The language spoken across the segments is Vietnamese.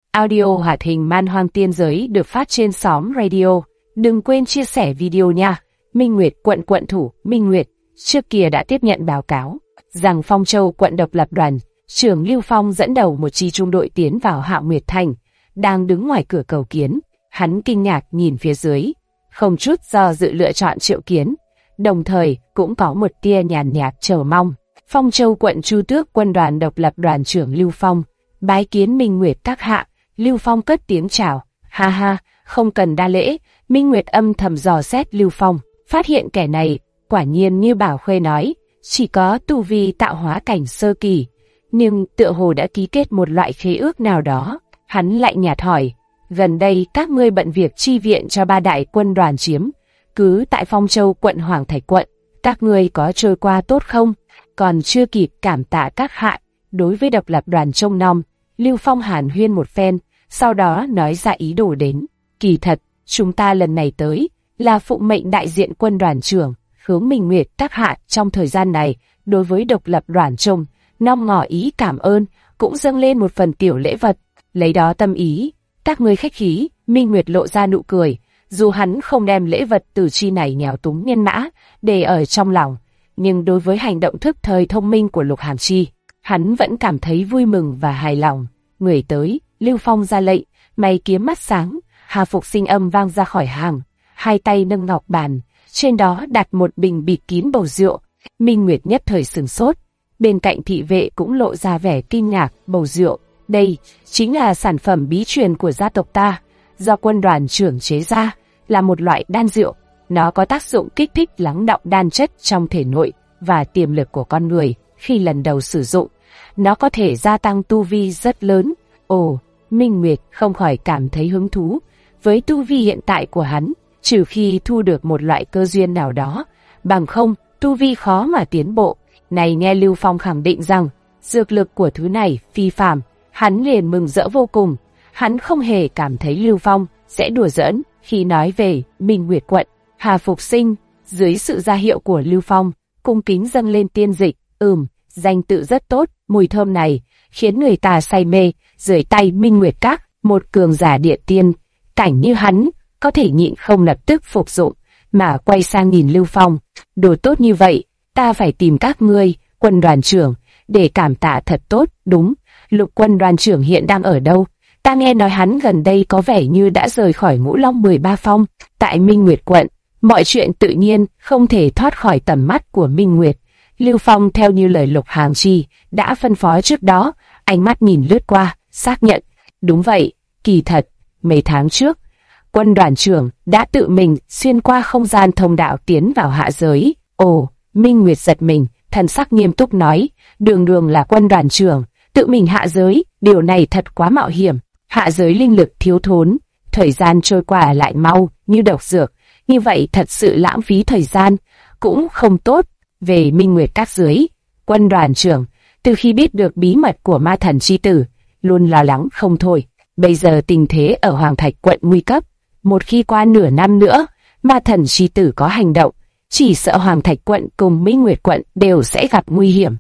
Audio hoạt hình Man Hoang Tiên Giới được phát trên Xóm Radio. Đừng quên chia sẻ video nha. Minh Nguyệt quận thủ Minh Nguyệt trước kia đã tiếp nhận báo cáo rằng Phong Châu quận độc lập đoàn trưởng Lưu Phong dẫn đầu một chi trung đội tiến vào Hạo Nguyệt Thành, đang đứng ngoài cửa cầu kiến. Hắn kinh ngạc nhìn phía dưới, không chút do dự lựa chọn Triệu Kiến, đồng thời cũng có một tia nhàn nhạt chờ mong. Phong Châu quận Chu Tước quân đoàn độc lập đoàn trưởng Lưu Phong bái kiến Minh Nguyệt các hạ. Lưu Phong cất tiếng chào. Ha ha, không cần đa lễ. Minh Nguyệt âm thầm dò xét Lưu Phong, phát hiện kẻ này quả nhiên như Bảo Khuê nói, chỉ có tu vi tạo hóa cảnh sơ kỳ, nhưng tựa hồ đã ký kết một loại khế ước nào đó. Hắn lạnh nhạt hỏi, gần đây các ngươi bận việc chi viện cho 3 đại quân đoàn chiếm cứ tại Phong Châu quận Hoàng Thạch quận, các ngươi có trôi qua tốt không? Còn chưa kịp cảm tạ các hạ đối với độc lập đoàn trông nom, Lưu Phong hàn huyên một phen, sau đó nói ra ý đồ đến. Kỳ thật, chúng ta lần này tới là phụng mệnh đại diện quân đoàn trưởng hướng Minh Nguyệt các hạ trong thời gian này đối với độc lập đoàn trông nom ngỏ ý cảm ơn, cũng dâng lên một phần tiểu lễ vật, lấy đó tâm ý. Các ngươi khách khí. Minh Nguyệt lộ ra nụ cười, dù hắn không đem lễ vật từ chi này nghèo túng nhân mã để ở trong lòng, nhưng đối với hành động thức thời thông minh của Lục Hàm Chi, hắn vẫn cảm thấy vui mừng và hài lòng. Người tới, Lưu Phong ra lệnh, mày kiếm mắt sáng, Hà Phục Sinh âm vang ra khỏi hàng, hai tay nâng ngọc bàn, trên đó đặt một bình bịt kín bầu rượu. Minh Nguyệt nhất thời sửng sốt, bên cạnh thị vệ cũng lộ ra vẻ kinh ngạc. Bầu rượu, đây chính là sản phẩm bí truyền của gia tộc ta, do quân đoàn trưởng chế ra, là một loại đan rượu. Nó có tác dụng kích thích lắng đọng đan chất trong thể nội và tiềm lực của con người. Khi lần đầu sử dụng, nó có thể gia tăng tu vi rất lớn. Ồ, Minh Nguyệt không khỏi cảm thấy hứng thú với tu vi hiện tại của hắn, trừ khi thu được một loại cơ duyên nào đó, bằng không, tu vi khó mà tiến bộ. Này nghe Lưu Phong khẳng định rằng dược lực của thứ này phi phàm, hắn liền mừng rỡ vô cùng. Hắn không hề cảm thấy Lưu Phong sẽ đùa giỡn khi nói về Minh Nguyệt quận. Hà Phục Sinh, dưới sự ra hiệu của Lưu Phong, cung kính dâng lên tiên dịch. Danh tự rất tốt, mùi thơm này khiến người ta say mê. Dưới tay Minh Nguyệt các, một cường giả địa tiên cảnh như hắn có thể nhịn không lập tức phục dụng, mà quay sang nhìn Lưu Phong. Đồ tốt như vậy, ta phải tìm các ngươi, quân đoàn trưởng, để cảm tạ thật tốt. Đúng, Lục quân đoàn trưởng hiện đang ở đâu? Ta nghe nói hắn gần đây có vẻ như đã rời khỏi Ngũ Long 13 Phong. Tại Minh Nguyệt quận, mọi chuyện tự nhiên không thể thoát khỏi tầm mắt của Minh Nguyệt. Lưu Phong theo như lời Lục Hàm Chi đã phân phó trước đó, ánh mắt nhìn lướt qua, xác nhận. Đúng vậy, kỳ thật, mấy tháng trước, quân đoàn trưởng đã tự mình xuyên qua không gian thông đạo tiến vào hạ giới. Ồ, Minh Nguyệt giật mình, thần sắc nghiêm túc nói, đường là quân đoàn trưởng, tự mình hạ giới, điều này thật quá mạo hiểm. Hạ giới linh lực thiếu thốn, thời gian trôi qua lại mau như độc dược, như vậy thật sự lãng phí thời gian, cũng không tốt. Về Minh Nguyệt các dưới, quân đoàn trưởng từ khi biết được bí mật của ma thần chi tử, luôn lo lắng không thôi. Bây giờ tình thế ở Hoàng Thạch quận nguy cấp, một khi qua nửa năm nữa, ma thần chi tử có hành động, chỉ sợ Hoàng Thạch quận cùng Minh Nguyệt quận đều sẽ gặp nguy hiểm.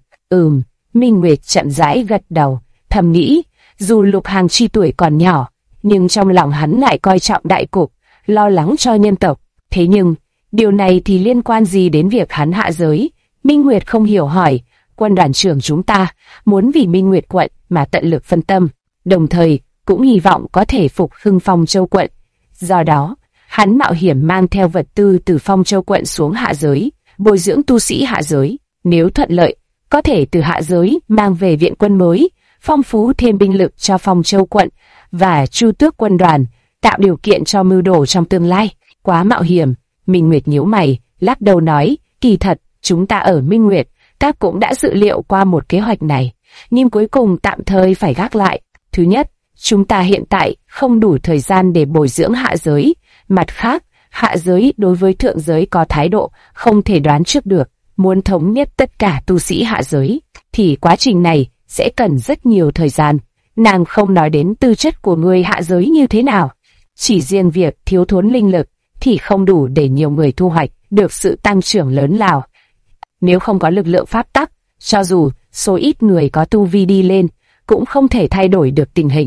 Minh Nguyệt chậm rãi gật đầu, thầm nghĩ, dù Lục Hàm Chi tuổi còn nhỏ, nhưng trong lòng hắn lại coi trọng đại cục, lo lắng cho nhân tộc. Thế nhưng, điều này thì liên quan gì đến việc hắn hạ giới? Minh Nguyệt không hiểu hỏi, quân đoàn trưởng chúng ta muốn vì Minh Nguyệt quận mà tận lực phân tâm, đồng thời cũng hy vọng có thể phục hưng Phong Châu quận. Do đó, hắn mạo hiểm mang theo vật tư từ Phong Châu quận xuống hạ giới, bồi dưỡng tu sĩ hạ giới. Nếu thuận lợi, có thể từ hạ giới mang về viện quân mới, phong phú thêm binh lực cho Phong Châu quận và Chu Tước quân đoàn, tạo điều kiện cho mưu đồ trong tương lai. Quá mạo hiểm. Minh Nguyệt nhíu mày, lắc đầu nói, kỳ thật, chúng ta ở Minh Nguyệt các cũng đã dự liệu qua một kế hoạch này, nhưng cuối cùng tạm thời phải gác lại. Thứ nhất, chúng ta hiện tại không đủ thời gian để bồi dưỡng hạ giới. Mặt khác, hạ giới đối với thượng giới có thái độ không thể đoán trước được. Muốn thống nhất tất cả tu sĩ hạ giới, thì quá trình này sẽ cần rất nhiều thời gian. Nàng không nói đến tư chất của người hạ giới như thế nào. Chỉ riêng việc thiếu thốn linh lực thì không đủ để nhiều người thu hoạch được sự tăng trưởng lớn lao. Nếu không có lực lượng pháp tắc, cho dù số ít người có tu vi đi lên, cũng không thể thay đổi được tình hình.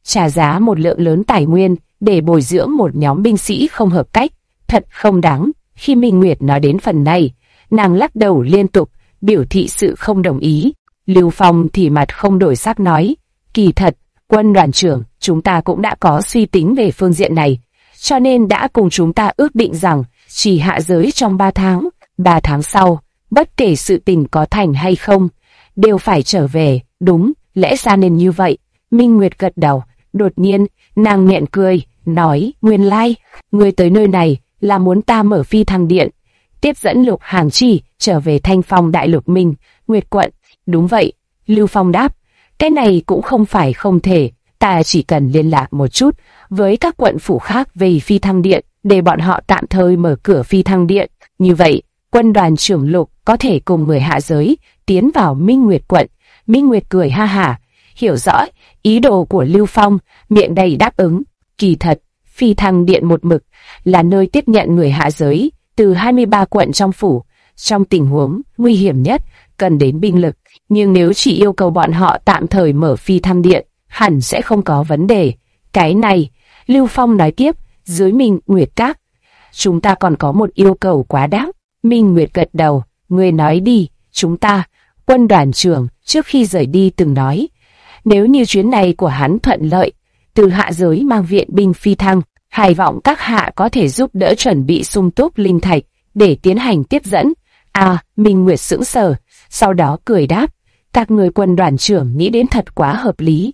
trả giá một lượng lớn tài nguyên để bồi dưỡng một nhóm binh sĩ không hợp cách, thật không đáng. Khi Minh Nguyệt nói đến phần này, nàng lắc đầu liên tục, biểu thị sự không đồng ý. Lưu Phong thì mặt không đổi sắc nói, kỳ thật, quân đoàn trưởng, chúng ta cũng đã có suy tính về phương diện này, cho nên đã cùng chúng ta ước định rằng chỉ hạ giới trong 3 tháng. 3 tháng sau, bất kể sự tình có thành hay không, đều phải trở về. Đúng, lẽ ra nên như vậy. Minh Nguyệt gật đầu. Đột nhiên, nàng nghẹn cười, nói, nguyên lai, ngươi tới nơi này là muốn ta mở phi thăng điện, tiếp dẫn Lục Hàng Chi trở về Thanh Phong Đại Lục Minh Nguyệt quận. Đúng vậy, Lưu Phong đáp, cái này cũng không phải không thể, ta chỉ cần liên lạc một chút với các quận phủ khác về phi thăng điện, để bọn họ tạm thời mở cửa phi thăng điện. Như vậy, quân đoàn trưởng Lục có thể cùng người hạ giới tiến vào Minh Nguyệt quận. Minh Nguyệt cười ha hả, hiểu rõ ý đồ của Lưu Phong, miệng đầy đáp ứng. Kỳ thật, phi thăng điện một mực là nơi tiếp nhận người hạ giới từ 23 quận trong phủ. Trong tình huống nguy hiểm nhất, cần đến binh lực, nhưng nếu chỉ yêu cầu bọn họ tạm thời mở phi thăng điện, hẳn sẽ không có vấn đề. Cái này, Lưu Phong nói tiếp, dưới Minh Nguyệt Các, chúng ta còn có một yêu cầu quá đáng. Minh Nguyệt gật đầu, ngươi nói đi. Chúng ta, quân đoàn trưởng trước khi rời đi từng nói, nếu như chuyến này của hắn thuận lợi, từ hạ giới mang viện binh phi thăng, hy vọng các hạ có thể giúp đỡ chuẩn bị sung túc linh thạch để tiến hành tiếp dẫn. Minh Nguyệt sững sờ, sau đó cười đáp, các người quân đoàn trưởng nghĩ đến thật quá hợp lý.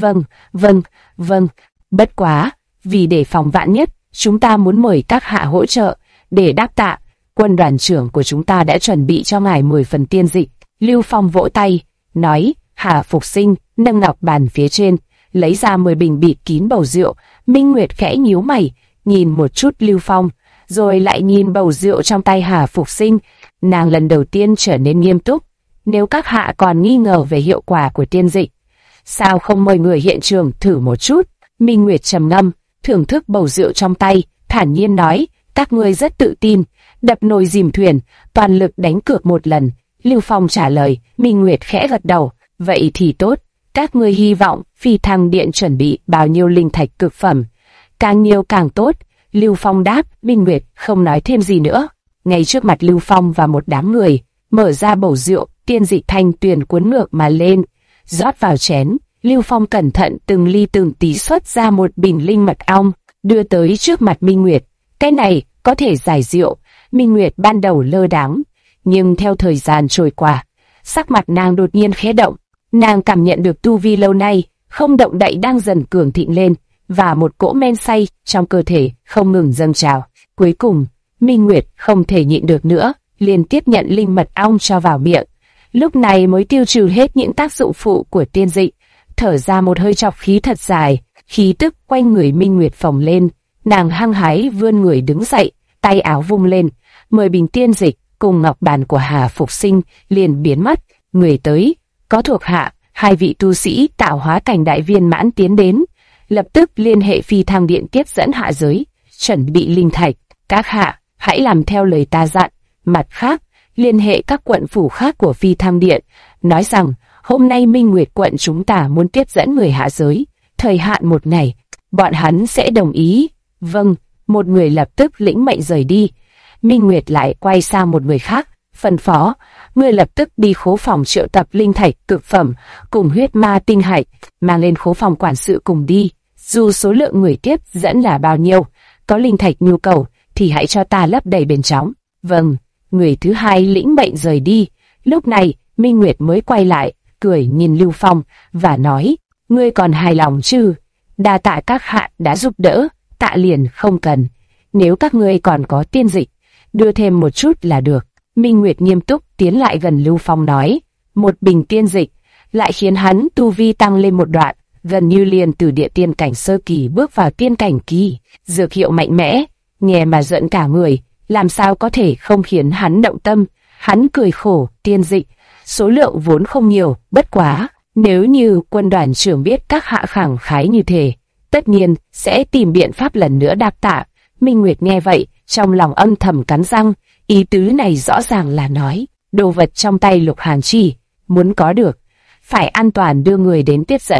Vâng. Bất quá, vì để phòng vạn nhất, chúng ta muốn mời các hạ hỗ trợ. Để đáp tạ, quân đoàn trưởng của chúng ta đã chuẩn bị cho ngài 10 phần tiên dịch. Lưu Phong vỗ tay, nói, Hà Phục Sinh nâng ngọc bàn phía trên, lấy ra 10 bình bịt kín bầu rượu. Minh Nguyệt khẽ nhíu mày, nhìn một chút Lưu Phong, rồi lại nhìn bầu rượu trong tay Hà Phục Sinh. Nàng lần đầu tiên trở nên nghiêm túc. Nếu các hạ còn nghi ngờ về hiệu quả của tiên dịch, sao không mời người hiện trường thử một chút? Minh Nguyệt trầm ngâm, thưởng thức bầu rượu trong tay, thản nhiên nói, các ngươi rất tự tin, đập nồi dìm thuyền, toàn lực đánh cược một lần. Lưu Phong trả lời. Minh Nguyệt khẽ gật đầu, vậy thì tốt. Các ngươi hy vọng phi thăng điện chuẩn bị bao nhiêu linh thạch cực phẩm? Càng nhiều càng tốt. Lưu Phong đáp. Minh Nguyệt không nói thêm gì nữa. Ngay trước mặt Lưu Phong và một đám người, mở ra bầu rượu, tiên dịch thanh tuyền cuốn ngược mà lên, rót vào chén. Lưu Phong cẩn thận từng ly từng tí xuất ra một bình linh mật ong, đưa tới trước mặt Minh Nguyệt. Cái này có thể giải rượu. Minh Nguyệt ban đầu lơ đãng, nhưng theo thời gian trôi qua, sắc mặt nàng đột nhiên khẽ động. Nàng cảm nhận được tu vi lâu nay không động đậy đang dần cường thịnh lên, và một cỗ men say trong cơ thể không ngừng dâng trào. Cuối cùng, Minh Nguyệt không thể nhịn được nữa, liền tiếp nhận linh mật ong cho vào miệng. Lúc này mới tiêu trừ hết những tác dụng phụ của tiên dịch, thở ra một hơi trọc khí thật dài. Khí tức quanh người Minh Nguyệt phồng lên, nàng hăng hái vươn người đứng dậy, tay áo vung lên, 10 bình tiên dịch cùng ngọc bàn của Hà Phục Sinh liền biến mất. Người tới, có thuộc hạ, 2 vị tu sĩ tạo hóa cảnh đại viên mãn tiến đến, lập tức liên hệ phi thăng điện tiếp dẫn hạ giới, chuẩn bị linh thạch. Các hạ, hãy làm theo lời ta dặn. Mặt khác, liên hệ các quận phủ khác của phi thăng điện, nói rằng hôm nay Minh Nguyệt quận chúng ta muốn tiếp dẫn người hạ giới, thời hạn 1 ngày, bọn hắn sẽ đồng ý. Vâng. Một người lập tức lĩnh mệnh rời đi. Minh Nguyệt lại quay sang một người khác, phân phó, ngươi lập tức đi khố phòng triệu tập linh thạch cực phẩm cùng huyết ma tinh hạch, mang lên khố phòng quản sự cùng đi. Dù số lượng người tiếp dẫn là bao nhiêu, có linh thạch nhu cầu thì hãy cho ta lấp đầy bên trong. Vâng. Người thứ hai lĩnh mệnh rời đi. Lúc này Minh Nguyệt mới quay lại, cười nhìn Lưu Phong và nói, ngươi còn hài lòng chứ? Đa tạ các hạ đã giúp đỡ. Tạ liền không cần, nếu các ngươi còn có tiên dịch, đưa thêm một chút là được. Minh Nguyệt nghiêm túc tiến lại gần Lưu Phong nói, một bình tiên dịch lại khiến hắn tu vi tăng lên một đoạn, gần như liền từ địa tiên cảnh sơ kỳ bước vào tiên cảnh kỳ. Dược hiệu mạnh mẽ, nghe mà giận cả người, làm sao có thể không khiến hắn động tâm. Hắn cười khổ, tiên dịch, số lượng vốn không nhiều, bất quá, nếu như quân đoàn trưởng biết các hạ khẳng khái như thế, tất nhiên sẽ tìm biện pháp lần nữa đáp tạ. Minh Nguyệt nghe vậy, trong lòng âm thầm cắn răng, ý tứ này rõ ràng là nói, đồ vật trong tay Lục Hàn Chi, muốn có được, phải an toàn đưa người đến tiếp dẫn,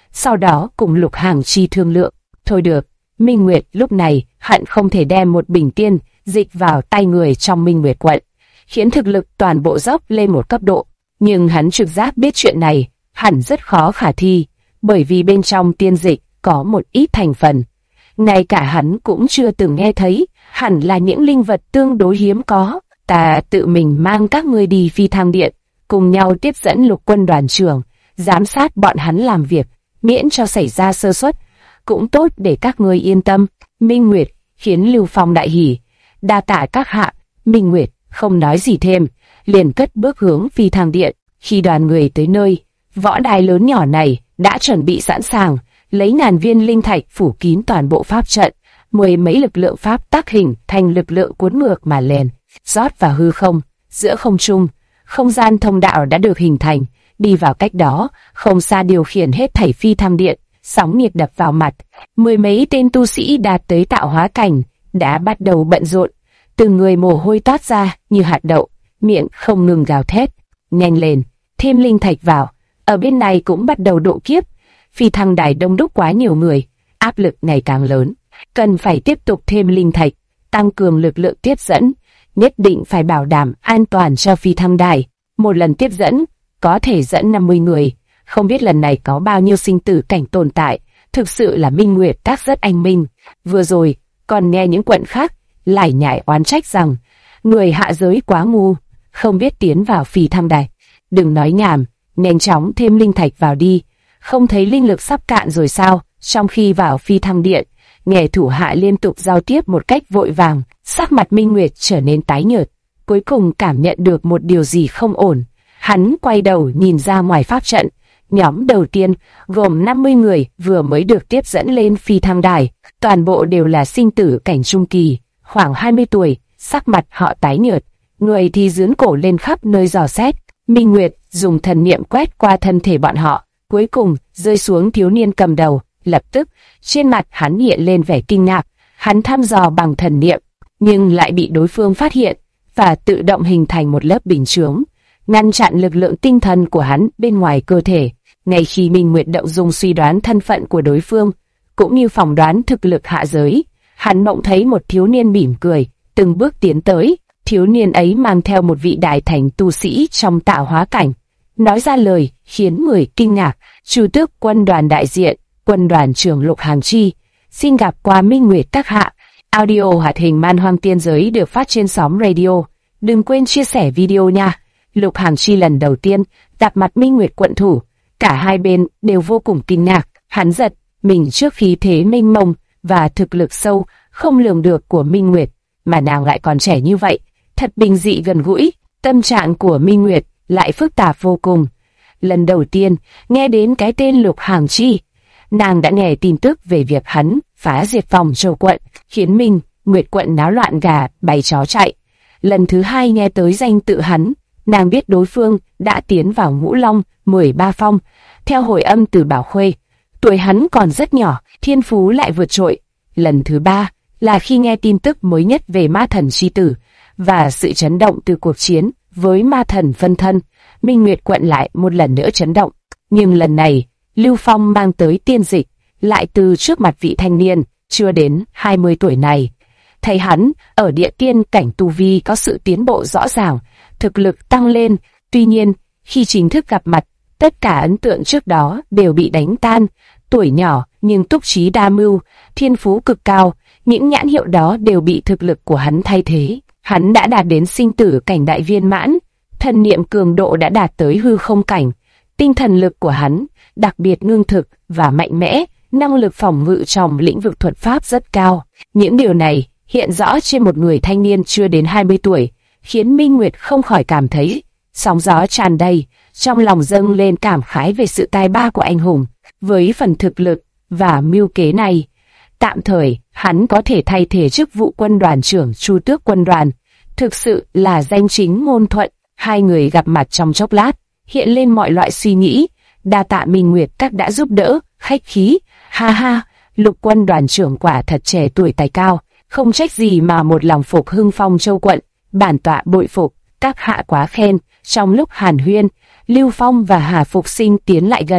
sau đó cùng Lục Hàng Chi thương lượng. Thôi được, Minh Nguyệt lúc này hận không thể đem một bình tiên dịch vào tay người trong Minh Nguyệt quận, khiến thực lực toàn bộ dốc lên một cấp độ. Nhưng hắn trực giác biết chuyện này hẳn rất khó khả thi, bởi vì bên trong tiên dịch có một ít thành phần ngay cả hắn cũng chưa từng nghe thấy, hẳn là những linh vật tương đối hiếm có. Ta tự mình mang các ngươi đi Phi Thăng Điện, cùng nhau tiếp dẫn Lục quân đoàn trưởng, giám sát bọn hắn làm việc, miễn cho xảy ra sơ suất, cũng tốt để các ngươi yên tâm. Minh Nguyệt khiến Lưu Phong đại hỉ, đa tạ các hạ. Minh Nguyệt không nói gì thêm, liền cất bước hướng Phi Thăng Điện. Khi đoàn người tới nơi, võ đài lớn nhỏ này đã chuẩn bị sẵn sàng, lấy ngàn viên linh thạch phủ kín toàn bộ pháp trận, mười mấy lực lượng pháp tác hình thành lực lượng cuốn ngược mà lên, rót vào hư không. Giữa không trung, không gian thông đạo đã được hình thành, đi vào cách đó, không xa điều khiển hết thảy Phi Thăng Điện. Sóng nhiệt đập vào mặt, mười mấy tên tu sĩ đạt tới tạo hóa cảnh đã bắt đầu bận rộn, từng người mồ hôi toát ra như hạt đậu, miệng không ngừng gào thét. Nhanh lên, thêm linh thạch vào. Ở bên này cũng bắt đầu độ kiếp. Phi Thăng Đài đông đúc quá nhiều người, áp lực ngày càng lớn, cần phải tiếp tục thêm linh thạch, tăng cường lực lượng tiếp dẫn, nhất định phải bảo đảm an toàn cho Phi Thăng Đài. Một lần tiếp dẫn có thể dẫn 50 người, không biết lần này có bao nhiêu sinh tử cảnh tồn tại. Thực sự là Minh Nguyệt tác rất anh minh. Vừa rồi còn nghe những quận khác lải nhải oán trách rằng người hạ giới quá ngu, không biết tiến vào Phi Thăng Đài. Đừng nói nhảm, nhanh chóng thêm linh thạch vào đi. Không thấy linh lực sắp cạn rồi sao? Trong khi vào Phi Thăng Điện, nghe thủ hạ liên tục giao tiếp một cách vội vàng, sắc mặt Minh Nguyệt trở nên tái nhợt. Cuối cùng cảm nhận được một điều gì không ổn. Hắn quay đầu nhìn ra ngoài pháp trận. Nhóm đầu tiên gồm 50 người vừa mới được tiếp dẫn lên Phi Thăng Đài, toàn bộ đều là sinh tử cảnh trung kỳ, khoảng 20 tuổi, sắc mặt họ tái nhợt, người thì dướn cổ lên khắp nơi dò xét. Minh Nguyệt dùng thần niệm quét qua thân thể bọn họ, cuối cùng rơi xuống thiếu niên cầm đầu. Lập tức trên mặt hắn hiện lên vẻ kinh ngạc. Hắn thăm dò bằng thần niệm, nhưng lại bị đối phương phát hiện và tự động hình thành một lớp bình chướng, ngăn chặn lực lượng tinh thần của hắn bên ngoài cơ thể. Ngay khi Minh Nguyệt động dung suy đoán thân phận của đối phương, cũng như phỏng đoán thực lực hạ giới, hắn bỗng thấy một thiếu niên mỉm cười, từng bước tiến tới. Thiếu niên ấy mang theo một vị đại thành tu sĩ trong tạo hóa cảnh, nói ra lời khiến người kinh ngạc. Chu tước quân đoàn đại diện, quân đoàn trưởng Lục Hàng Chi, xin gặp qua Minh Nguyệt các hạ. Audio hoạt hình Man Hoang Tiên Giới được phát trên xóm radio. Đừng quên chia sẻ video nha. Lục Hàng Chi lần đầu tiên gặp mặt Minh Nguyệt quận thủ, cả hai bên đều vô cùng kinh ngạc. Hắn giật mình trước khí thế mênh mông và thực lực sâu không lường được của Minh Nguyệt, mà nàng lại còn trẻ như vậy, thật bình dị gần gũi. Tâm trạng của Minh Nguyệt lại phức tạp vô cùng. Lần đầu tiên nghe đến cái tên Lục Hàng Chi, nàng đã nghe tin tức về việc hắn phá diệt Phòng Châu quận, khiến Minh Nguyệt quận náo loạn gà bay chó chạy. Lần thứ hai nghe tới danh tự hắn, nàng biết đối phương đã tiến vào Ngũ Long 13 phong, theo hồi âm từ Bảo Khuê. Tuổi hắn còn rất nhỏ, thiên phú lại vượt trội. Lần thứ ba là khi nghe tin tức mới nhất về ma thần chi tử và sự chấn động từ cuộc chiến với ma thần phân thân. Minh Nguyệt quận lại một lần nữa chấn động, nhưng lần này Lưu Phong mang tới tiên dịch lại từ trước mặt vị thanh niên chưa đến 20 tuổi này. Thấy hắn ở địa tiên cảnh tu vi có sự tiến bộ rõ ràng, thực lực tăng lên. Tuy nhiên khi chính thức gặp mặt, tất cả ấn tượng trước đó đều bị đánh tan. Tuổi nhỏ nhưng túc trí đa mưu, thiên phú cực cao, những nhãn hiệu đó đều bị thực lực của hắn thay thế. Hắn đã đạt đến sinh tử cảnh đại viên mãn, thần niệm cường độ đã đạt tới hư không cảnh. Tinh thần lực của hắn đặc biệt ngưng thực và mạnh mẽ, năng lực phòng ngự trong lĩnh vực thuật pháp rất cao. Những điều này hiện rõ trên một người thanh niên chưa đến 20 tuổi, khiến Minh Nguyệt không khỏi cảm thấy sóng gió tràn đầy, trong lòng dâng lên cảm khái về sự tài ba của anh hùng. Với phần thực lực và mưu kế này, tạm thời hắn có thể thay thế chức vụ quân đoàn trưởng Chu Tước quân đoàn, thực sự là danh chính ngôn thuận. Hai người gặp mặt trong chốc lát, hiện lên mọi loại suy nghĩ. Đa tạ Minh Nguyệt các đã giúp đỡ, khách khí. Ha ha, Lục quân đoàn trưởng quả thật trẻ tuổi tài cao, không trách gì mà một lòng phục hưng Phong Châu quận. Bản tọa bội phục, các hạ quá khen. Trong lúc hàn huyên, Lưu Phong và Hà Phục Sinh tiến lại gần,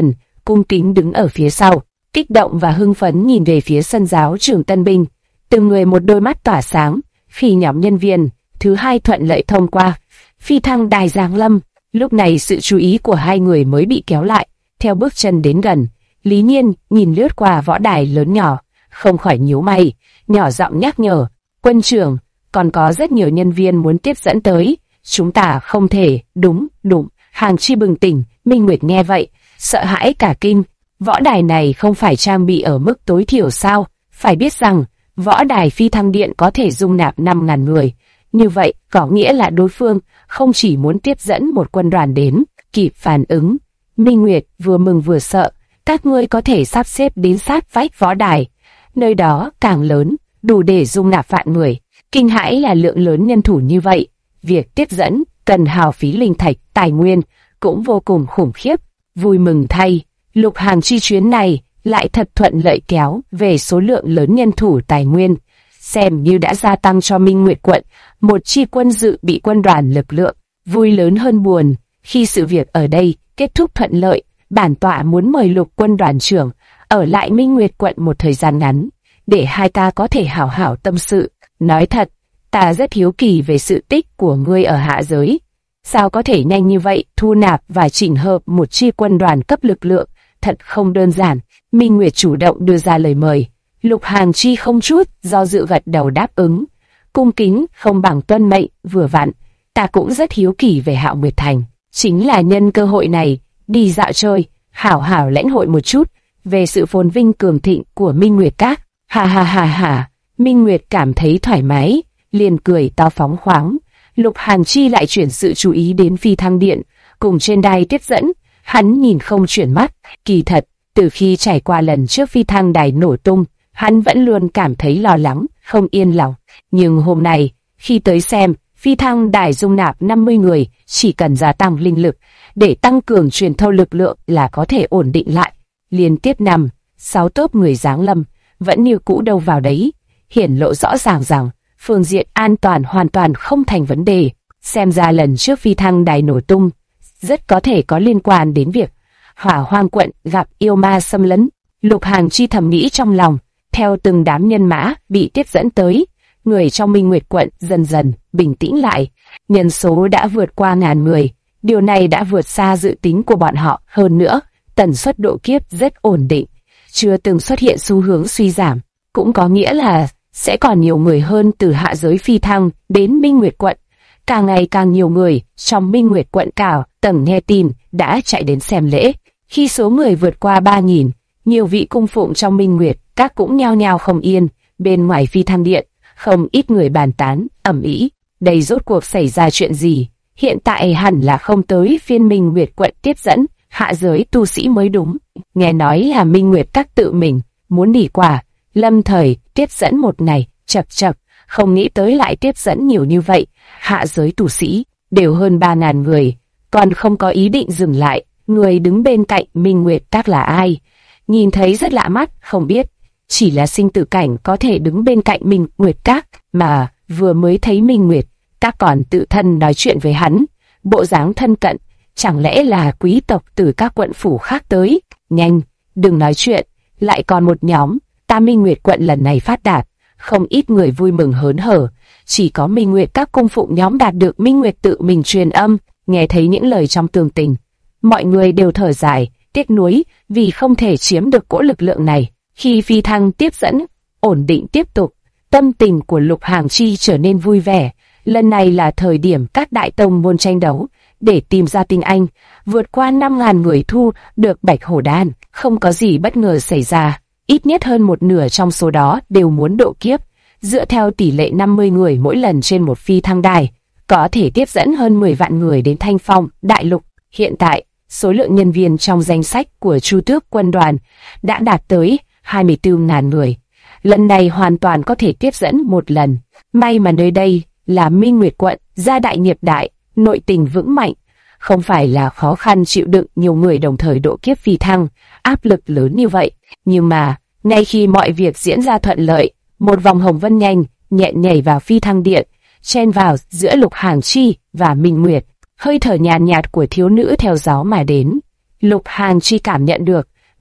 cung kính đứng ở phía sau, kích động và hưng phấn nhìn về phía sân giáo trường tân binh. Từng người một đôi mắt tỏa sáng, khi nhóm nhân viên thứ hai thuận lợi thông qua phi thăng đài giáng lâm. Lúc này sự chú ý của hai người mới bị kéo lại. Theo bước chân đến gần, Lý Nhiên nhìn lướt qua võ đài lớn nhỏ, không khỏi nhíu mày, nhỏ giọng nhắc nhở, quân trưởng, còn có rất nhiều nhân viên muốn tiếp dẫn tới, chúng ta không thể. Đúng, Hàng Chi bừng tỉnh. Minh Nguyệt nghe vậy, sợ hãi cả kinh. Võ đài này không phải trang bị ở mức tối thiểu sao? Phải biết rằng, võ đài phi thăng điện có thể dung nạp 5.000 người. Như vậy, có nghĩa là đối phương không chỉ muốn tiếp dẫn một quân đoàn đến, kịp phản ứng. Minh Nguyệt vừa mừng vừa sợ, các ngươi có thể sắp xếp đến sát vách võ đài. Nơi đó càng lớn, đủ để dung nạp vạn người. Kinh hãi là lượng lớn nhân thủ như vậy. Việc tiếp dẫn cần hao phí linh thạch, tài nguyên, cũng vô cùng khủng khiếp. Vui mừng thay, Lục Hàng chi chuyến này lại thật thuận lợi kéo về số lượng lớn nhân thủ tài nguyên, xem như đã gia tăng cho Minh Nguyệt quận một chi quân dự bị quân đoàn lực lượng. Vui lớn hơn buồn, khi sự việc ở đây kết thúc thuận lợi, bản tọa muốn mời Lục quân đoàn trưởng ở lại Minh Nguyệt quận một thời gian ngắn, để hai ta có thể hảo hảo tâm sự. Nói thật, ta rất hiếu kỳ về sự tích của ngươi ở hạ giới. Sao có thể nhanh như vậy thu nạp và chỉnh hợp một chi quân đoàn cấp lực lượng, thật không đơn giản. Minh Nguyệt chủ động đưa ra lời mời. Lục Hàng Chi không chút do dự gật đầu đáp ứng. Cung kính không bằng tuân mệnh, vừa vặn. Ta cũng rất hiếu kỳ về Hạo Nguyệt Thành. Chính là nhân cơ hội này, đi dạo chơi, hảo hảo lãnh hội một chút về sự phồn vinh cường thịnh của Minh Nguyệt Các. Ha ha ha ha. Minh Nguyệt cảm thấy thoải mái, liền cười to phóng khoáng. Lục Hàng Chi lại chuyển sự chú ý đến phi thăng điện, cùng trên đài tiếp dẫn. Hắn nhìn không chuyển mắt. Kỳ thật, từ khi trải qua lần trước phi thăng đài nổ tung, hắn vẫn luôn cảm thấy lo lắng, không yên lòng. Nhưng hôm nay, khi tới xem, phi thăng đài dung nạp 50 người, chỉ cần gia tăng linh lực, để tăng cường truyền thâu lực lượng là có thể ổn định lại. Liên tiếp 5-6 tốp người giáng lâm, vẫn như cũ đâu vào đấy, hiển lộ rõ ràng rằng, phương diện an toàn hoàn toàn không thành vấn đề. Xem ra lần trước phi thăng đài nổ tung, rất có thể có liên quan đến việc Hỏa Hoang quận gặp yêu ma xâm lấn. Lục Hàng Chi thầm nghĩ trong lòng. Theo từng đám nhân mã bị tiếp dẫn tới, người trong Minh Nguyệt quận dần dần bình tĩnh lại. Nhân số đã vượt qua 1000 người. Điều này đã vượt xa dự tính của bọn họ. Hơn nữa, tần suất độ kiếp rất ổn định, chưa từng xuất hiện xu hướng suy giảm. Cũng có nghĩa là sẽ còn nhiều người hơn từ hạ giới phi thăng đến Minh Nguyệt quận. Càng ngày càng nhiều người trong Minh Nguyệt quận cao tầng nghe tin đã chạy đến xem lễ. Khi số người vượt qua 3000, nhiều vị cung phụng trong Minh Nguyệt các cũng nhao nhao không yên. Bên ngoài phi thăng điện, không ít người bàn tán ầm ĩ. Đây rốt cuộc xảy ra chuyện gì? Hiện tại hẳn là không tới phiên Minh Nguyệt quận tiếp dẫn hạ giới tu sĩ mới đúng. Nghe nói là Minh Nguyệt các tự mình muốn nghỉ quả, lâm thời tiếp dẫn một ngày. Chậc, không nghĩ tới lại tiếp dẫn nhiều như vậy. Hạ giới tu sĩ đều hơn 3000 người, còn không có ý định dừng lại. Người đứng bên cạnh Minh Nguyệt các là ai? Nhìn thấy rất lạ mắt, không biết chỉ là sinh tử cảnh có thể đứng bên cạnh Minh Nguyệt các, mà vừa mới thấy Minh Nguyệt các còn tự thân nói chuyện với hắn, bộ dáng thân cận, chẳng lẽ là quý tộc từ các quận phủ khác tới? Nhanh, đừng nói chuyện, lại còn một nhóm. Ta Minh Nguyệt quận lần này phát đạt, không ít người vui mừng hớn hở. Chỉ có Minh Nguyệt các cung phụng nhóm đạt được Minh Nguyệt tự mình truyền âm, nghe thấy những lời trong tường tình, mọi người đều thở dài, tiếc nuối vì không thể chiếm được cỗ lực lượng này. Khi phi thăng tiếp dẫn ổn định tiếp tục, tâm tình của Lục Hàng Chi trở nên vui vẻ. Lần này là thời điểm các đại tông môn tranh đấu để tìm ra tinh anh. Vượt qua 5000 người thu được Bạch Hổ Đan, không có gì bất ngờ xảy ra. Ít nhất hơn một nửa trong số đó đều muốn độ kiếp. Dựa theo tỷ lệ 50 người mỗi lần trên một phi thăng đài, có thể tiếp dẫn hơn 10 vạn người đến Thanh Phong đại lục. Hiện tại, số lượng nhân viên trong danh sách của Chu Tước quân đoàn đã đạt tới 24.000 người. Lần này hoàn toàn có thể tiếp dẫn một lần. May mà nơi đây là Minh Nguyệt quận, gia đại nghiệp đại, nội tình vững mạnh, không phải là khó khăn chịu đựng nhiều người đồng thời độ kiếp phi thăng, áp lực lớn như vậy. Nhưng mà, ngay khi mọi việc diễn ra thuận lợi, một vòng hồng vân nhanh nhẹn nhảy vào phi thăng điện, chen vào giữa Lục Hàng Chi và Minh Nguyệt. Hơi thở nhàn nhạt của thiếu nữ theo gió mà đến. Lục Hàng Chi cảm nhận được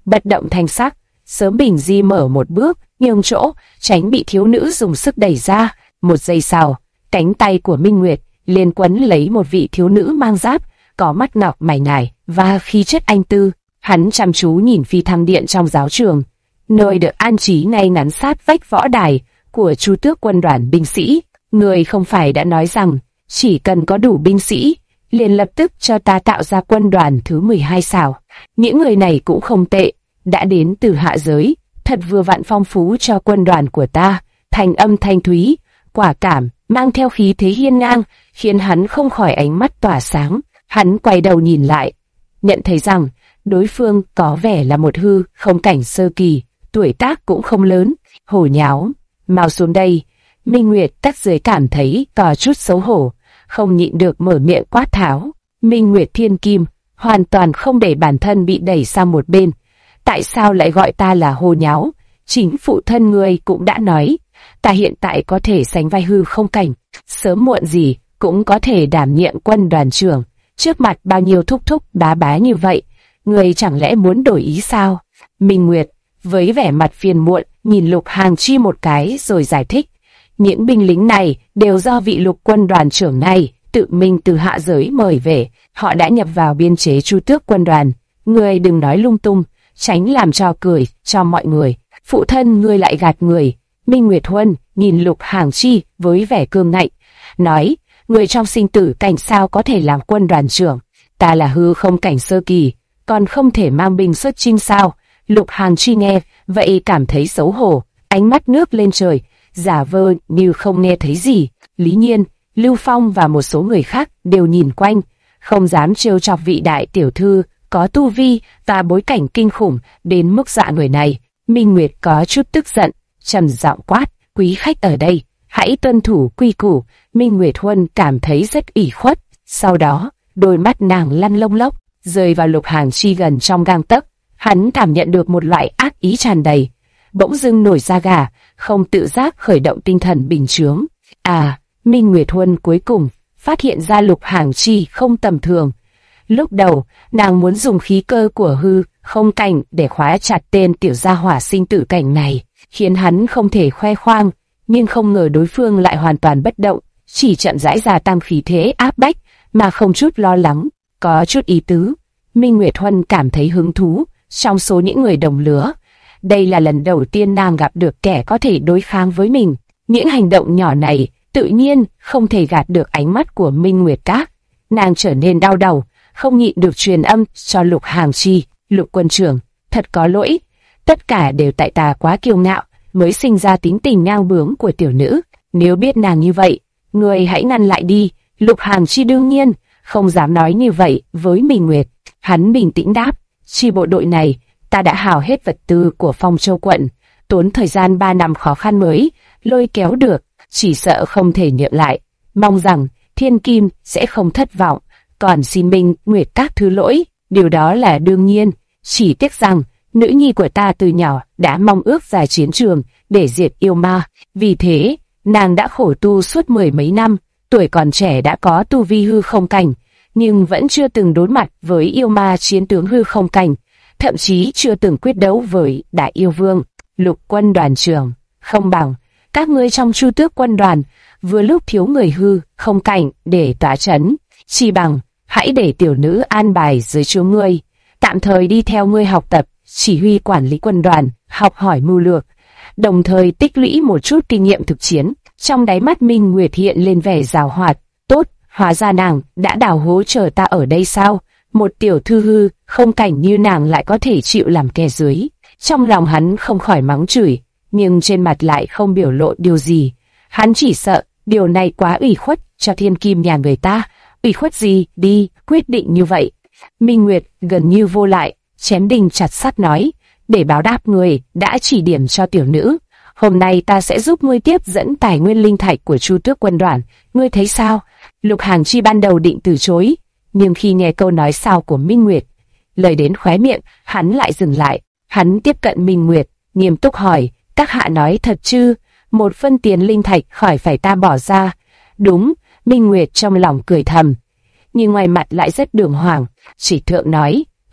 bất động thanh sắc. Sớm Bình Di mở một bước, nhường chỗ, tránh bị thiếu nữ dùng sức đẩy ra. Một giây sau, cánh tay của Minh Nguyệt liền quấn lấy một vị thiếu nữ mang giáp, có mắt ngọc mày ngài và khí chất anh tư. Hắn chăm chú nhìn phi thăng điện trong giáo trường, nơi được an trí ngay ngắn sát vách võ đài của Chu Tước quân đoàn binh sĩ. Người không phải đã nói rằng chỉ cần có đủ binh sĩ, liền lập tức cho ta tạo ra quân đoàn thứ 12 sao? Những người này cũng không tệ, đã đến từ hạ giới, thật vừa vặn phong phú cho quân đoàn của ta. Thành âm thanh thúy, quả cảm, mang theo khí thế hiên ngang, khiến hắn không khỏi ánh mắt tỏa sáng. Hắn quay đầu nhìn lại, nhận thấy rằng đối phương có vẻ là một hư không cảnh sơ kỳ, tuổi tác cũng không lớn. Hổ nháo, mau xuống đây. Minh Nguyệt tách dưới cảm thấy có chút xấu hổ, không nhịn được mở miệng quát tháo. Minh Nguyệt thiên kim, hoàn toàn không để bản thân bị đẩy sang một bên. Tại sao lại gọi ta là hổ nháo? Chính phụ thân ngươi cũng đã nói, ta hiện tại có thể sánh vai hư không cảnh, sớm muộn gì cũng có thể đảm nhiệm quân đoàn trưởng. Trước mặt bao nhiêu thúc thúc bá bá như vậy, ngươi chẳng lẽ muốn đổi ý sao? Minh Nguyệt với vẻ mặt phiền muộn nhìn Lục Hàng Chi một cái rồi giải thích, những binh lính này đều do vị Lục quân đoàn trưởng này tự mình từ hạ giới mời về, họ đã nhập vào biên chế Chu Tước quân đoàn. Ngươi đừng nói lung tung, tránh làm trò cười cho mọi người. Phụ thân ngươi lại gạt người. Minh Nguyệt Huân nhìn Lục Hàng Chi với vẻ cương ngạnh, nói, người trong sinh tử cảnh sao có thể làm quân đoàn trưởng? Ta là hư không cảnh sơ kỳ, còn không thể mang binh xuất chinh sao? Lục Hàng Chi nghe vậy cảm thấy xấu hổ, ánh mắt nước lên trời, giả vờ như không nghe thấy gì. Lý Nhiên, Lưu Phong và một số người khác đều nhìn quanh, không dám trêu chọc vị đại tiểu thư có tu vi và bối cảnh kinh khủng đến mức dọa người này. Minh Nguyệt có chút tức giận, trầm giọng quát, quý khách ở đây, hãy tuân thủ quy củ. Minh Nguyệt Huân cảm thấy rất ủy khuất, sau đó đôi mắt nàng lăn lông lốc, rơi vào Lục Hàng Chi gần trong gang tấc. Hắn cảm nhận được một loại ác ý tràn đầy, bỗng dưng nổi da gà, không tự giác khởi động tinh thần bình chướng. Minh Nguyệt Huân cuối cùng phát hiện ra Lục Hàng Chi không tầm thường. Lúc đầu, nàng muốn dùng khí cơ của hư không cảnh để khóa chặt tên tiểu gia hỏa sinh tử cảnh này, khiến hắn không thể khoe khoang, nhưng không ngờ đối phương lại hoàn toàn bất động, chỉ chậm rãi gia tăng khí thế áp bách mà không chút lo lắng, có chút ý tứ. Minh Nguyệt Huân cảm thấy hứng thú. Trong số những người đồng lứa, đây là lần đầu tiên nàng gặp được kẻ có thể đối kháng với mình. Những hành động nhỏ này tự nhiên không thể gạt được ánh mắt của Minh Nguyệt Các. Nàng trở nên đau đầu, không nhịn được truyền âm cho Lục Hàng Chi. Lục quân trưởng, thật có lỗi, tất cả đều tại ta quá kiêu ngạo, mới sinh ra tính tình ngang bướng của tiểu nữ. Nếu biết nàng như vậy, người hãy ngăn lại đi. Lục Hàng Chi đương nhiên không dám nói như vậy với Minh Nguyệt. Hắn bình tĩnh đáp, chi bộ đội này, ta đã hao hết vật tư của Phong Châu quận, tốn thời gian 3 năm khó khăn mới lôi kéo được, chỉ sợ không thể nhượng lại. Mong rằng Thiên Kim sẽ không thất vọng, còn xin Minh Nguyệt Các thứ lỗi, điều đó là đương nhiên. Chỉ tiếc rằng nữ nhi của ta từ nhỏ đã mong ước ra chiến trường để diệt yêu ma, vì thế nàng đã khổ tu suốt 10 mấy năm, tuổi còn trẻ đã có tu vi hư không cảnh, nhưng vẫn chưa từng đối mặt với yêu ma chiến tướng hư không cảnh, thậm chí chưa từng quyết đấu với đại yêu vương. Lục quân đoàn trưởng, không bằng các ngươi trong Chu Tước quân đoàn vừa lúc thiếu người hư không cảnh để tỏa chấn, chỉ bằng hãy để tiểu nữ an bài dưới chúa ngươi, tạm thời đi theo ngươi học tập, chỉ huy quản lý quân đoàn, học hỏi mưu lược, đồng thời tích lũy một chút kinh nghiệm thực chiến. Trong đáy mắt Minh Nguyệt hiện lên vẻ giàu hoạt. Tốt, hóa ra nàng đã đào hố chờ ta ở đây sao? Một tiểu thư hư không cảnh như nàng lại có thể chịu làm kẻ dưới. Trong lòng hắn không khỏi mắng chửi, nhưng trên mặt lại không biểu lộ điều gì. Hắn chỉ sợ điều này quá ủy khuất cho Thiên Kim nhà người ta. Ủy khuất gì, đi, quyết định như vậy. Minh Nguyệt gần như vô lại, chém đinh chặt sắt nói, để báo đáp người đã chỉ điểm cho tiểu nữ, hôm nay ta sẽ giúp ngươi tiếp dẫn tài nguyên linh thạch của Chu Tước quân đoàn, ngươi thấy sao? Lục Hàng Chi ban đầu định từ chối, nhưng khi nghe câu nói sau của Minh Nguyệt, lời đến khóe miệng, hắn lại dừng lại. Hắn tiếp cận Minh Nguyệt, nghiêm túc hỏi, các hạ nói thật chứ? 1 phân tiền linh thạch khỏi phải ta bỏ ra? Đúng. Minh Nguyệt trong lòng cười thầm, nhưng ngoài mặt lại rất đường hoàng. Chỉ thượng nói,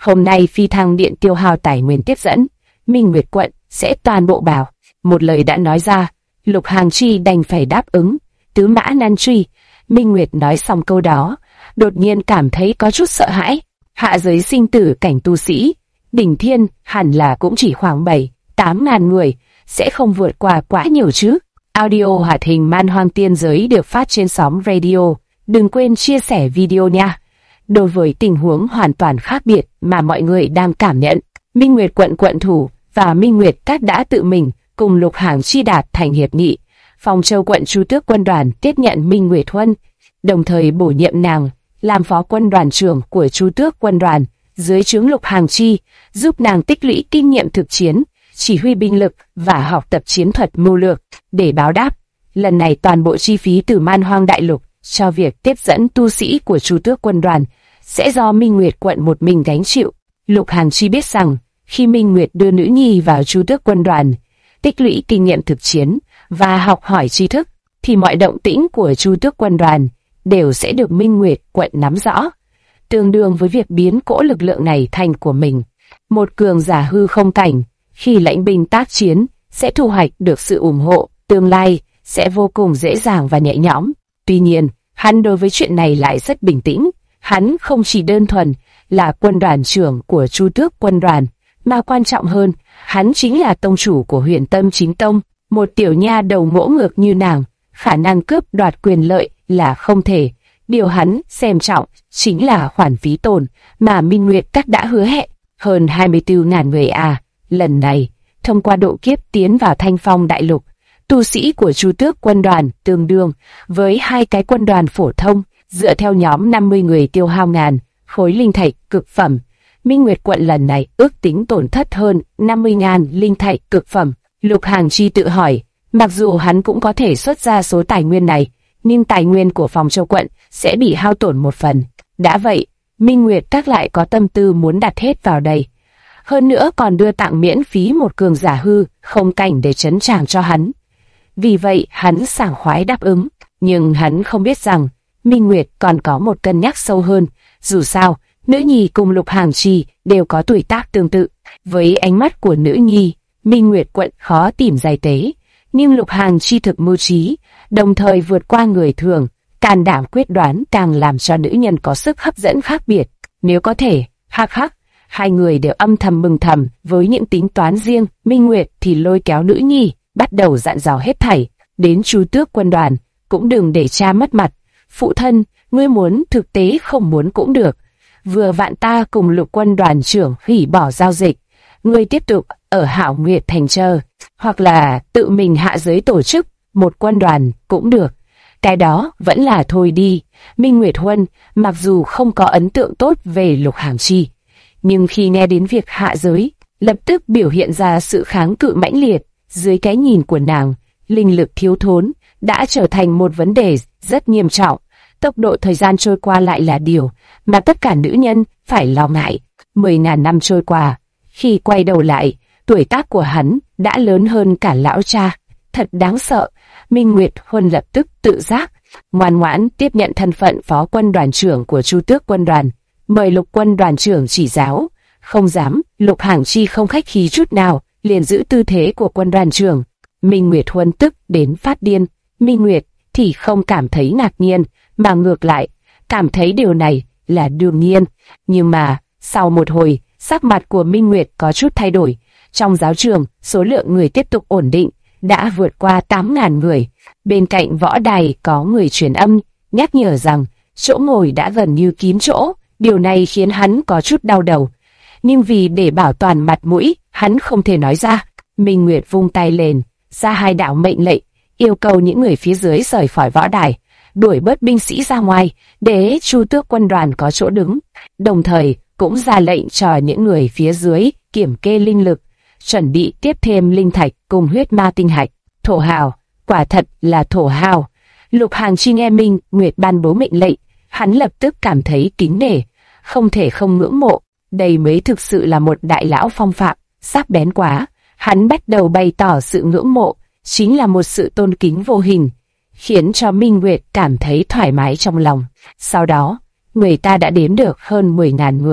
Hôm nay phi thăng điện tiêu hao tài nguyên tiếp dẫn, Minh Nguyệt quận sẽ toàn bộ bảo. Một lời đã nói ra, Lục Hàng Chi đành phải đáp ứng. Tứ mã nan truy. Minh Nguyệt nói xong câu đó, đột nhiên cảm thấy có chút sợ hãi. Hạ giới sinh tử cảnh tu sĩ, đỉnh thiên hẳn là cũng chỉ khoảng 7-8 ngàn người, sẽ không vượt qua quá nhiều chứ. Audio hoạt hình Man Hoang Tiên Giới được phát trên sóng radio. Đừng quên chia sẻ video nha. Đối với tình huống hoàn toàn khác biệt mà mọi người đang cảm nhận, Minh Nguyệt quận quận thủ và Minh Nguyệt các đã tự mình cùng Lục Hàng Chi đạt thành hiệp nghị. Phong Châu quận Chu Tước quân đoàn tiếp nhận Minh Nguyệt Huân, đồng thời bổ nhiệm nàng làm phó quân đoàn trưởng của Chu Tước quân đoàn dưới trướng Lục Hàng Chi, giúp nàng tích lũy kinh nghiệm thực chiến, chỉ huy binh lực và học tập chiến thuật mưu lược. Để báo đáp, lần này toàn bộ chi phí từ Man Hoang Đại Lục cho việc tiếp dẫn tu sĩ của Chu Tước quân đoàn sẽ do Minh Nguyệt quận một mình gánh chịu. Lục Hàng Chi biết rằng, khi Minh Nguyệt đưa nữ nhi vào Chu Tước quân đoàn, tích lũy kinh nghiệm thực chiến và học hỏi tri thức, thì mọi động tĩnh của Chu Tước quân đoàn đều sẽ được Minh Nguyệt quận nắm rõ, tương đương với việc biến cỗ lực lượng này thành của mình. Một cường giả hư không cảnh, khi lãnh binh tác chiến, sẽ thu hoạch được sự ủng hộ, tương lai sẽ vô cùng dễ dàng và nhẹ nhõm. Tuy nhiên, hắn đối với chuyện này lại rất bình tĩnh. Hắn không chỉ đơn thuần là quân đoàn trưởng của Chu Tước quân đoàn, mà quan trọng hơn, hắn chính là tông chủ của Huyền Tâm Chính Tông. Một tiểu nha đầu ngỗ ngược như nàng, khả năng cướp đoạt quyền lợi là không thể. Điều hắn xem trọng chính là khoản phí tổn mà Minh Nguyệt các đã hứa hẹn, hơn 24.000 người à. Lần này, thông qua độ kiếp tiến vào Thanh Phong Đại Lục, tu sĩ của Chu Tước quân đoàn tương đương với 2 cái quân đoàn phổ thông. Dựa theo nhóm 50 người tiêu hao ngàn khối linh thạch cực phẩm, Minh Nguyệt quận lần này ước tính tổn thất hơn 50.000 linh thạch cực phẩm. Lục Hàng Chi tự hỏi, mặc dù hắn cũng có thể xuất ra số tài nguyên này, nhưng tài nguyên của Phong Châu quận sẽ bị hao tổn một phần. Đã vậy, Minh Nguyệt các lại có tâm tư muốn đặt hết vào đây. Hơn nữa còn đưa tặng miễn phí một cường giả hư không cảnh để trấn tràng cho hắn. Vì vậy hắn sảng khoái đáp ứng, nhưng hắn không biết rằng Minh Nguyệt còn có một cân nhắc sâu hơn. Dù sao, nữ nhi cùng Lục Hàng Chi đều có tuổi tác tương tự. Với ánh mắt của nữ nhi, Minh Nguyệt quận khó tìm giai tế, nhưng Lục Hàng Chi thực mưu trí, đồng thời vượt qua người thường, can đảm quyết đoán càng làm cho nữ nhân có sức hấp dẫn khác biệt. Nếu có thể, hắc hắc, hai người đều âm thầm mừng thầm với những tính toán riêng. Minh Nguyệt thì lôi kéo nữ nhi, bắt đầu dặn dò hết thảy. Đến Chu Tước quân đoàn, cũng đừng để cha mất mặt. Phụ thân, ngươi muốn thực tế không muốn cũng được. Vừa vặn ta cùng Lục quân đoàn trưởng hủy bỏ giao dịch. Ngươi tiếp tục ở Hạo Nguyệt Thành chờ, hoặc là tự mình hạ giới tổ chức một quân đoàn cũng được. Cái đó vẫn là thôi đi. Minh Nguyệt Huân mặc dù không có ấn tượng tốt về Lục Hàng Chi, nhưng khi nghe đến việc hạ giới, lập tức biểu hiện ra sự kháng cự mãnh liệt. Dưới cái nhìn của nàng, linh lực thiếu thốn đã trở thành một vấn đề rất nghiêm trọng. Tốc độ thời gian trôi qua lại là điều mà tất cả nữ nhân phải lo ngại. 10.000 năm trôi qua, khi quay đầu lại, tuổi tác của hắn đã lớn hơn cả lão cha. Thật đáng sợ. Minh Nguyệt Huân lập tức tự giác, ngoan ngoãn tiếp nhận thân phận phó quân đoàn trưởng của Chu Tước quân đoàn, mời Lục quân đoàn trưởng chỉ giáo. Không dám, Lục Hàng Chi không khách khí chút nào, liền giữ tư thế của quân đoàn trưởng. Minh Nguyệt Huân tức đến phát điên. Minh Nguyệt thì không cảm thấy ngạc nhiên, mà ngược lại, cảm thấy điều này là đương nhiên. Nhưng mà, sau một hồi, sắc mặt của Minh Nguyệt có chút thay đổi. Trong giáo trường, số lượng người tiếp tục ổn định, đã vượt qua 8.000 người. Bên cạnh võ đài có người truyền âm, nhắc nhở rằng chỗ ngồi đã gần như kín chỗ. Điều này khiến hắn có chút đau đầu. Nhưng vì để bảo toàn mặt mũi, hắn không thể nói ra. Minh Nguyệt vung tay lên, ra 2 đạo mệnh lệnh, yêu cầu những người phía dưới rời khỏi võ đài, đuổi bớt binh sĩ ra ngoài, để Chu Tước quân đoàn có chỗ đứng. Đồng thời, cũng ra lệnh cho những người phía dưới kiểm kê linh lực, chuẩn bị tiếp thêm linh thạch cùng huyết ma tinh hạch. Thổ hào, quả thật là thổ hào. Lục Hàng Chi nghe Minh Nguyệt ban bố mệnh lệnh, hắn lập tức cảm thấy kính nể, không thể không ngưỡng mộ. Đây mới thực sự là một đại lão phong phạm, sắc bén quá. Hắn bắt đầu bày tỏ sự ngưỡng mộ, chính là một sự tôn kính vô hình, khiến cho Minh Nguyệt cảm thấy thoải mái trong lòng. Sau đó, người ta đã đếm được hơn 10.000 người,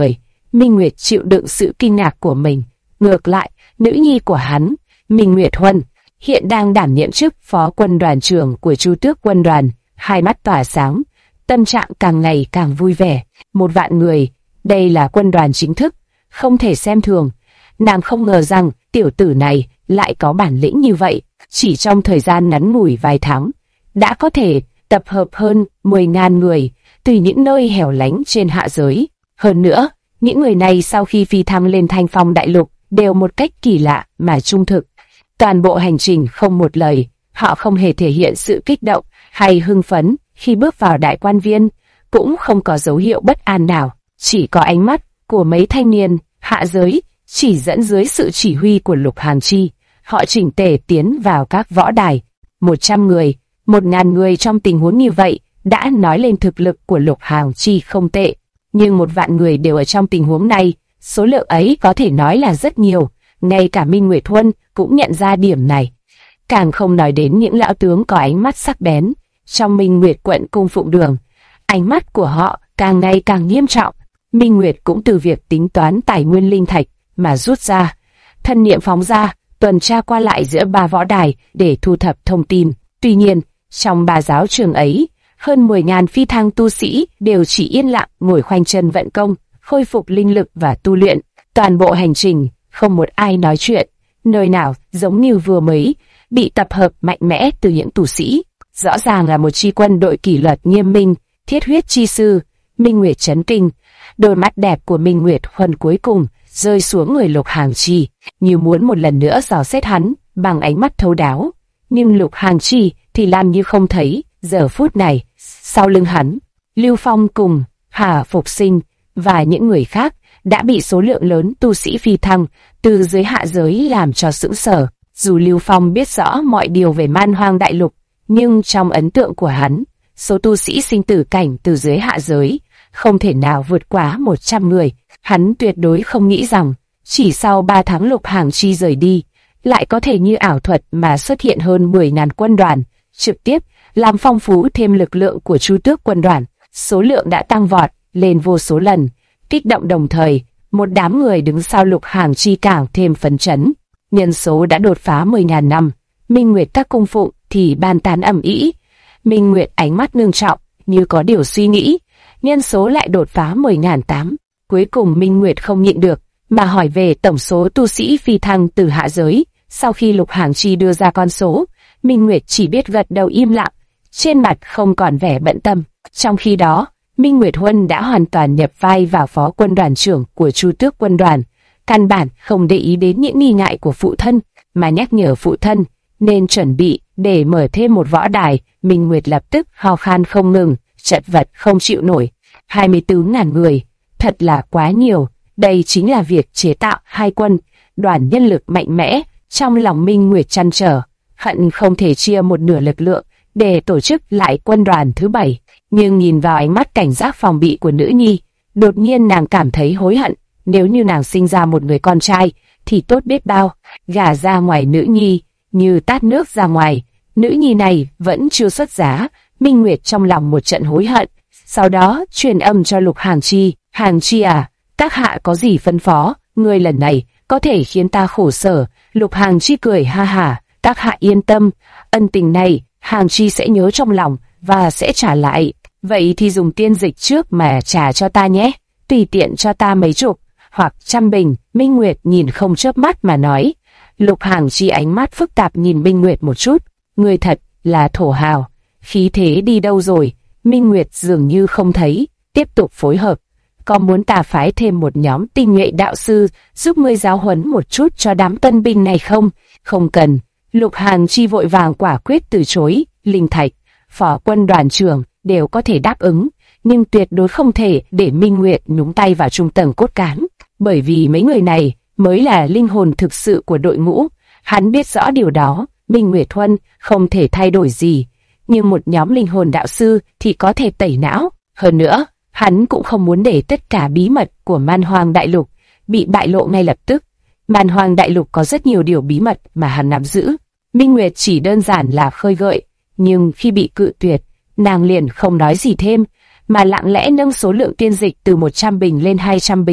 Minh Nguyệt chịu đựng sự kinh ngạc của mình. Ngược lại, nữ nhi của hắn, Minh Nguyệt Huân, hiện đang đảm nhiệm chức phó quân đoàn trưởng của Chu Tước quân đoàn, hai mắt tỏa sáng, tâm trạng càng ngày càng vui vẻ. 1.000.000 người, đây là quân đoàn chính thức, không thể xem thường. Nàng không ngờ rằng tiểu tử này lại có bản lĩnh như vậy, chỉ trong thời gian ngắn ngủi vài tháng, đã có thể tập hợp hơn 10.000 người từ những nơi hẻo lánh trên hạ giới. Hơn nữa, những người này sau khi phi thăng lên Thanh Phong Đại Lục đều một cách kỳ lạ mà trung thực. Toàn bộ hành trình không một lời, họ không hề thể hiện sự kích động hay hưng phấn khi bước vào đại quan viên, cũng không có dấu hiệu bất an nào, chỉ có ánh mắt của mấy thanh niên hạ giới chỉ dẫn dưới sự chỉ huy của Lục Hàng Chi. Họ chỉnh tề tiến vào các võ đài. 100 người, 1.000 người trong tình huống như vậy đã nói lên thực lực của Lục Hàng Chi không tệ. Nhưng 1.000.000 người đều ở trong tình huống này, số lượng ấy có thể nói là rất nhiều. Ngay cả Minh Nguyệt Huân cũng nhận ra điểm này. Càng không nói đến những lão tướng có ánh mắt sắc bén trong Minh Nguyệt quận cung phụng đường. Ánh mắt của họ càng ngày càng nghiêm trọng. Minh Nguyệt cũng từ việc tính toán tài nguyên linh thạch mà rút ra, thân niệm phóng ra, tuần tra qua lại giữa 3 võ đài để thu thập thông tin. Tuy nhiên, trong 3 giáo trường ấy, hơn 10.000 phi thăng tu sĩ đều chỉ yên lặng ngồi khoanh chân vận công, khôi phục linh lực và tu luyện. Toàn bộ hành trình, không một ai nói chuyện, nơi nào giống như vừa mới bị tập hợp mạnh mẽ từ những tu sĩ. Rõ ràng là một chi quân đội kỷ luật nghiêm minh, thiết huyết chi sư. Minh Nguyệt chấn kinh, đôi mắt đẹp của Minh Nguyệt Huân cuối cùng rơi xuống người Lục Hàng Chi, như muốn một lần nữa dò xét hắn bằng ánh mắt thấu đáo. Nhưng Lục Hàng Chi thì làm như không thấy. Giờ phút này, sau lưng hắn, Lưu Phong cùng Hà Phục Sinh và những người khác đã bị số lượng lớn tu sĩ phi thăng từ dưới hạ giới làm cho sững sờ. Dù Lưu Phong biết rõ mọi điều về Man Hoang Đại Lục, nhưng trong ấn tượng của hắn, số tu sĩ sinh tử cảnh từ dưới hạ giới không thể nào vượt quá 100 người. Hắn tuyệt đối không nghĩ rằng chỉ sau 3 tháng Lục Hàng Chi rời đi, lại có thể như ảo thuật mà xuất hiện hơn 10.000 quân đoàn, trực tiếp làm phong phú thêm lực lượng của Chu Tước quân đoàn. Số lượng đã tăng vọt lên vô số lần. Kích động đồng thời, một đám người đứng sau Lục Hàng Chi càng thêm phấn chấn. Nhân số đã đột phá 10.000 năm. Minh Nguyệt các cung phụng thì bàn tán ầm ĩ. Minh Nguyệt ánh mắt ngưng trọng, như có điều suy nghĩ. Nhân số lại đột phá 10.800. Cuối cùng Minh Nguyệt không nhịn được, mà hỏi về tổng số tu sĩ phi thăng từ hạ giới. Sau khi Lục Hàng Chi đưa ra con số, Minh Nguyệt chỉ biết gật đầu im lặng, trên mặt không còn vẻ bận tâm. Trong khi đó, Minh Nguyệt Huân đã hoàn toàn nhập vai vào phó quân đoàn trưởng của Chu Tước quân đoàn, căn bản không để ý đến những nghi ngại của phụ thân, mà nhắc nhở phụ thân nên chuẩn bị để mở thêm một võ đài. Minh Nguyệt lập tức ho khan không ngừng, chật vật không chịu nổi. 24.000 người, thật là quá nhiều. Đây chính là việc chế tạo 2 quân đoàn nhân lực mạnh mẽ. Trong lòng Minh Nguyệt trăn trở, hận không thể chia một nửa lực lượng để tổ chức lại quân đoàn thứ 7. Nhưng nhìn vào ánh mắt cảnh giác phòng bị của nữ nhi, đột nhiên nàng cảm thấy hối hận. Nếu như nàng sinh ra một người con trai thì tốt biết bao. Gả ra ngoài nữ nhi như tát nước ra ngoài. Nữ nhi này vẫn chưa xuất giá. Minh Nguyệt trong lòng một trận hối hận. Sau đó truyền âm cho Lục Hàng Chi. Hàng Chi à, các hạ có gì phân phó? Ngươi lần này có thể khiến ta khổ sở. Lục Hàng Chi cười ha hả. Các hạ yên tâm, ân tình này Hàng Chi sẽ nhớ trong lòng và sẽ trả lại. Vậy thì dùng tiên dịch trước mà trả cho ta nhé. Tùy tiện cho ta mấy chục hoặc 100 bình. Minh Nguyệt nhìn không chớp mắt mà nói. Lục Hàng Chi ánh mắt phức tạp nhìn Minh Nguyệt một chút. Người thật là thổ hào. Khí thế đi đâu rồi? Minh Nguyệt dường như không thấy, tiếp tục phối hợp. Có muốn ta phái thêm một nhóm tinh nhuệ đạo sư giúp ngươi giáo huấn một chút cho đám tân binh này không? Không cần. Lục Hàng Chi vội vàng quả quyết từ chối. Linh thạch, phó quân đoàn trưởng đều có thể đáp ứng, nhưng tuyệt đối không thể để Minh Nguyệt nhúng tay vào trung tầng cốt cán, bởi vì mấy người này mới là linh hồn thực sự của đội ngũ. Hắn biết rõ điều đó. Minh Nguyệt Huân không thể thay đổi gì, nhưng một nhóm linh hồn đạo sư thì có thể tẩy não. Hơn nữa, hắn cũng không muốn để tất cả bí mật của Man Hoang Đại Lục bị bại lộ ngay lập tức. Man Hoang Đại Lục có rất nhiều điều bí mật mà hắn nắm giữ. Minh Nguyệt chỉ đơn giản là khơi gợi, nhưng khi bị cự tuyệt, nàng liền không nói gì thêm, mà lặng lẽ nâng số lượng tiên dịch từ 100 bình lên 200 bình.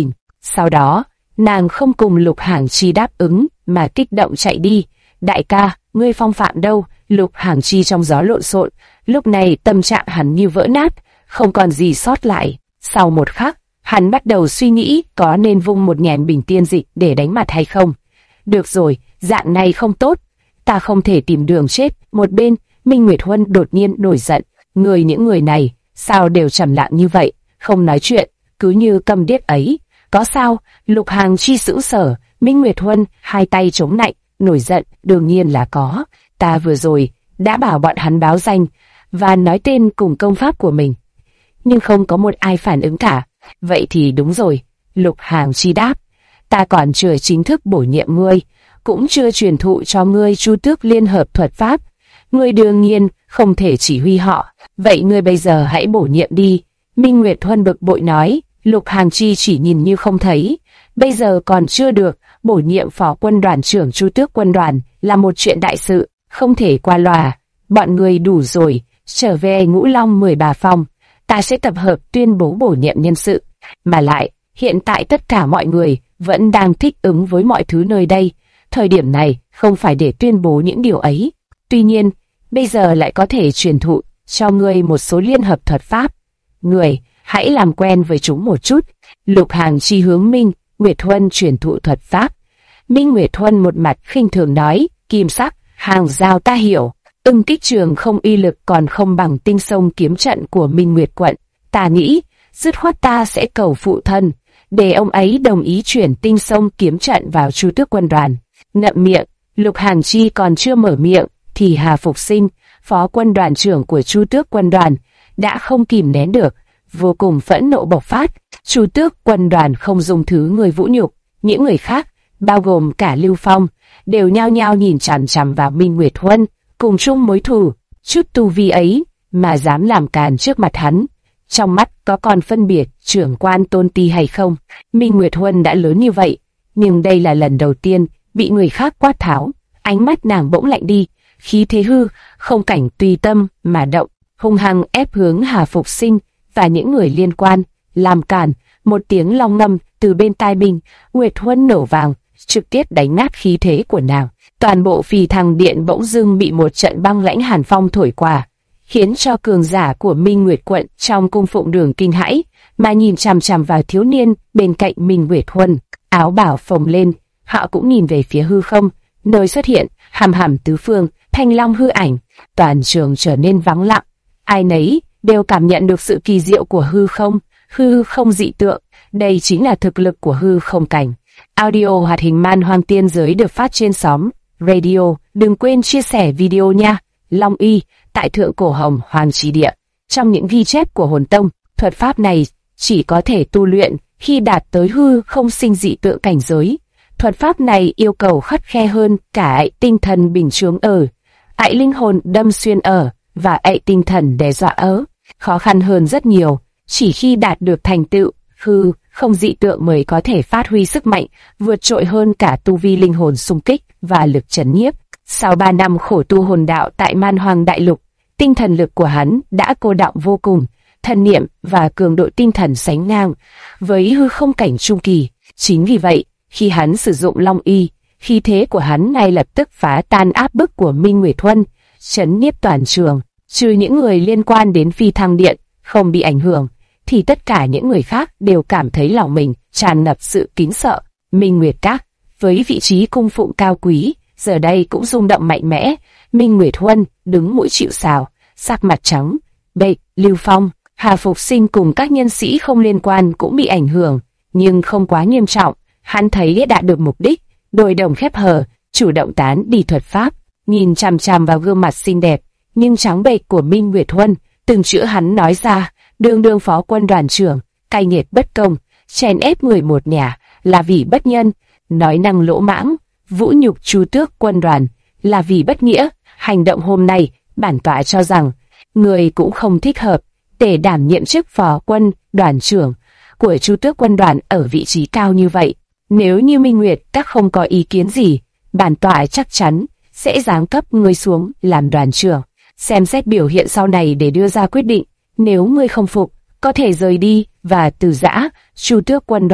Sau đó, nàng không cùng Lục Hàng Chi đáp ứng, mà kích động chạy đi. Đại ca, ngươi phong phạm đâu? Lục Hàng Chi trong gió lộn xộn, lúc này tâm trạng hắn như vỡ nát, không còn gì sót lại. Sau một khắc, hắn bắt đầu suy nghĩ có nên vung một nhánh bình tiên dịch để đánh mặt hay không. Được rồi, dạng này không tốt, ta không thể tìm đường chết. Một bên, Minh Nguyệt Huân đột nhiên nổi giận, những người này, sao đều trầm lặng như vậy, không nói chuyện, cứ như câm điếc ấy. Có sao? Lục Hàng Chi sững sờ. Minh Nguyệt Huân hai tay chống nạnh, nổi giận. Đương nhiên là có, ta vừa rồi đã bảo bọn hắn báo danh và nói tên cùng công pháp của mình, nhưng không có một ai phản ứng cả. Vậy thì đúng rồi, Lục Hàng Chi đáp, ta còn chưa chính thức bổ nhiệm ngươi, cũng chưa truyền thụ cho ngươi Chu Tước Liên Hợp thuật pháp, ngươi đương nhiên không thể chỉ huy họ. Vậy ngươi bây giờ hãy bổ nhiệm đi. Minh Nguyệt Huân bực bội nói. Lục Hàng Chi chỉ nhìn như không thấy, bây giờ còn chưa được. Bổ nhiệm phó quân đoàn trưởng Chu Tước quân đoàn là một chuyện đại sự, không thể qua loa. Bọn người đủ rồi, trở về Ngũ Long 13 phòng, ta sẽ tập hợp tuyên bố bổ nhiệm nhân sự. Mà lại, hiện tại tất cả mọi người vẫn đang thích ứng với mọi thứ nơi đây, thời điểm này không phải để tuyên bố những điều ấy. Tuy nhiên, bây giờ lại có thể truyền thụ cho ngươi một số liên hợp thuật pháp. Ngươi hãy làm quen với chúng một chút. Lục Hàng Chi hướng Minh Nguyệt Huân truyền thụ thuật pháp. Minh Nguyệt Huân một mặt khinh thường nói, kim sắc, hàng giao ta hiểu. Ưng Kích Trường không uy lực còn không bằng Tinh Sông kiếm trận của Minh Nguyệt quận. Ta nghĩ, dứt khoát ta sẽ cầu phụ thân, để ông ấy đồng ý chuyển Tinh Sông kiếm trận vào Chu Tước quân đoàn. Ngậm miệng. Lục Hàng Chi còn chưa mở miệng, thì Hà Phục Sinh, phó quân đoàn trưởng của Chu Tước quân đoàn, đã không kìm nén được, vô cùng phẫn nộ bộc phát. Chu Tước quân đoàn không dùng thứ người vũ nhục, những người khác, bao gồm cả Lưu Phong, đều nhao nhao nhìn chằm chằm vào Minh Nguyệt Huân, cùng chung mối thù. Chút tu vi ấy mà dám làm càn trước mặt hắn, trong mắt có còn phân biệt trưởng quan tôn ti hay không? Minh Nguyệt Huân đã lớn như vậy, nhưng đây là lần đầu tiên bị người khác quát tháo. Ánh mắt nàng bỗng lạnh đi, khí thế hư không cảnh tùy tâm mà động, hung hăng ép hướng Hà Phục Sinh và những người liên quan. Làm cản. Một tiếng long ngâm từ bên tai Minh Nguyệt Huân nổ vàng, trực tiếp đánh nát khí thế của nàng. Toàn bộ Phì Thằng Điện bỗng dưng bị một trận băng lãnh hàn phong thổi qua, khiến cho cường giả của Minh Nguyệt quận trong cung phụng đường kinh hãi, mà nhìn chằm chằm vào thiếu niên bên cạnh Minh Nguyệt Huân. Áo bảo phồng lên, họ cũng nhìn về phía hư không, nơi xuất hiện hàm tứ phương thanh long hư ảnh. Toàn trường trở nên vắng lặng, ai nấy đều cảm nhận được sự kỳ diệu của hư không dị tượng. Đây chính là thực lực của hư không cảnh. Audio hoạt hình Man Hoang Tiên Giới được phát trên xóm Radio. Đừng quên chia sẻ video nha. Long Y, tại Thượng Cổ Hồng Hoàng Chỉ Địa. Trong những ghi chép của Hồn Tông, thuật pháp này chỉ có thể tu luyện khi đạt tới hư không sinh dị tượng cảnh giới. Thuật pháp này yêu cầu khắt khe hơn cả ạy tinh thần bình chướng ở, ạy linh hồn đâm xuyên ở, và ạy tinh thần đe dọa ở. Khó khăn hơn rất nhiều, chỉ khi đạt được thành tựu hư không dị tượng mới có thể phát huy sức mạnh vượt trội hơn cả tu vi linh hồn xung kích và lực trấn nhiếp. Sau 3 năm khổ tu hồn đạo tại Man Hoang Đại Lục, tinh thần lực của hắn đã cô đọng vô cùng, thần niệm và cường độ tinh thần sánh ngang với hư không cảnh trung kỳ. Chính vì vậy, khi hắn sử dụng Long Y, khí thế của hắn ngay lập tức phá tan áp bức của Minh Nguyệt Huân, trấn nhiếp toàn trường. Trừ những người liên quan đến Phi Thăng Điện không bị ảnh hưởng, thì tất cả những người khác đều cảm thấy lòng mình tràn ngập sự kính sợ. Minh Nguyệt Các, với vị trí cung phụng cao quý, giờ đây cũng rung động mạnh mẽ. Minh Nguyệt Huân đứng mũi chịu sào, sắc mặt trắng bệch. Lưu Phong, Hà Phục Sinh cùng các nhân sĩ không liên quan cũng bị ảnh hưởng, nhưng không quá nghiêm trọng. Hắn thấy đạt được mục đích, đôi đồng khép hờ, chủ động tán đi thuật pháp, nhìn chằm chằm vào gương mặt xinh đẹp nhưng trắng bệch của Minh Nguyệt Huân, từng chữ hắn nói ra. Đương phó quân đoàn trưởng, cay nghiệt bất công, chèn ép người một nhà là vì bất nhân, nói năng lỗ mãng, vũ nhục Chu Tước quân đoàn là vì bất nghĩa. Hành động hôm nay, bản tọa cho rằng người cũng không thích hợp để đảm nhiệm chức phó quân đoàn trưởng của Chu Tước quân đoàn ở vị trí cao như vậy. Nếu như Minh Nguyệt các không có ý kiến gì, bản tọa chắc chắn sẽ giáng cấp ngươi xuống làm đoàn trưởng, xem xét biểu hiện sau này để đưa ra quyết định. Nếu ngươi không phục, có thể rời đi và từ giã Chu Tước quân đoàn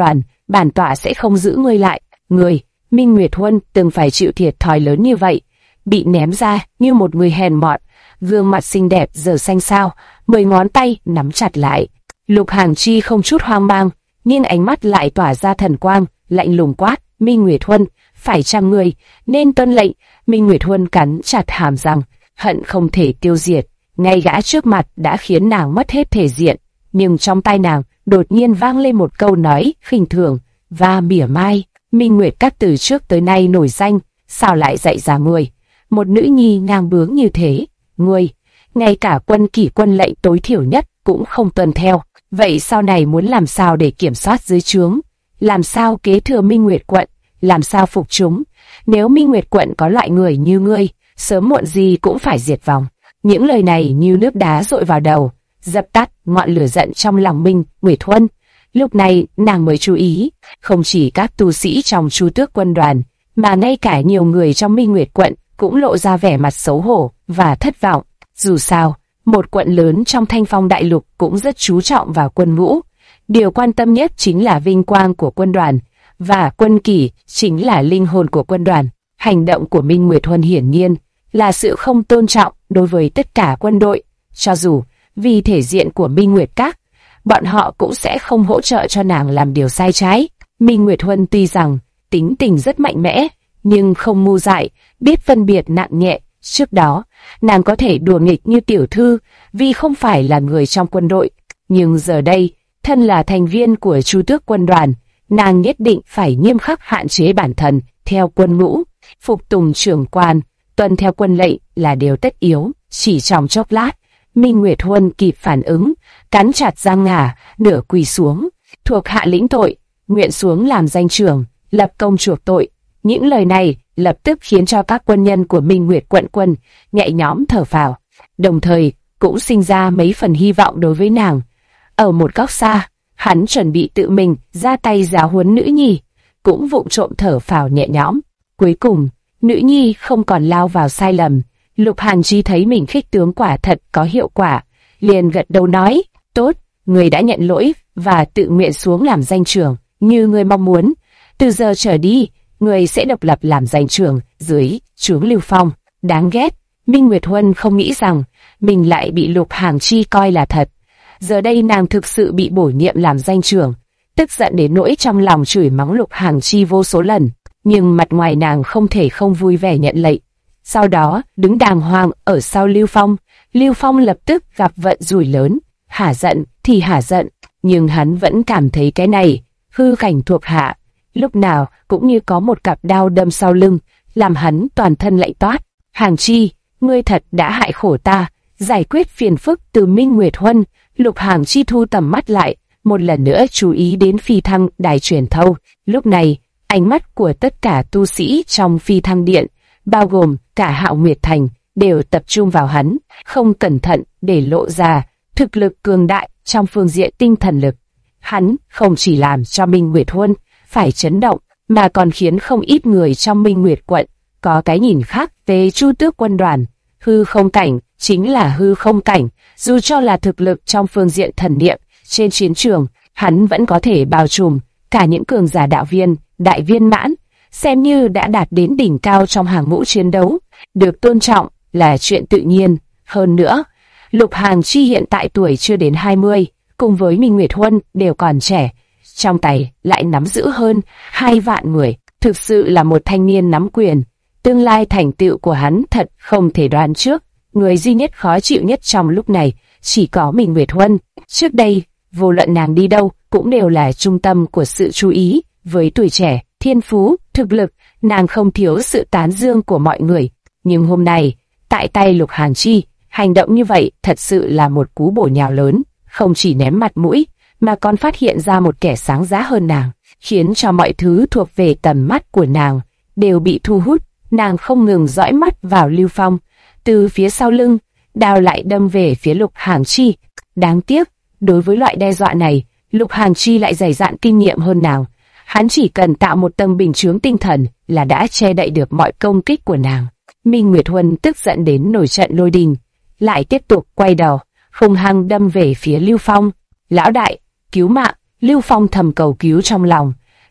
bản tọa sẽ không giữ ngươi lại. Ngươi, Minh Nguyệt Huân từng phải chịu thiệt thòi lớn như vậy, bị ném ra như một người hèn mọn, gương mặt xinh đẹp giờ xanh xao, 10 ngón tay nắm chặt lại. Lục Hàng Chi không chút hoang mang, nhưng ánh mắt lại tỏa ra thần quang, lạnh lùng quát, Minh Nguyệt Huân, phải chăng ngươi nên tuân lệnh? Minh Nguyệt Huân cắn chặt hàm răng, hận không thể tiêu diệt. Ngay gã trước mặt đã khiến nàng mất hết thể diện, nhưng trong tai nàng đột nhiên vang lên một câu nói khinh thường và mỉa mai. Minh Nguyệt Các từ trước tới nay nổi danh, sao lại dạy ra ngươi một nữ nhi ngang bướng như thế? Ngươi, ngay cả quân kỷ quân lệnh tối thiểu nhất cũng không tuân theo. Vậy sau này muốn làm sao để kiểm soát dưới trướng? Làm sao kế thừa Minh Nguyệt Quận? Làm sao phục chúng? Nếu Minh Nguyệt Quận có loại người như ngươi, sớm muộn gì cũng phải diệt vong. Những lời này như nước đá dội vào đầu, dập tắt ngọn lửa giận trong lòng Minh Nguyệt Huân. Lúc này nàng mới chú ý, không chỉ các tu sĩ trong Chu Tước Quân đoàn, mà ngay cả nhiều người trong Minh Nguyệt Quận cũng lộ ra vẻ mặt xấu hổ và thất vọng. Dù sao, một quận lớn trong Thanh Phong Đại Lục cũng rất chú trọng vào quân ngũ. Điều quan tâm nhất chính là vinh quang của quân đoàn, và quân kỷ chính là linh hồn của quân đoàn. Hành động của Minh Nguyệt Huân hiển nhiên là sự không tôn trọng đối với tất cả quân đội. Cho dù vì thể diện của Minh Nguyệt Các, bọn họ cũng sẽ không hỗ trợ cho nàng làm điều sai trái. Minh Nguyệt Huân tuy rằng tính tình rất mạnh mẽ, nhưng không ngu dại, biết phân biệt nặng nhẹ. Trước đó, nàng có thể đùa nghịch như tiểu thư vì không phải là người trong quân đội. Nhưng giờ đây, thân là thành viên của Chu Tước Quân đoàn, nàng nhất định phải nghiêm khắc hạn chế bản thân theo quân ngũ, phục tùng trưởng quan, tuân theo quân lệnh là điều tất yếu. Chỉ trong chốc lát, Minh Nguyệt Huân kịp phản ứng, cắn chặt răng ngà, nửa quỳ xuống. Thuộc hạ lĩnh tội, nguyện xuống làm danh trưởng, lập công chuộc tội. Những lời này lập tức khiến cho các quân nhân của Minh Nguyệt Quận quân nhẹ nhõm thở phào, đồng thời cũng sinh ra mấy phần hy vọng đối với nàng. Ở một góc xa, hắn chuẩn bị tự mình ra tay giáo huấn nữ nhi, cũng vụng trộm thở phào nhẹ nhõm. Cuối cùng, nữ nhi không còn lao vào sai lầm. Lục Hàng Chi thấy mình khích tướng quả thật có hiệu quả, liền gật đầu nói, tốt, người đã nhận lỗi và tự nguyện xuống làm danh trưởng, như người mong muốn. Từ giờ trở đi, người sẽ độc lập làm danh trưởng dưới trướng Lưu Phong. Đáng ghét, Minh Nguyệt Huân không nghĩ rằng mình lại bị Lục Hàng Chi coi là thật. Giờ đây nàng thực sự bị bổ nhiệm làm danh trưởng, tức giận đến nỗi trong lòng chửi mắng Lục Hàng Chi vô số lần, nhưng mặt ngoài nàng không thể không vui vẻ nhận lệnh. Sau đó, đứng đàng hoàng ở sau Lưu Phong, Lưu Phong lập tức gặp vận rủi lớn, hả giận thì hả giận, nhưng hắn vẫn cảm thấy cái này, hư cảnh thuộc hạ, lúc nào cũng như có một cặp đao đâm sau lưng, làm hắn toàn thân lạnh toát. Hàng Chi, ngươi thật đã hại khổ ta, giải quyết phiền phức từ Minh Nguyệt Huân. Lục Hàng Chi thu tầm mắt lại, một lần nữa chú ý đến phi thăng đài truyền thâu. Lúc này, ánh mắt của tất cả tu sĩ trong phi thăng điện, bao gồm cả Hạo Nguyệt Thành, đều tập trung vào hắn, không cẩn thận để lộ ra thực lực cường đại trong phương diện tinh thần lực. Hắn không chỉ làm cho Minh Nguyệt Huân phải chấn động, mà còn khiến không ít người trong Minh Nguyệt Quận có cái nhìn khác về Chu Tước Quân đoàn. Hư không cảnh chính là hư không cảnh, dù cho là thực lực trong phương diện thần niệm, trên chiến trường, hắn vẫn có thể bao trùm cả những cường giả đạo viên, đại viên mãn, xem như đã đạt đến đỉnh cao trong hàng ngũ chiến đấu, được tôn trọng là chuyện tự nhiên. Hơn nữa, Lục Hàng Chi hiện tại tuổi chưa đến 20, cùng với Minh Nguyệt Huân đều còn trẻ, trong tay lại nắm giữ hơn 2 vạn người, thực sự là một thanh niên nắm quyền. Tương lai thành tựu của hắn thật không thể đoán trước. Người duy nhất khó chịu nhất trong lúc này chỉ có Minh Nguyệt Huân. Trước đây, vô luận nàng đi đâu cũng đều là trung tâm của sự chú ý. Với tuổi trẻ, thiên phú, thực lực, nàng không thiếu sự tán dương của mọi người. Nhưng hôm nay, tại tay Lục Hàng Chi, hành động như vậy thật sự là một cú bổ nhào lớn, không chỉ ném mặt mũi, mà còn phát hiện ra một kẻ sáng giá hơn nàng, khiến cho mọi thứ thuộc về tầm mắt của nàng đều bị thu hút. Nàng không ngừng dõi mắt vào Lưu Phong, từ phía sau lưng, đao lại đâm về phía Lục Hàng Chi. Đáng tiếc, đối với loại đe dọa này, Lục Hàng Chi lại dày dạn kinh nghiệm hơn nàng. Hắn chỉ cần tạo một tầng bình chướng tinh thần là đã che đậy được mọi công kích của nàng. Minh Nguyệt Huân tức giận đến nổi trận lôi đình, lại tiếp tục quay đầu, hung hăng đâm về phía Lưu Phong. Lão đại, cứu mạng! Lưu Phong thầm cầu cứu trong lòng,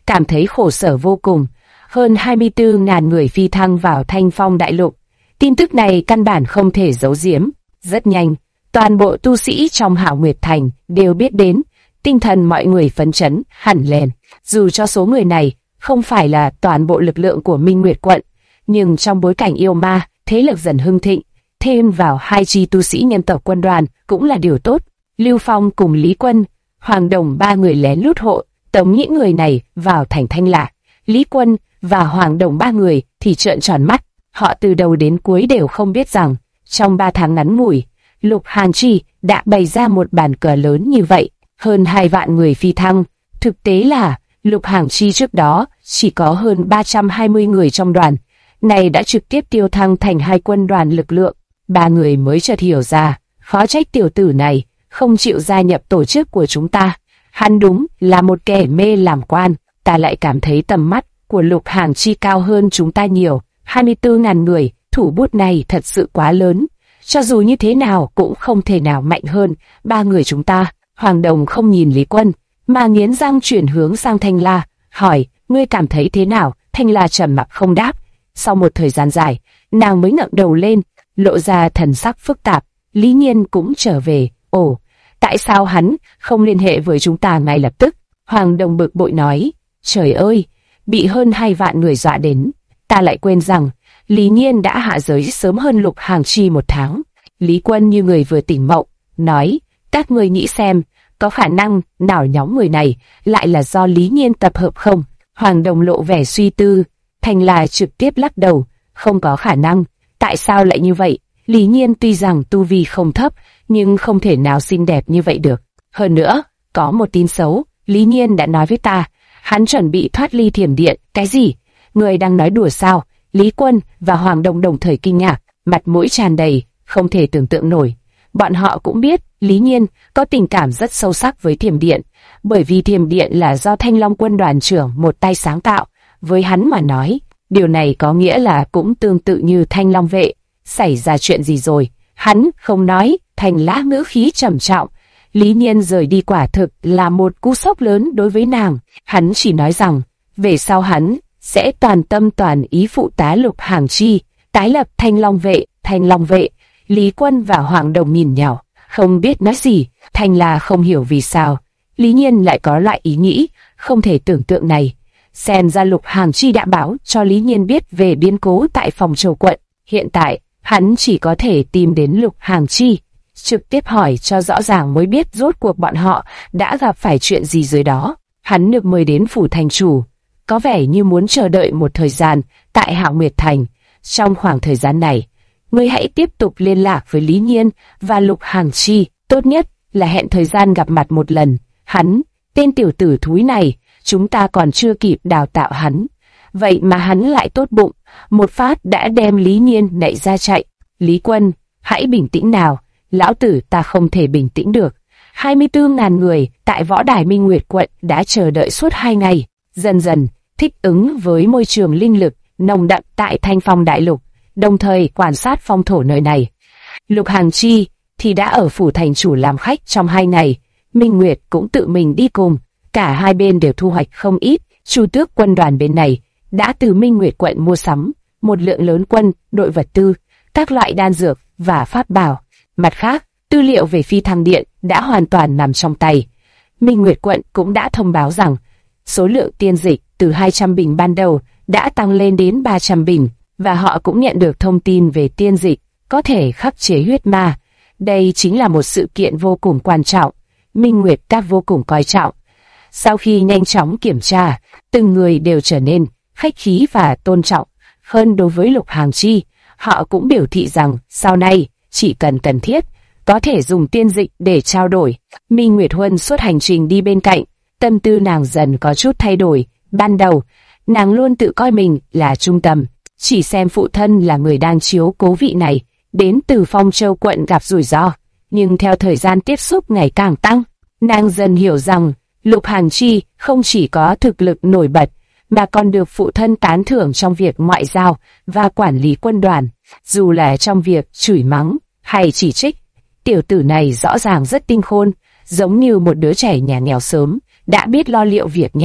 cảm thấy khổ sở vô cùng. Hơn 24.000 người phi thăng vào Thanh Phong Đại Lục. Tin tức này căn bản không thể giấu giếm. Rất nhanh, toàn bộ tu sĩ trong Hạo Nguyệt Thành đều biết đến. Tinh thần mọi người phấn chấn hẳn lên. Dù cho số người này không phải là toàn bộ lực lượng của Minh Nguyệt quận, nhưng trong bối cảnh yêu ma, thế lực dần hưng thịnh, thêm vào 2 chi tu sĩ nhân tộc quân đoàn cũng là điều tốt. Lưu Phong cùng Lý Quân, Hoàng Đồng 3 người lén lút hộ tống những người này vào thành Thanh Lạc. Lý Quân và Hoàng Đồng 3 người thì trợn tròn mắt. Họ từ đầu đến cuối đều không biết rằng trong 3 tháng ngắn ngủi, Lục Hàng Chi đã bày ra một bàn cờ lớn như vậy. Hơn 2 vạn người phi thăng. Thực tế là Lục Hàng Chi trước đó chỉ có hơn 320 người trong đoàn, này đã trực tiếp tiêu thăng thành 2 quân đoàn lực lượng. 3 người mới chợt hiểu ra, khó trách tiểu tử này không chịu gia nhập tổ chức của chúng ta. Hắn đúng là một kẻ mê làm quan. Ta lại cảm thấy tầm mắt của Lục Hàng Chi cao hơn chúng ta nhiều. 24.000 người, thủ bút này thật sự quá lớn. Cho dù như thế nào cũng không thể nào mạnh hơn 3 người chúng ta. Hoàng Đồng không nhìn Lý Quân, mà nghiến răng chuyển hướng sang Thanh La, hỏi, ngươi cảm thấy thế nào? Thanh La trầm mặc không đáp. Sau một thời gian dài, nàng mới ngẩng đầu lên, lộ ra thần sắc phức tạp. Lý Nhiên cũng trở về. Ồ, tại sao hắn không liên hệ với chúng ta ngay lập tức? Hoàng Đồng bực bội nói, trời ơi, bị hơn 2 vạn người dọa đến. Ta lại quên rằng, Lý Nhiên đã hạ giới sớm hơn Lục Hàng Chi 1 tháng. Lý Quân như người vừa tỉnh mộng, nói, các ngươi nghĩ xem, có khả năng nào nhóm người này lại là do Lý Nhiên tập hợp không? Hoàng Đồng lộ vẻ suy tư. Thành là trực tiếp lắc đầu, không có khả năng. Tại sao lại như vậy? Lý Nhiên tuy rằng tu vi không thấp, nhưng không thể nào xinh đẹp như vậy được. Hơn nữa, có một tin xấu, Lý Nhiên đã nói với ta, hắn chuẩn bị thoát ly thiểm điện. Cái gì? Người đang nói đùa sao? Lý Quân và Hoàng Đồng đồng thời kinh ngạc, mặt mũi tràn đầy, không thể tưởng tượng nổi. Bọn họ cũng biết, Lý Nhiên có tình cảm rất sâu sắc với thiểm điện, bởi vì thiểm điện là do Thanh Long quân đoàn trưởng một tay sáng tạo. Với hắn mà nói, điều này có nghĩa là cũng tương tự như Thanh Long vệ. Xảy ra chuyện gì rồi? Hắn không nói. Thành Lã ngữ khí trầm trọng. Lý Nhiên rời đi quả thực là một cú sốc lớn đối với nàng. Hắn chỉ nói rằng, về sau hắn sẽ toàn tâm toàn ý phụ tá Lục Hàng Chi, tái lập Thanh Long vệ. Thanh Long vệ. Lý Quân và Hoàng Đồng nhìn nhau, không biết nói gì. Thành là không hiểu vì sao Lý Nhiên lại có loại ý nghĩ không thể tưởng tượng này. Xem ra Lục Hàng Chi đã báo cho Lý Nhiên biết về biến cố tại Phong Châu quận. Hiện tại, hắn chỉ có thể tìm đến Lục Hàng Chi, trực tiếp hỏi cho rõ ràng mới biết rốt cuộc bọn họ đã gặp phải chuyện gì dưới đó. Hắn được mời đến phủ thành chủ, có vẻ như muốn chờ đợi một thời gian tại Hạo Nguyệt Thành. Trong khoảng thời gian này, ngươi hãy tiếp tục liên lạc với Lý Nhiên và Lục Hàng Chi, tốt nhất là hẹn thời gian gặp mặt một lần. Hắn, tên tiểu tử thúi này, chúng ta còn chưa kịp đào tạo hắn, vậy mà hắn lại tốt bụng, một phát đã đem Lý Nhiên nạy ra chạy. Lý Quân, hãy bình tĩnh nào, lão tử ta không thể bình tĩnh được. 24.000 người tại võ đài Minh Nguyệt quận đã chờ đợi suốt 2 ngày, dần dần thích ứng với môi trường linh lực nồng đậm tại Thanh Phong Đại Lục, đồng thời quan sát phong thổ nơi này. Lục Hàng Chi thì đã ở phủ thành chủ làm khách trong 2 ngày, Minh Nguyệt cũng tự mình đi cùng. Cả hai bên đều thu hoạch không ít. Chu tước quân đoàn bên này đã từ Minh Nguyệt quận mua sắm một lượng lớn quân, đội vật tư, các loại đan dược và pháp bảo. Mặt khác, tư liệu về phi thăng điện đã hoàn toàn nằm trong tay. Minh Nguyệt quận cũng đã thông báo rằng số lượng tiên dịch từ 200 bình ban đầu đã tăng lên đến 300 bình, và họ cũng nhận được thông tin về tiên dịch có thể khắc chế huyết ma. Đây chính là một sự kiện vô cùng quan trọng, Minh Nguyệt các vô cùng coi trọng. Sau khi nhanh chóng kiểm tra, từng người đều trở nên khách khí và tôn trọng hơn đối với Lục Hàng Chi. Họ cũng biểu thị rằng sau này chỉ cần cần thiết có thể dùng tiên dịch để trao đổi. Minh Nguyệt Huân suốt hành trình đi bên cạnh, tâm tư nàng dần có chút thay đổi. Ban đầu, nàng luôn tự coi mình là trung tâm, chỉ xem phụ thân là người đang chiếu cố vị này, đến từ Phong Châu quận gặp rủi ro. Nhưng theo thời gian tiếp xúc ngày càng tăng, nàng dần hiểu rằng Lục Hàng Chi không chỉ có thực lực nổi bật, mà còn được phụ thân tán thưởng trong việc ngoại giao và quản lý quân đoàn. Dù là trong việc chửi mắng hay chỉ trích, tiểu tử này rõ ràng rất tinh khôn, giống như một đứa trẻ nhà nghèo sớm, đã biết lo liệu việc nhà.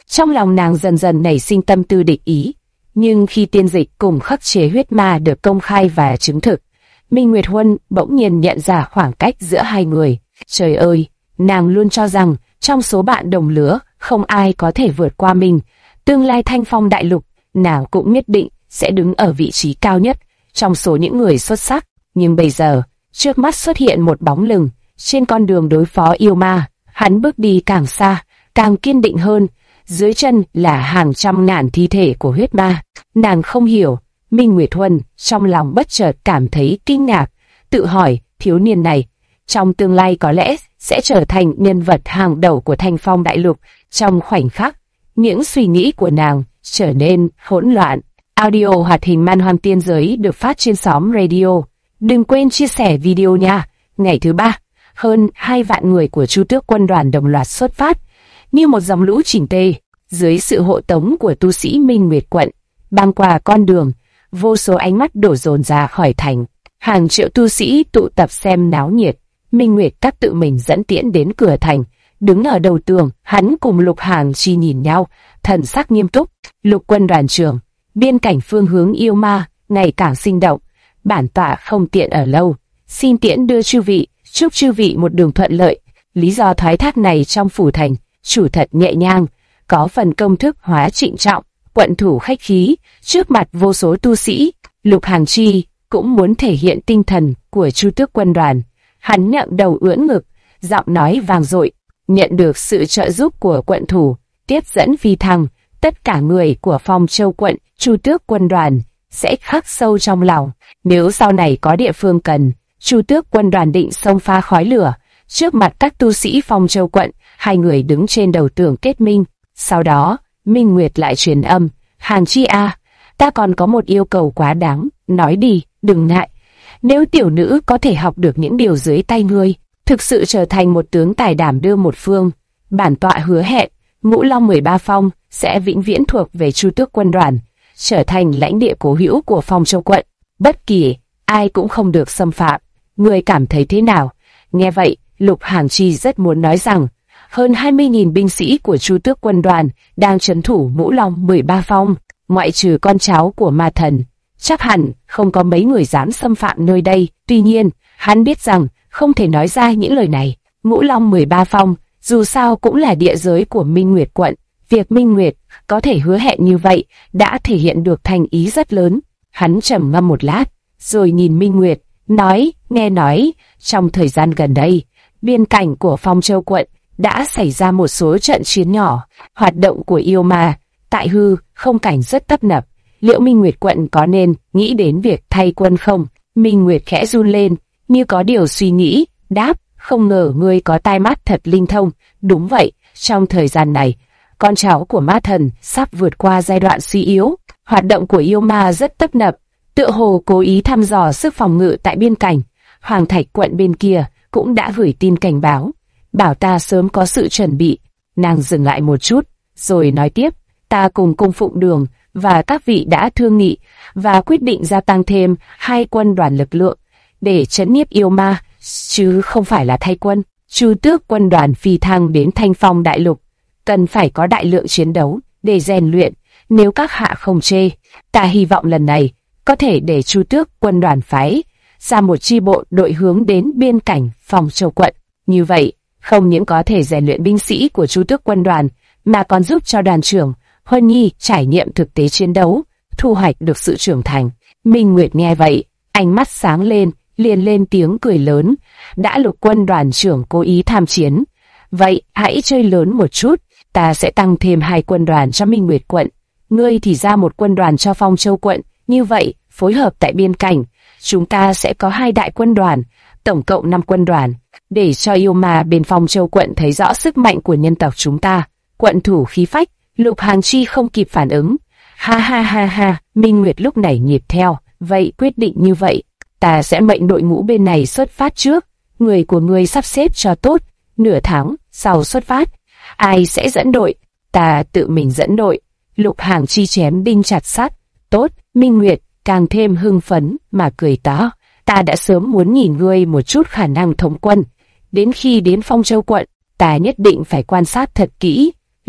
Trong lòng nàng dần dần nảy sinh tâm tư địch ý. Nhưng khi tiên dịch cùng khắc chế huyết ma được công khai và chứng thực, Minh Nguyệt Huân bỗng nhiên nhận ra khoảng cách giữa hai người. Trời ơi, nàng luôn cho rằng trong số bạn đồng lứa không ai có thể vượt qua mình. Tương lai Thanh Phong Đại Lục, nàng cũng nhất định sẽ đứng ở vị trí cao nhất trong số những người xuất sắc. Nhưng bây giờ, trước mắt xuất hiện một bóng lưng trên con đường đối phó yêu ma. Hắn bước đi càng xa, càng kiên định hơn. Dưới chân là hàng trăm ngàn thi thể của huyết ma. Nàng không hiểu. Minh Nguyệt Huân trong lòng bất chợt cảm thấy kinh ngạc, tự hỏi thiếu niên này trong tương lai có lẽ sẽ trở thành nhân vật hàng đầu của Thanh Phong Đại Lục. Trong khoảnh khắc, những suy nghĩ của nàng trở nên hỗn loạn. Audio hoạt hình Man Hoang Tiên Giới được phát trên xóm radio. Đừng quên chia sẻ video nha. Ngày thứ 3, hơn 2 vạn người của Chu Tước quân đoàn đồng loạt xuất phát, như một dòng lũ chỉnh tề, dưới sự hộ tống của tu sĩ Minh Nguyệt quận, băng qua con đường. Vô số ánh mắt đổ dồn ra khỏi thành, hàng triệu tu sĩ tụ tập xem náo nhiệt. Minh Nguyệt các tự mình dẫn tiễn đến cửa thành, đứng ở đầu tường, hắn cùng Lục Hàng Chi nhìn nhau, thần sắc nghiêm túc. Lục quân đoàn trưởng, biên cảnh phương hướng yêu ma ngày càng sinh động, bản tọa không tiện ở lâu, xin tiễn đưa chư vị, chúc chư vị một đường thuận lợi. Lý do thoái thác này trong phủ thành, chủ thật nhẹ nhàng, có phần công thức hóa trịnh trọng. Quận thủ khách khí, trước mặt vô số tu sĩ, Lục Hàng Chi cũng muốn thể hiện tinh thần của Chu Tước quân đoàn. Hắn ngẩng đầu ưỡn ngực, giọng nói vang dội, nhận được sự trợ giúp của quận thủ, tiếp dẫn phi thăng, tất cả người của Phong Châu quận, Chu Tước quân đoàn sẽ khắc sâu trong lòng. Nếu sau này có địa phương cần, Chu Tước quân đoàn định xông pha khói lửa. Trước mặt các tu sĩ Phong Châu quận, hai người đứng trên đầu tường kết minh. Sau đó, Minh Nguyệt lại truyền âm, Hàng Chi à, ta còn có một yêu cầu quá đáng, nói đi, đừng ngại. Nếu tiểu nữ có thể học được những điều dưới tay ngươi, thực sự trở thành một tướng tài đảm đương một phương, bản tọa hứa hẹn, Ngũ Long 13 Phong sẽ vĩnh viễn thuộc về Chu Tước quân đoàn, trở thành lãnh địa cố hữu của Phong Châu quận, bất kỳ ai cũng không được xâm phạm. Ngươi cảm thấy thế nào? Nghe vậy, Lục Hàng Chi rất muốn nói rằng, hơn 20.000 binh sĩ của Chu Tước quân đoàn đang trấn thủ Ngũ Long 13 Phong, ngoại trừ con cháu của ma thần, chắc hẳn không có mấy người dám xâm phạm nơi đây. Tuy nhiên, hắn biết rằng không thể nói ra những lời này. Ngũ Long 13 Phong dù sao cũng là địa giới của Minh Nguyệt quận. Việc Minh Nguyệt có thể hứa hẹn như vậy đã thể hiện được thành ý rất lớn. Hắn trầm ngâm một lát, rồi nhìn Minh Nguyệt, nói, nghe nói, trong thời gian gần đây, biên cảnh của Phong Châu quận đã xảy ra một số trận chiến nhỏ, hoạt động của yêu ma, tại hư, không cảnh rất tấp nập. Liệu Minh Nguyệt quận có nên nghĩ đến việc thay quân không? Minh Nguyệt khẽ run lên, như có điều suy nghĩ, đáp, không ngờ ngươi có tai mắt thật linh thông. Đúng vậy, trong thời gian này, con cháu của ma thần sắp vượt qua giai đoạn suy yếu, hoạt động của yêu ma rất tấp nập, tựa hồ cố ý thăm dò sức phòng ngự tại biên cảnh. Hoàng Thạch quận bên kia cũng đã gửi tin cảnh báo, bảo ta sớm có sự chuẩn bị. Nàng dừng lại một chút, rồi nói tiếp, ta cùng Cung Phụng Đường và các vị đã thương nghị và quyết định gia tăng thêm 2 quân đoàn lực lượng để trấn nhiếp yêu ma, chứ không phải là thay quân. Chu Tước quân đoàn phi thăng đến Thanh Phong Đại Lục, cần phải có đại lượng chiến đấu để rèn luyện. Nếu các hạ không chê, ta hy vọng lần này có thể để Chu Tước quân đoàn phái ra một chi bộ đội hướng đến biên cảnh Phong Châu quận. Như vậy, không những có thể rèn luyện binh sĩ của Chu Tước quân đoàn, mà còn giúp cho đoàn trưởng Huân Nhi trải nghiệm thực tế chiến đấu, thu hoạch được sự trưởng thành. Minh Nguyệt nghe vậy, ánh mắt sáng lên, liền lên tiếng cười lớn. Đã Lục quân đoàn trưởng cố ý tham chiến, vậy hãy chơi lớn một chút. Ta sẽ tăng thêm 2 quân đoàn cho Minh Nguyệt quận, ngươi thì ra một quân đoàn cho Phong Châu quận. Như vậy, phối hợp tại biên cảnh, chúng ta sẽ có 2 đại quân đoàn, tổng cộng 5 quân đoàn, để cho yêu ma bên Phong Châu quận thấy rõ sức mạnh của nhân tộc chúng ta. Quận thủ khí phách. Lục Hàng Chi không kịp phản ứng. Ha ha ha ha, Minh Nguyệt lúc này nhịp theo, vậy quyết định như vậy, ta sẽ mệnh đội ngũ bên này xuất phát trước, người của ngươi sắp xếp cho tốt, nửa tháng sau xuất phát. Ai sẽ dẫn đội? Ta tự mình dẫn đội. Lục Hàng Chi chém đinh chặt sắt. Tốt. Minh Nguyệt càng thêm hưng phấn mà cười to. Ta đã sớm muốn nhìn ngươi một chút khả năng thống quân. Đến khi đến Phong Châu quận, ta nhất định phải quan sát thật kỹ.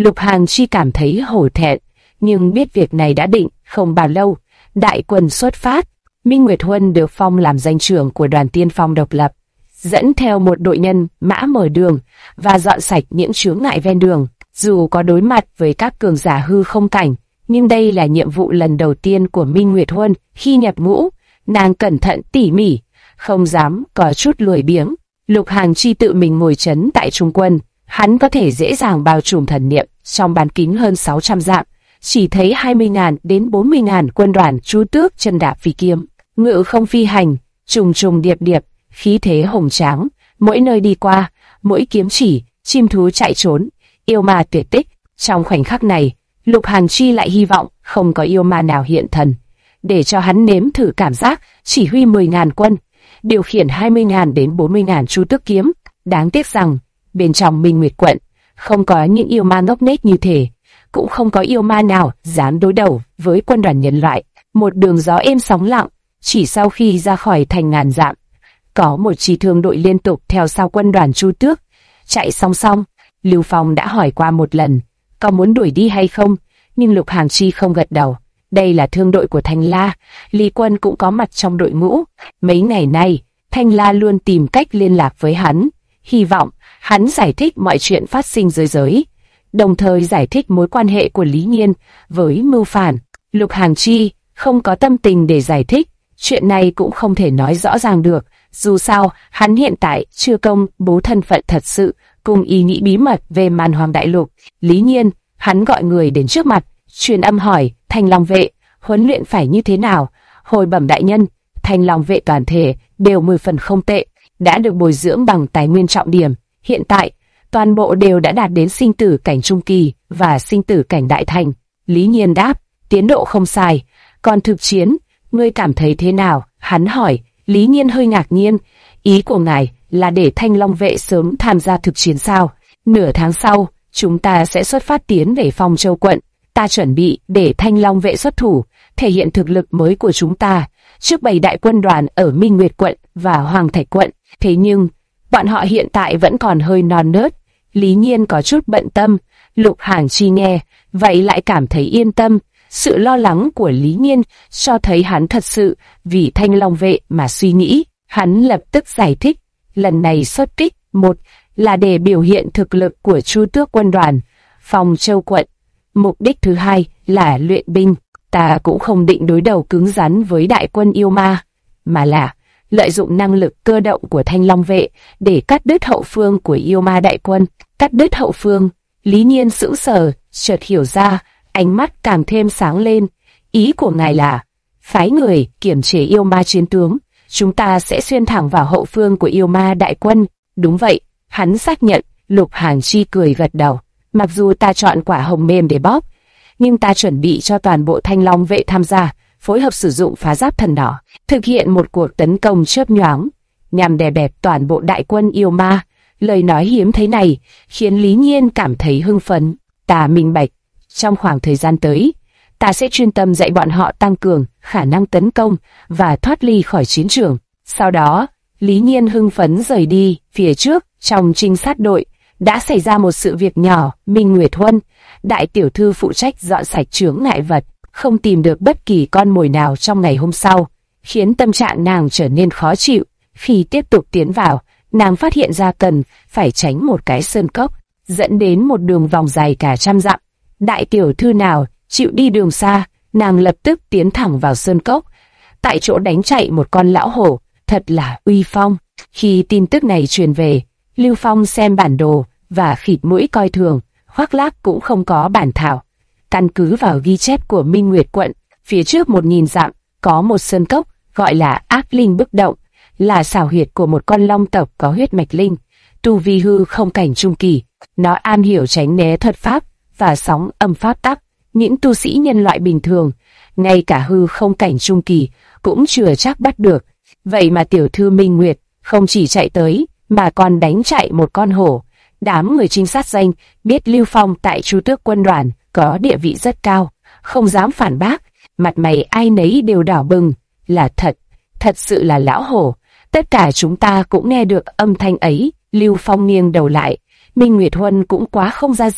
Lục Hàng Chi cảm thấy hổ thẹn, nhưng biết việc này đã định, không bao lâu, đại quân xuất phát. Minh Nguyệt Huân được phong làm danh trưởng của đoàn tiên phong độc lập, dẫn theo một đội nhân mã mở đường và dọn sạch những chướng ngại ven đường. Dù có đối mặt với các cường giả hư không cảnh, nhưng đây là nhiệm vụ lần đầu tiên của Minh Nguyệt Huân khi nhập ngũ. Nàng cẩn thận tỉ mỉ, không dám có chút lười biếng. Lục Hàng Chi tự mình ngồi trấn tại trung quân, hắn có thể dễ dàng bao trùm thần niệm trong bán kính hơn 600 dặm, chỉ thấy 20.000 đến 40.000 quân đoàn Chu Tước chân đạp phi kiếm, ngự không phi hành, trùng trùng điệp điệp, khí thế hùng tráng, mỗi nơi đi qua, mỗi kiếm chỉ, chim thú chạy trốn, yêu ma tuyệt tích. Trong khoảnh khắc này, Lục Hàng Chi lại hy vọng không có yêu ma nào hiện thần, để cho hắn nếm thử cảm giác chỉ huy 10.000 quân, điều khiển 20.000 đến 40.000 Chu Tước kiếm. Đáng tiếc rằng, bên trong Minh Nguyệt quận, không có những yêu ma ngốc nghếch như thế, cũng không có yêu ma nào dám đối đầu với quân đoàn nhân loại. Một đường gió êm sóng lặng, chỉ sau khi ra khỏi thành ngàn dặm, có một chi thương đội liên tục theo sau quân đoàn Chu Tước, chạy song song. Lưu Phong đã hỏi qua một lần, có muốn đuổi đi hay không, nhưng Lục Hàng Chi không gật đầu. Đây là thương đội của Thanh La, Lý Quân cũng có mặt trong đội ngũ. Mấy ngày nay, Thanh La luôn tìm cách liên lạc với hắn, hy vọng hắn giải thích mọi chuyện phát sinh dưới giới, đồng thời giải thích mối quan hệ của Lý Nhiên với mưu phản. Lục Hàng Chi không có tâm tình để giải thích, chuyện này cũng không thể nói rõ ràng được, dù sao hắn hiện tại chưa công bố thân phận thật sự cùng ý nghĩ bí mật về Man Hoang Đại Lục. Lý Nhiên, hắn gọi người đến trước mặt, truyền âm hỏi Thanh Long vệ huấn luyện phải như thế nào. Hồi bẩm đại nhân, Thanh Long vệ toàn thể đều 10 phần không tệ, đã được bồi dưỡng bằng tài nguyên trọng điểm, hiện tại toàn bộ đều đã đạt đến sinh tử cảnh trung kỳ và sinh tử cảnh đại thành. Lý Nhiên đáp, tiến độ không sai, còn thực chiến, ngươi cảm thấy thế nào? Hắn hỏi. Lý Nhiên hơi ngạc nhiên, ý của ngài là để Thanh Long vệ sớm tham gia thực chiến sao? Nửa tháng sau, chúng ta sẽ xuất phát tiến về Phong Châu quận, ta chuẩn bị để Thanh Long vệ xuất thủ, thể hiện thực lực mới của chúng ta trước 7 đại quân đoàn ở Minh Nguyệt quận và Hoàng Thạch quận. Thế nhưng, bọn họ hiện tại vẫn còn hơi non nớt. Lý Nhiên có chút bận tâm. Lục Hàng Chi nghe, vậy lại cảm thấy yên tâm. Sự lo lắng của Lý Nhiên cho thấy hắn thật sự vì Thanh Long vệ mà suy nghĩ. Hắn lập tức giải thích, lần này xuất kích, một là để biểu hiện thực lực của Chu Tước quân đoàn Phong Châu quận. Mục đích thứ hai là luyện binh. Ta cũng không định đối đầu cứng rắn với đại quân yêu ma, mà là lợi dụng năng lực cơ động của Thanh Long vệ để cắt đứt hậu phương của yêu ma đại quân. Cắt đứt hậu phương. Lý Nhiên sững sờ, chợt hiểu ra, ánh mắt càng thêm sáng lên. Ý của ngài là phái người kiểm chế yêu ma chiến tướng, chúng ta sẽ xuyên thẳng vào hậu phương của yêu ma đại quân. Đúng vậy, hắn xác nhận. Lục Hàng Chi cười gật đầu. Mặc dù ta chọn quả hồng mềm để bóp, nhưng ta chuẩn bị cho toàn bộ Thanh Long vệ tham gia, phối hợp sử dụng phá giáp thần đỏ, thực hiện một cuộc tấn công chớp nhoáng, nhằm đè bẹp toàn bộ đại quân yêu ma. Lời nói hiếm thấy này khiến Lý Nhiên cảm thấy hưng phấn. Ta minh bạch, trong khoảng thời gian tới, ta sẽ chuyên tâm dạy bọn họ tăng cường khả năng tấn công và thoát ly khỏi chiến trường. Sau đó, Lý Nhiên hưng phấn rời đi. Phía trước, trong trinh sát đội, đã xảy ra một sự việc nhỏ. Minh Nguyệt Huân, đại tiểu thư phụ trách dọn sạch chướng ngại vật, không tìm được bất kỳ con mồi nào trong ngày hôm sau, khiến tâm trạng nàng trở nên khó chịu. Khi tiếp tục tiến vào, nàng phát hiện ra cần phải tránh một cái sơn cốc, dẫn đến một đường vòng dài cả trăm dặm. Đại tiểu thư nào chịu đi đường xa, nàng lập tức tiến thẳng vào sơn cốc, tại chỗ đánh chạy một con lão hổ, thật là uy phong. Khi tin tức này truyền về, Lưu Phong xem bản đồ và khịt mũi coi thường. Khoác Lác cũng không có bản thảo. Căn cứ vào ghi chép của Minh Nguyệt quận, phía trước 1000 dặm có một sơn cốc gọi là Ác Linh Bức Động, là xảo huyệt của một con long tộc có huyết mạch linh, tu vi hư không cảnh trung kỳ. Nó am hiểu tránh né thuật pháp và sóng âm pháp tắc. Những tu sĩ nhân loại bình thường, ngay cả hư không cảnh trung kỳ cũng chưa chắc bắt được. Vậy mà tiểu thư Minh Nguyệt không chỉ chạy tới, mà còn đánh chạy một con hổ. Đám người trinh sát danh biết Lưu Phong tại Chu Tước quân đoàn có địa vị rất cao, không dám phản bác, mặt mày ai nấy đều đỏ bừng. Là thật, thật sự là lão hổ. Tất cả chúng ta cũng nghe được âm thanh ấy. Lưu Phong nghiêng đầu lại. Minh Nguyệt Huân cũng quá không ra gì,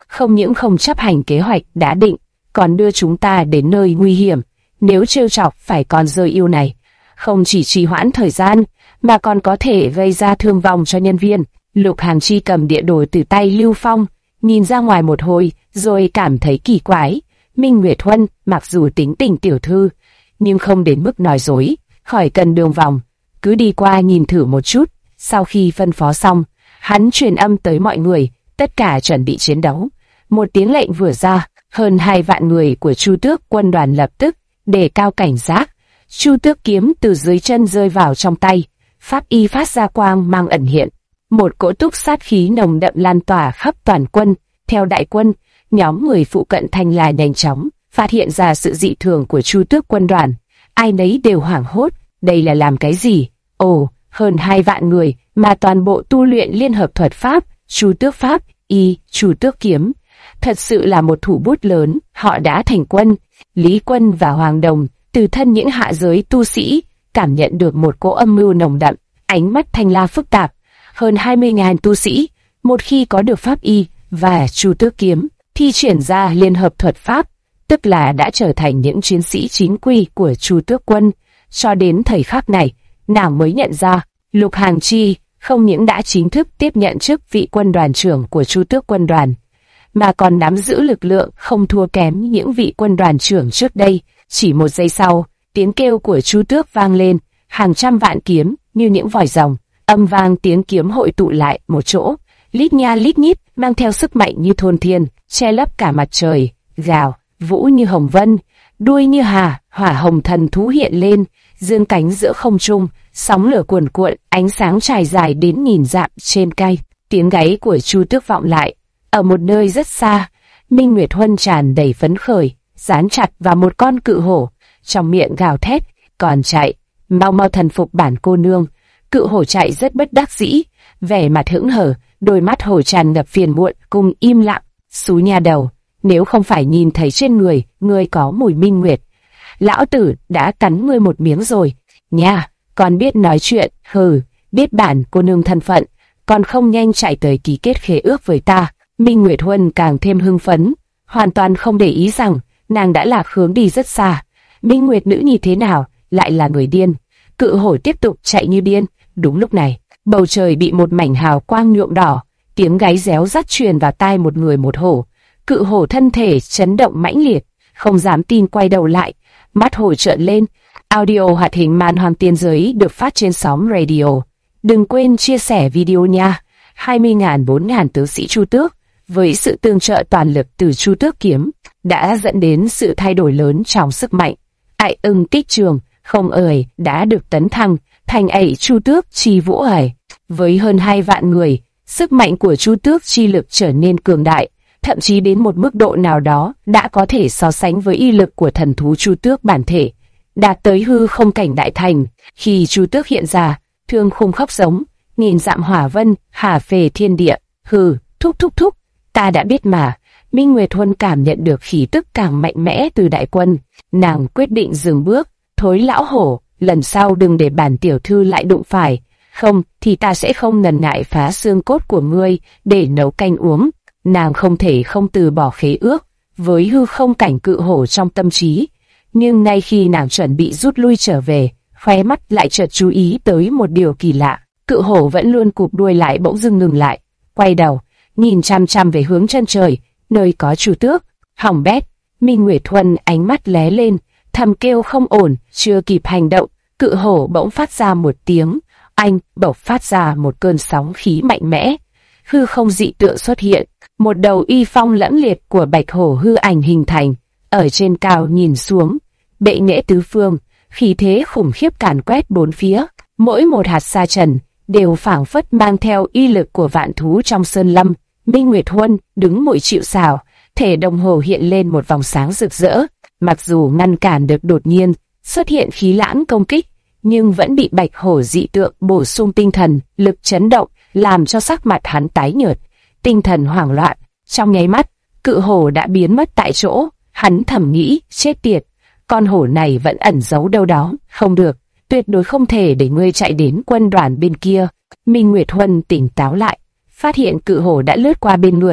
không những không chấp hành kế hoạch đã định, còn đưa chúng ta đến nơi nguy hiểm. Nếu trêu chọc phải con rơi yêu này, không chỉ trì hoãn thời gian, mà còn có thể gây ra thương vong cho nhân viên. Lục Hàng Chi cầm địa đồ từ tay Lưu Phong, nhìn ra ngoài một hồi, rồi cảm thấy kỳ quái. Minh Nguyệt Huân mặc dù tính tình tiểu thư, nhưng không đến mức nói dối, khỏi cần đường vòng, cứ đi qua nhìn thử một chút. Sau khi phân phó xong, hắn truyền âm tới mọi người, tất cả chuẩn bị chiến đấu. Một tiếng lệnh vừa ra, hơn 2 vạn người của Chu Tước quân đoàn lập tức đề cao cảnh giác. Chu Tước kiếm từ dưới chân rơi vào trong tay, pháp y phát ra quang mang ẩn hiện. Một cỗ túc sát khí nồng đậm lan tỏa khắp toàn quân. Theo đại quân, nhóm người phụ cận Thanh Lai nhanh chóng phát hiện ra sự dị thường của Chu Tước quân đoàn. Ai nấy đều hoảng hốt, đây là làm cái gì? Ồ, hơn 2 vạn người mà toàn bộ tu luyện liên hợp thuật pháp, Chu Tước pháp, Chu Tước kiếm. Thật sự là một thủ bút lớn, họ đã thành quân. Lý Quân và Hoàng Đồng, từ thân những hạ giới tu sĩ, cảm nhận được một cỗ âm mưu nồng đậm, ánh mắt Thanh La phức tạp. Hơn 20.000 tu sĩ, một khi có được pháp y và Chu Tước kiếm, thi triển ra liên hợp thuật pháp, tức là đã trở thành những chiến sĩ chính quy của Chu Tước quân. Cho đến thời khắc này, nàng mới nhận ra, Lục Hàng Chi không những đã chính thức tiếp nhận chức vị quân đoàn trưởng của Chu Tước quân đoàn, mà còn nắm giữ lực lượng không thua kém những vị quân đoàn trưởng trước đây. Chỉ một giây sau, tiếng kêu của Chu Tước vang lên, hàng trăm vạn kiếm như những vòi rồng, âm vang tiếng kiếm hội tụ lại một chỗ, lít nha lít nhít, mang theo sức mạnh như thôn thiên, che lấp cả mặt trời. Gào, vũ như hồng vân, đuôi như hà, hỏa hồng thần thú hiện lên, dương cánh giữa không trung, sóng lửa cuồn cuộn, ánh sáng trải dài đến nghìn dặm trên cây. Tiếng gáy của Chu Tước vọng lại, ở một nơi rất xa. Minh Nguyệt Huân tràn đầy phấn khởi, dán chặt vào một con cự hổ, trong miệng gào thét, còn chạy, mau mau thần phục bản cô nương. Cự hổ chạy rất bất đắc dĩ, vẻ mặt hững hờ, đôi mắt hổ tràn ngập phiền muộn cùng im lặng. Xú nha đầu, nếu không phải nhìn thấy trên người ngươi có mùi minh nguyệt, lão tử đã cắn ngươi một miếng rồi. Nha, còn biết nói chuyện, hừ, biết bản cô nương thân phận, còn không nhanh chạy tới ký kết khế ước với ta. Minh Nguyệt Huân càng thêm hưng phấn, hoàn toàn không để ý rằng nàng đã lạc hướng đi rất xa. Minh Nguyệt nữ như thế nào, lại là người điên. Cự hổ tiếp tục chạy như điên. Đúng lúc này, bầu trời bị một mảnh hào quang nhuộm đỏ, tiếng gáy réo rắt truyền vào tai một người một hổ. Cự hổ thân thể chấn động mãnh liệt, không dám tin quay đầu lại, mắt hổ trợn lên. Audio hoạt hình Man Hoang Tiên Giới được phát trên sóng radio. Đừng quên chia sẻ video nha. 20.000 4.000 tướng sĩ Chu Tước với sự tương trợ toàn lực từ Chu Tước kiếm đã dẫn đến sự thay đổi lớn trong sức mạnh. Ai ưng kích trường không ời đã được tấn thăng thành ẩy Chu Tước chi vũ ẩy. Với hơn 2 vạn người, sức mạnh của Chu Tước chi lực trở nên cường đại, thậm chí đến một mức độ nào đó đã có thể so sánh với y lực của thần thú Chu Tước bản thể, đạt tới hư không cảnh đại thành. Khi Chu Tước hiện ra, thương khung khóc giống, nghìn dặm hỏa vân, hà phề thiên địa. Hừ, thúc, ta đã biết mà. Minh Nguyệt Huân cảm nhận được khí tức càng mạnh mẽ từ đại quân, nàng quyết định dừng bước. Thối lão hổ, lần sau đừng để bản tiểu thư lại đụng phải, không thì ta sẽ không ngần ngại phá xương cốt của ngươi để nấu canh uống. Nàng không thể không từ bỏ khế ước với hư không cảnh cự hổ trong tâm trí, nhưng ngay khi nàng chuẩn bị rút lui trở về, khóe mắt lại chợt chú ý tới một điều kỳ lạ. Cự hổ vẫn luôn cụp đuôi lại bỗng dưng ngừng lại, quay đầu, nhìn chăm chăm về hướng chân trời, nơi có Chu Tước. Hỏng bét! Minh Nguyệt Huân ánh mắt lóe lên, thầm kêu không ổn. Chưa kịp hành động, cự hổ bỗng phát ra một tiếng, bộc phát ra một cơn sóng khí mạnh mẽ. Hư không dị tượng xuất hiện, một đầu uy phong lẫm liệt của bạch hổ hư ảnh hình thành, ở trên cao nhìn xuống, bệ nghệ tứ phương, khí thế khủng khiếp càn quét bốn phía. Mỗi một hạt sa trần đều phảng phất mang theo uy lực của vạn thú trong sơn lâm. Minh Nguyệt Huân đứng mũi chịu sào, thể đồng hồ hiện lên một vòng sáng rực rỡ. Mặc dù ngăn cản được đột nhiên xuất hiện khí lãng công kích, nhưng vẫn bị bạch hổ dị tượng bổ sung tinh thần lực chấn động, làm cho sắc mặt hắn tái nhợt, tinh thần hoảng loạn. Trong nháy mắt, cự hổ đã biến mất tại chỗ. Hắn thầm nghĩ, chết tiệt, con hổ này vẫn ẩn giấu đâu đó. Không được, tuyệt đối không thể để ngươi chạy đến quân đoàn bên kia. Minh Nguyệt Huân tỉnh táo lại, phát hiện cự hổ đã lướt qua bên người,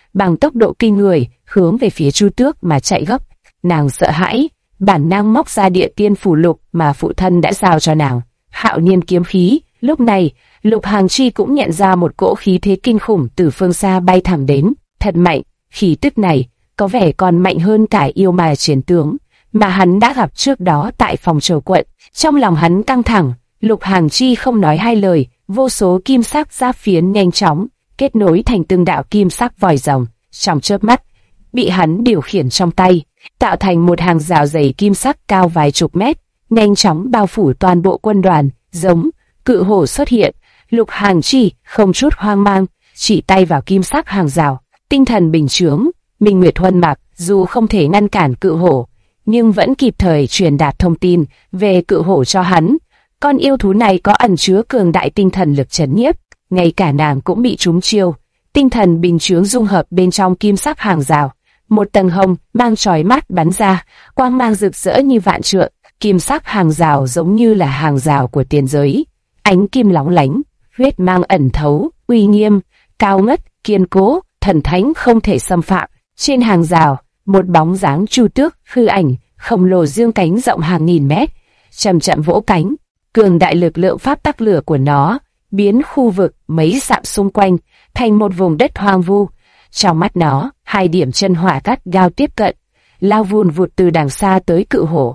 bằng tốc độ kinh người, hướng về phía Chu Tước mà chạy gấp. Nàng sợ hãi, bản năng móc ra địa tiên phù lục mà phụ thân đã giao cho nàng. Hạo nhiên kiếm khí. Lúc này, Lục Hàng Chi cũng nhận ra một cỗ khí thế kinh khủng từ phương xa bay thẳng đến. Thật mạnh, khí tức này có vẻ còn mạnh hơn cả yêu ma chiến tướng mà hắn đã gặp trước đó tại Phong Châu quận. Trong lòng hắn căng thẳng, Lục Hàng Chi không nói hai lời, vô số kim sắc giáp phiến nhanh chóng kết nối thành từng đạo kim sắc vòi rồng, trong chớp mắt bị hắn điều khiển trong tay, tạo thành một hàng rào dày kim sắc cao vài chục mét, nhanh chóng bao phủ toàn bộ quân đoàn. Giống cự hổ xuất hiện, Lục Hàng Chi không chút hoang mang, chỉ tay vào kim sắc hàng rào, tinh thần bình chướng. Minh Nguyệt Huân Mạc dù không thể ngăn cản cự hổ, nhưng vẫn kịp thời truyền đạt thông tin về cự hổ cho hắn. Con yêu thú này có ẩn chứa cường đại tinh thần lực trấn nhiếp, ngay cả nàng cũng bị trúng chiêu. Tinh thần bình chướng dung hợp bên trong kim sắc hàng rào, một tầng hồng mang chói mắt bắn ra, quang mang rực rỡ như vạn trượng. Kim sắc hàng rào giống như là hàng rào của tiên giới, ánh kim lóng lánh, huyết mang ẩn thấu, uy nghiêm, cao ngất, kiên cố, thần thánh không thể xâm phạm. Trên hàng rào, một bóng dáng Chu Tước hư ảnh khổng lồ dương cánh rộng hàng nghìn mét, chậm chậm vỗ cánh. Cường đại lực lượng pháp tắc lửa của nó biến khu vực mấy dặm xung quanh thành một vùng đất hoang vu. Trong mắt nó, hai điểm chân hỏa gắt gao tiếp cận, lao vun vụt từ đằng xa tới cự hổ.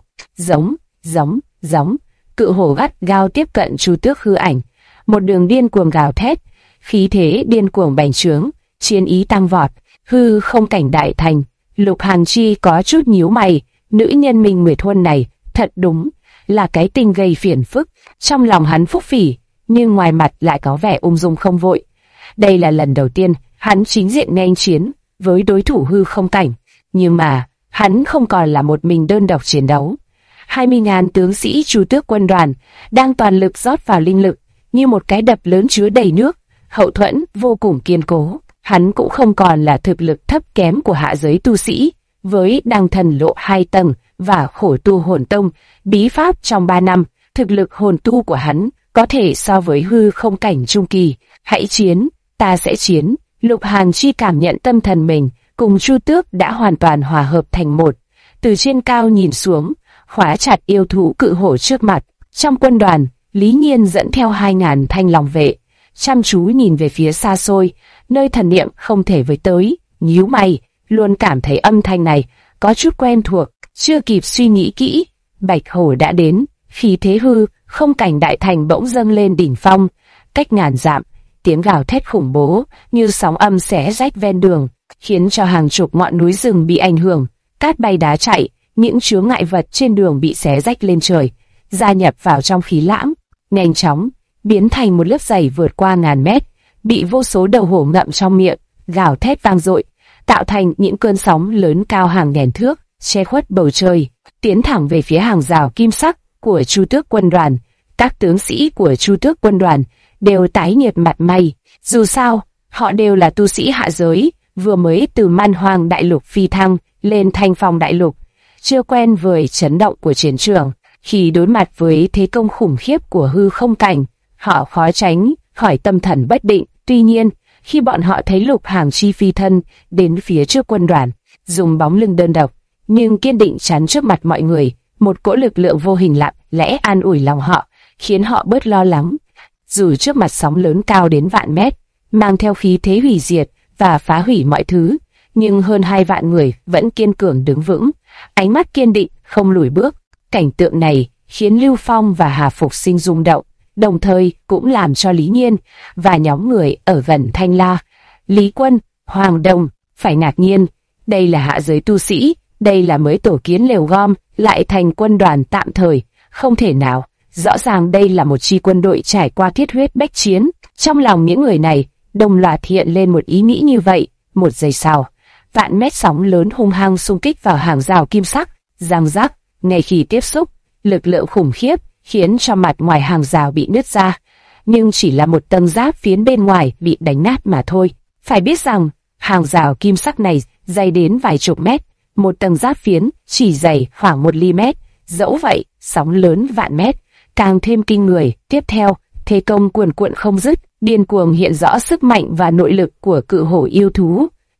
Giống. Cự hổ gắt gao tiếp cận Chu Tước hư ảnh, một đường điên cuồng gào thét, khí thế điên cuồng bành trướng, chiến ý tăng vọt. Hư không cảnh đại thành. Lục Hàng Chi có chút nhíu mày, nữ nhân Minh Nguyệt Huân này thật đúng là cái tình gây phiền phức. Trong lòng hắn phúc phỉ, nhưng ngoài mặt lại có vẻ ung dung không vội. Đây là lần đầu tiên hắn chính diện nghênh chiến với đối thủ hư không cảnh, nhưng mà hắn không còn là một mình đơn độc chiến đấu. 20.000 tướng sĩ Chu Tước quân đoàn đang toàn lực rót vào linh lực, như một cái đập lớn chứa đầy nước, hậu thuẫn vô cùng kiên cố. Hắn cũng không còn là thực lực thấp kém của hạ giới tu sĩ, với đăng thần lộ 2 tầng và khổ tu hồn tông, bí pháp trong 3 năm, thực lực hồn tu của hắn có thể so với hư không cảnh trung kỳ. Hãy chiến, ta sẽ chiến. Lục Hàng Chi cảm nhận tâm thần mình cùng Chu Tước đã hoàn toàn hòa hợp thành một. Từ trên cao nhìn xuống, khóa chặt yêu thú cự hổ trước mặt. Trong quân đoàn, Lý Nhiên dẫn theo 2.000 thanh lòng vệ, chăm chú nhìn về phía xa xôi, nơi thần niệm không thể với tới. Nhíu mày, luôn cảm thấy âm thanh này có chút quen thuộc. Chưa kịp suy nghĩ kỹ, Bạch Hổ đã đến. Khí thế hư không cảnh đại thành bỗng dâng lên đỉnh phong, cách ngàn dặm, tiếng gào thét khủng bố như sóng âm xé rách ven đường, khiến cho hàng chục ngọn núi rừng bị ảnh hưởng, cát bay đá chạy, những chướng ngại vật trên đường bị xé rách lên trời, gia nhập vào trong khí lãng, nhanh chóng biến thành một lớp dày vượt qua ngàn mét, bị vô số đầu hổ ngậm trong miệng, gào thét vang dội, tạo thành những cơn sóng lớn cao hàng ngàn thước, che khuất bầu trời, tiến thẳng về phía hàng rào kim sắc của Chu Tước quân đoàn. Các tướng sĩ của Chu Tước quân đoàn đều tái nhợt mặt mày, dù sao, họ đều là tu sĩ hạ giới, vừa mới từ Man Hoang đại lục phi thăng lên Thanh Phong đại lục, chưa quen với chấn động của chiến trường. Khi đối mặt với thế công khủng khiếp của hư không cảnh, họ khó tránh khỏi tâm thần bất định. Tuy nhiên, khi bọn họ thấy Lục Hàng Chi phi thân đến phía trước quân đoàn, dùng bóng lưng đơn độc nhưng kiên định chắn trước mặt mọi người, một cỗ lực lượng vô hình lặng lẽ an ủi lòng họ, khiến họ bớt lo lắng. Dù trước mặt sóng lớn cao đến vạn mét, mang theo khí thế hủy diệt và phá hủy mọi thứ, nhưng hơn 2 vạn người vẫn kiên cường đứng vững, ánh mắt kiên định, không lùi bước. Cảnh tượng này khiến Lưu Phong và Hà Phục Sinh rung động, đồng thời cũng làm cho Lý Nhiên và nhóm người ở gần Thanh La, Lý Quân, Hoàng Đông phải ngạc nhiên. Đây là hạ giới tu sĩ, đây là mới tổ kiến lều gom lại thành quân đoàn tạm thời, không thể nào. Rõ ràng đây là một chi quân đội trải qua thiết huyết bách chiến. Trong lòng những người này đồng loạt hiện lên một ý nghĩ như vậy. Một giây sau, vạn mét sóng lớn hung hăng xung kích vào hàng rào kim sắc, răng rắc. Ngay khi tiếp xúc, lực lượng khủng khiếp khiến cho mặt ngoài hàng rào bị nứt ra, nhưng chỉ là một tầng giáp phiến bên ngoài bị đánh nát mà thôi. Phải biết rằng, hàng rào kim sắc này dày đến vài chục mét, một tầng giáp phiến chỉ dày khoảng 1 ly mét. Dẫu vậy, sóng lớn vạn mét càng thêm kinh người. Tiếp theo, thế công cuồn cuộn không dứt, điên cuồng hiện rõ sức mạnh và nội lực của cự hổ yêu thú.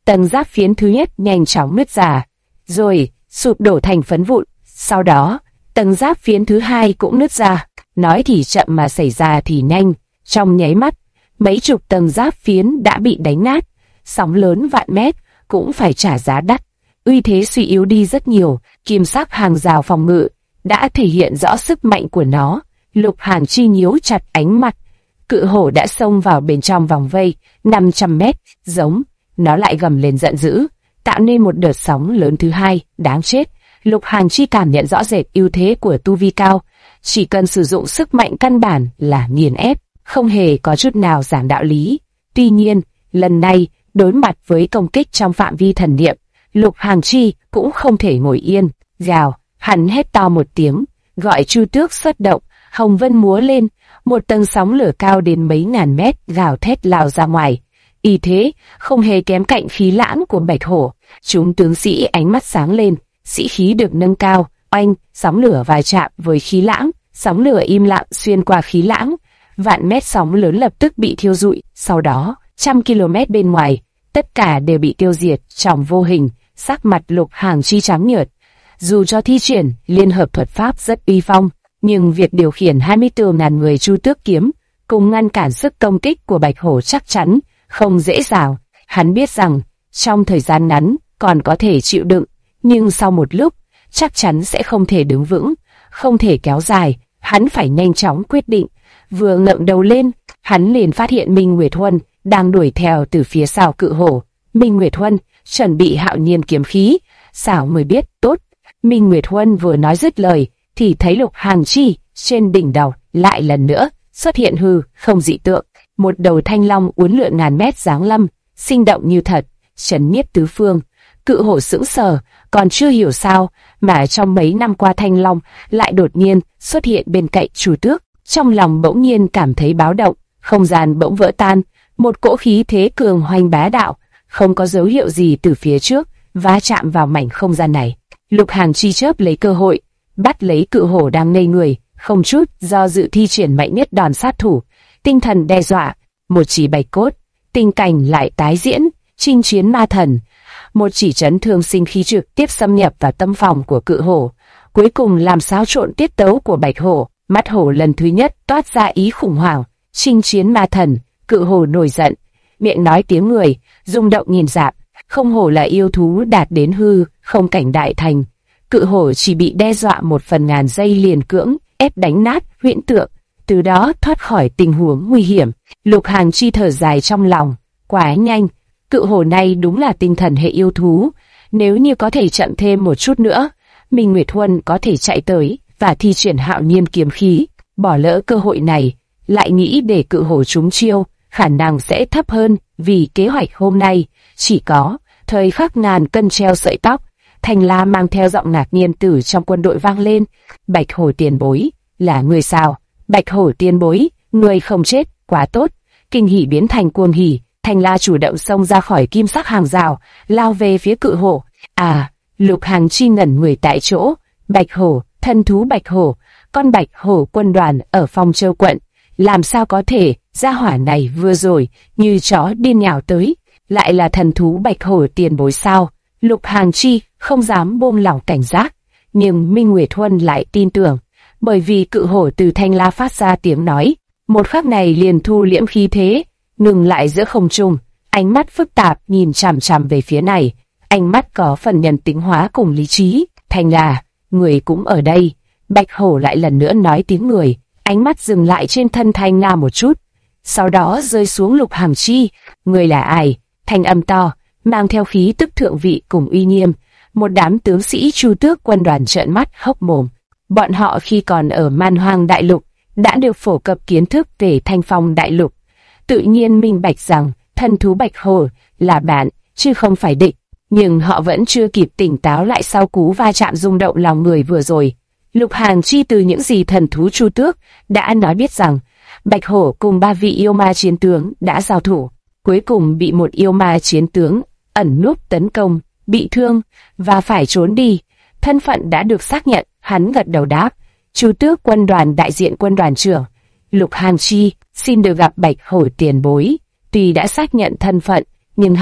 Tầng giáp phiến thứ nhất nhanh chóng nứt ra, rồi sụp đổ thành phấn vụn. Sau đó, tầng giáp phiến thứ hai cũng nứt ra. Nói thì chậm mà xảy ra thì nhanh. Trong nháy mắt, mấy chục tầng giáp phiến đã bị đánh nát. Sóng lớn vạn mét cũng phải trả giá đắt. Uy thế suy yếu đi rất nhiều. Kim sắc hàng rào phòng ngự đã thể hiện rõ sức mạnh của nó. Lục Hàn Chi nhíu chặt ánh mặt. Cự hổ đã xông vào bên trong vòng vây 500 mét, giống. Nó lại gầm lên giận dữ, tạo nên một đợt sóng lớn thứ hai. Đáng chết. Lục Hàn Chi cảm nhận rõ rệt ưu thế của tu vi cao. Chỉ cần sử dụng sức mạnh căn bản là nghiền ép, không hề có chút nào giảng đạo lý. Tuy nhiên, lần này, đối mặt với công kích trong phạm vi thần niệm, Lục Hàn Chi cũng không thể ngồi yên. Gào, hắn hét to một tiếng, gọi Chu Tước xuất động. Hồng vân múa lên, một tầng sóng lửa cao đến mấy ngàn mét gào thét lao ra ngoài. Y thế, không hề kém cạnh khí lãng của Bạch Hổ. Chúng tướng sĩ ánh mắt sáng lên, sĩ khí được nâng cao. Oanh, sóng lửa va chạm với khí lãng, sóng lửa im lặng xuyên qua khí lãng. Vạn mét sóng lớn lập tức bị thiêu rụi. Sau đó, 100 km bên ngoài, tất cả đều bị tiêu diệt trong vô hình. Sắc mặt Lục Hàn Chi trắng nhợt. Dù cho thi triển liên hợp thuật pháp rất uy phong, nhưng việc điều khiển 24.000 người Chu Tước kiếm cùng ngăn cản sức công kích của Bạch Hổ chắc chắn không dễ dàng. Hắn biết rằng trong thời gian ngắn còn có thể chịu đựng, nhưng sau một lúc chắc chắn sẽ không thể đứng vững, không thể kéo dài. Hắn phải nhanh chóng quyết định. Vừa ngẩng đầu lên, hắn liền phát hiện Minh Nguyệt Huân đang đuổi theo từ phía sau cự hổ. Minh Nguyệt Huân chuẩn bị hạo nhiên kiếm khí. Sao mới biết? Tốt. Minh Nguyệt Huân vừa nói dứt lời thì thấy Lục Hàn Chi trên đỉnh đầu lại lần nữa xuất hiện hư không dị tượng. Một đầu thanh long uốn lượn ngàn mét giáng lâm, sinh động như thật, trấn nhiếp tứ phương. Cự hổ sững sờ, còn chưa hiểu sao mà trong mấy năm qua thanh long lại đột nhiên xuất hiện bên cạnh Chu Tước. Trong lòng bỗng nhiên cảm thấy báo động, không gian bỗng vỡ tan, một cỗ khí thế cường hoành bá đạo, không có dấu hiệu gì từ phía trước, va chạm vào mảnh không gian này. Lục Hàn Chi chớp lấy cơ hội, bắt lấy cự hổ đang ngây người, không chút do dự thi triển mạnh nhất đòn sát thủ. Tinh thần đe dọa, một chỉ bạch cốt, tình cảnh lại tái diễn, chinh chiến ma thần. Một chỉ chấn thương sinh khí trực tiếp xâm nhập vào tâm phòng của cự hổ, cuối cùng làm xáo trộn tiết tấu của Bạch Hổ. Mắt hổ lần thứ nhất toát ra ý khủng hoảng. Chinh chiến ma thần. Cự hổ nổi giận, miệng nói tiếng người, rung động nghìn dặm. Không hổ là yêu thú đạt đến hư không cảnh đại thành. Cự hổ chỉ bị đe dọa 1/1000 giây liền cưỡng ép đánh nát huyễn tượng, từ đó thoát khỏi tình huống nguy hiểm. Lục Hàn Chi thở dài trong lòng, quá nhanh. Cự hổ này đúng là tinh thần hệ yêu thú. Nếu như có thể chậm thêm một chút nữa, Minh Nguyệt Huân có thể chạy tới và thi triển hạo nhiên kiếm khí. Bỏ lỡ cơ hội này, lại nghĩ để cự hổ trúng chiêu, khả năng sẽ thấp hơn. Vì kế hoạch hôm nay chỉ có thời khắc ngàn cân treo sợi tóc. Thành La mang theo giọng ngạc nhiên từ trong quân đội vang lên. Bạch Hổ tiền bối, là người sao? Bạch Hổ tiền bối, người không chết, quá tốt. Kinh hỉ biến thành cuồng hỉ. Thành La chủ động xông ra khỏi kim sắc hàng rào, lao về phía cự hổ. À, Lục Hàn Chi ngẩn người tại chỗ. Bạch Hổ, thân thú Bạch Hổ, con Bạch Hổ quân đoàn ở Phong Châu quận. Làm sao có thể, gia hỏa này vừa rồi, như chó điên nhào tới, lại là thần thú Bạch Hổ tiền bối sao? Lục Hàn Chi không dám buông lỏng cảnh giác, nhưng Minh Nguyệt Huân lại tin tưởng, bởi vì cự hổ từ Thanh La phát ra tiếng nói. Một khắc này liền thu liễm khí thế, ngừng lại giữa không trung, ánh mắt phức tạp nhìn chằm chằm về phía này, ánh mắt có phần nhân tính hóa cùng lý trí. Thanh La, người cũng ở đây. Bạch Hổ lại lần nữa nói tiếng người, ánh mắt dừng lại trên thân Thanh La một chút, sau đó rơi xuống Lục Hàn Chi. Người là ai? Thanh âm to, mang theo khí tức thượng vị cùng uy nghiêm. Một đám tướng sĩ Chu Tước quân đoàn trợn mắt hốc mồm. Bọn họ khi còn ở Man Hoang Đại Lục đã được phổ cập kiến thức về Thanh Phong Đại Lục, tự nhiên minh bạch rằng thần thú Bạch Hổ là bạn chứ không phải địch. Nhưng họ vẫn chưa kịp tỉnh táo lại sau cú va chạm rung động lòng người vừa rồi. Lục Hàn Chi từ những gì thần thú Chu Tước đã nói biết rằng Bạch Hổ cùng 3 vị yêu ma chiến tướng đã giao thủ, cuối cùng bị một yêu ma chiến tướng ẩn núp tấn công, bị thương và phải trốn đi. Thân phận đã được xác nhận, hắn gật đầu đáp. Chu Tước quân đoàn đại diện quân đoàn trưởng Lục Hàn Chi xin được gặp Bạch Hổ tiền bối. Tuy đã xác nhận thân phận, nhưng hắn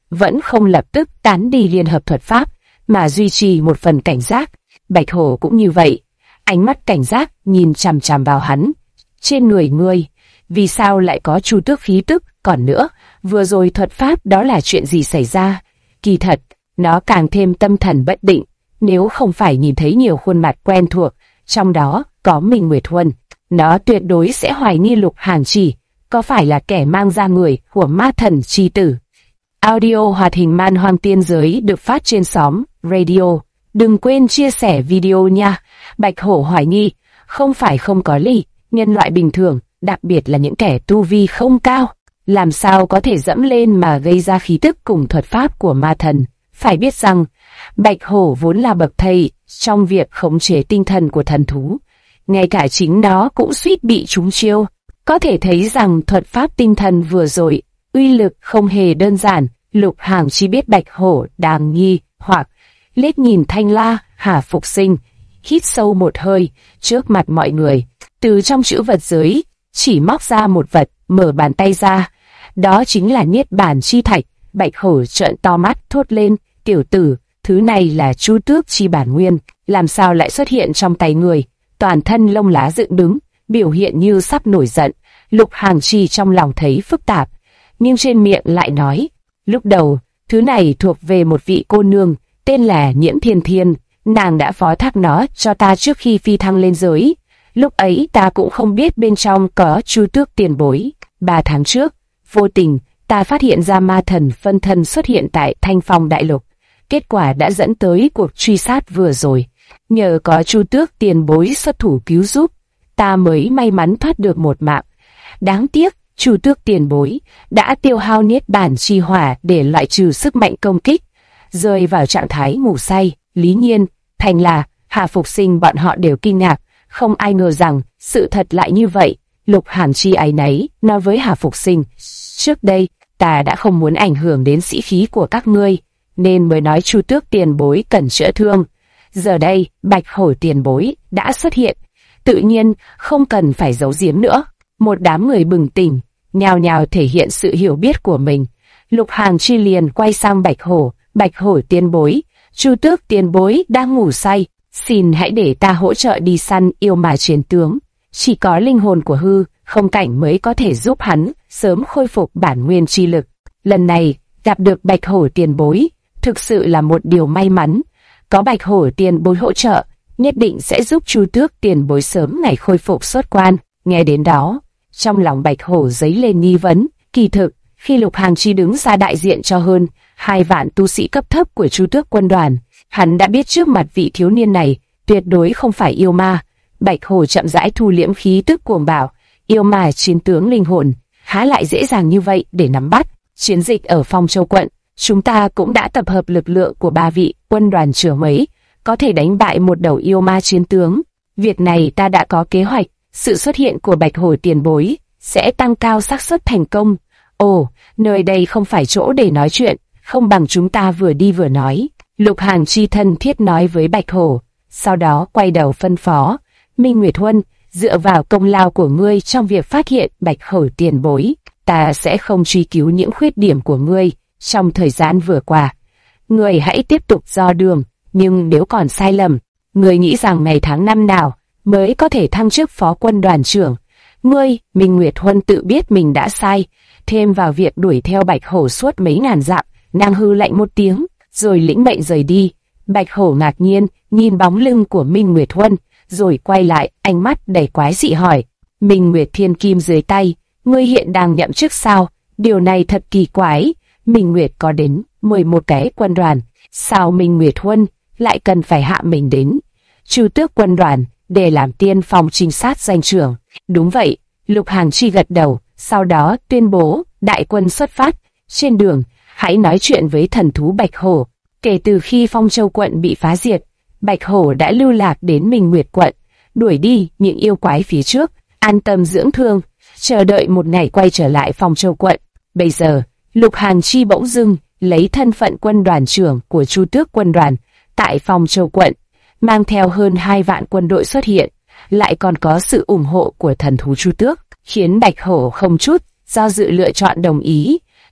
vẫn không lập tức tán đi liên hợp thuật pháp, mà duy trì một phần cảnh giác. Bạch Hổ cũng như vậy, ánh mắt cảnh giác nhìn chằm chằm vào hắn. Trên người ngươi, vì sao lại có Chu Tước khí tức? Còn nữa, vừa rồi thuật pháp đó là chuyện gì xảy ra? Kỳ thật, nó càng thêm tâm thần bất định, nếu không phải nhìn thấy nhiều khuôn mặt quen thuộc, trong đó có Minh Nguyệt Huân, nó tuyệt đối sẽ hoài nghi Lục Hàng Chi có phải là kẻ mang ra người của ma thần chi tử. Audio hoạt hình Man Hoang Tiên Giới được phát trên xóm Radio. Đừng quên chia sẻ video nha. Bạch Hổ hoài nghi, không phải không có lý, nhân loại bình thường, đặc biệt là những kẻ tu vi không cao, làm sao có thể dẫm lên mà gây ra khí tức cùng thuật pháp của ma thần. Phải biết rằng, Bạch Hổ vốn là bậc thầy trong việc khống chế tinh thần của thần thú. Ngay cả chính nó cũng suýt bị trúng chiêu. Có thể thấy rằng thuật pháp tinh thần vừa rồi, uy lực không hề đơn giản. Lục Hàng Chi biết Bạch Hổ đang nghi hoặc, liếc nhìn Thanh La, Hà Phục Sinh, hít sâu một hơi, trước mặt mọi người, từ trong chữ vật giới, chỉ móc ra một vật, mở bàn tay ra. Đó chính là Niết Bàn Chi Thạch. Bạch Hổ trợn to mắt thốt lên, tiểu tử, thứ này là Chu Tước Chi bản nguyên, làm sao lại xuất hiện trong tay người? Toàn thân lông lá dựng đứng, biểu hiện như sắp nổi giận. Lục Hàng Chi trong lòng thấy phức tạp, nhưng trên miệng lại nói, lúc đầu, thứ này thuộc về một vị cô nương, tên là Nhiễm Thiên Thiên, nàng đã phó thác nó cho ta trước khi phi thăng lên giới. Lúc ấy ta cũng không biết bên trong có Chu Tước tiền bối. 3 tháng trước, vô tình, ta phát hiện ra ma thần phân thân xuất hiện tại Thanh Phong Đại Lục. Kết quả đã dẫn tới cuộc truy sát vừa rồi. Nhờ có Chu Tước tiền bối xuất thủ cứu giúp, ta mới may mắn thoát được một mạng. Đáng tiếc, Chu Tước tiền bối đã tiêu hao Niết Bàn Chi Hỏa để loại trừ sức mạnh công kích, rơi vào trạng thái ngủ say. Lý Nhiên, Thanh La, Hà Phục Sinh bọn họ đều kinh ngạc, không ai ngờ rằng sự thật lại như vậy. Lục Hàng Chi áy náy nói với Hà Phục Sinh, trước đây ta đã không muốn ảnh hưởng đến sĩ khí của các ngươi, nên mới nói Chu Tước tiền bối cần chữa thương. Giờ đây, Bạch Hổ tiền bối đã xuất hiện, tự nhiên không cần phải giấu giếm nữa. Một đám người bừng tỉnh, nhào nhào thể hiện sự hiểu biết của mình. Lục Hàng Chi liền quay sang Bạch Hổ tiền bối, Chu Tước tiền bối đang ngủ say, xin hãy để ta hỗ trợ đi săn yêu ma chiến tướng. Chỉ có linh hồn của hư không cảnh mới có thể giúp hắn sớm khôi phục bản nguyên chi lực. Lần này gặp được Bạch Hổ tiền bối, thực sự là một điều may mắn. Có Bạch Hổ tiền bối hỗ trợ, nhất định sẽ giúp Chu Tước tiền bối sớm ngày khôi phục xuất quan. Nghe đến đó, trong lòng Bạch Hổ dấy lên nghi vấn. Kỳ thực, khi Lục Hàng Chi đứng ra đại diện cho hơn 2 vạn tu sĩ cấp thấp của Chu Tước quân đoàn, hắn đã biết trước mặt vị thiếu niên này tuyệt đối không phải yêu ma. Bạch Hổ chậm rãi thu liễm khí tức cuồng bạo, yêu ma chiến tướng linh hồn, há lại dễ dàng như vậy để nắm bắt. Chiến dịch ở Phong Châu quận, chúng ta cũng đã tập hợp lực lượng của 3 vị quân đoàn trưởng ấy, có thể đánh bại một đầu yêu ma chiến tướng. Việc này ta đã có kế hoạch, sự xuất hiện của Bạch Hổ tiền bối sẽ tăng cao xác suất thành công. Ồ, nơi đây không phải chỗ để nói chuyện, không bằng chúng ta vừa đi vừa nói. Lục Hàng Chi thân thiết nói với Bạch Hổ, sau đó quay đầu phân phó, Minh Nguyệt Huân, dựa vào công lao của ngươi trong việc phát hiện Bạch Hổ tiền bối, ta sẽ không truy cứu những khuyết điểm của ngươi trong thời gian vừa qua. Ngươi hãy tiếp tục dò đường, nhưng nếu còn sai lầm, ngươi nghĩ rằng ngày tháng năm nào mới có thể thăng chức phó quân đoàn trưởng. Ngươi, Minh Nguyệt Huân tự biết mình đã sai, thêm vào việc đuổi theo Bạch Hổ suốt mấy ngàn dặm, nàng hư lạnh một tiếng, rồi lĩnh mệnh rời đi. Bạch Hổ ngạc nhiên nhìn bóng lưng của Minh Nguyệt Huân, rồi quay lại, ánh mắt đầy quái dị hỏi, Minh Nguyệt Thiên Kim dưới tay, ngươi hiện đang nhậm chức sao? Điều này thật kỳ quái. Minh Nguyệt có đến 11 cái quân đoàn, sao Minh Nguyệt Huân lại cần phải hạ mình đến Chu Tước quân đoàn để làm tiên phong trinh sát danh trưởng? Đúng vậy, Lục Hàng Chi gật đầu, sau đó tuyên bố đại quân xuất phát. Trên đường, hãy nói chuyện với thần thú Bạch Hổ. Kể từ khi Phong Châu quận bị phá diệt, Bạch Hổ đã lưu lạc đến Minh Nguyệt quận, đuổi đi những yêu quái phía trước, an tâm dưỡng thương, chờ đợi một ngày quay trở lại Phong Châu quận. Bây giờ, Lục Hàng Chi bỗng dưng lấy thân phận quân đoàn trưởng của Chu Tước quân đoàn tại Phong Châu quận, mang theo hơn 2 vạn quân đội xuất hiện, lại còn có sự ủng hộ của thần thú Chu Tước, khiến Bạch Hổ không chút do dự lựa chọn đồng ý.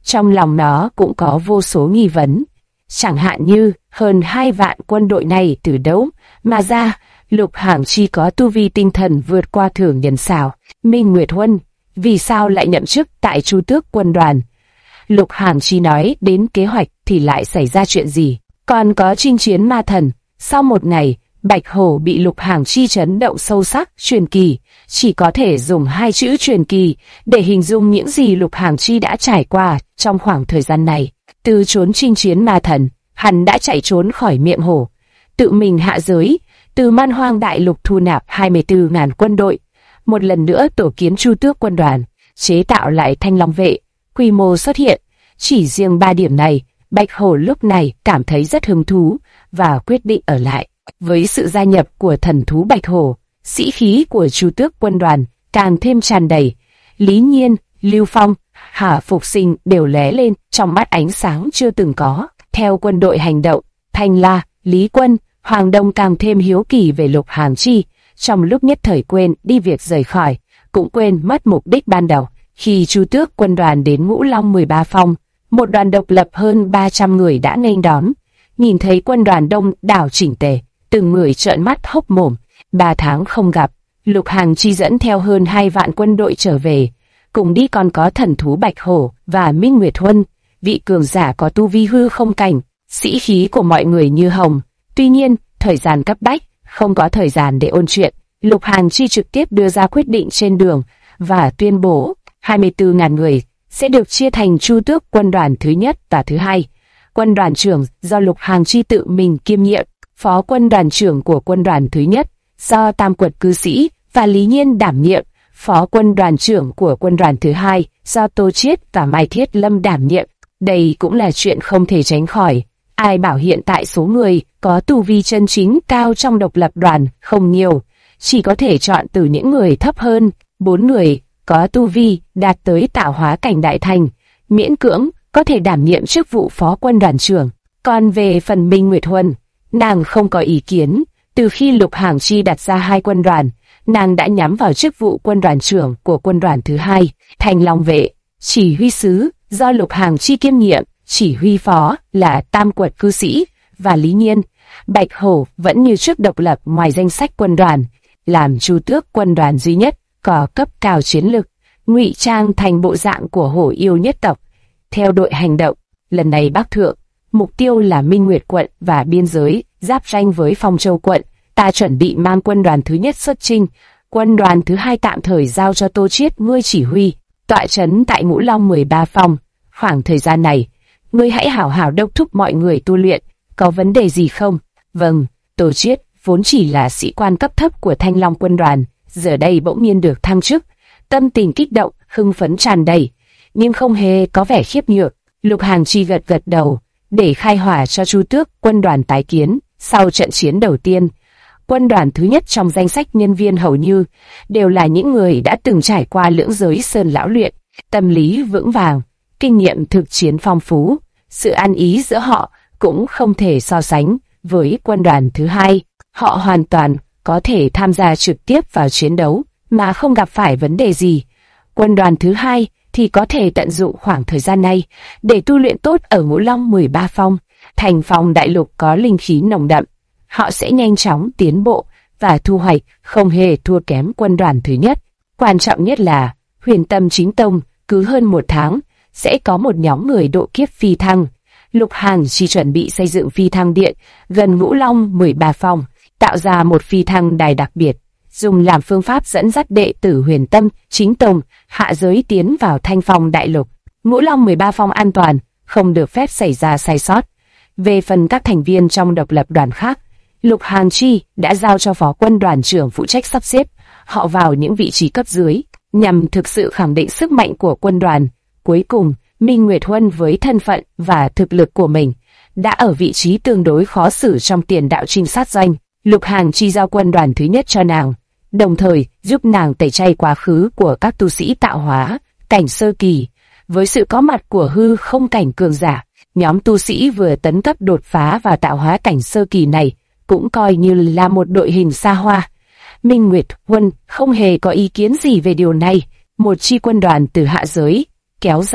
trong lòng nó cũng có vô số nghi vấn. Chẳng hạn như, hơn 2 vạn quân đội này từ đâu mà ra? Lục Hàng Chi có tu vi tinh thần vượt qua thường nhân sao? Minh Nguyệt Huân, vì sao lại nhậm chức tại Chu Tước quân đoàn? Lục Hàng Chi nói đến kế hoạch thì lại xảy ra chuyện gì? Còn có chinh chiến ma thần. Sau một ngày, Bạch Hổ bị Lục Hàng Chi chấn động sâu sắc. Truyền kỳ, chỉ có thể dùng 2 chữ truyền kỳ để hình dung những gì Lục Hàng Chi đã trải qua trong khoảng thời gian này. Từ trốn chinh chiến ma thần, hắn đã chạy trốn khỏi miệng hổ, tự mình hạ giới, từ Man Hoang Đại Lục thu nạp 24.000 quân đội, một lần nữa tổ kiến Chu Tước quân đoàn, chế tạo lại Thanh Long vệ, quy mô xuất hiện. Chỉ riêng 3 điểm này, Bạch Hổ lúc này cảm thấy rất hứng thú và quyết định ở lại. Với sự gia nhập của thần thú Bạch Hổ, sĩ khí của Chu Tước quân đoàn càng thêm tràn đầy. Lý Nhiên, Lưu Phong, Hà Phục Sinh đều lóe lên trong mắt ánh sáng chưa từng có. Theo quân đội hành động, Thanh La, Lý Quân, Hoàng Đông càng thêm hiếu kỳ về Lục Hàng Chi, trong lúc nhất thời quên đi việc rời khỏi, cũng quên mất mục đích ban đầu. Khi Chu Tước quân đoàn đến Ngũ Long 13 Phong, một đoàn độc lập hơn 300 người đã nghênh đón. Nhìn thấy quân đoàn đông đảo chỉnh tề, từng người trợn mắt hốc mồm. 3 tháng không gặp, Lục Hàng Chi dẫn theo hơn 2 vạn quân đội trở về. Cùng đi còn có thần thú Bạch Hổ và Minh Nguyệt Huân, vị cường giả có tu vi hư không cảnh. Sĩ khí của mọi người như hồng. Tuy nhiên, thời gian cấp bách, không có thời gian để ôn chuyện. Lục Hàng Chi trực tiếp đưa ra quyết định trên đường và tuyên bố 24.000 người sẽ được chia thành Chu Tước quân đoàn thứ nhất và thứ hai. Quân đoàn trưởng do Lục Hàng Chi tự mình kiêm nhiệm, phó quân đoàn trưởng của quân đoàn thứ nhất do Tam Quật cư sĩ và Lý Nhiên đảm nhiệm, phó quân đoàn trưởng của quân đoàn thứ hai do Tô Chiết và Mai Thiết Lâm đảm nhiệm. Đây cũng là chuyện không thể tránh khỏi. Ai bảo hiện tại số người có tu vi chân chính cao trong độc lập đoàn không nhiều, chỉ có thể chọn từ những người thấp hơn. 4 người có tu vi đạt tới tạo hóa cảnh đại thành, miễn cưỡng có thể đảm nhiệm chức vụ phó quân đoàn trưởng. Còn về phần Minh Nguyệt Huân, nàng không có ý kiến. Từ khi Lục Hàng Chi đặt ra 2 quân đoàn, nàng đã nhắm vào chức vụ quân đoàn trưởng của quân đoàn thứ hai. Thanh Long vệ, chỉ huy sứ do Lục Hàng Chi kiêm nhiệm, chỉ huy phó là Tam Quật cư sĩ và Lý Nhiên. Bạch Hổ vẫn như trước độc lập ngoài danh sách quân đoàn, làm Chu Tước quân đoàn duy nhất có cấp cao chiến lực, ngụy trang thành bộ dạng của hổ yêu nhất tộc. Theo đội hành động, lần này Bắc Thượng, mục tiêu là Minh Nguyệt quận và biên giới giáp ranh với Phong Châu quận. Ta chuẩn bị mang quân đoàn thứ nhất xuất chinh, quân đoàn thứ hai tạm thời giao cho Tô Chiết ngươi chỉ huy, tọa trấn tại Ngũ Long 13 Phong. Khoảng thời gian này, ngươi hãy hảo hảo đốc thúc mọi người tu luyện, có vấn đề gì không? Vâng. Tô Chiết vốn chỉ là sĩ quan cấp thấp của Thanh Long quân đoàn, giờ đây bỗng nhiên được thăng chức, tâm tình kích động, hưng phấn tràn đầy, nhưng không hề có vẻ khiếp nhược. Lục Hàng Chi gật gật đầu, để khai hỏa cho Chu Tước quân đoàn tái kiến. Sau trận chiến đầu tiên, quân đoàn thứ nhất trong danh sách nhân viên hầu như đều là những người đã từng trải qua lưỡng giới sơn lão luyện, tâm lý vững vàng, kinh nghiệm thực chiến phong phú. Sự ăn ý giữa họ cũng không thể so sánh với quân đoàn thứ hai. Họ hoàn toàn có thể tham gia trực tiếp vào chiến đấu mà không gặp phải vấn đề gì. Quân đoàn thứ hai thì có thể tận dụng khoảng thời gian này để tu luyện tốt ở Ngũ Long 13 Phong. Thành Phong đại lục có linh khí nồng đậm, họ sẽ nhanh chóng tiến bộ và thu hoạch không hề thua kém quân đoàn thứ nhất. Quan trọng nhất là Huyền Tâm Chính Tông cứ hơn 1 tháng sẽ có một nhóm người độ kiếp phi thăng. Lục Hàng chỉ chuẩn bị xây dựng phi thăng điện gần Ngũ Long 13 Phong, tạo ra một phi thăng đài đặc biệt, dùng làm phương pháp dẫn dắt đệ tử Huyền Tâm Chính Tông hạ giới tiến vào Thanh Phong đại lục. Ngũ Long 13 Phong an toàn, không được phép xảy ra sai sót. Về phần các thành viên trong độc lập đoàn khác, Lục Hàng Chi đã giao cho phó quân đoàn trưởng phụ trách sắp xếp họ vào những vị trí cấp dưới, nhằm thực sự khẳng định sức mạnh của quân đoàn. Cuối cùng, Minh Nguyệt Huân với thân phận và thực lực của mình đã ở vị trí tương đối khó xử trong tiền đạo trinh sát doanh. Lục Hàng Chi giao quân đoàn thứ nhất cho nàng, đồng thời giúp nàng tẩy chay quá khứ của các tu sĩ tạo hóa cảnh sơ kỳ. Với sự có mặt của hư không cảnh cường giả, nhóm tu sĩ vừa tấn cấp đột phá vào tạo hóa cảnh sơ kỳ này cũng coi như là một đội hình xa hoa. Minh Nguyệt Huân không hề có ý kiến gì về điều này. Một chi quân đoàn từ hạ giới kéo ra,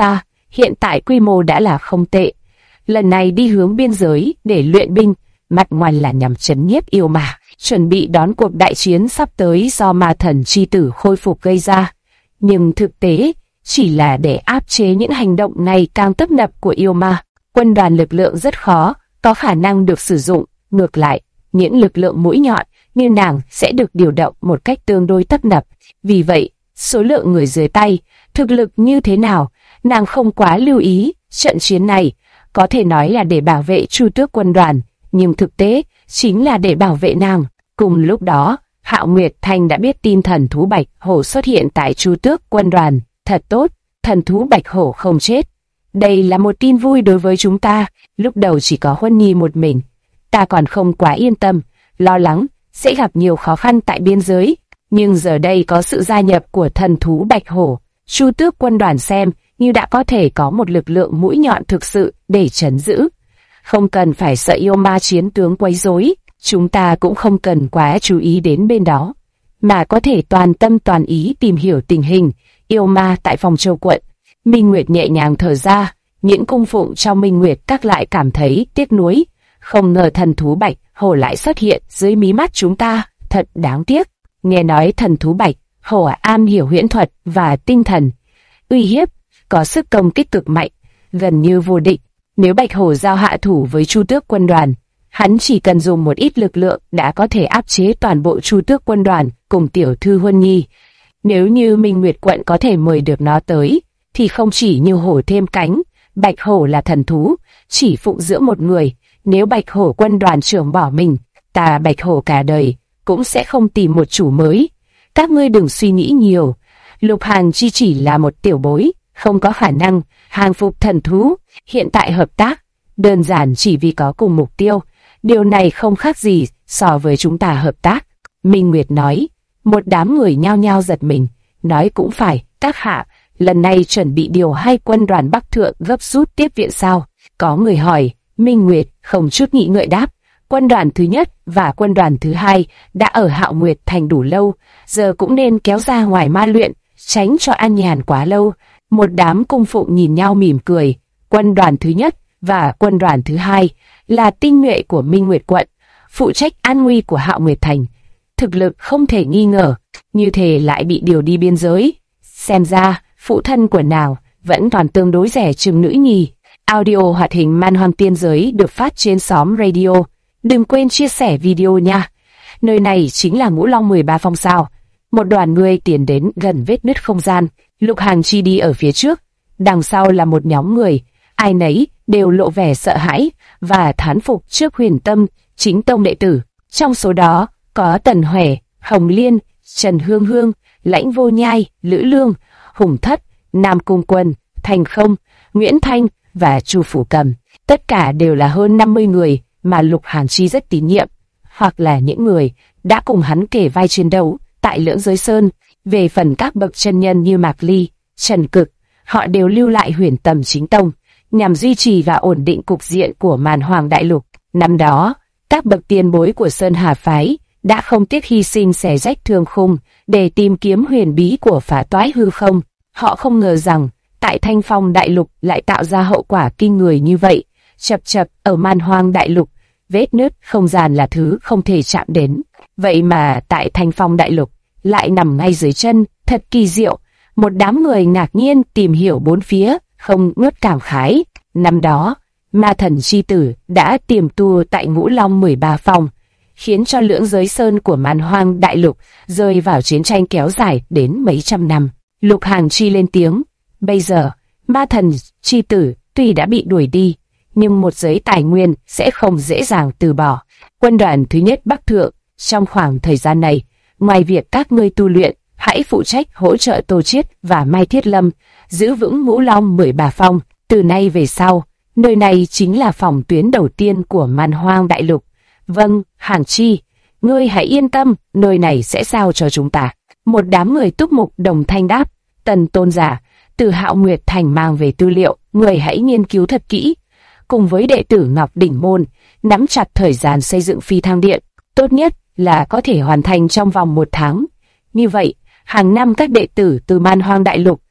hiện tại quy mô đã là không tệ. Lần này đi hướng biên giới để luyện binh, mặt ngoài là nhằm trấn nhiếp yêu ma, chuẩn bị đón cuộc đại chiến sắp tới do ma thần chi tử khôi phục gây ra. Nhưng thực tế, chỉ là để áp chế những hành động ngày càng tấp nập của yêu ma. Quân đoàn lực lượng rất khó, có khả năng được sử dụng. Ngược lại, những lực lượng mũi nhọn như nàng sẽ được điều động một cách tương đối tấp nập. Vì vậy, số lượng người dưới tay, thực lực như thế nào, nàng không quá lưu ý. Trận chiến này có thể nói là để bảo vệ Chu Tước quân đoàn, nhưng thực tế chính là để bảo vệ nàng. Cùng lúc đó, Hạo Nguyệt Thành đã biết tin thần thú Bạch Hổ xuất hiện tại Chu Tước quân đoàn. Thật tốt, thần thú Bạch Hổ không chết. Đây là một tin vui đối với chúng ta. Lúc đầu chỉ có Huân Nhi một mình, ta còn không quá yên tâm, lo lắng sẽ gặp nhiều khó khăn tại biên giới. Nhưng giờ đây có sự gia nhập của thần thú Bạch Hổ, Chu Tước quân đoàn xem như đã có thể có một lực lượng mũi nhọn thực sự để trấn giữ. Không cần phải sợ yêu ma chiến tướng quấy rối, chúng ta cũng không cần quá chú ý đến bên đó, mà có thể toàn tâm toàn ý tìm hiểu tình hình yêu ma tại Phong Châu quận. Minh Nguyệt nhẹ nhàng thở ra, những cung phụng trong Minh Nguyệt các lại cảm thấy tiếc nuối. Không ngờ thần thú Bạch Hổ lại xuất hiện dưới mí mắt chúng ta, thật đáng tiếc. Nghe nói thần thú Bạch Hổ am hiểu huyễn thuật và tinh thần uy hiếp, có sức công kích cực mạnh, gần như vô địch. Nếu Bạch Hổ giao hạ thủ với Chu Tước quân đoàn, hắn chỉ cần dùng một ít lực lượng đã có thể áp chế toàn bộ Chu Tước quân đoàn cùng tiểu thư Huân Nhi. Nếu như Minh Nguyệt quận có thể mời được nó tới, thì không chỉ như hổ thêm cánh. Bạch Hổ là thần thú, chỉ phụng dưỡng một người. Nếu Bạch Hổ quân đoàn trưởng bỏ mình, ta Bạch Hổ cả đời cũng sẽ không tìm một chủ mới. Các ngươi đừng suy nghĩ nhiều. Lục Hàn Chi chỉ là một tiểu bối, không có khả năng hàng phục thần thú. Hiện tại hợp tác đơn giản chỉ vì có cùng mục tiêu. Điều này không khác gì so với chúng ta hợp tác. Minh Nguyệt nói. Một đám người nhao nhao giật mình, nói cũng phải, các hạ, lần này chuẩn bị điều 2 quân đoàn Bắc Thượng gấp rút tiếp viện sao? Có người hỏi. Minh Nguyệt không chút nghĩ ngợi đáp. Quân đoàn thứ nhất và quân đoàn thứ hai đã ở Hạo Nguyệt Thành đủ lâu, giờ cũng nên kéo ra ngoài ma luyện, tránh cho an nhàn quá lâu. Một đám cung phụng nhìn nhau mỉm cười. Quân đoàn thứ nhất và quân đoàn thứ hai là tinh nhuệ của Minh Nguyệt quận, phụ trách an nguy của Hạo Nguyệt Thành. Thực lực không thể nghi ngờ, như thể lại bị điều đi biên giới. Xem ra, phụ thân của nàng vẫn còn tương đối rẻ chừng nữ nhì. Audio hoạt hình Man Hoang Tiên Giới được phát trên xóm radio. Đừng quên chia sẻ video nha. Nơi này chính là Ngũ Long 13 Phong sao. Một đoàn người tiến đến gần vết nứt không gian. Lục Hàn Chi đi ở phía trước, đằng sau là một nhóm người. Ai nấy đều lộ vẻ sợ hãi và thán phục trước Huyền Tâm, chính tông đệ tử. Trong số đó có Tần Huệ, Hồng Liên, Trần Hương Hương, Lãnh Vô Nhai, Lữ Lương, Hùng Thất, Nam Cung Quân, Thành Không, Nguyễn Thanh và Chu Phủ Cầm. Tất cả đều là hơn 50 người mà Lục Hàn Chi rất tín nhiệm, hoặc là những người đã cùng hắn kể vai chiến đấu tại Lưỡng Giới Sơn. Về phần các bậc chân nhân như Mạc Ly, Trần Cực, họ đều lưu lại Huyền Tâm chính tông, nhằm duy trì và ổn định cục diện của Màn Hoàng Đại Lục. Năm đó, các bậc tiền bối của Sơn Hà phái đã không tiếc hy sinh xẻ rách thương khung để tìm kiếm huyền bí của phá toái hư không. Họ không ngờ rằng tại Thanh Phong Đại Lục lại tạo ra hậu quả kinh người như vậy. Chập chập ở Man Hoang Đại Lục, vết nứt không gian là thứ không thể chạm đến. Vậy mà tại Thanh Phong Đại Lục lại nằm ngay dưới chân, thật kỳ diệu. Một đám người ngạc nhiên tìm hiểu bốn phía, không ngớt cảm khái. Năm đó, ma thần chi tử đã tiềm tu tại Ngũ Long 13 Phong, khiến cho Lưỡng Giới Sơn của Man Hoang Đại Lục rơi vào chiến tranh kéo dài đến mấy trăm năm. Lục Hàn Chi lên tiếng. Bây giờ, ma thần chi tử tuy đã bị đuổi đi, nhưng một giới tài nguyên sẽ không dễ dàng từ bỏ. Quân đoàn thứ nhất Bắc Thượng, trong khoảng thời gian này, ngoài việc các ngươi tu luyện, hãy phụ trách hỗ trợ Tô Chiết và Mai Thiết Lâm, giữ vững Ngũ Long 13 Phong. Từ nay về sau, nơi này chính là phòng tuyến đầu tiên của Man Hoang Đại Lục. Vâng, Hàn Chi, ngươi hãy yên tâm, nơi này sẽ giao cho chúng ta. Một đám người túc mục đồng thanh đáp. Tần tôn giả, từ Hạo Nguyệt Thành mang về tư liệu, người hãy nghiên cứu thật kỹ. Cùng với đệ tử Ngọc Đỉnh Môn, nắm chặt thời gian xây dựng phi thăng điện. Tốt nhất là có thể hoàn thành trong vòng 1 tháng. Như vậy, hàng năm các đệ tử từ Man Hoang Đại Lục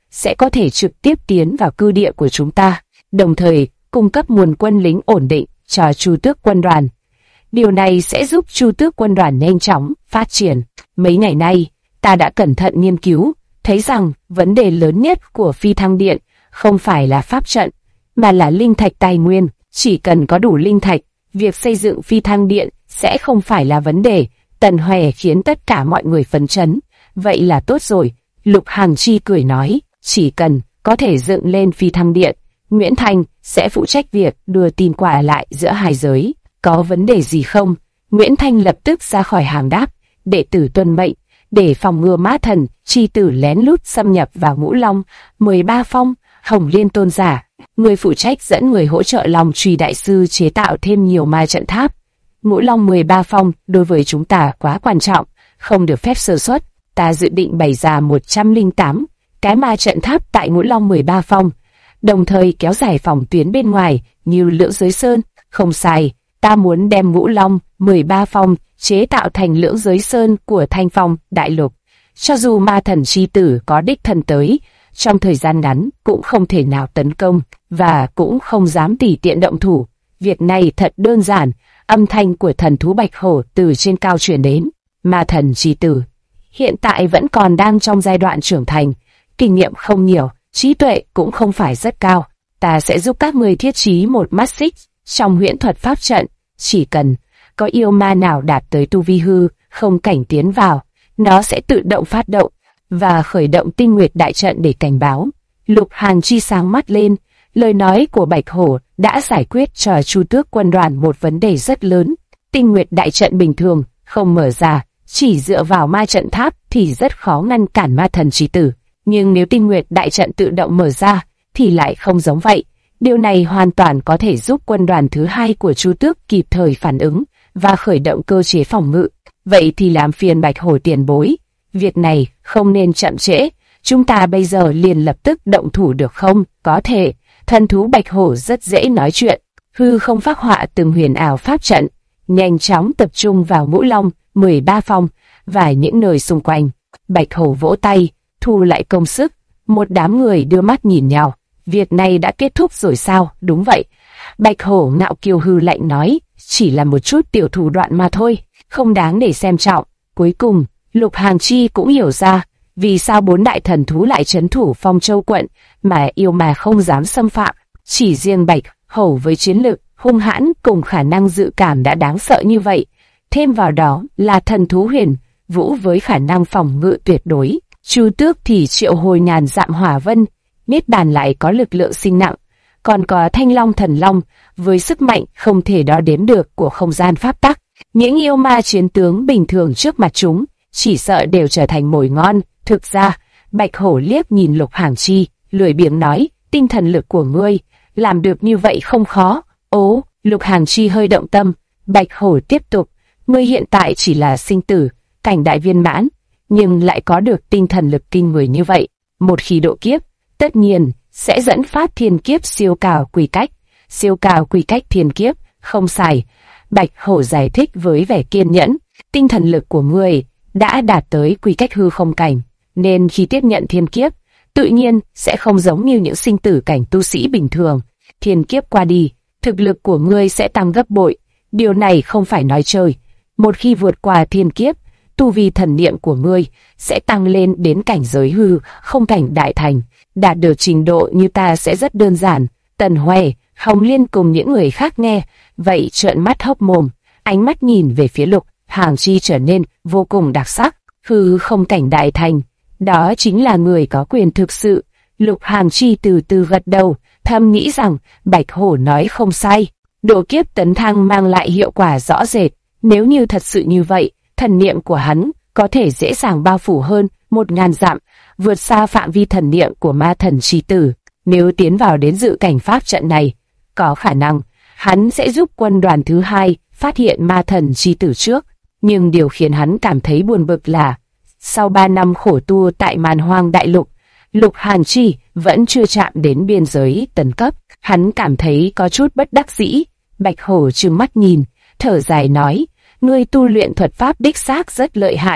sẽ có thể trực tiếp tiến vào cư địa của chúng ta, đồng thời cung cấp nguồn quân lính ổn định cho Chu Tước quân đoàn. Điều này sẽ giúp Chu Tước quân đoàn nhanh chóng phát triển. Mấy ngày nay, ta đã cẩn thận nghiên cứu, thấy rằng vấn đề lớn nhất của Phi Thăng Điện không phải là pháp trận, mà là linh thạch tài nguyên. Chỉ cần có đủ linh thạch, việc xây dựng Phi Thăng Điện sẽ không phải là vấn đề. Tần Hoè khiến tất cả mọi người phấn chấn. Vậy là tốt rồi, Lục Hàng Chi cười nói, chỉ cần có thể dựng lên Phi Thăng Điện, Nguyễn Thanh sẽ phụ trách việc đưa tin qua lại giữa hai giới. Có vấn đề gì không? Nguyễn Thanh lập tức ra khỏi hàng đáp, đệ tử tuân mệnh, để phòng ngừa ma thần chi tử lén lút xâm nhập vào Ngũ Long 13 phong. Hồng Liên tôn giả, người phụ trách dẫn người hỗ trợ Long Truy đại sư chế tạo thêm nhiều ma trận tháp. Ngũ Long 13 phong đối với chúng ta quá quan trọng, không được phép sơ suất. Ta dự định bày ra 108 cái ma trận tháp tại Ngũ Long 13 phong, đồng thời kéo dài phòng tuyến bên ngoài như Lưỡng Giới Sơn. Không sai, ta muốn đem Ngũ Long 13 phong chế tạo thành Lưỡng Giới Sơn của Thanh Phong đại lục. Cho dù ma thần chi tử có đích thân tới, trong thời gian ngắn cũng không thể nào tấn công, và cũng không dám tùy tiện động thủ. Việc này thật đơn giản. Âm thanh của thần thú bạch hổ từ trên cao truyền đến. Ma thần chi tử hiện tại vẫn còn đang trong giai đoạn trưởng thành, kinh nghiệm không nhiều, trí tuệ cũng không phải rất cao. Ta sẽ giúp các người thiết trí một mắt xích trong huyễn thuật pháp trận. Chỉ cần có yêu ma nào đạt tới tu vi hư không cảnh tiến vào, nó sẽ tự động phát động và khởi động Tinh Nguyệt đại trận để cảnh báo. Lục Hàn Chi sáng mắt lên, lời nói của Bạch Hổ đã giải quyết cho Chu Tước quân đoàn một vấn đề rất lớn. Tinh Nguyệt đại trận bình thường không mở ra, chỉ dựa vào ma trận tháp thì rất khó ngăn cản ma thần chí tử. Nhưng nếu Tinh Nguyệt đại trận tự động mở ra thì lại không giống vậy. Điều này hoàn toàn có thể giúp quân đoàn thứ hai của Chu Tước kịp thời phản ứng và khởi động cơ chế phòng ngự. Vậy thì làm phiền Bạch Hổ tiền bối, việc này không nên chậm trễ, chúng ta bây giờ liền lập tức động thủ được không? Có thể. Thần thú Bạch Hổ rất dễ nói chuyện, hư không phác họa từng huyền ảo pháp trận, nhanh chóng tập trung vào Ngũ Long 13 phong và những nơi xung quanh. Bạch Hổ vỗ tay, thu lại công sức. Một đám người đưa mắt nhìn nhau. Việc này đã kết thúc rồi sao? Đúng vậy. Bạch Hổ ngạo kiều hư lạnh nói, chỉ là một chút tiểu thủ đoạn mà thôi, không đáng để xem trọng. Cuối cùng, Lục Hàng Chi cũng hiểu ra vì sao 4 đại thần thú lại trấn thủ Phong Châu quận mà yêu ma không dám xâm phạm. Chỉ riêng Bạch Hổ với chiến lực hung hãn cùng khả năng dự cảm đã đáng sợ như vậy, thêm vào đó là thần thú Huyền Vũ với khả năng phòng ngự tuyệt đối. Chu Tước thì triệu hồi ngàn dặm hỏa vân, Niết Bàn lại có lực lượng sinh nặng, còn có Thanh Long Thần Long với sức mạnh không thể đo đếm được của không gian pháp tắc. Những yêu ma chiến tướng bình thường trước mặt chúng chỉ sợ đều trở thành mồi ngon. Thực ra, Bạch Hổ liếc nhìn Lục Hàng Chi, lười biếng nói, tinh thần lực của ngươi làm được như vậy không khó. Ố, Lục Hàng Chi hơi động tâm. Bạch Hổ tiếp tục, ngươi hiện tại chỉ là sinh tử cảnh đại viên mãn, nhưng lại có được tinh thần lực kinh người như vậy. Một khi độ kiếp, tất nhiên sẽ dẫn phát thiên kiếp siêu cao quy cách. Siêu cao quy cách thiên kiếp, không sai. Bạch Hổ giải thích với vẻ kiên nhẫn, tinh thần lực của ngươi đã đạt tới quy cách hư không cảnh, nên khi tiếp nhận thiên kiếp, tự nhiên sẽ không giống như những sinh tử cảnh tu sĩ bình thường. Thiên kiếp qua đi, thực lực của ngươi sẽ tăng gấp bội. Điều này không phải nói chơi. Một khi vượt qua thiên kiếp, tu vi thần niệm của ngươi sẽ tăng lên đến cảnh giới hư không cảnh đại thành. Đạt được trình độ như ta sẽ rất đơn giản. Tần Hoè, Hồng Liên cùng những người khác nghe vậy trợn mắt hốc mồm, ánh mắt nhìn về phía Lục Hàng Chi trở nên vô cùng đặc sắc. Hư không cảnh đại thành, đó chính là người có quyền thực sự. Lục Hàng Chi từ từ gật đầu, thầm nghĩ rằng Bạch Hổ nói không sai. Độ kiếp tấn thăng mang lại hiệu quả rõ rệt. Nếu như thật sự như vậy, thần niệm của hắn có thể dễ dàng bao phủ hơn 1000 dặm, vượt xa phạm vi thần niệm của ma thần chi tử. Nếu tiến vào đến dự cảnh pháp trận này, có khả năng hắn sẽ giúp quân đoàn thứ hai phát hiện ma thần chi tử trước. Nhưng điều khiến hắn cảm thấy buồn bực là, sau 3 năm khổ tu tại Màn Hoang Đại Lục, Lục Hàng Chi vẫn chưa chạm đến biên giới tấn cấp. Hắn cảm thấy có chút bất đắc dĩ. Bạch Hổ trừng mắt nhìn, thở dài nói, ngươi tu luyện thuật pháp đích xác rất lợi hại,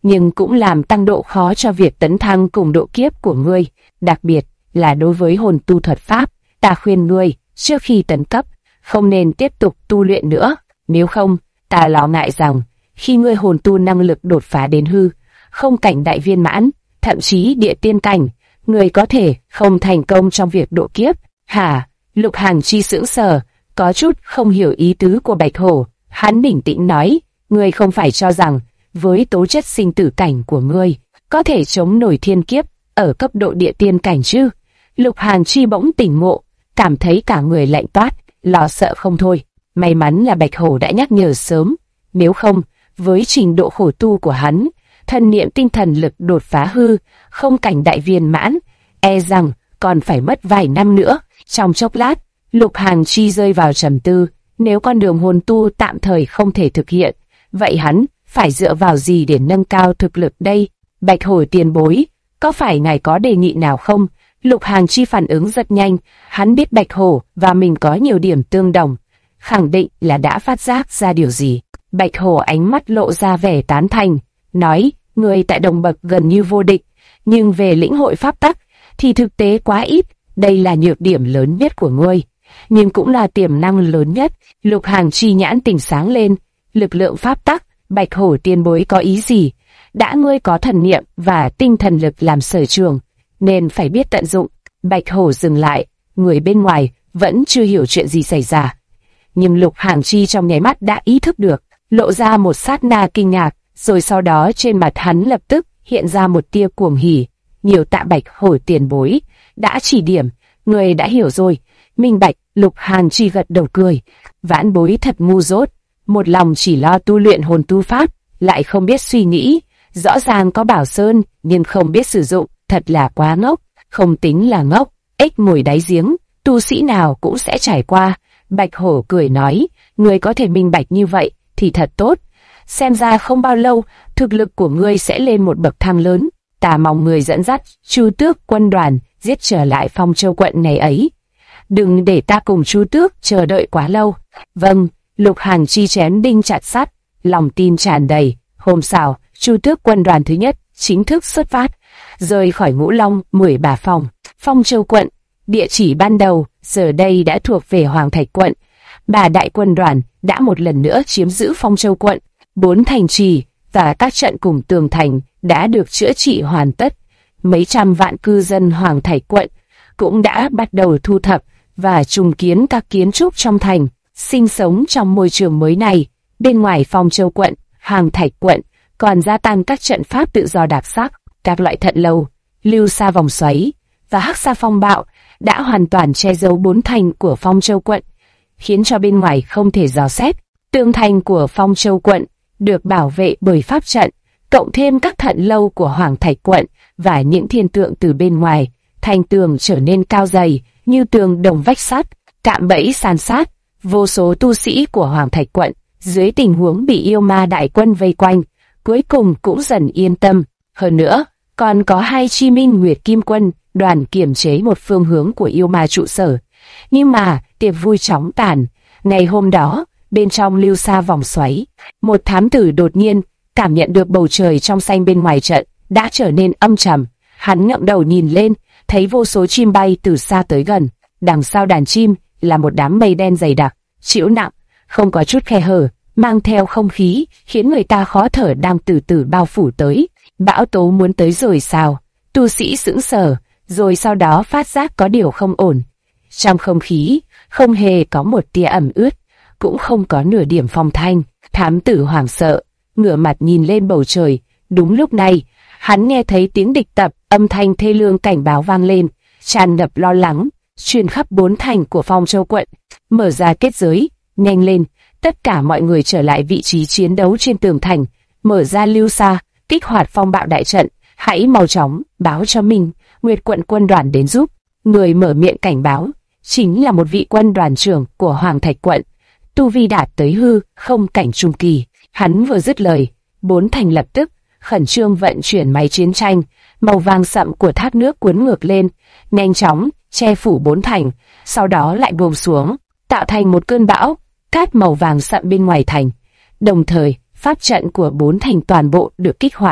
nhưng cũng làm tăng độ khó cho việc tấn thăng cùng độ kiếp của ngươi, đặc biệt là đối với hồn tu thuật pháp. Ta khuyên ngươi, trước khi tấn cấp, không nên tiếp tục tu luyện nữa, nếu không, ta lo ngại rằng, khi ngươi hồn tu năng lực đột phá đến hư, không cảnh đại viên mãn, thậm chí địa tiên cảnh, ngươi có thể không thành công trong việc độ kiếp. Hả? Lục Hàng Chi sững sờ, có chút không hiểu ý tứ của Bạch Hổ. Hắn bình tĩnh nói, ngươi không phải cho rằng, với tố chất sinh tử cảnh của ngươi, có thể chống nổi thiên kiếp ở cấp độ địa tiên cảnh chứ? Lục Hàng Chi bỗng tỉnh ngộ, cảm thấy cả người lạnh toát, lo sợ không thôi. May mắn là Bạch Hổ đã nhắc nhở sớm, nếu không, với trình độ khổ tu của hắn, thần niệm tinh thần lực đột phá hư, không cảnh đại viên mãn, e rằng còn phải mất vài năm nữa. Trong chốc lát, Lục Hàng Chi rơi vào trầm tư, nếu con đường hồn tu tạm thời không thể thực hiện, vậy hắn phải dựa vào gì để nâng cao thực lực đây? Bạch Hổ tiền bối, có phải ngài có đề nghị nào không? Lục Hàng Chi phản ứng rất nhanh, hắn biết Bạch Hổ và mình có nhiều điểm tương đồng, khẳng định là đã phát giác ra điều gì. Bạch Hổ ánh mắt lộ ra vẻ tán thành, nói, người tại đồng bậc gần như vô địch, nhưng về lĩnh hội pháp tắc thì thực tế quá ít, đây là nhược điểm lớn nhất của ngươi, nhưng cũng là tiềm năng lớn nhất. Lục Hàng Chi nhãn tỉnh sáng lên, lực lượng pháp tắc, Bạch Hổ tiền bối có ý gì? Đã ngươi có thần niệm và tinh thần lực làm sở trường, nên phải biết tận dụng. Bạch Hổ dừng lại, người bên ngoài vẫn chưa hiểu chuyện gì xảy ra, nhưng Lục Hàng Chi trong nháy mắt đã ý thức được, lộ ra một sát na kinh ngạc, rồi sau đó trên mặt hắn lập tức hiện ra một tia cuồng hỉ. Nhiều tạ Bạch Hổ tiền bối đã chỉ điểm, người đã hiểu rồi. Minh bạch. Lục Hàng Chi gật đầu cười, vãn bối thật ngu dốt, một lòng chỉ lo tu luyện hồn tu pháp, lại không biết suy nghĩ, rõ ràng có bảo sơn nhưng không biết sử dụng, thật là quá ngốc. Không tính là ngốc, ếch ngồi đáy giếng, tu sĩ nào cũng sẽ trải qua. Bạch Hổ cười nói, người có thể minh bạch như vậy thì thật tốt, xem ra không bao lâu thực lực của ngươi sẽ lên một bậc thang lớn. Ta mong người dẫn dắt Chu Tước quân đoàn giết trở lại Phong Châu quận ngày ấy, đừng để ta cùng Chu Tước chờ đợi quá lâu. Vâng. Lục Hàng Chi chém đinh chặt sắt, lòng tin tràn đầy. Hôm sau, Chu Tước quân đoàn thứ nhất chính thức xuất phát, rời khỏi Ngũ Long 13 phòng. Phong Châu quận, địa chỉ ban đầu giờ đây đã thuộc về Hoàng Thạch quận. Bà đại quân đoàn đã một lần nữa chiếm giữ Phong Châu quận. 4 thành trì và các trận cùng tường thành đã được chữa trị hoàn tất. Mấy trăm vạn cư dân Hoàng Thạch quận cũng đã bắt đầu thu thập và trùng kiến các kiến trúc trong thành, sinh sống trong môi trường mới này. Bên ngoài Phong Châu quận, Hoàng Thạch quận còn gia tăng các trận pháp tự do đặc sắc, các loại thận lâu, lưu sa vòng xoáy và hắc sa phong bạo đã hoàn toàn che giấu 4 thành của Phong Châu quận, khiến cho bên ngoài không thể dò xét. Tường thành của Phong Châu quận được bảo vệ bởi pháp trận, cộng thêm các thận lâu của Hoàng Thạch quận và những thiên tượng từ bên ngoài, thành tường trở nên cao dày như tường đồng vách sắt, cạm bẫy san sát. Vô số tu sĩ của Hoàng Thạch quận dưới tình huống bị yêu ma đại quân vây quanh, cuối cùng cũng dần yên tâm. Hơn nữa, còn có 2 chi minh Nguyệt Kim quân đoàn kiểm chế một phương hướng của yêu ma trụ sở. Nhưng mà tiệc vui chóng tàn. Ngày hôm đó, bên trong lưu sa vòng xoáy, một thám tử đột nhiên cảm nhận được bầu trời trong xanh bên ngoài trận đã trở nên âm trầm. Hắn ngẩng đầu nhìn lên, thấy vô số chim bay từ xa tới gần. Đằng sau đàn chim là một đám mây đen dày đặc, trĩu nặng, không có chút khe hở, mang theo không khí khiến người ta khó thở đang từ từ bao phủ tới. Bão tố muốn tới rồi sao? Tu sĩ sững sờ, rồi sau đó phát giác có điều không ổn. Trong không khí không hề có một tia ẩm ướt, cũng không có nửa điểm phong thanh. Thám tử hoảng sợ, ngửa mặt nhìn lên bầu trời. Đúng lúc này, hắn nghe thấy tiếng địch tập, âm thanh thê lương cảnh báo vang lên, tràn ngập lo lắng, truyền khắp 4 thành của Phong Châu quận. Mở ra kết giới, nhanh lên, tất cả mọi người trở lại vị trí chiến đấu trên tường thành, mở ra lưu sa, kích hoạt phong bạo đại trận, hãy mau chóng báo cho mình, Nguyệt quận quân đoàn đến giúp. Người mở miệng cảnh báo chính là một vị quân đoàn trưởng của Hoàng Thạch quận, tu vi đạt tới hư không cảnh trung kỳ. Hắn vừa dứt lời, 4 thành lập tức khẩn trương vận chuyển máy chiến tranh, màu vàng sậm của thác nước cuốn ngược lên, nhanh chóng che phủ 4 thành, sau đó lại buông xuống, tạo thành một cơn bão cát màu vàng sậm bên ngoài thành. Đồng thời, pháp trận của 4 thành toàn bộ được kích hoạt,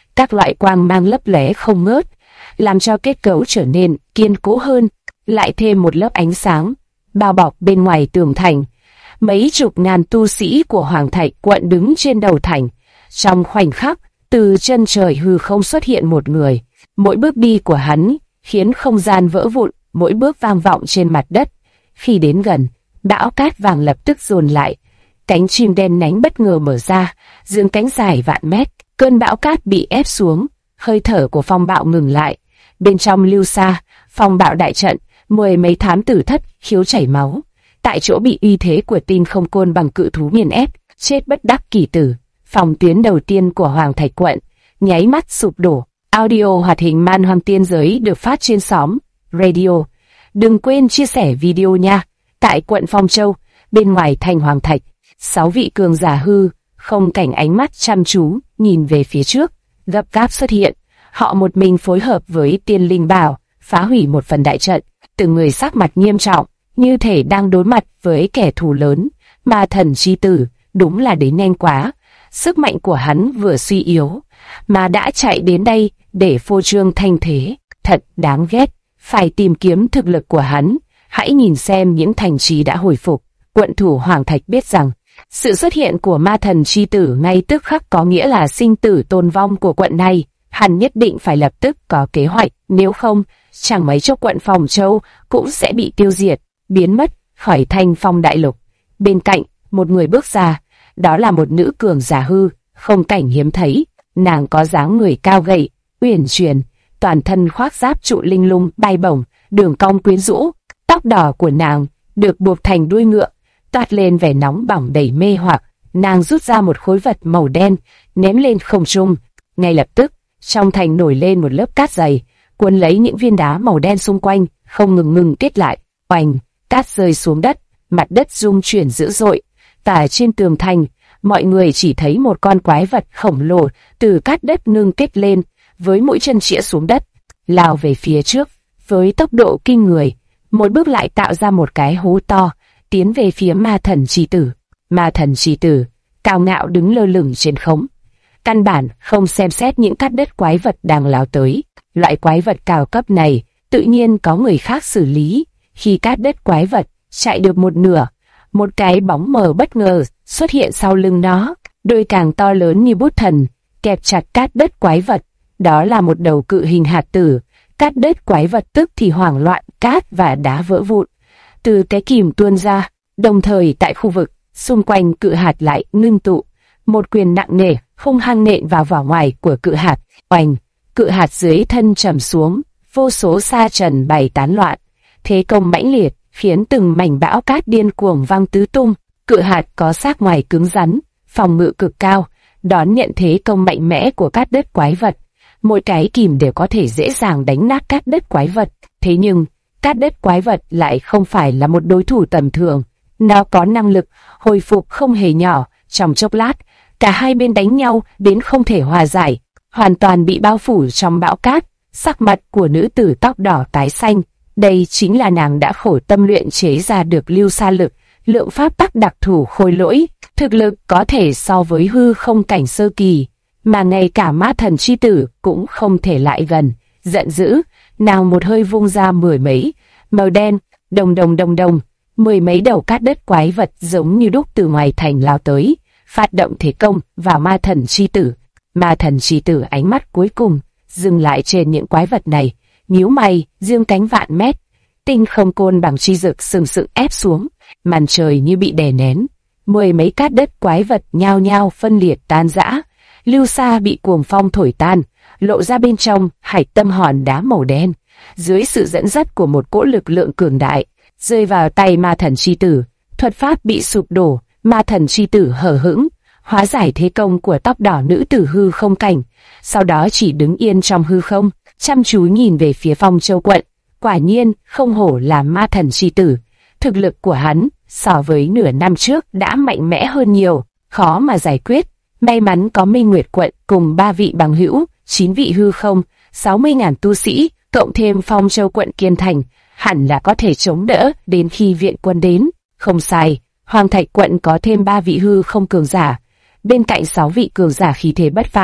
các loại quang mang lấp lóe không ngớt, làm cho kết cấu trở nên kiên cố hơn, lại thêm một lớp ánh sáng bao bọc bên ngoài tường thành. Mấy chục ngàn tu sĩ của Hoàng Thạch quận đứng trên đầu thành. Trong khoảnh khắc, từ chân trời hư không xuất hiện một người. Mỗi bước đi của hắn khiến không gian vỡ vụn, mỗi bước vang vọng trên mặt đất. Khi đến gần, bão cát vàng lập tức dồn lại. Cánh chim đen nhánh bất ngờ mở ra, dương cánh dài vạn mét. Cơn bão cát bị ép xuống, hơi thở của phong bạo ngừng lại. Bên trong lưu xa, phong bạo đại trận, 10 mấy thám tử thất khiếu chảy máu. Tại chỗ bị uy thế của Tinh Không Côn bằng cự thú nghiền ép, chết bất đắc kỳ tử. Phòng tuyến đầu tiên của Hoàng Thạch quận nháy mắt sụp đổ. Audio hoạt hình Man Hoang Tiên Giới được phát trên xóm Radio. Đừng quên chia sẻ video nha. Tại quận Phong Châu, bên ngoài thành Hoàng Thạch, 6 vị cường giả hư không cảnh ánh mắt chăm chú nhìn về phía trước, gấp gáp xuất hiện. Họ một mình phối hợp với Tiên Linh Bảo phá hủy một phần đại trận, từng người sắc mặt nghiêm trọng, như thể đang đối mặt với kẻ thù lớn. Ma Thần chi tử đúng là đến nhanh quá. Sức mạnh của hắn vừa suy yếu mà đã chạy đến đây để phô trương thanh thế, thật đáng ghét. Phải tìm kiếm thực lực của hắn. Hãy nhìn xem những thành trì đã hồi phục. Quận thủ Hoàng Thạch biết rằng sự xuất hiện của Ma Thần chi tử ngay tức khắc có nghĩa là sinh tử tồn vong của quận này. Hắn nhất định phải lập tức có kế hoạch, nếu không, chẳng mấy chốc quận Phong Châu cũng sẽ bị tiêu diệt, biến mất khỏi Thanh Phong đại lục. Bên cạnh, một người bước ra, đó là một nữ cường giả hư, không cảnh hiếm thấy. Nàng có dáng người cao gầy, uyển chuyển, toàn thân khoác giáp trụ linh lung bay bổng, đường cong quyến rũ. Tóc đỏ của nàng được buộc thành đuôi ngựa, toát lên vẻ nóng bỏng đầy mê hoặc. Nàng rút ra một khối vật màu đen, ném lên không trung. Ngay lập tức, trong thành nổi lên một lớp cát dày, cuốn lấy những viên đá màu đen xung quanh, không ngừng kết lại. Oành, cát rơi xuống đất, mặt đất rung chuyển dữ dội. Và trên tường thành, mọi người chỉ thấy một con quái vật khổng lồ từ cát đất ngưng kết lên, với mũi chân chĩa xuống đất, lao về phía trước với tốc độ kinh người. Một bước lại tạo ra một cái hố to, tiến về phía Ma Thần chi tử. Ma Thần chi tử cao ngạo đứng lơ lửng trên không, căn bản không xem xét những cát đất quái vật đang lao tới. Loại quái vật cao cấp này tự nhiên có người khác xử lý. Khi cát đất quái vật chạy được một nửa, một cái bóng mờ bất ngờ xuất hiện sau lưng nó, đôi càng to lớn như bút thần, kẹp chặt cát đất quái vật. Đó là một đầu cự hình hạt tử. Cát đất quái vật tức thì hoảng loạn, cát và đá vỡ vụn từ cái kìm tuôn ra. Đồng thời tại khu vực xung quanh cự hạt lại ngưng tụ, một quyền nặng nề hung hăng nện vào vỏ ngoài của cự hạt. Oành, cự hạt dưới thân trầm xuống, vô số sa trần bày tán loạn. Thế công mãnh liệt khiến từng mảnh bão cát điên cuồng văng tứ tung. Cự hạt có xác ngoài cứng rắn, phòng ngự cực cao, đón nhận thế công mạnh mẽ của cát đất quái vật. Mỗi cái kìm đều có thể dễ dàng đánh nát cát đất quái vật. Thế nhưng, cát đất quái vật lại không phải là một đối thủ tầm thường. Nó có năng lực hồi phục không hề nhỏ. Trong chốc lát, cả hai bên đánh nhau đến không thể hòa giải, hoàn toàn bị bao phủ trong bão cát. Sắc mặt của nữ tử tóc đỏ tái xanh. Đây chính là nàng đã khổ tâm luyện chế ra được lưu sa lực, lượng pháp tắc đặc thù khôi lỗi, thực lực có thể so với hư không cảnh sơ kỳ, mà ngay cả Ma Thần chi tử cũng không thể lại gần. Giận dữ, nàng một hơi vung ra 10 mấy màu đen, đồng, 10 mấy đầu cát đất quái vật giống như đúc từ ngoài thành lao tới, phát động thế công vào Ma Thần chi tử. Ma Thần chi tử ánh mắt cuối cùng dừng lại trên những quái vật này, nhíu mày, dương cánh vạn mét. Tinh Không Côn bằng chi dực sừng sững ép xuống, màn trời như bị đè nén. 10 mấy cát đất quái vật nhao nhao phân liệt tan rã. Lưu sa bị cuồng phong thổi tan, lộ ra bên trong hải tâm hòn đá màu đen. Dưới sự dẫn dắt của một cỗ lực lượng cường đại, rơi vào tay Ma Thần chi tử. Thuật pháp bị sụp đổ, Ma Thần chi tử hờ hững, hóa giải thế công của tóc đỏ nữ tử hư không cảnh. Sau đó chỉ đứng yên trong hư không, chăm chú nhìn về phía Phong Châu quận. Quả nhiên, không hổ là Ma Thần chi tử. Thực lực của hắn, so với nửa năm trước đã mạnh mẽ hơn nhiều, khó mà giải quyết. May mắn có Minh Nguyệt quận cùng 3 vị bằng hữu, 9 vị hư không, 60.000 tu sĩ, cộng thêm Phong Châu quận kiên thành, hẳn là có thể chống đỡ đến khi viện quân đến. Không sai, Hoàng Thạch quận có thêm 3 vị hư không cường giả, bên cạnh 6 vị cường giả khí thế bất phàm.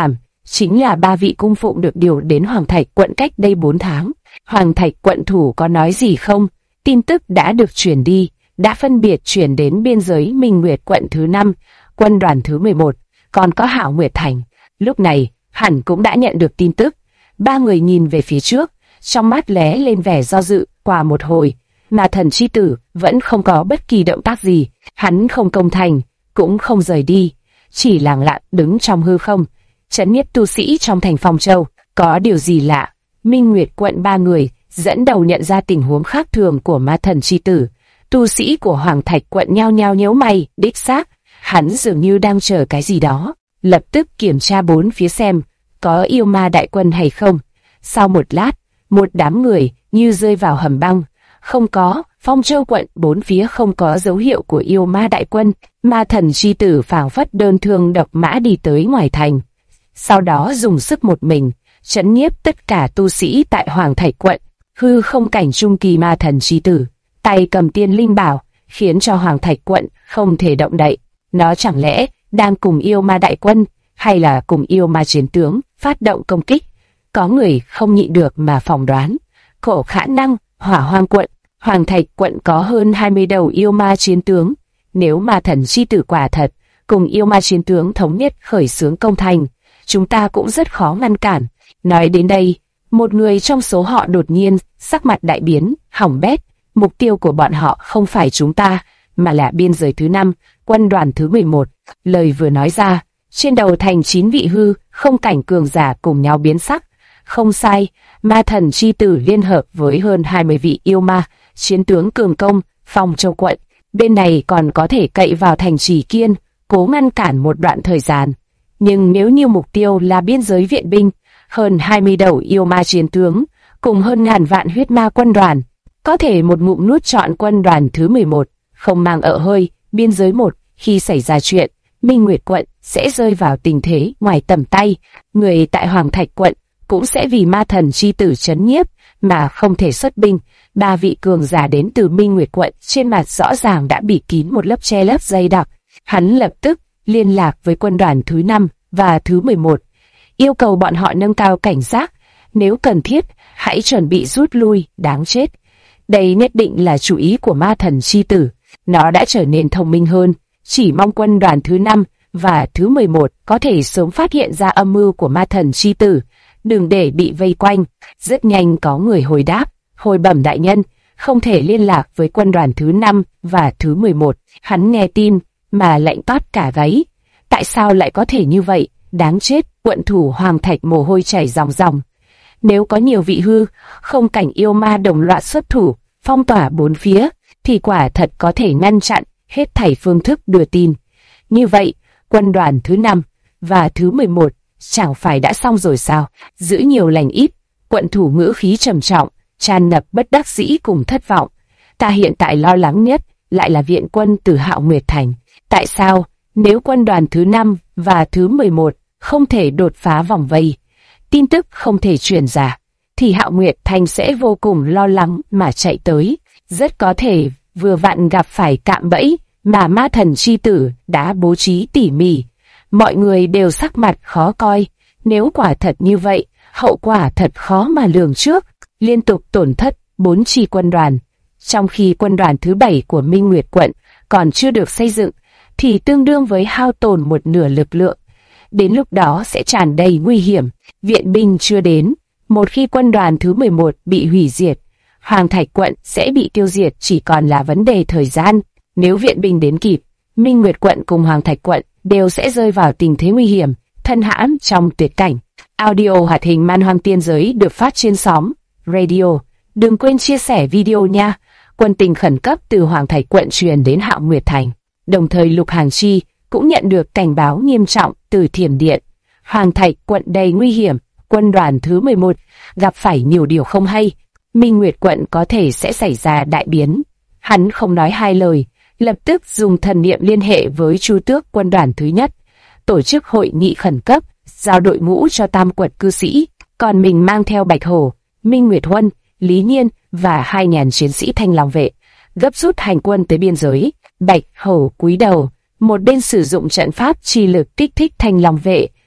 chính là 3 vị cung phụng được điều đến Hoàng Thạch quận cách đây 4 tháng. Hoàng Thạch quận thủ có nói gì không? Tin tức đã được truyền đi, đã phân biệt chuyển đến biên giới Minh Nguyệt quận thứ 5, quân đoàn thứ 11, còn có Hạo Nguyệt Thành. Lúc này, hẳn cũng đã nhận được tin tức. 3 người nhìn về phía trước, trong mắt lóe lên vẻ do dự. Qua một hồi, mà thần chi tử vẫn không có bất kỳ động tác gì. Hắn không công thành, cũng không rời đi, chỉ lặng lặng đứng trong hư không, trấn nhiếp tu sĩ trong thành Phong Châu. Có điều gì lạ? Minh Nguyệt quận 3 người dẫn đầu nhận ra tình huống khác thường của ma thần chi tử. Tu sĩ của Hoàng Thạch quận nhao nhao nhíu mày, đích xác, hắn dường như đang chờ cái gì đó. Lập tức kiểm tra bốn phía xem có yêu ma đại quân hay không. Sau một lát, một đám người như rơi vào hầm băng. Không có, Phong Châu quận bốn phía không có dấu hiệu của yêu ma đại quân. Ma thần chi tử phảng phất đơn thương độc mã đi tới ngoài thành. Sau đó dùng sức một mình, trấn nhiếp tất cả tu sĩ tại Hoàng Thạch quận. Hư không cảnh trung kỳ ma thần chi tử, tay cầm tiên linh bảo, khiến cho Hoàng Thạch quận không thể động đậy. Nó chẳng lẽ đang cùng yêu ma đại quân, hay là cùng yêu ma chiến tướng phát động công kích? Có người không nhịn được mà phỏng đoán, có khả năng Hỏa Hoang quận, Hoàng Thạch quận có hơn 20 đầu yêu ma chiến tướng. Nếu ma thần chi tử quả thật cùng yêu ma chiến tướng thống nhất khởi xướng công thành, chúng ta cũng rất khó ngăn cản. Nói đến đây, một người trong số họ đột nhiên sắc mặt đại biến, hỏng bét. Mục tiêu của bọn họ không phải chúng ta, mà là biên giới thứ 5, quân đoàn thứ 11. Lời vừa nói ra, trên đầu thành 9 vị hư không cảnh cường giả cùng nhau biến sắc. Không sai, ma thần chi tử liên hợp với hơn 20 vị yêu ma chiến tướng cường công Phong Châu quận. Bên này còn có thể cậy vào thành Trì Kiên, cố ngăn cản một đoạn thời gian. Nhưng nếu như mục tiêu là biên giới viện binh, hơn 20 đầu yêu ma chiến tướng, cùng hơn ngàn vạn huyết ma quân đoàn, có thể một ngụm nuốt trọn quân đoàn thứ 11, không mang ợ hơi. Biên giới 1, khi xảy ra chuyện, Minh Nguyệt quận sẽ rơi vào tình thế ngoài tầm tay. Người tại Hoàng Thạch quận cũng sẽ vì ma thần chi tử trấn nhiếp mà không thể xuất binh. 3 vị cường giả đến từ Minh Nguyệt quận trên mặt rõ ràng đã bị kín một lớp che lớp dày đặc. Hắn lập tức liên lạc với quân đoàn thứ 5 và thứ 11, yêu cầu bọn họ nâng cao cảnh giác, nếu cần thiết, hãy chuẩn bị rút lui. Đáng chết! Đây nhất định là chủ ý của ma thần chi tử. Nó đã trở nên thông minh hơn, chỉ mong quân đoàn thứ 5 và thứ 11 có thể sớm phát hiện ra âm mưu của ma thần chi tử, đừng để bị vây quanh. Rất nhanh có người hồi đáp, hồi bẩm đại nhân, không thể liên lạc với quân đoàn thứ 5 và thứ 11. Hắn nghe tin mà lạnh toát cả gáy. Tại sao lại có thể như vậy? Đáng chết! Quận thủ Hoàng Thạch mồ hôi chảy ròng ròng. Nếu có nhiều vị hư không cảnh yêu ma đồng loạt xuất thủ, phong tỏa bốn phía, thì quả thật có thể ngăn chặn hết thảy phương thức đưa tin. Như vậy, quân đoàn thứ 5 và thứ 11 chẳng phải đã xong rồi sao? Giữ nhiều lành ít, quận thủ ngữ khí trầm trọng, tràn ngập bất đắc dĩ cùng thất vọng. Ta hiện tại lo lắng nhất lại là viện quân từ Hạo Nguyệt Thành. Tại sao, nếu quân đoàn thứ 5 và thứ 11 không thể đột phá vòng vây, tin tức không thể truyền ra, thì Hạo Nguyệt Thành sẽ vô cùng lo lắng mà chạy tới. Rất có thể vừa vặn gặp phải cạm bẫy mà ma thần chi tử đã bố trí tỉ mỉ. Mọi người đều sắc mặt khó coi. Nếu quả thật như vậy, hậu quả thật khó mà lường trước. Liên tục tổn thất 4 chi quân đoàn, trong khi quân đoàn thứ 7 của Minh Nguyệt quận còn chưa được xây dựng, thì tương đương với hao tổn một nửa lực lượng. Đến lúc đó sẽ tràn đầy nguy hiểm. Viện binh chưa đến, một khi quân đoàn thứ 11 bị hủy diệt, Hoàng Thạch quận sẽ bị tiêu diệt, chỉ còn là vấn đề thời gian. Nếu viện binh đến kịp, Minh Nguyệt quận cùng Hoàng Thạch quận đều sẽ rơi vào tình thế nguy hiểm, thân hãm trong tuyệt cảnh. Audio hoạt hình Man Hoang Tiên Giới được phát trên xóm Radio. Đừng quên chia sẻ video nha. Quân tình khẩn cấp từ Hoàng Thạch quận truyền đến Hạo Nguyệt Thành. Đồng thời Lục Hàng Chi cũng nhận được cảnh báo nghiêm trọng từ Thiểm Điện. Hoàng Thạch quận đầy nguy hiểm, quân đoàn thứ 11 gặp phải nhiều điều không hay. Minh Nguyệt quận có thể sẽ xảy ra đại biến. Hắn không nói hai lời, lập tức dùng thần niệm liên hệ với Chu Tước quân đoàn thứ nhất, tổ chức hội nghị khẩn cấp, giao đội ngũ cho Tam Quật cư sĩ, còn mình mang theo Bạch Hổ, Minh Nguyệt Huân, Lý Nhiên và 2.000 chiến sĩ Thanh Long vệ, gấp rút hành quân tới biên giới. Bạch Hổ cúi đầu, một bên sử dụng trận pháp chi lực kích thích Thanh Long vệ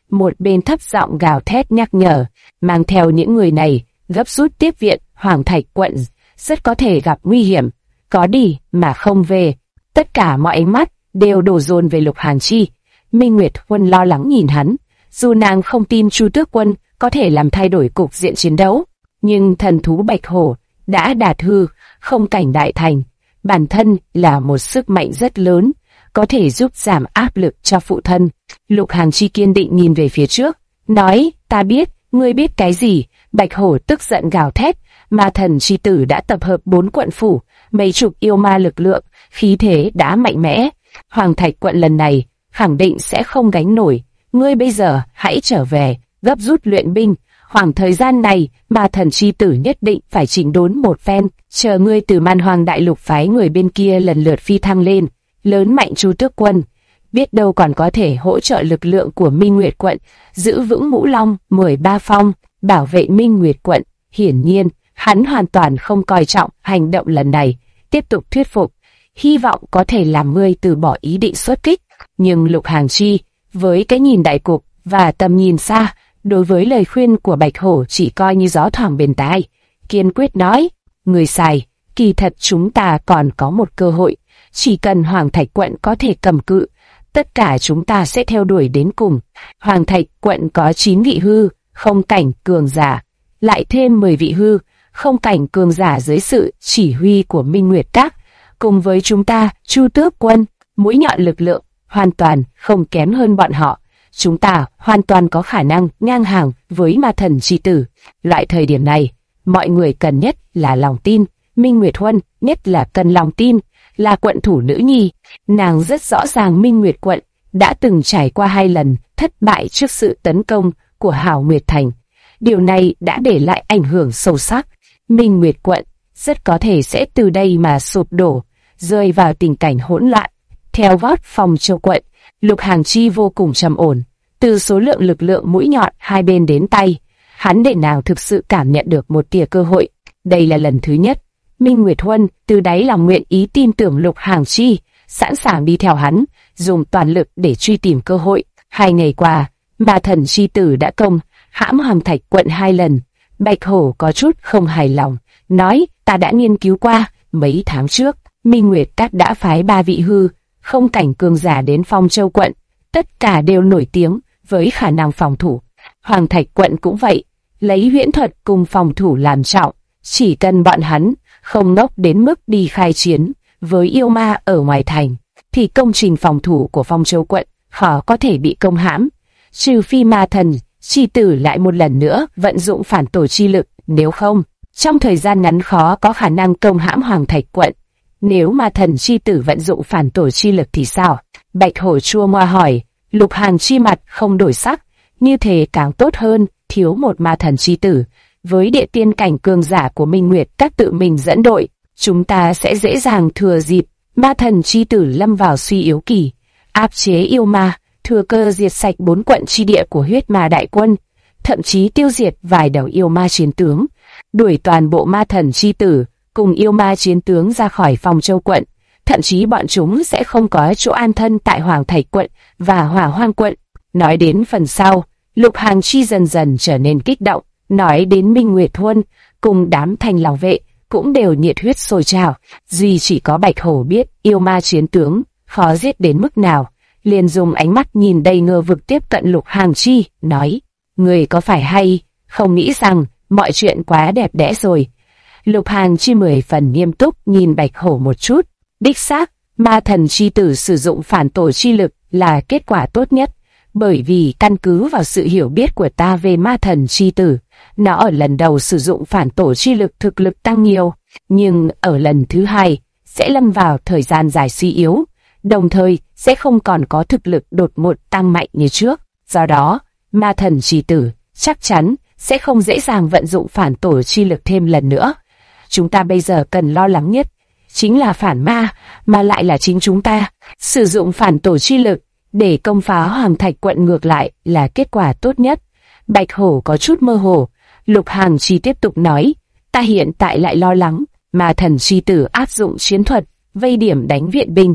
một bên thấp giọng gào thét nhắc nhở, mang theo những người này, gấp rút tiếp viện, Hoàng Thạch quận rất có thể gặp nguy hiểm, có đi mà không về. Tất cả mọi ánh mắt đều đổ dồn về Lục Hàn Chi. Minh Nguyệt Huân lo lắng nhìn hắn, dù nàng không tin Chu Tước Quân có thể làm thay đổi cục diện chiến đấu, nhưng thần thú Bạch Hổ đã đạt hư không cảnh đại thành, bản thân là một sức mạnh rất lớn, có thể giúp giảm áp lực cho phụ thân. Lục Hàn Chi kiên định nhìn về phía trước, nói, ta biết, ngươi biết cái gì? Bạch Hổ tức giận gào thét, ma thần chi tử đã tập hợp 4 quận phủ, mấy chục yêu ma lực lượng, khí thế đã mạnh mẽ. Hoàng Thạch quận lần này khẳng định sẽ không gánh nổi. Ngươi bây giờ hãy trở về, gấp rút luyện binh. Khoảng thời gian này, ma thần chi tử nhất định phải chỉnh đốn một phen. Chờ ngươi từ Man Hoang Đại Lục phái người bên kia lần lượt phi thăng lên, lớn mạnh Chu Tước Quân, biết đâu còn có thể hỗ trợ lực lượng của Minh Nguyệt quận, giữ vững Ngũ Long 13 phong, bảo vệ Minh Nguyệt quận. Hiển nhiên, hắn hoàn toàn không coi trọng hành động lần này, tiếp tục thuyết phục, hy vọng có thể làm ngươi từ bỏ ý định xuất kích. Nhưng Lục Hàn Chi, với cái nhìn đại cục và tầm nhìn xa, đối với lời khuyên của Bạch Hổ chỉ coi như gió thoảng bên tai, kiên quyết nói, người sai, kỳ thật chúng ta còn có một cơ hội, chỉ cần Hoàng Thạch quận có thể cầm cự, tất cả chúng ta sẽ theo đuổi đến cùng. Hoàng Thạch quận có 9 vị hư không cảnh cường giả, lại thêm 10 vị hư không cảnh cường giả dưới sự chỉ huy của Minh Nguyệt Các, cùng với chúng ta, Chu Tước Quân, mũi nhọn lực lượng hoàn toàn không kém hơn bọn họ. Chúng ta hoàn toàn có khả năng ngang hàng với ma thần chi tử. Loại thời điểm này, mọi người cần nhất là lòng tin. Minh Nguyệt Huân nhất là cần lòng tin, là quận thủ nữ nhi. Nàng rất rõ ràng Minh Nguyệt quận đã từng trải qua 2 lần thất bại trước sự tấn công của Hảo Nguyệt Thành. Điều này đã để lại ảnh hưởng sâu sắc. Minh Nguyệt quận rất có thể sẽ từ đây mà sụp đổ, rơi vào tình cảnh hỗn loạn. Theo gót Phong Châu quận, Lục Hàn Chi vô cùng trầm ổn, từ số lượng lực lượng mũi nhọn hai bên đến tay, hắn để nào thực sự cảm nhận được một tia cơ hội. Đây là lần thứ nhất, Minh Nguyệt Huân từ đáy lòng nguyện ý tin tưởng Lục Hàn Chi, sẵn sàng đi theo hắn, dùng toàn lực để truy tìm cơ hội. 2 ngày qua, ma thần chi tử đã công hãm Hoàng Thạch quận 2 lần. Bạch Hổ có chút không hài lòng, nói, ta đã nghiên cứu qua, mấy tháng trước, Minh Nguyệt Các đã phái 3 vị hư không cảnh cường giả đến Phong Châu quận, tất cả đều nổi tiếng với khả năng phòng thủ. Hoàng Thạch quận cũng vậy, lấy huyễn thuật cùng phòng thủ làm trọng, chỉ cần bọn hắn không ngốc đến mức đi khai chiến với yêu ma ở ngoài thành, thì công trình phòng thủ của Phong Châu quận khó có thể bị công hãm, trừ phi ma thần chi tử lại một lần nữa vận dụng phản tổ chi lực, nếu không, trong thời gian ngắn khó có khả năng công hãm Hoàng Thạch quận. Nếu ma thần chi tử vận dụng phản tổ chi lực thì sao? Bạch Hổ chua ngoa hỏi. Lục Hàn Chi mặt không đổi sắc, như thế càng tốt hơn, thiếu một ma thần chi tử. Với địa tiên cảnh cường giả của Minh Nguyệt Các tự mình dẫn đội, chúng ta sẽ dễ dàng thừa dịp ma thần chi tử lâm vào suy yếu kỳ, áp chế yêu ma, thừa cơ diệt sạch 4 quận chi địa của huyết ma đại quân, thậm chí tiêu diệt vài đầu yêu ma chiến tướng, đuổi toàn bộ ma thần chi tử cùng yêu ma chiến tướng ra khỏi Phong Châu quận. Thậm chí bọn chúng sẽ không có chỗ an thân tại Hoàng Thạch quận và Hỏa Hoang quận. Nói đến phần sau, Lục Hàn Chi dần dần trở nên kích động, nói đến Minh Nguyệt Huân cùng đám Thanh Long vệ cũng đều nhiệt huyết sôi trào. Duy chỉ có Bạch Hổ biết yêu ma chiến tướng khó giết đến mức nào, liền dùng ánh mắt nhìn đầy ngờ vực tiếp cận Lục Hàn Chi, nói: người có phải hay không nghĩ rằng mọi chuyện quá đẹp đẽ rồi? Lục Hàn Chi 10 phần nghiêm túc nhìn Bạch Hổ một chút. Đích xác, ma thần chi tử sử dụng phản tổ chi lực là kết quả tốt nhất, bởi vì căn cứ vào sự hiểu biết của ta về ma thần chi tử, nó ở lần đầu sử dụng phản tổ chi lực thực lực tăng nhiều, nhưng ở lần thứ 2 sẽ lâm vào thời gian dài suy yếu, đồng thời sẽ không còn có thực lực đột ngột tăng mạnh như trước. Do đó, ma thần chi tử chắc chắn sẽ không dễ dàng vận dụng phản tổ chi lực thêm lần nữa. Chúng ta bây giờ cần lo lắng nhất chính là phản ma, mà lại là chính chúng ta. Sử dụng phản tổ chi lực để công phá Hoàng Thạch quận ngược lại là kết quả tốt nhất. Bạch Hổ có chút mơ hồ. Lục Hàn Chi tiếp tục nói, ta hiện tại lại lo lắng ma thần chi tử áp dụng chiến thuật vây điểm đánh viện binh,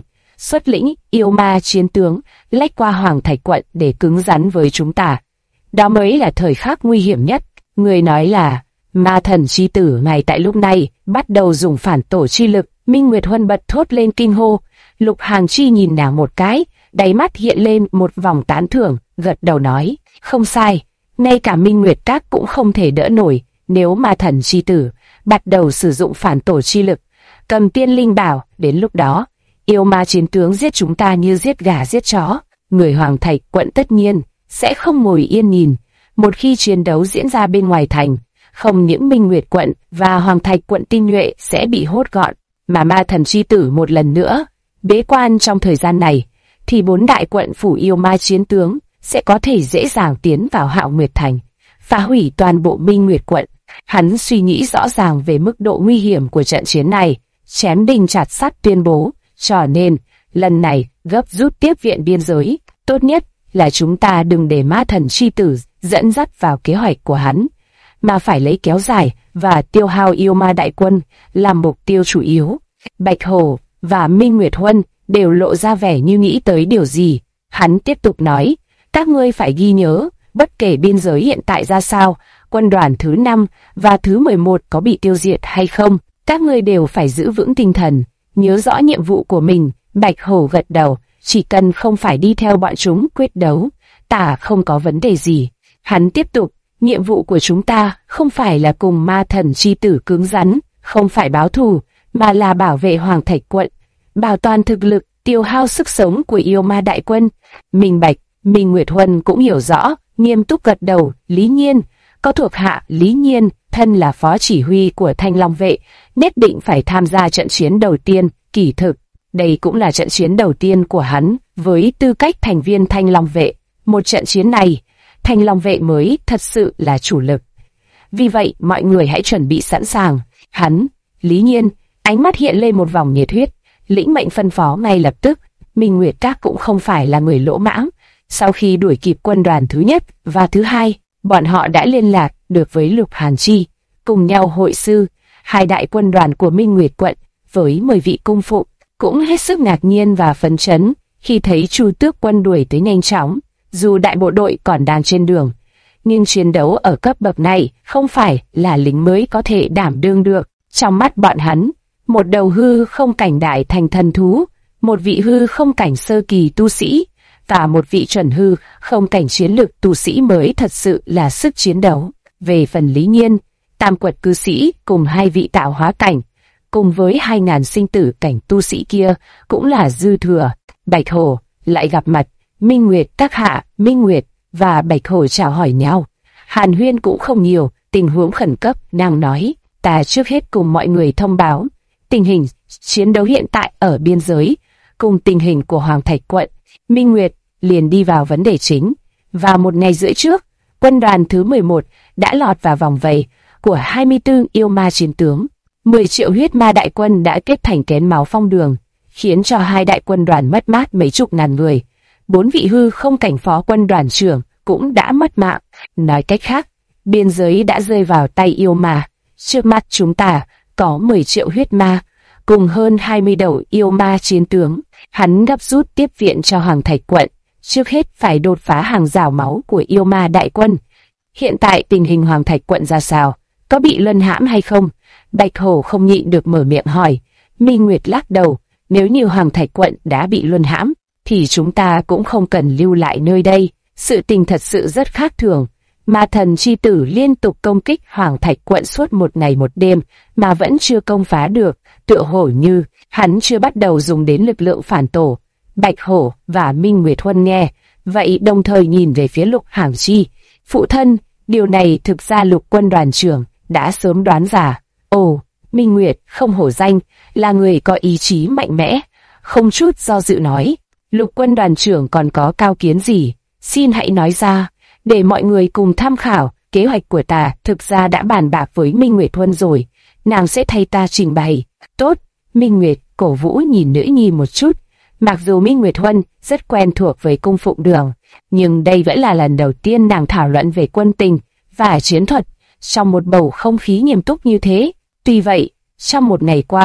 xuất lĩnh yêu ma chiến tướng, lách qua Hoàng Thạch quận để cứng rắn với chúng ta. Đó mới là thời khắc nguy hiểm nhất. Người nói là, ma thần chi tử ngay tại lúc này, bắt đầu dùng phản tổ chi lực. Minh Nguyệt Huân bật thốt lên kinh hô. Lục Hàng Chi nhìn nàng một cái, đáy mắt hiện lên một vòng tán thưởng, gật đầu nói, không sai, ngay cả Minh Nguyệt Các cũng không thể đỡ nổi, nếu ma thần chi tử bắt đầu sử dụng phản tổ chi lực, cầm tiên linh bảo, đến lúc đó, yêu ma chiến tướng giết chúng ta như giết gà giết chó. Người Hoàng Thạch quận tất nhiên sẽ không ngồi yên nhìn. Một khi chiến đấu diễn ra bên ngoài thành, không những Minh Nguyệt quận và Hoàng Thạch quận tinh nhuệ sẽ bị hốt gọn, mà ma thần chi tử một lần nữa bế quan trong thời gian này, thì 4 đại quận phủ yêu ma chiến tướng sẽ có thể dễ dàng tiến vào Hạo Nguyệt thành, phá hủy toàn bộ Minh Nguyệt quận. Hắn suy nghĩ rõ ràng về mức độ nguy hiểm của trận chiến này, chém đinh chặt sắt tuyên bố, cho nên lần này gấp rút tiếp viện biên giới, tốt nhất là chúng ta đừng để ma thần chi tử dẫn dắt vào kế hoạch của hắn, mà phải lấy kéo dài và tiêu hao yêu ma đại quân làm mục tiêu chủ yếu. Bạch Hổ và Minh Nguyệt Huân đều lộ ra vẻ như nghĩ tới điều gì. Hắn tiếp tục nói, các ngươi phải ghi nhớ, bất kể biên giới hiện tại ra sao, quân đoàn thứ 5 và thứ 11 có bị tiêu diệt hay không, các ngươi đều phải giữ vững tinh thần, nhớ rõ nhiệm vụ của mình. Bạch Hổ gật đầu, chỉ cần không phải đi theo bọn chúng quyết đấu, ta không có vấn đề gì. Hắn tiếp tục, nhiệm vụ của chúng ta không phải là cùng ma thần chi tử cứng rắn, không phải báo thù, mà là bảo vệ Hoàng Thạch quận, bảo toàn thực lực, tiêu hao sức sống của yêu ma đại quân. Minh Bạch, Minh Nguyệt Huân cũng hiểu rõ, nghiêm túc gật đầu. Lý Nhiên, có thuộc hạ Lý Nhiên, thân là phó chỉ huy của Thanh Long vệ, nhất định phải tham gia trận chiến đầu tiên. Kỳ thực, đây cũng là trận chiến đầu tiên của hắn với tư cách thành viên Thanh Long vệ. Một trận chiến này, Thanh Long vệ mới thật sự là chủ lực. Vì vậy, mọi người hãy chuẩn bị sẵn sàng. Hắn, Lý Nhiên, ánh mắt hiện lên một vòng nhiệt huyết, lĩnh mệnh phân phó ngay lập tức. Minh Nguyệt Các cũng không phải là người lỗ mãng. Sau khi đuổi kịp quân đoàn thứ nhất và thứ hai, bọn họ đã liên lạc được với Lục Hàn Chi, cùng nhau hội sư. Hai đại quân đoàn của Minh Nguyệt quận với 10 vị cung phụ cũng hết sức ngạc nhiên và phấn chấn khi thấy Chu Tước quân đuổi tới nhanh chóng. Dù đại bộ đội còn đang trên đường, nhưng chiến đấu ở cấp bậc này không phải là lính mới có thể đảm đương được. Trong mắt bọn hắn, một đầu hư không cảnh đại thành thần thú, một vị hư không cảnh sơ kỳ tu sĩ và một vị chuẩn hư không cảnh chiến lực tu sĩ mới thật sự là sức chiến đấu. Về phần Lý Nhiên, tam quật cư sĩ cùng 2 vị tạo hóa cảnh, cùng với 2.000 sinh tử cảnh tu sĩ kia cũng là dư thừa. Bạch Hổ lại gặp mặt Minh Nguyệt Các hạ. Minh Nguyệt và Bạch Hổ chào hỏi nhau. Hàn huyên cũng không nhiều, tình huống khẩn cấp, nàng nói, ta trước hết cùng mọi người thông báo tình hình chiến đấu hiện tại ở biên giới, cùng tình hình của Hoàng Thạch quận. Minh Nguyệt liền đi vào vấn đề chính. Vào một ngày rưỡi trước, quân đoàn thứ 11 đã lọt vào vòng vây của 24 yêu ma chiến tướng. 10 triệu huyết ma đại quân đã kết thành kén máu phong đường, khiến cho 2 đại quân đoàn mất mát mấy chục ngàn người. 4 vị hư không cảnh phó quân đoàn trưởng cũng đã mất mạng. Nói cách khác, biên giới đã rơi vào tay yêu ma. Trước mắt chúng ta có 10 triệu huyết ma, cùng hơn 20 đầu yêu ma chiến tướng. Hắn gấp rút tiếp viện cho Hoàng Thạch quận, trước hết phải đột phá hàng rào máu của yêu ma đại quân. Hiện tại tình hình Hoàng Thạch quận ra sao? Có bị luân hãm hay không? Bạch Hổ không nhịn được mở miệng hỏi. Minh Nguyệt lắc đầu, nếu như Hoàng Thạch quận đã bị luân hãm, thì chúng ta cũng không cần lưu lại nơi đây. Sự tình thật sự rất khác thường. Ma thần chi tử liên tục công kích Hoàng Thạch quận suốt một ngày một đêm mà vẫn chưa công phá được, tựa hồ như hắn chưa bắt đầu dùng đến lực lượng phản tổ. Bạch Hổ và Minh Nguyệt Huân nghe vậy đồng thời nhìn về phía Lục Hàn Chi. Phụ thân, điều này thực ra Lục quân đoàn trưởng đã sớm đoán ra. Ồ, Minh Nguyệt không hổ danh là người có ý chí mạnh mẽ, không chút do dự nói. Lục quân đoàn trưởng còn có cao kiến gì? Xin hãy nói ra, để mọi người cùng tham khảo. Kế hoạch của ta thực ra đã bàn bạc với Minh Nguyệt Huân rồi, nàng sẽ thay ta trình bày. Tốt, Minh Nguyệt cổ vũ nhìn nữ nhi một chút. Mặc dù Minh Nguyệt Huân rất quen thuộc với cung phụng đường, nhưng đây vẫn là lần đầu tiên nàng thảo luận về quân tình và chiến thuật trong một bầu không khí nghiêm túc như thế. Tuy vậy, trong một ngày qua,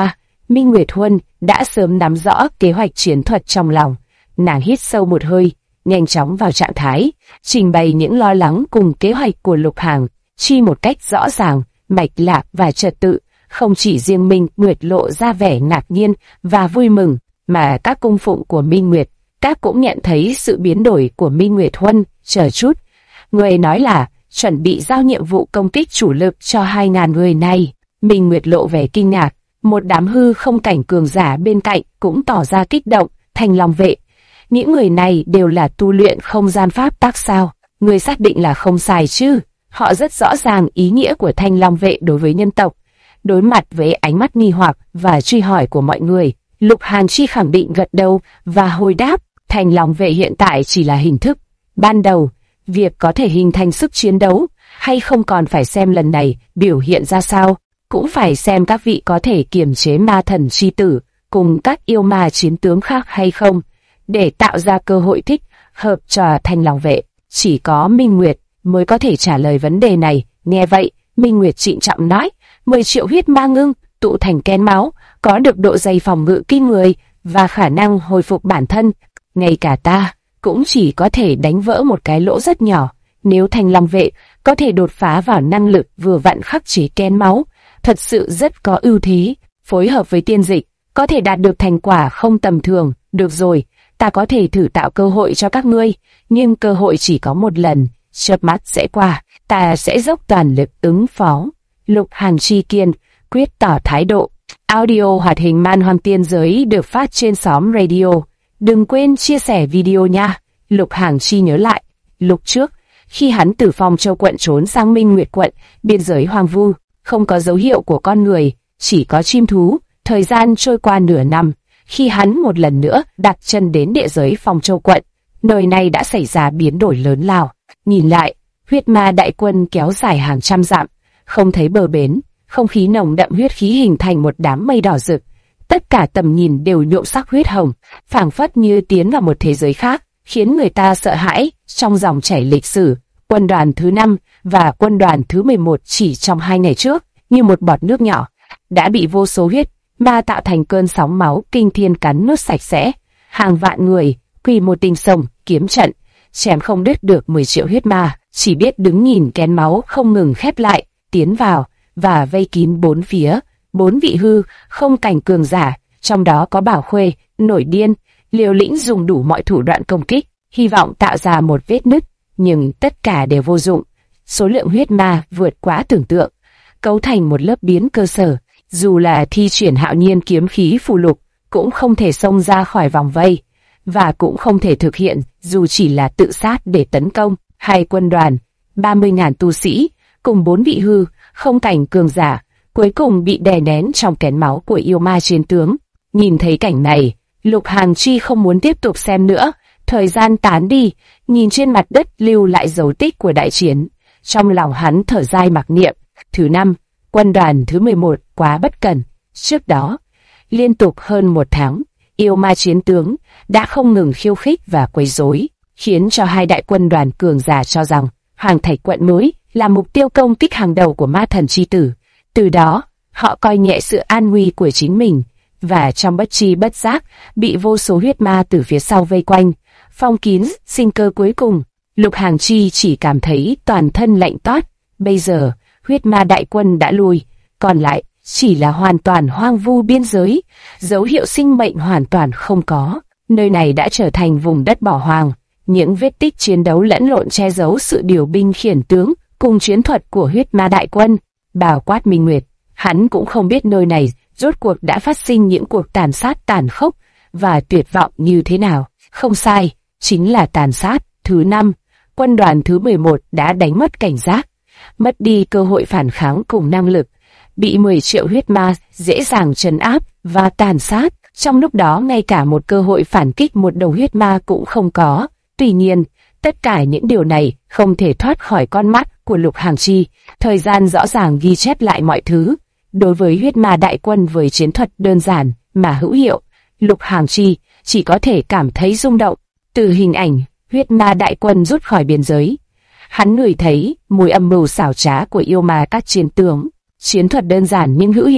Minh Nguyệt Huân đã sớm nắm rõ kế hoạch chiến thuật trong lòng. Nàng hít sâu một hơi, nhanh chóng vào trạng thái, trình bày những lo lắng cùng kế hoạch của Lục Hàng Chi một cách rõ ràng, mạch lạc và trật tự. Không chỉ riêng Minh Nguyệt lộ ra vẻ ngạc nhiên và vui mừng, mà các cung phụng của Minh Nguyệt, các cũng nhận thấy sự biến đổi của Minh Nguyệt Huân. Chờ chút, người nói là chuẩn bị giao nhiệm vụ công kích chủ lực cho 2.000 người này. Minh Nguyệt lộ vẻ kinh ngạc, một đám hư không cảnh cường giả bên cạnh cũng tỏ ra kích động. Thanh Long vệ, những người này đều là tu luyện không gian pháp tắc sao? Người xác định là không sai chứ? Họ rất rõ ràng ý nghĩa của Thanh Long vệ đối với nhân tộc. Đối mặt với ánh mắt nghi hoặc và truy hỏi của mọi người, Lục Hàn Chi khẳng định gật đầu và hồi đáp, Thanh Long vệ hiện tại chỉ là hình thức ban đầu, việc có thể hình thành sức chiến đấu hay không còn phải xem lần này biểu hiện ra sao, cũng phải xem các vị có thể kiềm chế ma thần chi tử cùng các yêu ma chiến tướng khác hay không, để tạo ra cơ hội thích hợp cho Thanh Long vệ. Chỉ có Minh Nguyệt mới có thể trả lời vấn đề này. Nghe vậy, Minh Nguyệt trịnh trọng nói, 10 triệu huyết ma ngưng tụ thành kén máu, có được độ dày phòng ngự kinh người và khả năng hồi phục bản thân. Ngay cả ta cũng chỉ có thể đánh vỡ một cái lỗ rất nhỏ. Nếu Thanh Long vệ có thể đột phá vào năng lực vừa vặn khắc chế kén máu, thật sự rất có ưu thế. Phối hợp với tiên dịch, có thể đạt được thành quả không tầm thường. Được rồi, ta có thể thử tạo cơ hội cho các ngươi, nhưng cơ hội chỉ có một lần, chớp mắt sẽ qua, ta sẽ dốc toàn lực ứng phó. Lục Hàn Chi kiên quyết tỏ thái độ. Audio hoạt hình Man Hoang Tiên Giới được phát trên xóm radio. Đừng quên chia sẻ video nha. Lục Hàn Chi nhớ lại, lúc trước, khi hắn từ Phong Châu quận trốn sang Minh Nguyệt quận, biên giới hoang vu, không có dấu hiệu của con người, chỉ có chim thú. Thời gian trôi qua nửa năm, khi hắn một lần nữa đặt chân đến địa giới Phong Châu quận, nơi này đã xảy ra biến đổi lớn lao. Nhìn lại, huyết ma đại quân kéo dài hàng trăm dặm, không thấy bờ bến, không khí nồng đậm huyết khí hình thành một đám mây đỏ rực. Tất cả tầm nhìn đều nhuộm sắc huyết hồng, phảng phất như tiến vào một thế giới khác, khiến người ta sợ hãi. Trong dòng chảy lịch sử, quân đoàn thứ 5 và quân đoàn thứ 11 chỉ trong 2 ngày trước, như một bọt nước nhỏ, đã bị vô số huyết ma tạo thành cơn sóng máu kinh thiên cắn nuốt sạch sẽ. Hàng vạn người, quy mô tinh sông, kiếm trận, chém không đứt được 10 triệu huyết ma, chỉ biết đứng nhìn kén máu không ngừng khép lại, tiến vào và vây kín bốn phía. 4 vị hư không cảnh cường giả, trong đó có Bảo Khuê, nổi điên, liều lĩnh dùng đủ mọi thủ đoạn công kích, hy vọng tạo ra một vết nứt, nhưng tất cả đều vô dụng. Số lượng huyết ma vượt quá tưởng tượng, cấu thành một lớp biến cơ sở. Dù là thi triển hạo nhiên kiếm khí phù lục, cũng không thể xông ra khỏi vòng vây, và cũng không thể thực hiện dù chỉ là tự sát để tấn công. Hai quân đoàn, 30.000 tu sĩ, cùng 4 vị hư không cảnh cường giả, cuối cùng bị đè nén trong kén máu của yêu ma chiến tướng. Nhìn thấy cảnh này, Lục Hàn Chi không muốn tiếp tục xem nữa. Thời gian tán đi, nhìn trên mặt đất lưu lại dấu tích của đại chiến, trong lòng hắn thở dài mặc niệm. Thứ 5, quân đoàn thứ 11 quá bất cẩn. Trước đó, liên tục hơn 1 tháng, yêu ma chiến tướng đã không ngừng khiêu khích và quấy rối, khiến cho hai đại quân đoàn cường giả cho rằng Hoàng Thạch quận mới là mục tiêu công kích hàng đầu của ma thần chi tử. Từ đó, họ coi nhẹ sự an nguy của chính mình, và trong bất tri bất giác bị vô số huyết ma từ phía sau vây quanh, phong kín sinh cơ cuối cùng. Lục Hàn Chi chỉ cảm thấy toàn thân lạnh toát. Bây giờ, huyết ma đại quân đã lui, còn lại chỉ là hoàn toàn hoang vu biên giới, dấu hiệu sinh mệnh hoàn toàn không có. Nơi này đã trở thành vùng đất bỏ hoang, những vết tích chiến đấu lẫn lộn che giấu sự điều binh khiển tướng cùng chiến thuật của huyết ma đại quân. Bao quát Minh Nguyệt, hắn cũng không biết nơi này rốt cuộc đã phát sinh những cuộc tàn sát tàn khốc và tuyệt vọng như thế nào. Không sai, chính là tàn sát. Thứ 5, quân đoàn thứ 11 đã đánh mất cảnh giác, mất đi cơ hội phản kháng cùng năng lực, bị 10 triệu huyết ma dễ dàng trấn áp và tàn sát. Trong lúc đó ngay cả một cơ hội phản kích một đầu huyết ma cũng không có. Tuy nhiên, tất cả những điều này không thể thoát khỏi con mắt của Lục Hàn Chi. Thời gian rõ ràng ghi chép lại mọi thứ. Đối với huyết ma đại quân với chiến thuật đơn giản mà hữu hiệu, Lục Hàn Chi chỉ có thể cảm thấy rung động. Từ hình ảnh huyết ma đại quân rút khỏi biên giới, hắn ngửi thấy mùi âm mưu xảo trá của yêu ma các chiến tướng. Chiến thuật đơn giản nhưng hữu hiệu,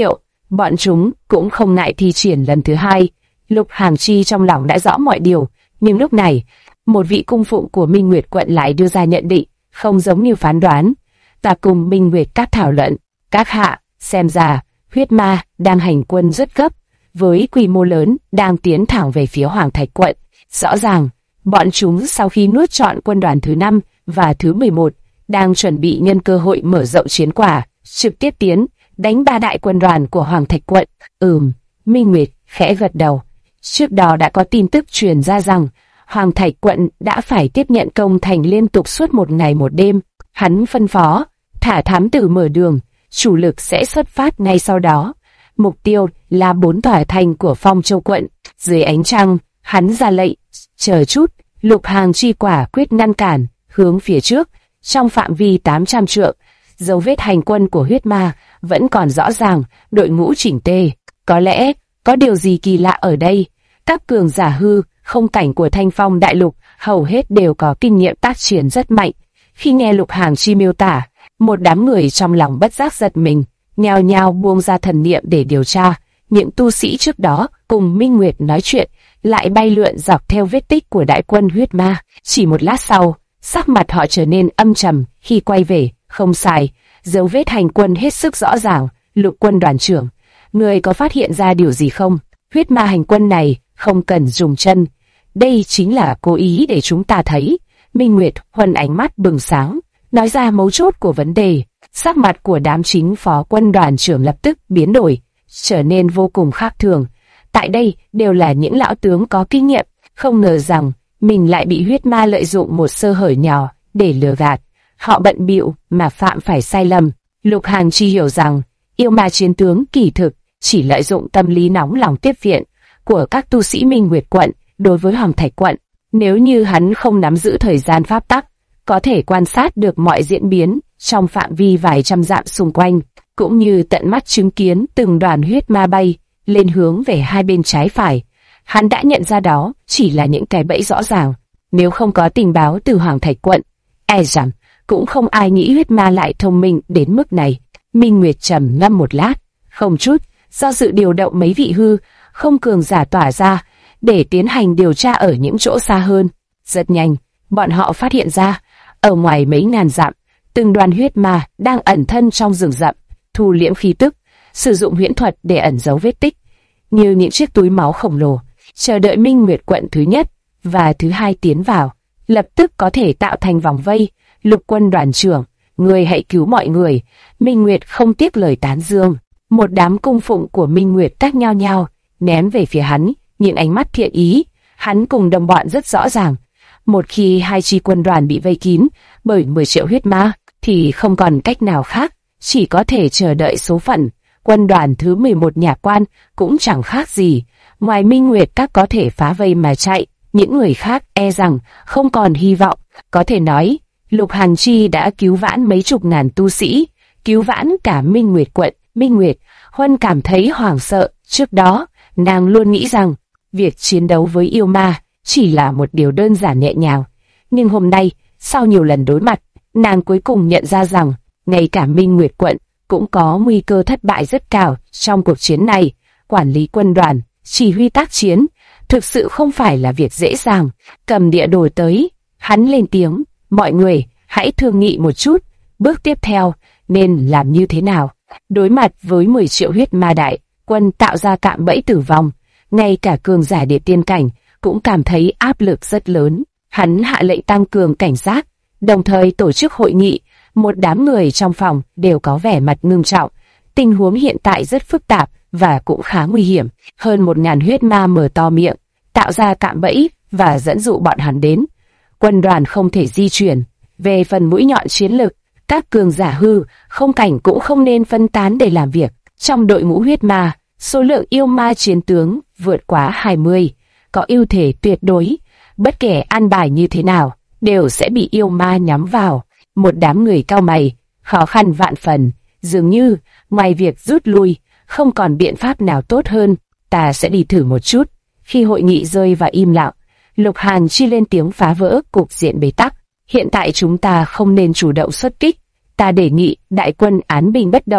bọn chúng cũng không ngại thi triển lần thứ hai. Lục Hàng Chi trong lòng đã rõ mọi điều, nhưng lúc này, một vị cung phụng của Minh Nguyệt quận lại đưa ra nhận định, không giống như phán đoán. Ta cùng Minh Nguyệt các thảo luận, các hạ, xem ra, huyết ma đang hành quân rất gấp, với quy mô lớn đang tiến thẳng về phía Hoàng Thạch quận. Rõ ràng, bọn chúng sau khi nuốt trọn quân đoàn thứ 5 và thứ 11, đang chuẩn bị nhân cơ hội mở rộng chiến quả, trực tiếp tiến, đánh 3 đại quân đoàn của Hoàng Thạch quận. Minh Nguyệt khẽ gật đầu. Trước đó đã có tin tức truyền ra rằng, Hoàng Thạch quận đã phải tiếp nhận công thành liên tục suốt một ngày một đêm. Hắn phân phó, thả thám tử mở đường, chủ lực sẽ xuất phát ngay sau đó. Mục tiêu là 4 tòa thành của Phong Châu quận. Dưới ánh trăng, hắn ra lệnh, chờ chút. Lục Hàng Chi quả quyết ngăn cản, hướng phía trước, trong phạm vi 800 trượng. Dấu vết hành quân của huyết ma vẫn còn rõ ràng, đội ngũ chỉnh tề. Có lẽ có điều gì kỳ lạ ở đây. Các cường giả hư không cảnh của Thanh Phong đại lục hầu hết đều có kinh nghiệm tác chiến rất mạnh. Khi nghe Lục Hàng Chi miêu tả, một đám người trong lòng bất giác giật mình, nhao nhao buông ra thần niệm để điều tra. Những tu sĩ trước đó cùng Minh Nguyệt nói chuyện lại bay lượn dọc theo vết tích của đại quân huyết ma. Chỉ một lát sau, sắc mặt họ trở nên âm trầm khi quay về. Không sai, dấu vết hành quân hết sức rõ ràng. Lục quân đoàn trưởng, người có phát hiện ra điều gì không? Huyết ma hành quân này không cần dùng chân, đây chính là cố ý để chúng ta thấy. Minh Nguyệt Huân ánh mắt bừng sáng, nói ra mấu chốt của vấn đề. Sắc mặt của đám chính phó quân đoàn trưởng lập tức biến đổi, trở nên vô cùng khác thường. Tại đây đều là những lão tướng có kinh nghiệm, không ngờ rằng mình lại bị huyết ma lợi dụng một sơ hở nhỏ để lừa gạt. Họ bận bịu mà phạm phải sai lầm. Lục Hàng Chi hiểu rằng yêu ma chiến tướng kỳ thực chỉ lợi dụng tâm lý nóng lòng tiếp viện của các tu sĩ Minh Nguyệt quận đối với Hoàng Thạch quận. Nếu như hắn không nắm giữ thời gian pháp tắc, có thể quan sát được mọi diễn biến trong phạm vi vài trăm dặm xung quanh, cũng như tận mắt chứng kiến từng đoàn huyết ma bay lên hướng về hai bên trái phải. Hắn đã nhận ra đó chỉ là những cái bẫy rõ ràng. Nếu không có tình báo từ Hoàng Thạch quận, e rằng cũng không ai nghĩ huyết ma lại thông minh đến mức này. Minh Nguyệt trầm ngâm một lát, không chút do dự điều động mấy vị hư không cường giả tỏa ra để tiến hành điều tra ở những chỗ xa hơn. Rất nhanh, bọn họ phát hiện ra, ở ngoài mấy ngàn dặm, từng đoàn huyết ma đang ẩn thân trong rừng rậm, thu liễm khí tức, sử dụng huyễn thuật để ẩn giấu vết tích, như những chiếc túi máu khổng lồ, chờ đợi Minh Nguyệt quận thứ nhất và thứ hai tiến vào, lập tức có thể tạo thành vòng vây. Lục quân đoàn trưởng, người hãy cứu mọi người. Minh Nguyệt không tiếc lời tán dương. Một đám cung phụng của Minh Nguyệt tác nhao nhao ném về phía hắn những ánh mắt thiện ý. Hắn cùng đồng bọn rất rõ ràng, một khi hai chi quân đoàn bị vây kín bởi 10 triệu huyết ma, thì không còn cách nào khác, chỉ có thể chờ đợi số phận. Quân đoàn thứ 11 nhà quan cũng chẳng khác gì, ngoài Minh Nguyệt các có thể phá vây mà chạy, những người khác e rằng không còn hy vọng. Có thể nói, Lục Hàng Chi đã cứu vãn mấy chục ngàn tu sĩ, cứu vãn cả Minh Nguyệt quận. Minh Nguyệt Huân cảm thấy hoảng sợ. Trước đó, nàng luôn nghĩ rằng việc chiến đấu với yêu ma chỉ là một điều đơn giản nhẹ nhàng. Nhưng hôm nay, sau nhiều lần đối mặt, nàng cuối cùng nhận ra rằng ngay cả Minh Nguyệt quận cũng có nguy cơ thất bại rất cao trong cuộc chiến này. Quản lý quân đoàn, chỉ huy tác chiến, thực sự không phải là việc dễ dàng. Cầm địa đồ tới, hắn lên tiếng, mọi người, hãy thương nghị một chút, bước tiếp theo nên làm như thế nào. Đối mặt với 10 triệu huyết ma đại quân tạo ra cạm bẫy tử vong, ngay cả cường giả địa tiên cảnh cũng cảm thấy áp lực rất lớn. Hắn hạ lệnh tăng cường cảnh giác, đồng thời tổ chức hội nghị. Một đám người trong phòng đều có vẻ mặt ngưng trọng. Tình huống hiện tại rất phức tạp và cũng khá nguy hiểm. Hơn 1000 huyết ma mở to miệng, tạo ra cạm bẫy và dẫn dụ bọn hắn đến. Quân đoàn không thể di chuyển. Về phần mũi nhọn chiến lực, các cường giả hư không cảnh cũng không nên phân tán để làm việc. Trong đội ngũ huyết ma, số lượng yêu ma chiến tướng vượt quá 20, có ưu thế tuyệt đối. Bất kể an bài như thế nào, đều sẽ bị yêu ma nhắm vào. Một đám người cao mày, khó khăn vạn phần, dường như ngoài việc rút lui, không còn biện pháp nào tốt hơn. Ta sẽ đi thử một chút. Khi hội nghị rơi vào im lặng, Lục Hàng Chi lên tiếng phá vỡ cục diện bế tắc. Hiện tại chúng ta không nên chủ động xuất kích. Ta đề nghị đại quân án binh bất động,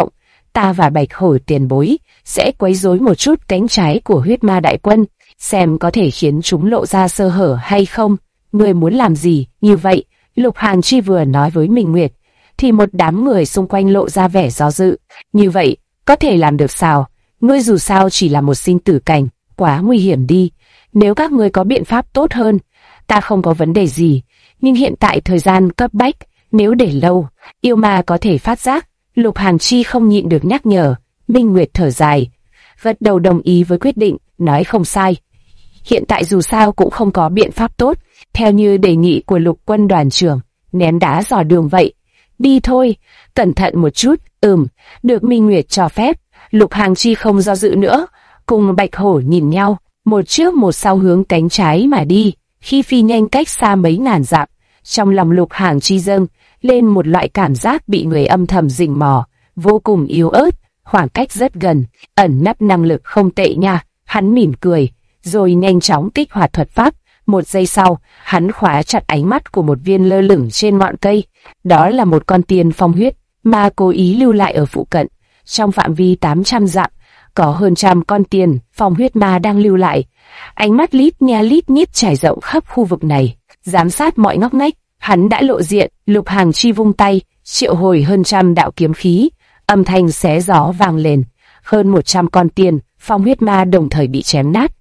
ta và Bạch Hổ tiền bối sẽ quấy rối một chút cánh trái của huyết ma đại quân, xem có thể khiến chúng lộ ra sơ hở hay không. Ngươi muốn làm gì như vậy? Lục Hàn Chi vừa nói với Minh Nguyệt, thì một đám người xung quanh lộ ra vẻ do dự. Như vậy, có thể làm được sao? Ngươi dù sao chỉ là một sinh tử cảnh, quá nguy hiểm đi. Nếu các ngươi có biện pháp tốt hơn, ta không có vấn đề gì. Nhưng hiện tại thời gian cấp bách, nếu để lâu, yêu ma có thể phát giác. Lục Hàn Chi không nhịn được nhắc nhở. Minh Nguyệt thở dài, gật đầu đồng ý với quyết định, nói không sai. Hiện tại dù sao cũng không có biện pháp tốt, theo như đề nghị của Lục Quân đoàn trưởng, ném đá dò đường vậy. Đi thôi, cẩn thận một chút. Được Minh Nguyệt cho phép. Lục Hàn Chi không do dự nữa, cùng Bạch Hổ nhìn nhau, một trước một sau hướng cánh trái mà đi. Khi phi nhanh cách xa mấy ngàn dặm, trong lòng Lục Hàn Chi dâng lên một loại cảm giác bị người âm thầm rình mò, vô cùng yếu ớt, khoảng cách rất gần, ẩn nấp năng lực không tệ nha. Hắn mỉm cười, rồi nhanh chóng kích hoạt thuật pháp. Một giây sau, hắn khóa chặt ánh mắt của một viên lơ lửng trên ngọn cây. Đó là một con tiên phong huyết mà cố ý lưu lại ở phụ cận. Trong phạm vi 800 dặm, có hơn trăm con tiên phong huyết ma đang lưu lại. Ánh mắt lít nha lít nhít trải rộng khắp khu vực này, giám sát mọi ngóc ngách. Hắn đã lộ diện. Lục Hàn Chi vung tay, triệu hồi hơn trăm đạo kiếm khí, âm thanh xé gió vang lên. Hơn 100 con tiên phong huyết ma đồng thời bị chém nát.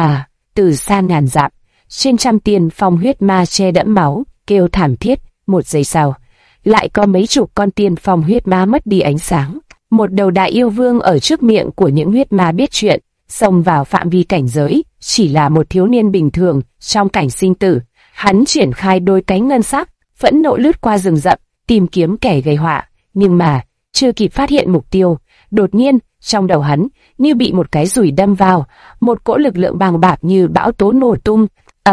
Từ xa ngàn dặm, trên trăm tiên phong huyết ma che đẫm máu, kêu thảm thiết. Một giây sau, lại có mấy chục con tiên phong huyết ma mất đi ánh sáng. Một đầu đại yêu vương ở trước miệng của những huyết ma biết chuyện, xông vào phạm vi cảnh giới, chỉ là một thiếu niên bình thường trong cảnh sinh tử. Hắn triển khai đôi cánh ngân sắc, phẫn nộ lướt qua rừng rậm, tìm kiếm kẻ gây họa. Nhưng mà, chưa kịp phát hiện mục tiêu, đột nhiên, trong đầu hắn, như bị một cái dùi đâm vào, một cỗ lực lượng bàng bạc như bão tố nổ tung.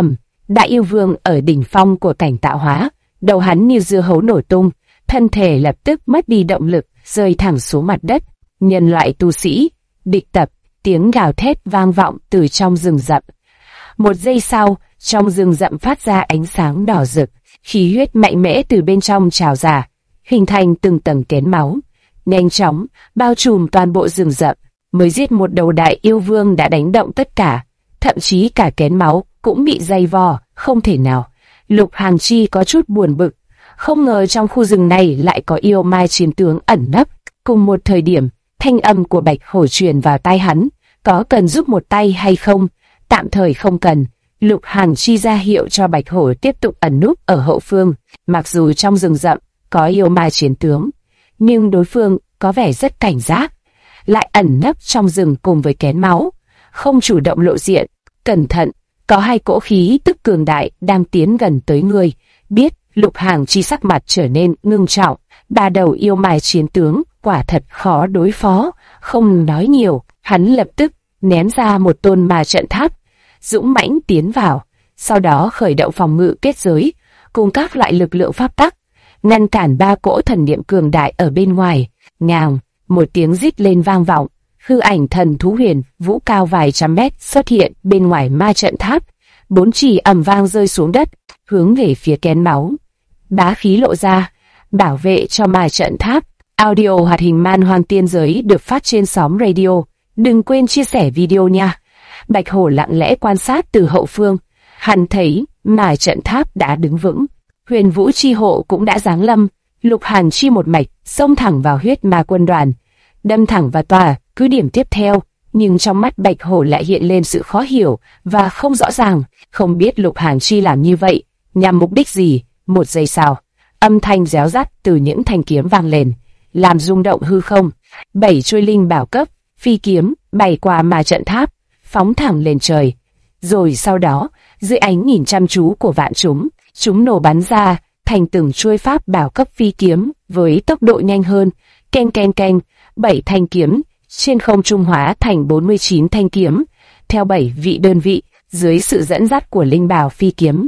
Đại yêu vương ở đỉnh phong của cảnh tạo hóa, đầu hắn như dưa hấu nổ tung, thân thể lập tức mất đi động lực, rơi thẳng xuống mặt đất. Nhân loại tu sĩ, địch tập, tiếng gào thét vang vọng từ trong rừng rậm. Một giây sau, trong rừng rậm phát ra ánh sáng đỏ rực, khí huyết mạnh mẽ từ bên trong trào ra, hình thành từng tầng kén máu, nhanh chóng bao trùm toàn bộ rừng rậm. Mới giết một đầu đại yêu vương đã đánh động tất cả, thậm chí cả kén máu cũng bị dày vò, không thể nào. Lục Hàn Chi có chút buồn bực, không ngờ trong khu rừng này lại có yêu ma chiến tướng ẩn nấp. Cùng một thời điểm, thanh âm của Bạch Hổ truyền vào tai hắn, có cần giúp một tay hay không? Tạm thời không cần. Lục Hàn Chi ra hiệu cho Bạch Hổ tiếp tục ẩn núp ở hậu phương. Mặc dù trong rừng rậm có yêu ma chiến tướng, nhưng đối phương có vẻ rất cảnh giác, lại ẩn nấp trong rừng cùng với kén máu, không chủ động lộ diện. Cẩn thận, có hai cỗ khí tức cường đại đang tiến gần tới người. Biết, Lục Hàn Chi sắc mặt trở nên ngưng trọng. Ba đầu yêu ma chiến tướng quả thật khó đối phó. Không nói nhiều, hắn lập tức ném ra một tôn ma trận tháp, dũng mãnh tiến vào, sau đó khởi động phòng ngự kết giới cùng các loại lực lượng pháp tắc, ngăn cản ba cỗ thần niệm cường đại ở bên ngoài. Ngào, một tiếng rít lên vang vọng, hư ảnh thần thú Huyền Vũ cao vài trăm mét xuất hiện bên ngoài ma trận tháp, bốn chỉ ầm vang rơi xuống đất, hướng về phía kén máu. Bá khí lộ ra, bảo vệ cho ma trận tháp. Audio hoạt hình Man Hoang Tiên Giới được phát trên xóm radio. Đừng quên chia sẻ video nha. Bạch Hổ lặng lẽ quan sát từ hậu phương, hắn thấy ma trận tháp đã đứng vững, Huyền Vũ chi hộ cũng đã giáng lâm. Lục Hàn Chi một mạch xông thẳng vào huyết ma quân đoàn, đâm thẳng vào tòa cứ điểm tiếp theo. Nhưng trong mắt Bạch Hổ lại hiện lên sự khó hiểu và không rõ ràng, không biết Lục Hàn Chi làm như vậy nhằm mục đích gì. Một giây sau, âm thanh réo rắt từ những thanh kiếm vang lên, làm rung động hư không. 7 chuôi linh bảo cấp phi kiếm bay qua ma trận tháp, phóng thẳng lên trời. Rồi sau đó, dưới ánh nhìn chăm chú của vạn chúng nổ bắn ra thành từng chuôi pháp bảo cấp phi kiếm với tốc độ nhanh hơn. Keng keng keng, 7 thanh kiếm trên không trung hóa thành 49 thanh kiếm, theo 7 vị đơn vị, dưới sự dẫn dắt của linh bảo phi kiếm.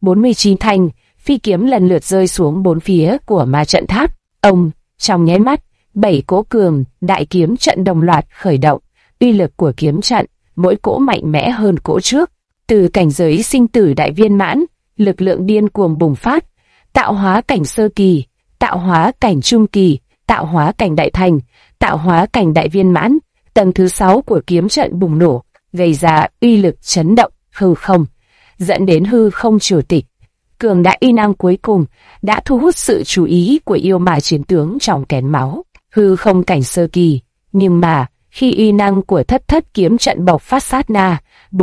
49 thanh phi kiếm lần lượt rơi xuống bốn phía của ma trận tháp. Trong nháy mắt, 7 cỗ cường đại kiếm trận đồng loạt khởi động. Uy lực của kiếm trận mỗi cỗ mạnh mẽ hơn cỗ trước. Từ cảnh giới sinh tử đại viên mãn, lực lượng điên cuồng bùng phát, tạo hóa cảnh sơ kỳ, tạo hóa cảnh trung kỳ, tạo hóa cảnh đại thành, tạo hóa cảnh đại viên mãn. Tầng thứ 6 của kiếm trận bùng nổ, gây ra uy lực chấn động hư không, dẫn đến hư không triều tịch. Cường đại uy năng cuối cùng đã thu hút sự chú ý của yêu ma chiến tướng trong kén máu, hư không cảnh sơ kỳ. Nhưng mà khi uy năng của thất thất kiếm trận bộc phát sát na,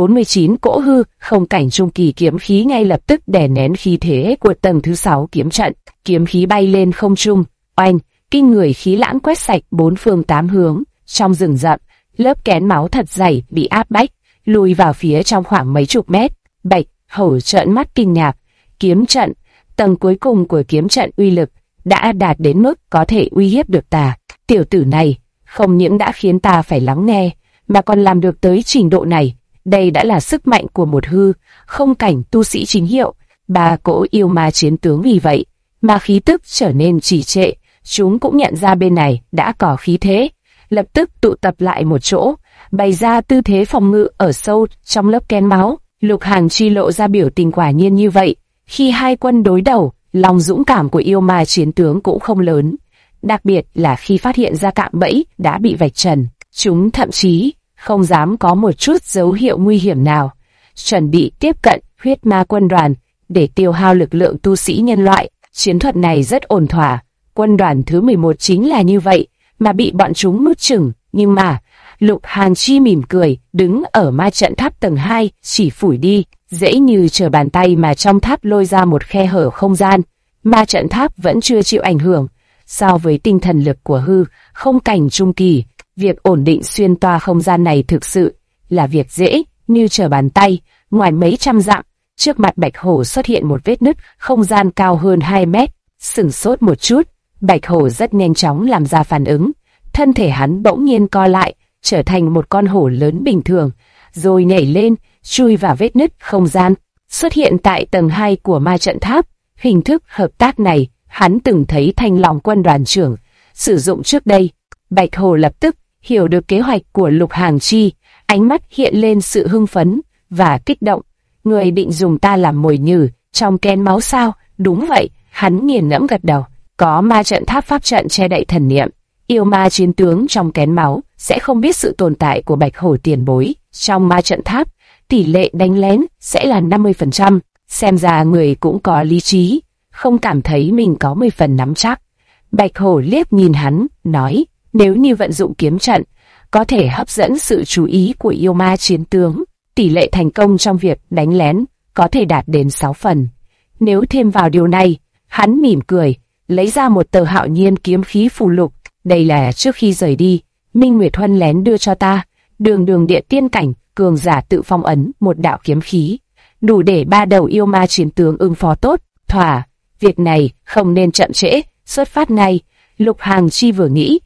49 cỗ hư không cảnh trung kỳ kiếm khí ngay lập tức đè nén khí thế của tầng thứ 6 kiếm trận. Kiếm khí bay lên không trung, oanh, kinh người khí lãng quét sạch bốn phương tám hướng. Trong rừng rậm, lớp kén máu thật dày bị áp bách, lùi vào phía trong khoảng mấy chục mét. Bạch Hổ trợn mắt kinh ngạc. Kiếm trận, tầng cuối cùng của kiếm trận uy lực đã đạt đến mức có thể uy hiếp được ta. Tiểu tử này không những đã khiến ta phải lắng nghe, mà còn làm được tới trình độ này. Đây đã là sức mạnh của một hư không cảnh tu sĩ chính hiệu. Ba cỗ yêu ma chiến tướng vì vậy mà khí tức trở nên trì trệ. Chúng cũng nhận ra bên này đã có khí thế, lập tức tụ tập lại một chỗ, bày ra tư thế phòng ngự ở sâu trong lớp kén máu. Lục Hàn Chi lộ ra biểu tình quả nhiên như vậy. Khi hai quân đối đầu, lòng dũng cảm của yêu ma chiến tướng cũng không lớn. Đặc biệt là khi phát hiện ra cạm bẫy đã bị vạch trần, chúng thậm chí không dám có một chút dấu hiệu nguy hiểm nào, chuẩn bị tiếp cận huyết ma quân đoàn để tiêu hao lực lượng tu sĩ nhân loại. Chiến thuật này rất ổn thỏa. Quân đoàn thứ 11 chính là như vậy, mà bị bọn chúng nuốt chửng. Nhưng mà Lục Hàn Chi mỉm cười, đứng ở ma trận tháp tầng 2, chỉ phủi đi, dễ như trở bàn tay mà trong tháp lôi ra một khe hở không gian. Ma trận tháp vẫn chưa chịu ảnh hưởng. So với tinh thần lực của hư không cảnh trung kỳ, việc ổn định xuyên toa không gian này thực sự là việc dễ như trở bàn tay. Ngoài mấy trăm dặm, trước mặt Bạch Hổ xuất hiện một vết nứt không gian cao hơn 2 mét. Sửng sốt một chút, Bạch Hổ rất nhanh chóng làm ra phản ứng. Thân thể hắn bỗng nhiên co lại, trở thành một con hổ lớn bình thường, rồi nhảy lên, chui vào vết nứt không gian, xuất hiện tại tầng 2 của ma trận tháp. Hình thức hợp tác này, hắn từng thấy Thanh Long quân đoàn trưởng sử dụng trước đây. Bạch Hổ lập tức hiểu được kế hoạch của Lục Hàn Chi, ánh mắt hiện lên sự hưng phấn và kích động. Người định dùng ta làm mồi nhử trong kén máu sao? Đúng vậy, hắn nghiền ngẫm gật đầu. Có ma trận tháp pháp trận che đậy thần niệm, yêu ma chiến tướng trong kén máu sẽ không biết sự tồn tại của Bạch Hổ tiền bối. Trong ma trận tháp, tỷ lệ đánh lén sẽ là 50%. Xem ra người cũng có lý trí, không cảm thấy mình có 10 phần nắm chắc. Bạch Hổ liếc nhìn hắn, nói, nếu như vận dụng kiếm trận, có thể hấp dẫn sự chú ý của yêu ma chiến tướng. Tỷ lệ thành công trong việc đánh lén có thể đạt đến 6 phần. Nếu thêm vào điều này, hắn mỉm cười, lấy ra một tờ Hạo Nhiên kiếm khí phù lục. Đây là trước khi rời đi, Minh Nguyệt Huân lén đưa cho ta. Đường địa tiên cảnh, cường giả tự phong ấn một đạo kiếm khí, đủ để ba đầu yêu ma chiến tướng ứng phó tốt. Thỏa, việc này không nên chậm trễ, xuất phát ngay. Lục Hàn Chi vừa nghĩ,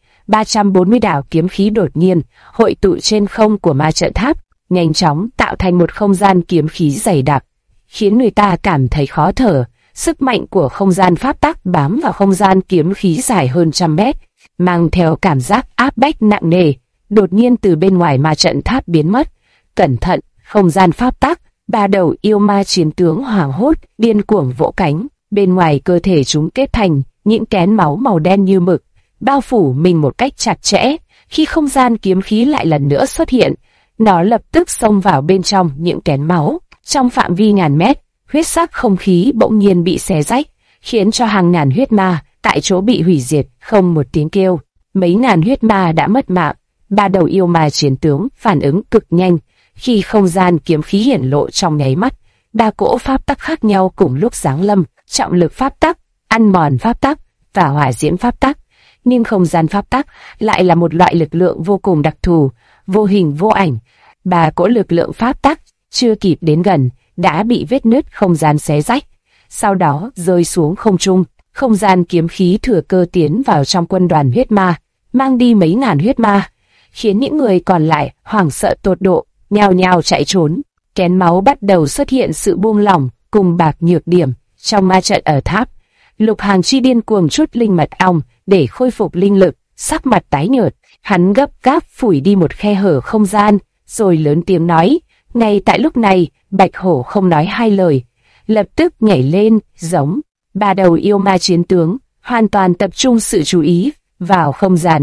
340 đạo kiếm khí đột nhiên hội tụ trên không của ma trận tháp, nhanh chóng tạo thành một không gian kiếm khí dày đặc, khiến người ta cảm thấy khó thở. Sức mạnh của không gian pháp tắc bám vào không gian kiếm khí dài hơn trăm mét, mang theo cảm giác áp bách nặng nề, đột nhiên từ bên ngoài ma trận tháp biến mất. Cẩn thận, không gian pháp tắc. Ba đầu yêu ma chiến tướng hoảng hốt, điên cuồng vỗ cánh. Bên ngoài cơ thể chúng kết thành những kén máu màu đen như mực, bao phủ mình một cách chặt chẽ. Khi không gian kiếm khí lại lần nữa xuất hiện, nó lập tức xông vào bên trong những kén máu. Trong phạm vi ngàn mét, huyết sắc không khí bỗng nhiên bị xé rách, khiến cho hàng ngàn huyết ma tại chỗ bị hủy diệt, không một tiếng kêu. Mấy ngàn huyết ma đã mất mạng. Ba đầu yêu ma chiến tướng phản ứng cực nhanh. Khi không gian kiếm khí hiển lộ trong nháy mắt, đa cỗ pháp tắc khác nhau cùng lúc giáng lâm, trọng lực pháp tắc, ăn mòn pháp tắc và hỏa diễm pháp tắc. Nhưng không gian pháp tắc lại là một loại lực lượng vô cùng đặc thù, vô hình vô ảnh. Ba cỗ lực lượng pháp tắc chưa kịp đến gần đã bị vết nứt không gian xé rách, sau đó rơi xuống không trung. Không gian kiếm khí thừa cơ tiến vào trong quân đoàn huyết ma, mang đi mấy ngàn huyết ma, khiến những người còn lại hoảng sợ tột độ, nhao nhao chạy trốn. Kén máu bắt đầu xuất hiện sự buông lỏng cùng bạc nhược điểm trong ma trận ở tháp. Lục Hàn Chi điên cuồng chút linh mật ong để khôi phục linh lực, sắc mặt tái nhợt, hắn gấp gáp phủi đi một khe hở không gian, rồi lớn tiếng nói. Ngay tại lúc này, Bạch Hổ không nói hai lời, lập tức nhảy lên, giống. Ba đầu yêu ma chiến tướng hoàn toàn tập trung sự chú ý vào không gian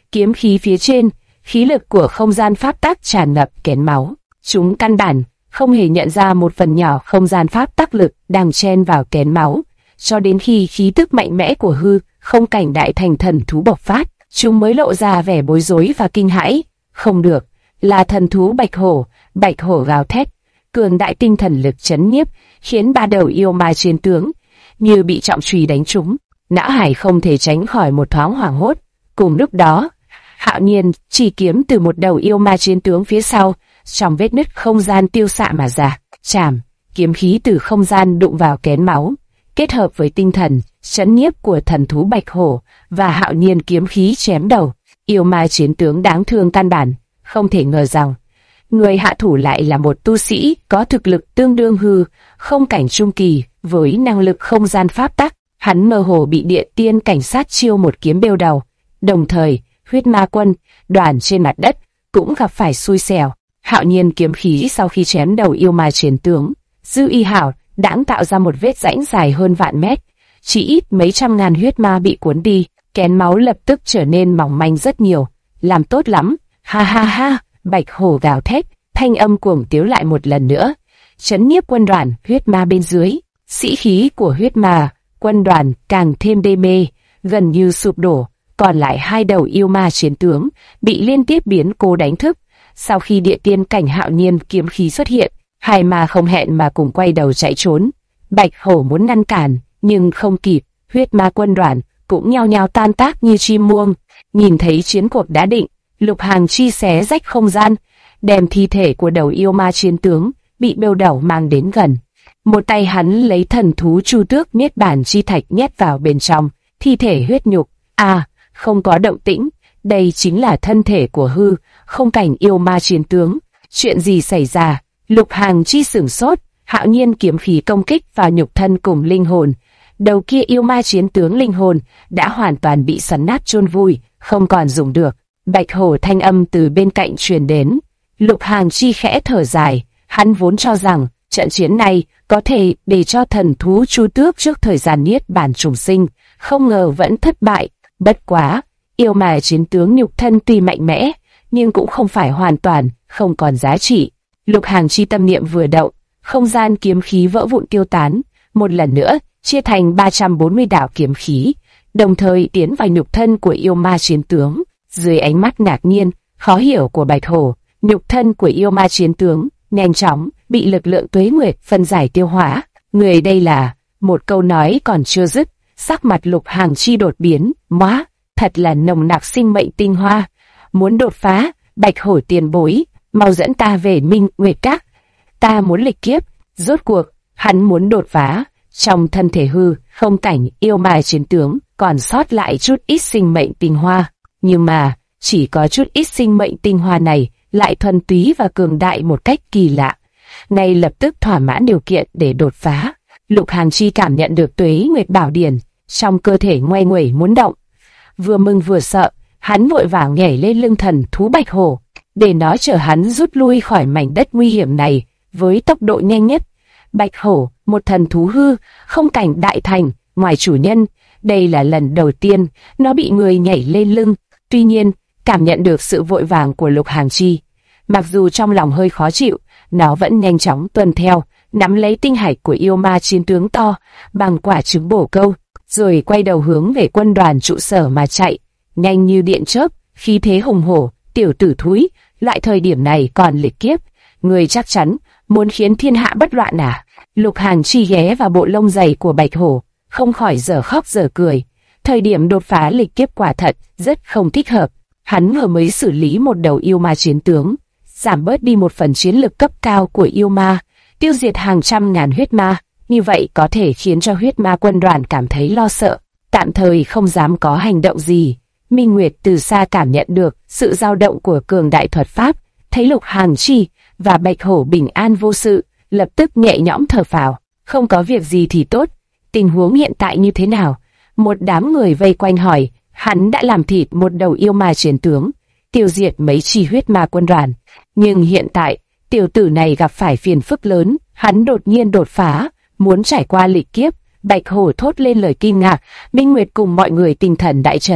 kiếm khí phía trên, khí lực của không gian pháp tắc tràn ngập kén máu. Chúng căn bản không hề nhận ra một phần nhỏ không gian pháp tắc lực đang chen vào kén máu, cho đến khi khí tức mạnh mẽ của hư không cảnh đại thành thần thú bộc phát, chúng mới lộ ra vẻ bối rối và kinh hãi. Không được, là thần thú Bạch hổ gào thét, cường đại tinh thần lực chấn nhiếp, khiến ba đầu yêu ma chiến tướng như bị trọng chùy đánh trúng. Não hải không thể tránh khỏi một thoáng hoảng hốt. Cùng lúc đó, Hạo Nhiên chỉ kiếm từ một đầu yêu ma chiến tướng phía sau, trong vết nứt không gian tiêu xạ mà ra. Chạm, kiếm khí từ không gian đụng vào kén máu, kết hợp với tinh thần chấn nhiếp của thần thú Bạch hổ và Hạo Nhiên kiếm khí chém đầu yêu ma chiến tướng đáng thương. Căn bản không thể ngờ rằng người hạ thủ lại là một tu sĩ có thực lực tương đương hư không cảnh trung kỳ với năng lực không gian pháp tắc. Hắn mơ hồ bị địa tiên cảnh sát chiêu một kiếm bêu đầu. Đồng thời, huyết ma quân đoàn trên mặt đất cũng gặp phải xui xẻo. Hạo Nhiên kiếm khí sau khi chém đầu yêu ma chiến tướng, dư y hảo đãng tạo ra một vết rãnh dài hơn vạn mét. Chỉ ít mấy trăm ngàn huyết ma bị cuốn đi, kén máu lập tức trở nên mỏng manh rất nhiều. Làm tốt lắm, ha ha ha, Bạch hổ gào thét, thanh âm cuồng tiếu lại một lần nữa, chấn nhiếp quân đoàn huyết ma bên dưới. Sĩ khí của huyết ma quân đoàn càng thêm đê mê, gần như sụp đổ. Còn lại hai đầu yêu ma chiến tướng bị liên tiếp biến cố đánh thức. Sau khi địa tiên cảnh Hạo Nhiên kiếm khí xuất hiện, hai ma không hẹn mà cùng quay đầu chạy trốn. Bạch hổ muốn ngăn cản nhưng không kịp, huyết ma quân đoàn cũng nhao nhao tan tác như chim muông. Nhìn thấy chiến cuộc đã định, Lục Hàng Chi xé rách không gian, đem thi thể của đầu yêu ma chiến tướng bị bêu đầu mang đến gần. Một tay hắn lấy thần thú Chu Tước Niết Bàn chi thạch nhét vào bên trong thi thể huyết nhục. Không có động tĩnh, đây chính là thân thể của hư không cảnh yêu ma chiến tướng. Chuyện gì xảy ra? Lục Hàng Chi sửng sốt. Hạo Nhiên kiếm khí công kích vào nhục thân cùng linh hồn. Đầu kia yêu ma chiến tướng linh hồn đã hoàn toàn bị xoắn nát chôn vùi, không còn dùng được. Bạch hổ thanh âm từ bên cạnh truyền đến. Lục Hàng Chi khẽ thở dài, hắn vốn cho rằng trận chiến này có thể để cho thần thú Chu Tước trước thời gian niết bàn trùng sinh, không ngờ vẫn thất bại. Bất quá, yêu ma chiến tướng nhục thân tuy mạnh mẽ, nhưng cũng không phải hoàn toàn không còn giá trị. Lục Hàng Chi tâm niệm vừa động, không gian kiếm khí vỡ vụn tiêu tán, một lần nữa chia thành 340 đạo kiếm khí, đồng thời tiến vào nhục thân của yêu ma chiến tướng. Dưới ánh mắt ngạc nhiên, khó hiểu của Bạch hổ, nhục thân của yêu ma chiến tướng nhanh chóng bị lực lượng tuế nguyệt phân giải tiêu hóa. Người đây là... Một câu nói còn chưa dứt, sắc mặt Lục Hàng Chi đột biến. Móa, thật là nồng nặc sinh mệnh tinh hoa. Muốn đột phá, Bạch hổ tiền bối, mau dẫn ta về Minh Nguyệt Các. Ta muốn lịch kiếp. Rốt cuộc, hắn muốn đột phá. Trong thân thể hư không cảnh yêu ma chiến tướng còn sót lại chút ít sinh mệnh tinh hoa. Nhưng mà, chỉ có chút ít sinh mệnh tinh hoa này lại thuần túy và cường đại một cách kỳ lạ. Ngay lập tức thỏa mãn điều kiện để đột phá. Lục Hàng Chi cảm nhận được tuế nguyệt bảo điển trong cơ thể ngoe nguẩy muốn động. Vừa mừng vừa sợ, hắn vội vàng nhảy lên lưng thần thú Bạch hổ, để nó chở hắn rút lui khỏi mảnh đất nguy hiểm này với tốc độ nhanh nhất. Bạch hổ, một thần thú hư không cảnh đại thành, ngoài chủ nhân, đây là lần đầu tiên nó bị người nhảy lên lưng. Tuy nhiên, cảm nhận được sự vội vàng của Lục Hàng Chi, mặc dù trong lòng hơi khó chịu, nó vẫn nhanh chóng tuân theo, nắm lấy tinh hạch của yêu ma chiến tướng to bằng quả trứng bổ câu, rồi quay đầu hướng về quân đoàn trụ sở mà chạy, nhanh như điện chớp, khí thế hùng hổ. Tiểu tử thúi, loại thời điểm này còn lịch kiếp, người chắc chắn muốn khiến thiên hạ bất loạn à? Lục Hàng Chi ghé vào bộ lông dày của Bạch hổ, không khỏi dở khóc dở cười. Thời điểm đột phá lịch kiếp quả thật rất không thích hợp. Hắn vừa mới xử lý một đầu yêu ma chiến tướng, giảm bớt đi một phần chiến lực cấp cao của yêu ma, tiêu diệt hàng trăm ngàn huyết ma. Như vậy có thể khiến cho huyết ma quân đoàn cảm thấy lo sợ, tạm thời không dám có hành động gì. Minh Nguyệt từ xa cảm nhận được sự dao động của cường đại thuật pháp, thấy Lục Hàng Chi và Bạch hổ bình an vô sự, lập tức nhẹ nhõm thở phào. Không có việc gì thì tốt. Tình huống hiện tại như thế nào? Một đám người vây quanh hỏi. Hắn đã làm thịt một đầu yêu ma chiến tướng, tiêu diệt mấy chi huyết ma quân đoàn. Nhưng hiện tại, tiểu tử này gặp phải phiền phức lớn. Hắn đột nhiên đột phá, muốn trải qua lịch kiếp. Bạch hổ thốt lên lời kinh ngạc. Minh Nguyệt cùng mọi người tinh thần đại chấn.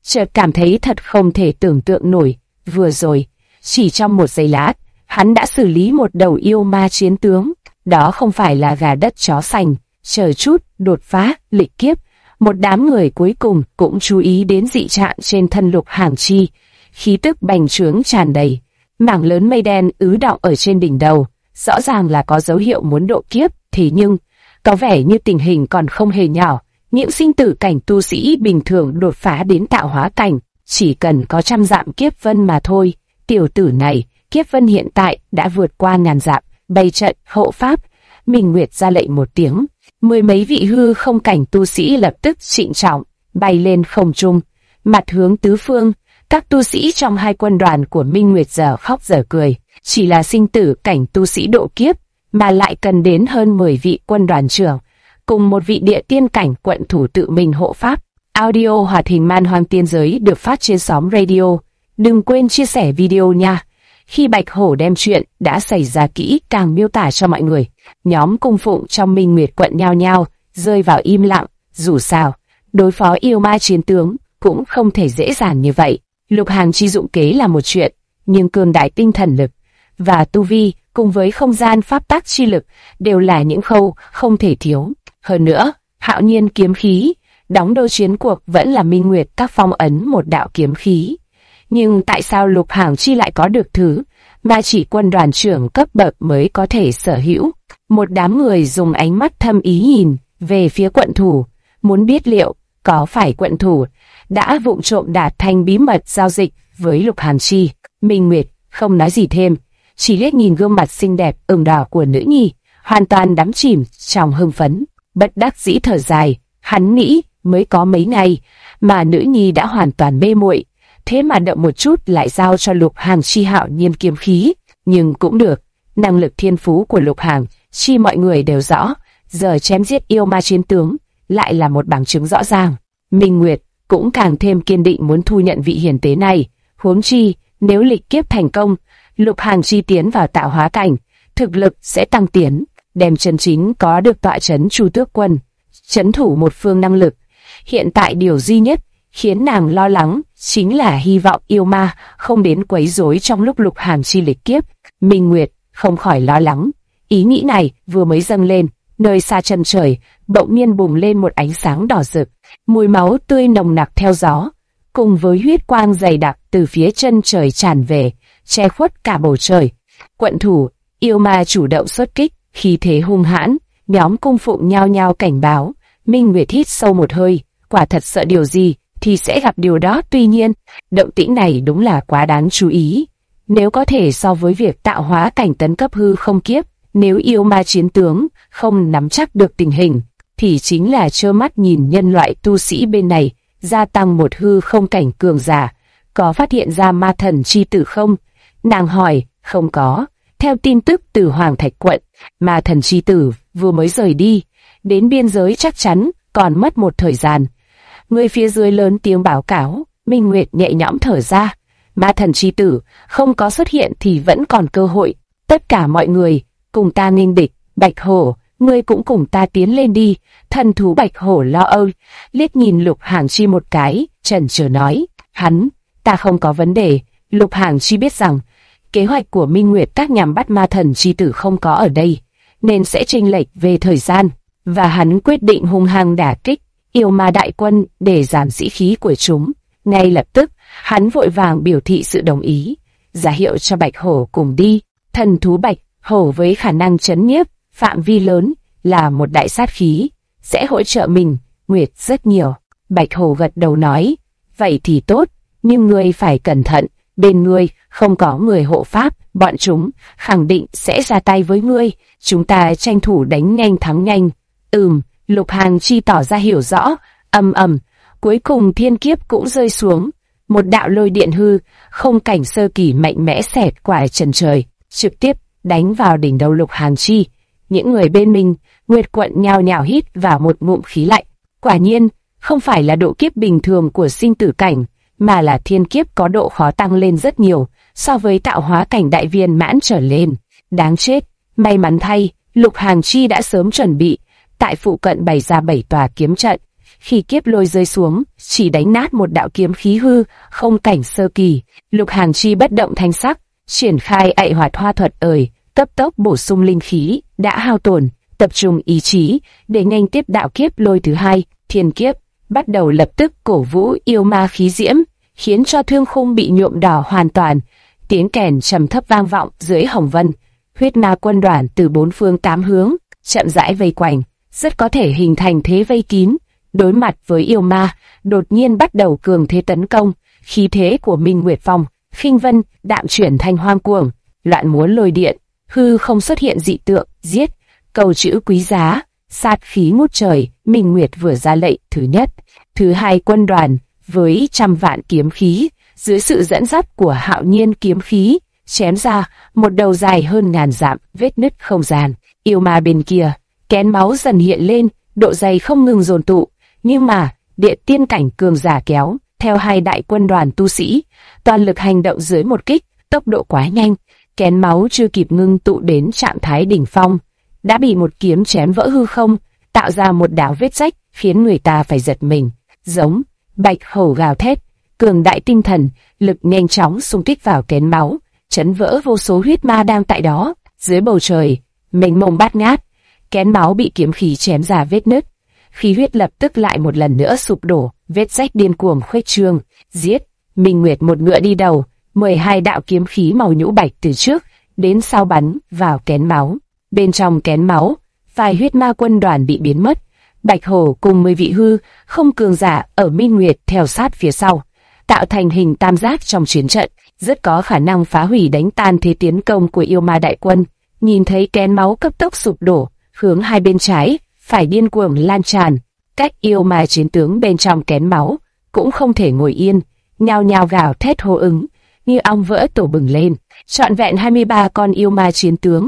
chợt cảm thấy thật không thể tưởng tượng nổi. Vừa rồi, chỉ trong một giây lát, hắn đã xử lý một đầu yêu ma chiến tướng. Đó không phải là gà đất chó sành, chờ chút, đột phá, lịch kiếp. Một đám người cuối cùng cũng chú ý đến dị trạng trên thân Lục Hàng Chi. Khí tức bành trướng tràn đầy, mảng lớn mây đen ứ đọng ở trên đỉnh đầu, rõ ràng là có dấu hiệu muốn độ kiếp, thế nhưng có vẻ như tình hình còn không hề nhỏ. Những sinh tử cảnh tu sĩ bình thường đột phá đến tạo hóa cảnh, chỉ cần có trăm dặm kiếp vân mà thôi. Tiểu tử này, kiếp vân hiện tại đã vượt qua ngàn dặm, bày trận hộ pháp. Minh Nguyệt ra lệnh một tiếng, 10 mấy vị hư không cảnh tu sĩ lập tức trịnh trọng bay lên không trung, mặt hướng tứ phương. Các tu sĩ trong hai quân đoàn của Minh Nguyệt giờ khóc giờ cười, chỉ là sinh tử cảnh tu sĩ độ kiếp mà lại cần đến hơn 10 vị quân đoàn trưởng cùng một vị địa tiên cảnh quận thủ tự mình hộ pháp. Audio hoạt hình Man Hoang Tiên Giới được phát trên xóm radio. Đừng quên chia sẻ video nha. Khi Bạch Hổ đem chuyện đã xảy ra kỹ càng miêu tả cho mọi người, nhóm cung phụng trong Minh Nguyệt quận nhao nhao rơi vào im lặng. Dù sao, đối phó yêu ma chiến tướng cũng không thể dễ dàng như vậy. Lục Hàng Chi dụng kế là một chuyện, nhưng cường đại tinh thần lực và tu vi cùng với không gian pháp tắc chi lực đều là những khâu không thể thiếu. Hơn nữa, Hạo Nhiên kiếm khí đóng đô chiến cuộc vẫn là Minh Nguyệt các phong ấn một đạo kiếm khí. Nhưng tại sao Lục Hàng Chi lại có được thứ mà chỉ quân đoàn trưởng cấp bậc mới có thể sở hữu? Một đám người dùng ánh mắt thâm ý nhìn về phía quận thủ, muốn biết liệu có phải quận thủ đã vụng trộm đạt thành bí mật giao dịch với Lục Hàng Chi. Minh Nguyệt không nói gì thêm, chỉ liếc nhìn gương mặt xinh đẹp ửng đỏ của nữ nhi, hoàn toàn đắm chìm trong hưng phấn. Bất đắc dĩ thở dài, hắn nghĩ mới có mấy ngày mà nữ nhi đã hoàn toàn mê muội, thế mà động một chút lại giao cho Lục Hàng Chi Hạo Nhiên kiếm khí. Nhưng cũng được, năng lực thiên phú của Lục Hàng Chi mọi người đều rõ, giờ chém giết yêu ma chiến tướng lại là một bằng chứng rõ ràng. Minh Nguyệt cũng càng thêm kiên định muốn thu nhận vị hiền tế này. Huống chi, nếu lịch kiếp thành công, Lục Hàng Chi tiến vào tạo hóa cảnh, thực lực sẽ tăng tiến, đem chân chính có được tọa trấn Chu Tước Quân, trấn thủ một phương năng lực. Hiện tại điều duy nhất khiến nàng lo lắng chính là hy vọng yêu ma không đến quấy rối trong lúc Lục Hàng Chi lịch kiếp. Minh Nguyệt không khỏi lo lắng. Ý nghĩ này vừa mới dâng lên, nơi xa chân trời bỗng nhiên bùng lên một ánh sáng đỏ rực, mùi máu tươi nồng nặc theo gió, cùng với huyết quang dày đặc từ phía chân trời tràn về, che khuất cả bầu trời. Quận thủ, yêu ma chủ động xuất kích, khí thế hung hãn, nhóm cung phụng nhao nhao cảnh báo. Minh Nguyệt hít sâu một hơi, quả thật sợ điều gì thì sẽ gặp điều đó. Tuy nhiên, động tĩnh này đúng là quá đáng chú ý. Nếu có thể so với việc tạo hóa cảnh tấn cấp hư không kiếp, nếu yêu ma chiến tướng không nắm chắc được tình hình, thì chính là trơ mắt nhìn nhân loại tu sĩ bên này gia tăng một hư không cảnh cường giả. Có phát hiện ra ma thần chi tử không? Nàng hỏi. Không có. Theo tin tức từ Hoàng Thạch quận, ma thần chi tử vừa mới rời đi, đến biên giới chắc chắn còn mất một thời gian. Người phía dưới lớn tiếng báo cáo. Minh Nguyệt nhẹ nhõm thở ra. Ma thần chi tử không có xuất hiện thì vẫn còn cơ hội. Tất cả mọi người cùng ta nghênh địch. Bạch Hổ, ngươi cũng cùng ta tiến lên đi. Thần thú Bạch Hổ lo âu liếc nhìn Lục Hàng Chi một cái, chần chờ nói. Ta không có vấn đề. Lục Hàng Chi biết rằng kế hoạch của Minh Nguyệt các nhằm bắt ma thần chi tử không có ở đây, nên sẽ chênh lệch về thời gian, và hắn quyết định hung hăng đả kích yêu ma đại quân để giảm sĩ khí của chúng. Ngay lập tức, hắn vội vàng biểu thị sự đồng ý, ra hiệu cho Bạch Hổ cùng đi. Thần thú Bạch Hổ với khả năng trấn nhiếp phạm vi lớn là một đại sát khí, sẽ hỗ trợ mình Nguyệt rất nhiều. Bạch Hổ gật đầu nói, vậy thì tốt, nhưng ngươi phải cẩn thận, bên ngươi không có người hộ pháp, bọn chúng khẳng định sẽ ra tay với ngươi, chúng ta tranh thủ đánh nhanh thắng nhanh. Lục Hàng Chi tỏ ra hiểu rõ. Cuối cùng thiên kiếp cũng rơi xuống, một đạo lôi điện hư không cảnh sơ kỳ mạnh mẽ xẹt qua trần trời, trực tiếp đánh vào đỉnh đầu Lục Hàng Chi. Những người bên mình, Nguyệt quận nhao nhao hít vào một ngụm khí lạnh. Quả nhiên, không phải là độ kiếp bình thường của sinh tử cảnh, mà là thiên kiếp có độ khó tăng lên rất nhiều so với tạo hóa cảnh đại viên mãn trở lên. Đáng chết, may mắn thay, Lục Hàng Chi đã sớm chuẩn bị, tại phụ cận bày ra 7 tòa kiếm trận. Khi kiếp lôi rơi xuống, chỉ đánh nát một đạo kiếm khí hư, không cảnh sơ kỳ. Lục Hàn Chi bất động thanh sắc, triển khai ậy hoạt hoa thuật cấp tốc bổ sung linh khí đã hao tổn, tập trung ý chí để nghênh tiếp đạo kiếp lôi thứ hai. Thiên kiếp bắt đầu lập tức cổ vũ yêu ma khí diễm, khiến cho thương khung bị nhuộm đỏ hoàn toàn. Tiếng kèn trầm thấp vang vọng dưới hồng vân. Huyết ma quân đoàn từ bốn phương tám hướng chậm rãi vây quanh, rất có thể hình thành thế vây kín. Đối mặt với yêu ma, đột nhiên bắt đầu cường thế tấn công. Khí thế của Minh Nguyệt Phong, khinh vân đạm chuyển thành hoang cuồng, loạn múa lôi điện, hư không xuất hiện dị tượng, giết, câu chữ quý giá, sát khí ngút trời. Minh Nguyệt vừa ra lệnh thứ nhất, thứ hai quân đoàn với trăm vạn kiếm khí, dưới sự dẫn dắt của Hạo Nhiên kiếm khí, chém ra một đầu dài hơn ngàn dặm vết nứt không gian. Yêu ma bên kia, kén máu dần hiện lên, độ dày không ngừng dồn tụ, nhưng mà địa tiên cảnh cường giả kéo theo hai đại quân đoàn tu sĩ, toàn lực hành động dưới một kích, tốc độ quá nhanh, kén máu chưa kịp ngưng tụ đến trạng thái đỉnh phong, đã bị một kiếm chém vỡ hư không, tạo ra một đạo vết rách, khiến người ta phải giật mình. Giống bạch hổ gào thét, cường đại tinh thần, lực nhanh chóng xung kích vào kén máu, chấn vỡ vô số huyết ma đang tại đó. Dưới bầu trời mênh mông bát ngát, kén máu bị kiếm khí chém ra vết nứt, khí huyết lập tức lại một lần nữa sụp đổ, vết rách điên cuồng khuếch trương. Giết! Minh Nguyệt một ngựa đi đầu, 12 đạo kiếm khí màu nhũ bạch từ trước đến sau bắn vào kén máu. Bên trong kén máu, vài huyết ma quân đoàn bị biến mất. Bạch Hổ cùng 10 vị hư không cường giả ở Minh Nguyệt theo sát phía sau, tạo thành hình tam giác trong chiến trận, rất có khả năng phá hủy đánh tan thế tiến công của yêu ma đại quân. Nhìn thấy kén máu cấp tốc sụp đổ, hướng hai bên trái, phải điên cuồng lan tràn. Các yêu ma chiến tướng bên trong kén máu cũng không thể ngồi yên, nhao nhao gào thét hô ứng, như ong vỡ tổ bừng lên. Trọn vẹn 23 con yêu ma chiến tướng,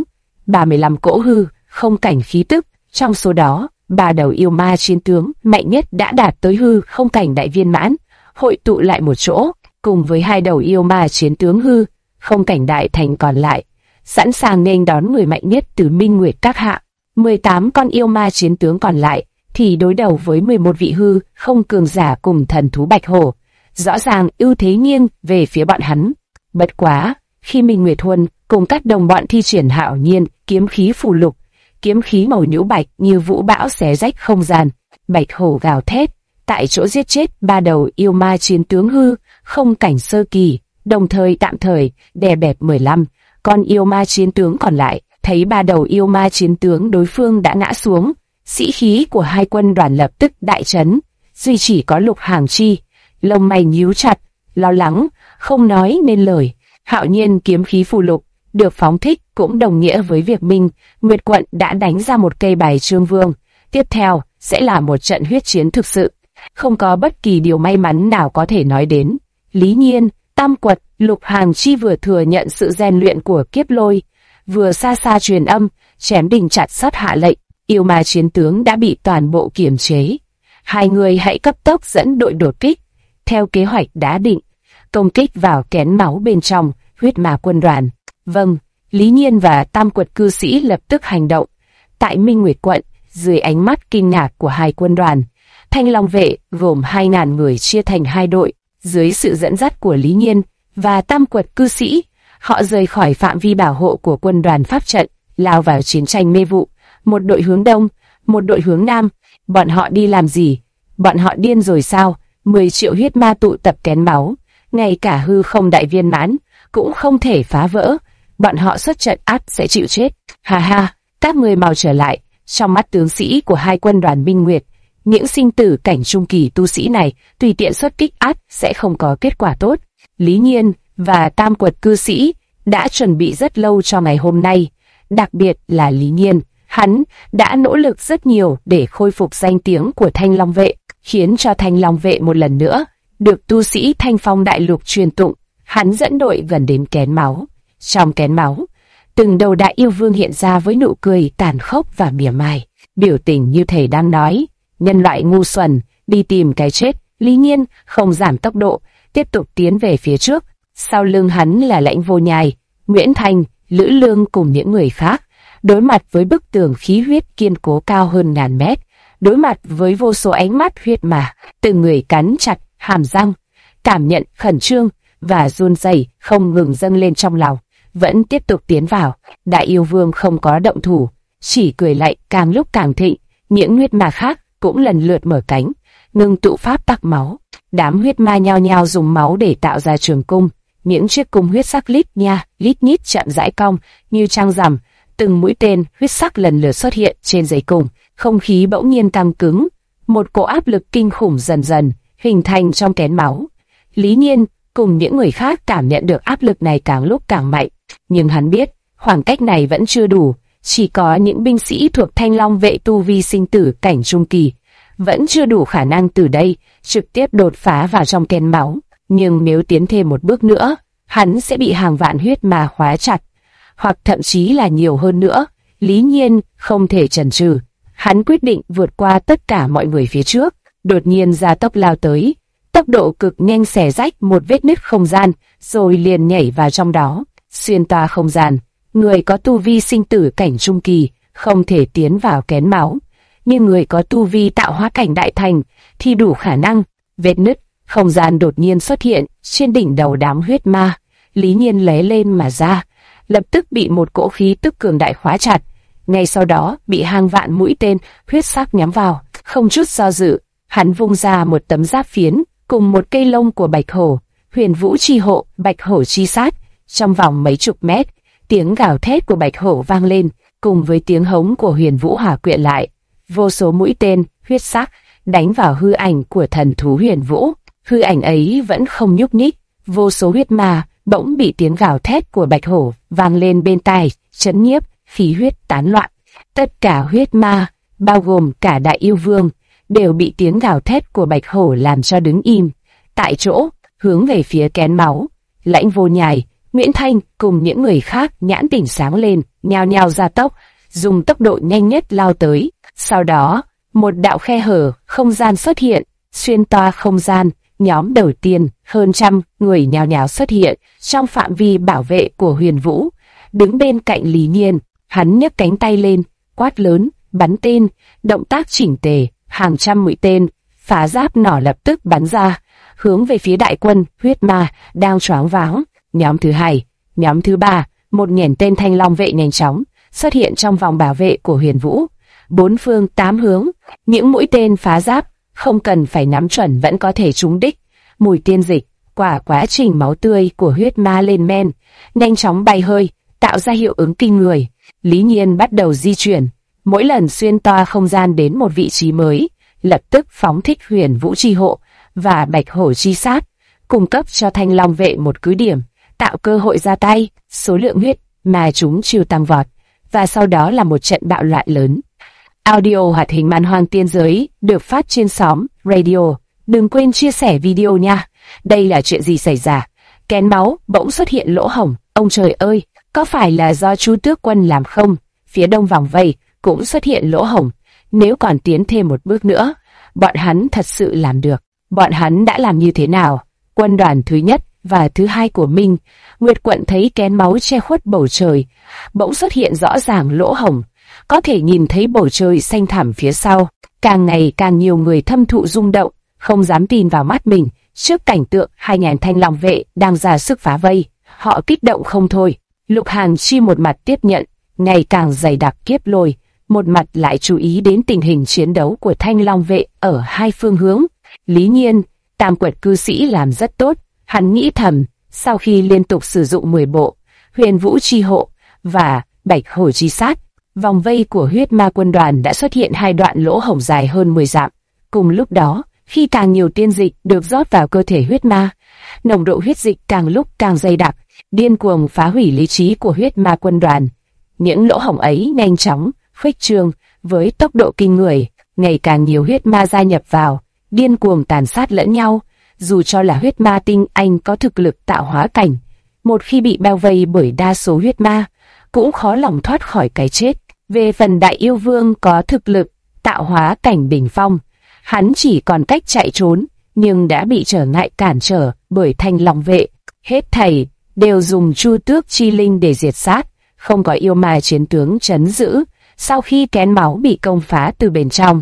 35 cỗ hư không cảnh khí tức, trong số đó, 3 đầu yêu ma chiến tướng mạnh nhất đã đạt tới hư không cảnh đại viên mãn, hội tụ lại một chỗ, cùng với 2 đầu yêu ma chiến tướng hư không cảnh đại thành còn lại, sẵn sàng nghênh đón người mạnh nhất từ Minh Nguyệt các hạ. 18 con yêu ma chiến tướng còn lại thì đối đầu với 11 vị hư không cường giả cùng thần thú Bạch Hổ, rõ ràng ưu thế nghiêng về phía bọn hắn. Bất quá, khi Minh Nguyệt Huân cùng các đồng bọn thi triển Hạo Nhiên kiếm khí phù lục, kiếm khí màu nhũ bạch như vũ bão xé rách không gian, Bạch Hổ gào thét, tại chỗ giết chết 3 đầu yêu ma chiến tướng hư không cảnh sơ kỳ, đồng thời tạm thời đè bẹp 15 con yêu ma chiến tướng còn lại. Thấy 3 đầu yêu ma chiến tướng đối phương đã ngã xuống, sĩ khí của hai quân đoàn lập tức đại chấn. Duy chỉ có Lục Hàn Chi, lông mày nhíu chặt, lo lắng, không nói nên lời. Hạo Nhiên kiếm khí phù lục được phóng thích cũng đồng nghĩa với việc Minh Nguyệt quận đã đánh ra một cây bài trương vương. Tiếp theo sẽ là một trận huyết chiến thực sự, không có bất kỳ điều may mắn nào có thể nói đến. Lý Nhiên, Tam Quật, Lục Hàn Chi vừa thừa nhận sự rèn luyện của kiếp lôi, vừa xa xa truyền âm, chém đinh chặt sắt hạ lệnh, yêu ma chiến tướng đã bị toàn bộ kiềm chế. Hai người hãy cấp tốc dẫn đội đột kích, theo kế hoạch đã định, công kích vào kén máu bên trong huyết ma quân đoàn. Vâng, Lý Nhiên và Tam Quật cư sĩ lập tức hành động. Tại Minh Nguyệt quận, dưới ánh mắt kinh ngạc của hai quân đoàn, Thanh Long vệ gồm 2.000 người chia thành 2 đội, dưới sự dẫn dắt của Lý Nhiên và Tam Quật cư sĩ. Họ rời khỏi phạm vi bảo hộ của quân đoàn pháp trận, lao vào chiến tranh mê vụ. Một đội hướng đông, một đội hướng nam. Bọn họ đi làm gì? Bọn họ điên rồi sao? 10 triệu huyết ma tụ tập kén máu, ngay cả hư không đại viên mãn cũng không thể phá vỡ. Bọn họ xuất trận ắt sẽ chịu chết. Ha ha, các người mau trở lại. Trong mắt tướng sĩ của hai quân đoàn Minh Nguyệt, những sinh tử cảnh trung kỳ tu sĩ này tùy tiện xuất kích ắt sẽ không có kết quả tốt. Lý Nhiên và Tam Quật cư sĩ đã chuẩn bị rất lâu cho ngày hôm nay, đặc biệt là Lý Nhiên. Hắn đã nỗ lực rất nhiều để khôi phục danh tiếng của Thanh Long vệ, khiến cho Thanh Long vệ một lần nữa được tu sĩ Thanh Phong đại lục truyền tụng. Hắn dẫn đội gần đến kén máu. Trong kén máu, từng đầu đại yêu vương hiện ra với nụ cười tàn khốc và mỉa mai, biểu tình như thể đang nói: nhân loại ngu xuẩn, đi tìm cái chết. Lý Nhiên không giảm tốc độ, tiếp tục tiến về phía trước. Sau lưng hắn là Lãnh Vô Nhai, Nguyễn Thành, Lữ Lương cùng những người khác. Đối mặt với bức tường khí huyết kiên cố cao hơn ngàn mét, đối mặt với vô số ánh mắt huyết ma, từng người cắn chặt hàm răng, cảm nhận khẩn trương và run rẩy không ngừng dâng lên trong lòng, vẫn tiếp tục tiến vào. Đại yêu vương không có động thủ, chỉ cười lạnh càng lúc càng thịnh. Những huyết ma khác cũng lần lượt mở cánh, ngừng tụ pháp tắc máu. Đám huyết ma nhao nhao dùng máu để tạo ra trường cung. Những chiếc cung huyết sắc lít nha, lít nhít chậm rãi cong như trăng rằm. Từng mũi tên huyết sắc lần lượt xuất hiện trên dây cung. Không khí bỗng nhiên căng cứng, một cỗ áp lực kinh khủng dần dần hình thành trong kén máu. Lý Nhiên cùng những người khác cảm nhận được áp lực này càng lúc càng mạnh, nhưng hắn biết khoảng cách này vẫn chưa đủ. Chỉ có những binh sĩ thuộc Thanh Long vệ tu vi sinh tử cảnh trung kỳ vẫn chưa đủ khả năng từ đây trực tiếp đột phá vào trong kén máu. Nhưng nếu tiến thêm một bước nữa, hắn sẽ bị hàng vạn huyết ma khóa chặt, hoặc thậm chí là nhiều hơn nữa. Lý Nhiên không thể chần chừ, hắn quyết định vượt qua tất cả mọi người phía trước, đột nhiên gia tốc lao tới, tốc độ cực nhanh xẻ rách một vết nứt không gian, rồi liền nhảy vào trong đó, xuyên toa không gian. Người có tu vi sinh tử cảnh trung kỳ không thể tiến vào kén máu, nhưng người có tu vi tạo hóa cảnh đại thành thì đủ khả năng. Vết nứt không gian đột nhiên xuất hiện trên đỉnh đầu đám huyết ma. Lý Nhiên lóe lên mà ra, lập tức bị một cỗ khí tức cường đại khóa chặt. Ngay sau đó bị hàng vạn mũi tên huyết sắc nhắm vào. Không chút do dự, hắn vung ra một tấm giáp phiến cùng một cây lông của bạch hổ, Huyền Vũ chi hộ, bạch hổ chi sát. Trong vòng mấy chục mét, tiếng gào thét của bạch hổ vang lên, cùng với tiếng hống của Huyền Vũ hòa quyện lại. Vô số mũi tên huyết sắc đánh vào hư ảnh của thần thú Huyền Vũ. Hư ảnh ấy vẫn không nhúc nhích. Vô số huyết ma bỗng bị tiếng gào thét của bạch hổ vang lên bên tai, chấn nhiếp, khí huyết tán loạn. Tất cả huyết ma, bao gồm cả đại yêu vương, đều bị tiếng gào thét của bạch hổ làm cho đứng im tại chỗ, hướng về phía kén máu. Lãnh Vô Nhai, Nguyễn Thanh cùng những người khác nhãn tỉnh sáng lên, nhao nhao ra tốc, dùng tốc độ nhanh nhất lao tới. Sau đó, một đạo khe hở không gian xuất hiện, xuyên toa không gian. Nhóm đầu tiên, hơn trăm người nhao nhao xuất hiện trong phạm vi bảo vệ của Huyền Vũ. Đứng bên cạnh Lý Nhiên, hắn nhấc cánh tay lên, quát lớn, bắn tên, động tác chỉnh tề, hàng trăm mũi tên, phá giáp nỏ lập tức bắn ra, hướng về phía đại quân huyết ma đang choáng váng. Nhóm thứ hai, nhóm thứ ba, một nhẻn tên Thanh Long vệ nhanh chóng xuất hiện trong vòng bảo vệ của Huyền Vũ. Bốn phương tám hướng, những mũi tên phá giáp không cần phải nắm chuẩn vẫn có thể trúng đích. Mùi tiên dịch, quả quá trình máu tươi của huyết ma lên men, nhanh chóng bay hơi, tạo ra hiệu ứng kinh người. Lý Nhiên bắt đầu di chuyển, mỗi lần xuyên toa không gian đến một vị trí mới, lập tức phóng thích Huyền Vũ chi hộ và bạch hổ chi sát, cung cấp cho Thanh Long vệ một cứ điểm, tạo cơ hội ra tay. Số lượng huyết mà chúng chiêu tăng vọt, và sau đó là một trận bạo loạn lớn. Audio hoạt hình Man Hoang Tiên Giới được phát trên xóm radio. Đừng quên chia sẻ video nha. Đây là chuyện gì xảy ra? Kén máu bỗng xuất hiện lỗ hổng. Ông trời ơi, có phải là do Chu Tước Quân làm không? Phía đông vòng vây cũng xuất hiện lỗ hổng. Nếu còn tiến thêm một bước nữa, bọn hắn thật sự làm được. Bọn hắn đã làm như thế nào? Quân đoàn thứ nhất và thứ hai của Minh Nguyệt quận thấy kén máu che khuất bầu trời, bỗng xuất hiện rõ ràng lỗ hổng, có thể nhìn thấy bầu trời xanh thẳm phía sau. Càng ngày càng nhiều người thâm thụ rung động, không dám tin vào mắt mình trước cảnh tượng 2.000 Thanh Long vệ đang ra sức phá vây. Họ kích động không thôi. Lục Hàn Chi một mặt tiếp nhận ngày càng dày đặc kiếp lôi, một mặt lại chú ý đến tình hình chiến đấu của Thanh Long vệ ở hai phương hướng. Lý Nhiên, Tam Quật cư sĩ làm rất tốt. Hắn nghĩ thầm, sau khi liên tục sử dụng 10 bộ Huyền Vũ chi hộ và bạch hổ chi sát, vòng vây của huyết ma quân đoàn đã xuất hiện hai đoạn lỗ hổng dài hơn 10 dặm. Cùng lúc đó, khi càng nhiều tiên dịch được rót vào cơ thể huyết ma, nồng độ huyết dịch càng lúc càng dày đặc, điên cuồng phá hủy lý trí của huyết ma quân đoàn. Những lỗ hổng ấy nhanh chóng khuếch trương với tốc độ kinh người, ngày càng nhiều huyết ma gia nhập vào, điên cuồng tàn sát lẫn nhau. Dù cho là huyết ma tinh anh có thực lực tạo hóa cảnh, một khi bị bao vây bởi đa số huyết ma, cũng khó lòng thoát khỏi cái chết. Về phần đại yêu vương có thực lực tạo hóa cảnh đỉnh phong, hắn chỉ còn cách chạy trốn, nhưng đã bị trở ngại cản trở bởi Thanh Long vệ. Hết thảy đều dùng Chu Tước chi linh để diệt sát, không có yêu ma chiến tướng trấn giữ. Sau khi kén máu bị công phá từ bên trong,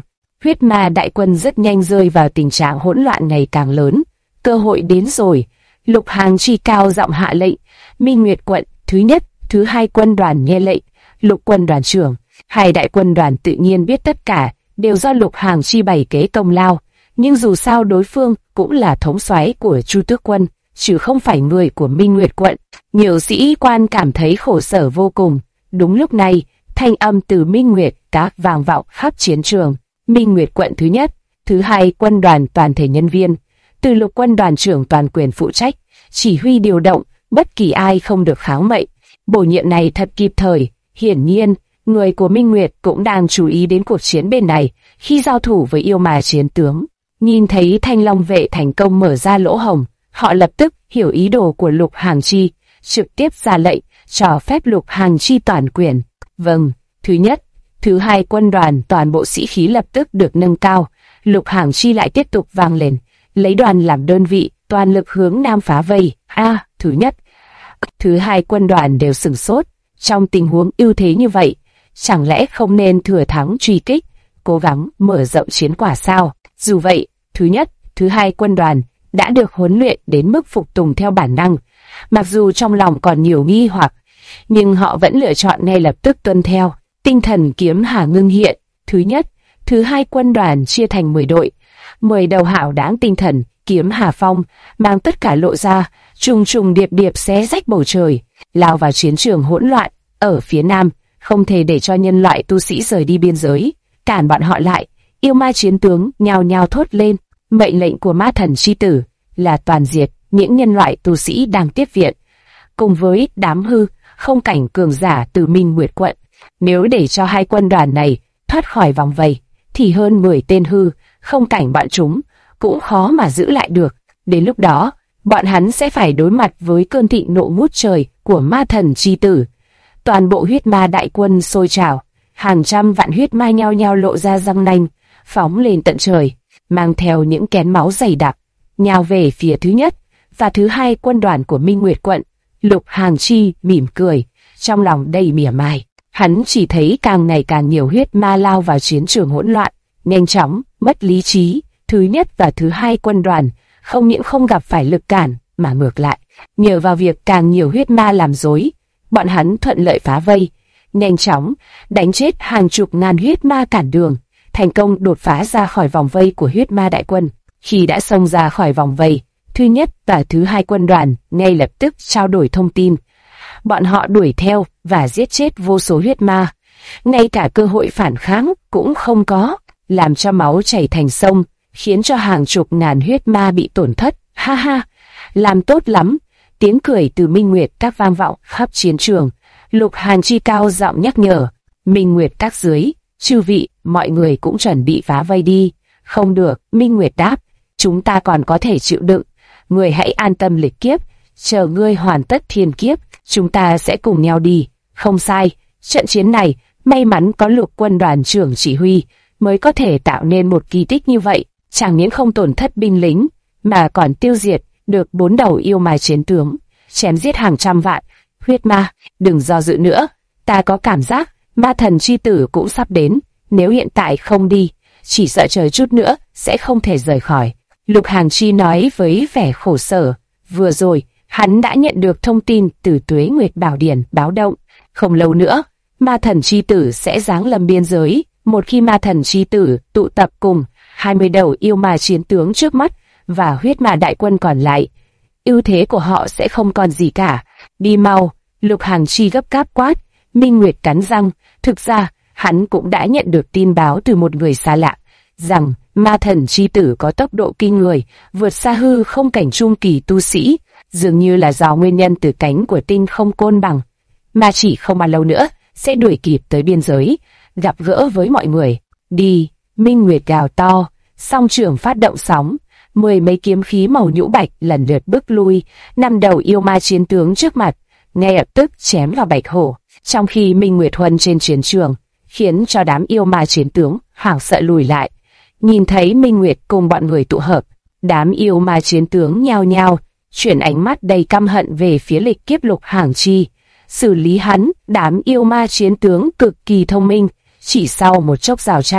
Huyết ma đại quân rất nhanh rơi vào tình trạng hỗn loạn ngày càng lớn. Cơ hội đến rồi. Lục Hàng Chi cao giọng hạ lệnh. Minh Nguyệt quận thứ nhất, thứ hai quân đoàn nghe lệnh. Lục quân đoàn trưởng, hai đại quân đoàn tự nhiên biết tất cả đều do Lục Hàng Chi bày kế công lao, nhưng dù sao đối phương cũng là thống soái của Chu Tước quân, chứ không phải người của Minh Nguyệt quận. Nhiều sĩ quan cảm thấy khổ sở vô cùng. Đúng lúc này, thanh âm từ Minh Nguyệt các vang vọng khắp chiến trường. Minh Nguyệt quận thứ nhất, thứ hai quân đoàn toàn thể nhân viên, từ Lục quân đoàn trưởng toàn quyền phụ trách, chỉ huy điều động, bất kỳ ai không được kháng mệnh. Bổ nhiệm này thật kịp thời. Hiển nhiên, người của Minh Nguyệt cũng đang chú ý đến cuộc chiến bên này khi giao thủ với yêu ma chiến tướng. Nhìn thấy Thanh Long vệ thành công mở ra lỗ hổng, họ lập tức hiểu ý đồ của Lục Hàng Chi, trực tiếp ra lệnh cho phép Lục Hàng Chi toàn quyền. Vâng, thứ nhất, thứ hai quân đoàn toàn bộ sĩ khí lập tức được nâng cao. Lục Hàng Chi lại tiếp tục vang lên, lấy đoàn làm đơn vị, toàn lực hướng nam phá vây. Thứ nhất, thứ hai quân đoàn đều sửng sốt. Trong tình huống ưu thế như vậy, chẳng lẽ không nên thừa thắng truy kích, cố gắng mở rộng chiến quả sao? Dù vậy, thứ nhất, thứ hai quân đoàn đã được huấn luyện đến mức phục tùng theo bản năng. Mặc dù trong lòng còn nhiều nghi hoặc, nhưng họ vẫn lựa chọn ngay lập tức tuân theo. Tinh thần kiếm hà ngưng hiện. Thứ nhất, thứ hai quân đoàn chia thành 10 đội. 10 đầu hảo đáng tinh thần, kiếm hà phong, mang tất cả lộ ra, trùng trùng điệp điệp xé rách bầu trời, lao vào chiến trường hỗn loạn. Ở phía nam, không thể để cho nhân loại tu sĩ rời đi biên giới, cản bọn họ lại. Yêu ma chiến tướng nhao nhao thốt lên. Mệnh lệnh của ma thần chi tử là toàn diệt những nhân loại tu sĩ đang tiếp viện, cùng với đám hư không cảnh cường giả từ Minh Nguyệt quận. Nếu để cho hai quân đoàn này thoát khỏi vòng vây, thì hơn 10 tên hư không cảnh bọn chúng cũng khó mà giữ lại được. Đến lúc đó, bọn hắn sẽ phải đối mặt với cơn thịnh nộ ngút trời của ma thần chi tử. Toàn bộ huyết ma đại quân sôi trào, hàng trăm vạn huyết ma nhao nhao lộ ra răng nanh, phóng lên tận trời, mang theo những kén máu dày đặc, nhào về phía thứ nhất và thứ hai quân đoàn của Minh Nguyệt quận. Lục Hàng Chi mỉm cười, trong lòng đầy mỉa mai. Hắn chỉ thấy càng ngày càng nhiều huyết ma lao vào chiến trường hỗn loạn, nhanh chóng mất lý trí. Thứ nhất và thứ hai quân đoàn không những không gặp phải lực cản, mà ngược lại, nhờ vào việc càng nhiều huyết ma làm rối, bọn hắn thuận lợi phá vây, nhanh chóng đánh chết hàng chục ngàn huyết ma cản đường, thành công đột phá ra khỏi vòng vây của huyết ma đại quân. Khi đã xông ra khỏi vòng vây, thứ nhất và thứ hai quân đoàn ngay lập tức trao đổi thông tin. Bọn họ đuổi theo và giết chết vô số huyết ma, ngay cả cơ hội phản kháng cũng không có, làm cho máu chảy thành sông, khiến cho hàng chục ngàn huyết ma bị tổn thất. Ha ha, làm tốt lắm. Tiếng cười từ Minh Nguyệt các vang vọng khắp chiến trường. Lục Hàn Chi cao giọng nhắc nhở. Minh Nguyệt các dưới, chư vị, mọi người cũng chuẩn bị phá vây đi. Không được, Minh Nguyệt đáp, chúng ta còn có thể chịu đựng. Người hãy an tâm lịch kiếp, chờ ngươi hoàn tất thiên kiếp, chúng ta sẽ cùng nhau đi. Không sai, trận chiến này, may mắn có Lục quân đoàn trưởng chỉ huy, mới có thể tạo nên một kỳ tích như vậy. Chẳng những không tổn thất binh lính, mà còn tiêu diệt được 4 đầu yêu ma chiến tướng, chém giết hàng trăm vạn huyết ma. Đừng do dự nữa, ta có cảm giác ma thần chi tử cũng sắp đến. Nếu hiện tại không đi, chỉ sợ chờ chút nữa sẽ không thể rời khỏi. Lục Hàng Chi nói với vẻ khổ sở. Vừa rồi, hắn đã nhận được thông tin từ Tuế Nguyệt Bảo Điển báo động. Không lâu nữa, ma thần chi tử sẽ giáng lâm biên giới. Một khi ma thần chi tử tụ tập cùng 20 đầu yêu ma chiến tướng trước mắt và huyết ma đại quân còn lại, ưu thế của họ sẽ không còn gì cả. Đi mau, Lục Hàng Chi gấp gáp quát. Minh Nguyệt cắn răng, thực ra hắn cũng đã nhận được tin báo từ một người xa lạ, rằng ma thần chi tử có tốc độ kinh người, vượt xa hư không cảnh trung kỳ tu sĩ, dường như là do nguyên nhân từ cánh của tinh không côn bằng, mà chỉ không bao lâu nữa sẽ đuổi kịp tới biên giới, gặp gỡ với mọi người. Đi, Minh Nguyệt gào to, song trưởng phát động sóng, 10 mấy kiếm khí màu nhũ bạch lần lượt bước lui 5 đầu yêu ma chiến tướng trước mặt, ngay lập tức chém vào bạch hổ. Trong khi Minh Nguyệt Huân trên chiến trường, khiến cho đám yêu ma chiến tướng hoảng sợ lùi lại. Nhìn thấy Minh Nguyệt cùng bọn người tụ hợp, đám yêu ma chiến tướng nhao nhao chuyển ánh mắt đầy căm hận về phía lịch kiếp Lục Hàng Chi. Xử lý hắn, đám yêu ma chiến tướng cực kỳ thông minh. Chỉ sau một chốc giao tranh,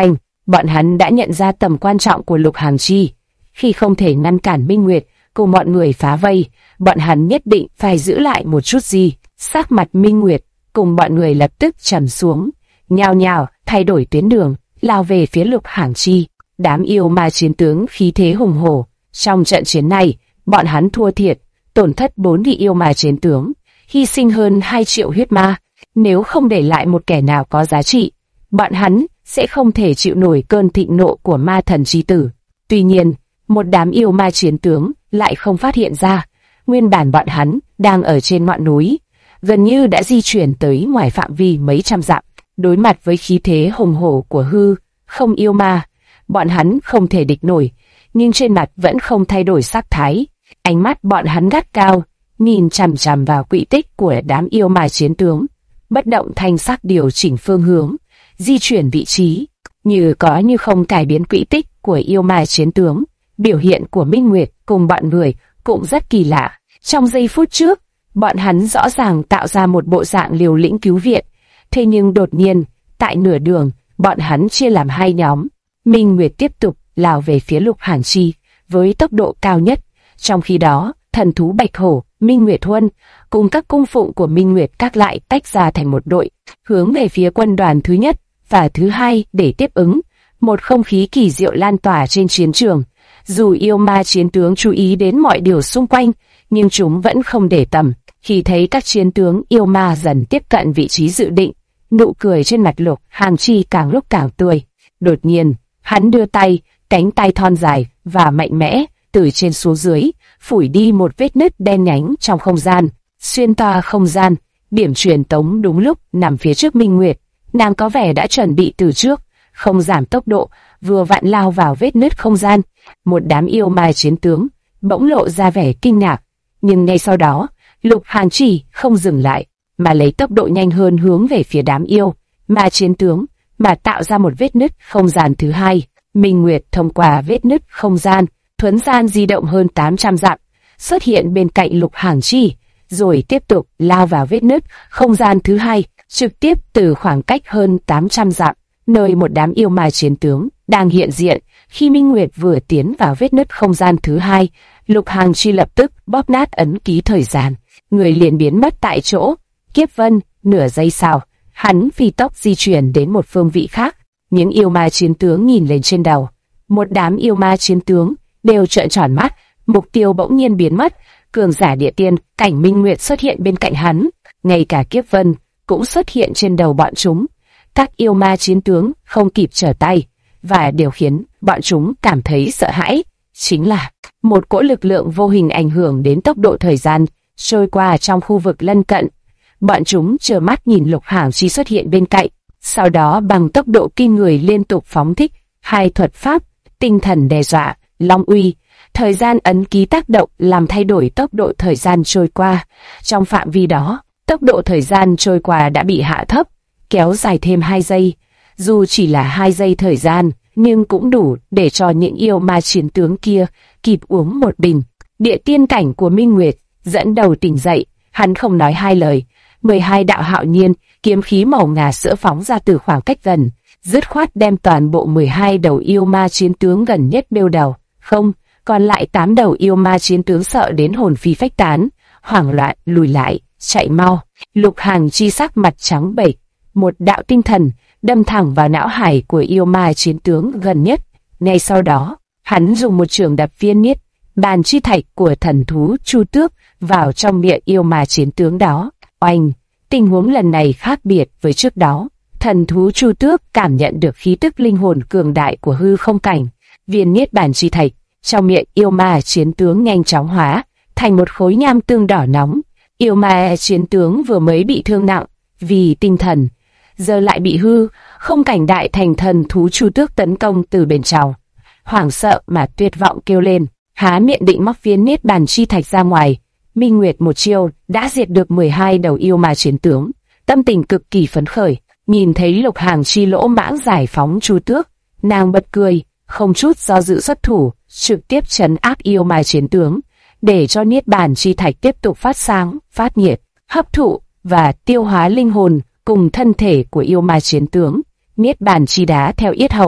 bọn hắn đã nhận ra tầm quan trọng của Lục Hàng Chi. Khi không thể ngăn cản Minh Nguyệt cùng bọn người phá vây, bọn hắn nhất định phải giữ lại một chút gì. Sắc mặt Minh Nguyệt cùng bọn người lập tức trầm xuống, nhao nhao thay đổi tuyến đường, lao về phía Lục Hàng Chi. Đám yêu ma chiến tướng khí thế hùng hổ. Trong trận chiến này, bọn hắn thua thiệt, tổn thất 4 vị yêu ma chiến tướng, hy sinh hơn 2 triệu huyết ma. Nếu không để lại một kẻ nào có giá trị, bọn hắn sẽ không thể chịu nổi cơn thịnh nộ của ma thần chi tử. Tuy nhiên, một đám yêu ma chiến tướng lại không phát hiện ra, nguyên bản bọn hắn đang ở trên ngọn núi, gần như đã di chuyển tới ngoài phạm vi mấy trăm dặm. Đối mặt với khí thế hùng hổ của hư không yêu ma, bọn hắn không thể địch nổi, nhưng trên mặt vẫn không thay đổi sắc thái. Ánh mắt bọn hắn gắt cao, nhìn chằm chằm vào quỹ tích của đám yêu ma chiến tướng, bất động thanh sắc điều chỉnh phương hướng, di chuyển vị trí, như có như không cải biến quỹ tích của yêu ma chiến tướng. Biểu hiện của Minh Nguyệt cùng bọn người cũng rất kỳ lạ. Trong giây phút trước, bọn hắn rõ ràng tạo ra một bộ dạng liều lĩnh cứu viện, thế nhưng đột nhiên, tại nửa đường, bọn hắn chia làm hai nhóm. Minh Nguyệt tiếp tục lao về phía Lục Hàng Chi với tốc độ cao nhất. Trong khi đó, thần thú Bạch Hổ, Minh Nguyệt Huân cùng các cung phụng của Minh Nguyệt các lại tách ra thành một đội, hướng về phía quân đoàn thứ nhất và thứ hai để tiếp ứng. Một không khí kỳ diệu lan tỏa trên chiến trường. Dù yêu ma chiến tướng chú ý đến mọi điều xung quanh, nhưng chúng vẫn không để tâm. Khi thấy các chiến tướng yêu ma dần tiếp cận vị trí dự định, nụ cười trên mặt Lục Hàng Chi càng lúc càng tươi. Đột nhiên, hắn đưa tay, cánh tay thon dài và mạnh mẽ, từ trên xuống dưới, phủi đi một vết nứt đen nhánh trong không gian, xuyên toa không gian. Điểm truyền tống đúng lúc nằm phía trước Minh Nguyệt. Nàng có vẻ đã chuẩn bị từ trước, không giảm tốc độ, vừa vặn lao vào vết nứt không gian. Một đám yêu ma chiến tướng bỗng lộ ra vẻ kinh ngạc, nhưng ngay sau đó, Lục Hàng Chi không dừng lại, mà lấy tốc độ nhanh hơn hướng về phía đám yêu ma chiến tướng, mà tạo ra một vết nứt không gian thứ hai. Minh Nguyệt thông qua vết nứt không gian, thuấn gian di động hơn 800 dặm, xuất hiện bên cạnh Lục Hàng Chi, rồi tiếp tục lao vào vết nứt không gian thứ hai, trực tiếp từ khoảng cách hơn 800 dặm, nơi một đám yêu ma chiến tướng đang hiện diện. Khi Minh Nguyệt vừa tiến vào vết nứt không gian thứ hai, Lục Hàng Chi lập tức bóp nát ấn ký thời gian, người liền biến mất tại chỗ. Kiếp vân, nửa giây sau, hắn phi tốc di chuyển đến một phương vị khác. Những yêu ma chiến tướng nhìn lên trên đầu, một đám yêu ma chiến tướng đều trợn tròn mắt. Mục tiêu bỗng nhiên biến mất, cường giả địa tiên cảnh Minh Nguyệt xuất hiện bên cạnh hắn, ngay cả kiếp vân cũng xuất hiện trên đầu bọn chúng. Các yêu ma chiến tướng không kịp trở tay, và điều khiến bọn chúng cảm thấy sợ hãi chính là một cỗ lực lượng vô hình ảnh hưởng đến tốc độ thời gian trôi qua trong khu vực lân cận. Bọn chúng trơ mắt nhìn Lục Hàng Chi xuất hiện bên cạnh, sau đó bằng tốc độ kinh người liên tục phóng thích hai thuật pháp: tinh thần đe dọa, long uy. Thời gian ấn ký tác động làm thay đổi tốc độ thời gian trôi qua. Trong phạm vi đó, tốc độ thời gian trôi qua đã bị hạ thấp, kéo dài thêm 2 giây. Dù chỉ là 2 giây thời gian, nhưng cũng đủ để cho những yêu ma chiến tướng kia kịp uống một bình. Địa tiên cảnh của Minh Nguyệt dẫn đầu tỉnh dậy, hắn không nói hai lời. 12 đạo hạo nhiên, kiếm khí màu ngà sữa phóng ra từ khoảng cách gần, dứt khoát đem toàn bộ 12 đầu yêu ma chiến tướng gần nhất bêu đầu. Không, còn lại 8 đầu yêu ma chiến tướng sợ đến hồn phi phách tán, hoảng loạn lùi lại, chạy mau. Lục Hàng Chi sắc mặt trắng bệch, một đạo tinh thần đâm thẳng vào não hải của yêu ma chiến tướng gần nhất. Ngay sau đó, hắn dùng một trường đập viên niết bàn chi thạch của thần thú Chu Tước vào trong miệng yêu ma chiến tướng đó. Oanh! Tình huống lần này khác biệt với trước đó. Thần thú Chu Tước cảm nhận được khí tức linh hồn cường đại của hư không cảnh. Viên niết bàn chi thạch trong miệng yêu ma chiến tướng nhanh chóng hóa thành một khối nham tương đỏ nóng. Yêu ma chiến tướng vừa mới bị thương nặng vì tinh thần, giờ lại bị hư không cảnh đại thành thần thú Chu Tước tấn công từ bên trong. Hoảng sợ mà tuyệt vọng kêu lên, há miệng định móc viên niết bàn chi thạch ra ngoài. Minh Nguyệt một chiêu đã diệt được 12 đầu yêu ma chiến tướng, tâm tình cực kỳ phấn khởi. Nhìn thấy Lục Hàng Chi lỗ mãng giải phóng Chu Tước, nàng bật cười, không chút do dự xuất thủ, trực tiếp trấn áp yêu ma chiến tướng, để cho niết bàn chi thạch tiếp tục phát sáng, phát nhiệt, hấp thụ và tiêu hóa linh hồn cùng thân thể của yêu ma chiến tướng. Niết bàn chi đá theo yết hầu,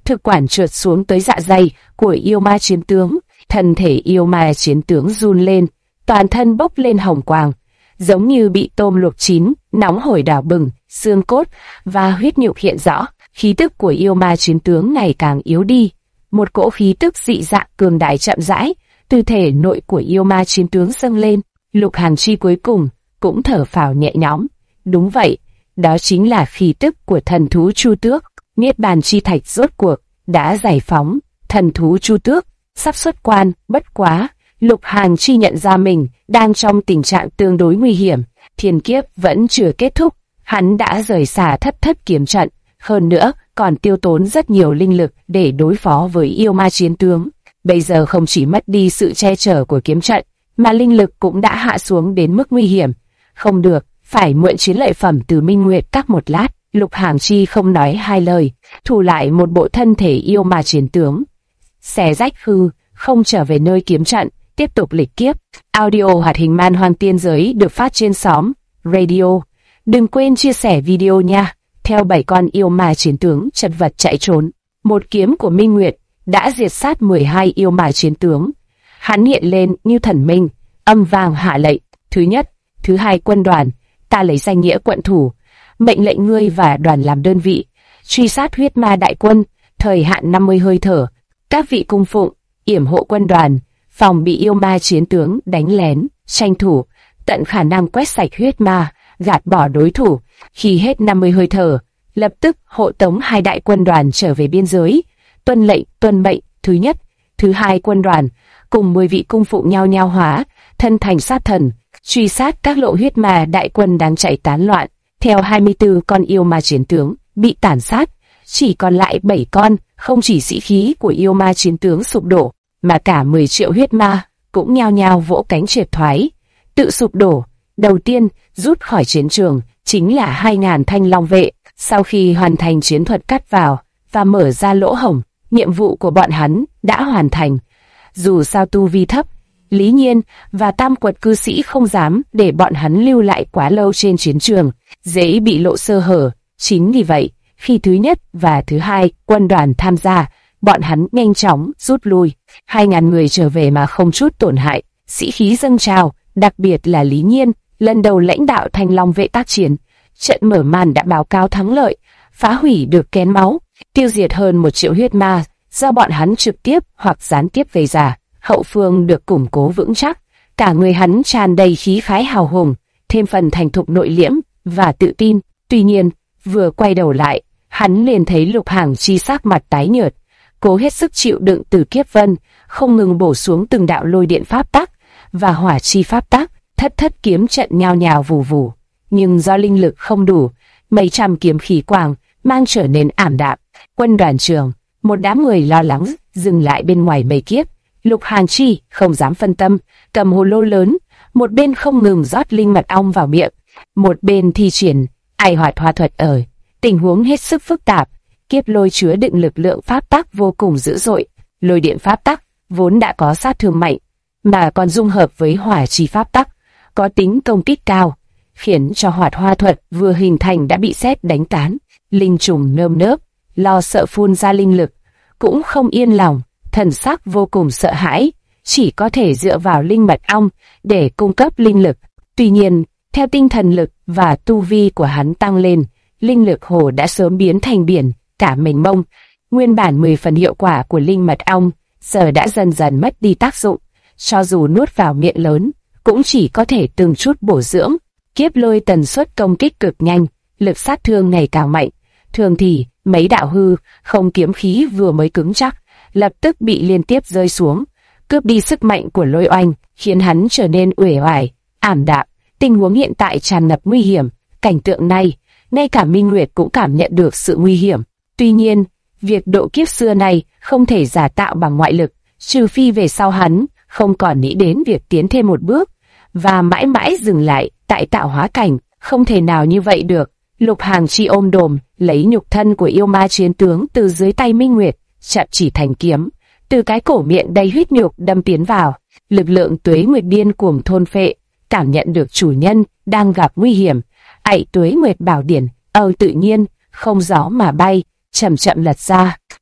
thực quản trượt xuống tới dạ dày của yêu ma chiến tướng. Thân thể yêu ma chiến tướng run lên, toàn thân bốc lên hồng quang, giống như bị tôm luộc chín, nóng hổi đỏ bừng, xương cốt và huyết nhục hiện rõ. Khí tức của yêu ma chiến tướng ngày càng yếu đi. Một cỗ khí tức dị dạng cường đại chậm rãi từ thể nội của yêu ma chiến tướng dâng lên. Lục Hàn Chi cuối cùng cũng thở phào nhẹ nhõm. Đúng vậy, đó chính là khí tức của thần thú Chu Tước. Niết bàn chi thạch rốt cuộc đã giải phóng. Thần thú Chu Tước sắp xuất quan. Bất quá, Lục Hàn Chi nhận ra mình đang trong tình trạng tương đối nguy hiểm. Thiên kiếp vẫn chưa kết thúc, hắn đã rời xa Thất Thất kiếm trận, hơn nữa còn tiêu tốn rất nhiều linh lực để đối phó với yêu ma chiến tướng. Bây giờ không chỉ mất đi sự che chở của kiếm trận, mà linh lực cũng đã hạ xuống đến mức nguy hiểm. Không được, phải mượn chiến lợi phẩm từ Minh Nguyệt Các một lát. Lục Hàn Chi không nói hai lời, thu lại một bộ thân thể yêu ma chiến tướng, xé rách hư không trở về nơi kiếm trận, tiếp tục lịch kiếp. Audio hoạt hình Man Hoang Tiên Giới được phát trên xóm Radio. Đừng quên chia sẻ video nha. Theo 7 con yêu ma chiến tướng chật vật chạy trốn, một kiếm của Minh Nguyệt đã diệt sát 12 yêu ma chiến tướng. Hắn hiện lên như thần minh, âm vang hạ lệnh: thứ nhất, thứ hai quân đoàn, ta lấy danh nghĩa quận thủ, mệnh lệnh ngươi và đoàn làm đơn vị, truy sát huyết ma đại quân, thời hạn 50 hơi thở. Các vị cung phụng, yểm hộ quân đoàn, phòng bị yêu ma chiến tướng đánh lén, tranh thủ, tận khả năng quét sạch huyết ma, gạt bỏ đối thủ. Khi hết 50 hơi thở, lập tức hộ tống 2 đại quân đoàn trở về biên giới. Tuân lệnh, tuân mệnh. Thứ nhất, thứ hai quân đoàn cùng 10 vị cung phụ nhao nhao hóa thân thành sát thần, truy sát các lộ huyết ma đại quân đang chạy tán loạn. Theo 24 con yêu ma chiến tướng bị tàn sát, chỉ còn lại 7 con. Không chỉ sĩ khí của yêu ma chiến tướng sụp đổ, mà cả 10 triệu huyết ma cũng nhao nhao vỗ cánh triệt thoái, tự sụp đổ. Đầu tiên rút khỏi chiến trường chính là 2.000 thanh long vệ. Sau khi hoàn thành chiến thuật cắt vào và mở ra lỗ hổng, nhiệm vụ của bọn hắn đã hoàn thành. Dù sao tu vi thấp, Lý Nhiên và Tam Quật cư sĩ không dám để bọn hắn lưu lại quá lâu trên chiến trường, dễ bị lộ sơ hở. Chính vì vậy, khi thứ nhất và thứ hai quân đoàn tham gia, bọn hắn nhanh chóng rút lui. 2.000 người trở về mà không chút tổn hại, sĩ khí dâng trào, đặc biệt là Lý Nhiên, lần đầu lãnh đạo Thanh Long vệ tác chiến. Trận mở màn đã báo cáo thắng lợi, phá hủy được kén máu, tiêu diệt hơn 1 triệu huyết ma do bọn hắn trực tiếp hoặc gián tiếp gây ra. Hậu phương được củng cố vững chắc, cả người hắn tràn đầy khí khái hào hùng, thêm phần thành thục nội liễm và tự tin. Tuy nhiên, vừa quay đầu lại, hắn liền thấy Lục Hàn Chi sắc mặt tái nhợt, cố hết sức chịu đựng từ kiếp vân, không ngừng bổ xuống từng đạo lôi điện pháp tắc và hỏa chi pháp tắc. Thất Thất kiếm trận nhao nhao vù vù, nhưng do linh lực không đủ, mấy trăm kiếm khí quang mang trở nên ảm đạm. Quân đoàn trường, một đám người lo lắng dừng lại bên ngoài mây kiếp. Lục Hàn Chi không dám phân tâm, cầm hồ lô lớn, một bên không ngừng rót linh mật ong vào miệng, một bên thi triển Ai Hoạt Hoa thuật ở. Tình huống hết sức phức tạp, kiếp lôi chứa đựng lực lượng pháp tắc vô cùng dữ dội. Lôi điện pháp tắc vốn đã có sát thương mạnh, mà còn dung hợp với hỏa chi pháp tắc, có tính công kích cao, khiến cho Hoạt Hoa thuật vừa hình thành đã bị sét đánh tán. Linh trùng nơm nớp, lo sợ phun ra linh lực, cũng không yên lòng, thần sắc vô cùng sợ hãi, chỉ có thể dựa vào linh mật ong để cung cấp linh lực. Tuy nhiên, theo tinh thần lực và tu vi của hắn tăng lên, linh lực hồ đã sớm biến thành biển cả mênh mông. Nguyên bản 10 phần hiệu quả của linh mật ong giờ đã dần dần mất đi tác dụng, cho dù nuốt vào miệng lớn, cũng chỉ có thể từng chút bổ dưỡng. Kiếp lôi tần suất công kích cực nhanh, lực sát thương ngày càng mạnh. Thường thì, mấy đạo hư không kiếm khí vừa mới cứng chắc, lập tức bị liên tiếp rơi xuống, cướp đi sức mạnh của lôi oanh, khiến hắn trở nên uể oải, ảm đạm. Tình huống hiện tại tràn ngập nguy hiểm. Cảnh tượng này, ngay cả Minh Nguyệt cũng cảm nhận được sự nguy hiểm. Tuy nhiên, việc độ kiếp xưa này không thể giả tạo bằng ngoại lực, trừ phi về sau hắn không còn nghĩ đến việc tiến thêm một bước và mãi mãi dừng lại tại tạo hóa cảnh. Không thể nào như vậy được. Lục Hàn Chi ôm đồm lấy nhục thân của yêu ma chiến tướng từ dưới tay Minh Nguyệt, chậm chỉ thành kiếm, từ cái cổ miệng đầy huyết nhục đâm tiến vào. Lực lượng tuế nguyệt điên cuồng thôn phệ, cảm nhận được chủ nhân đang gặp nguy hiểm. Tuế nguyệt bảo điển tự nhiên không gió mà bay, chậm chậm lật ra.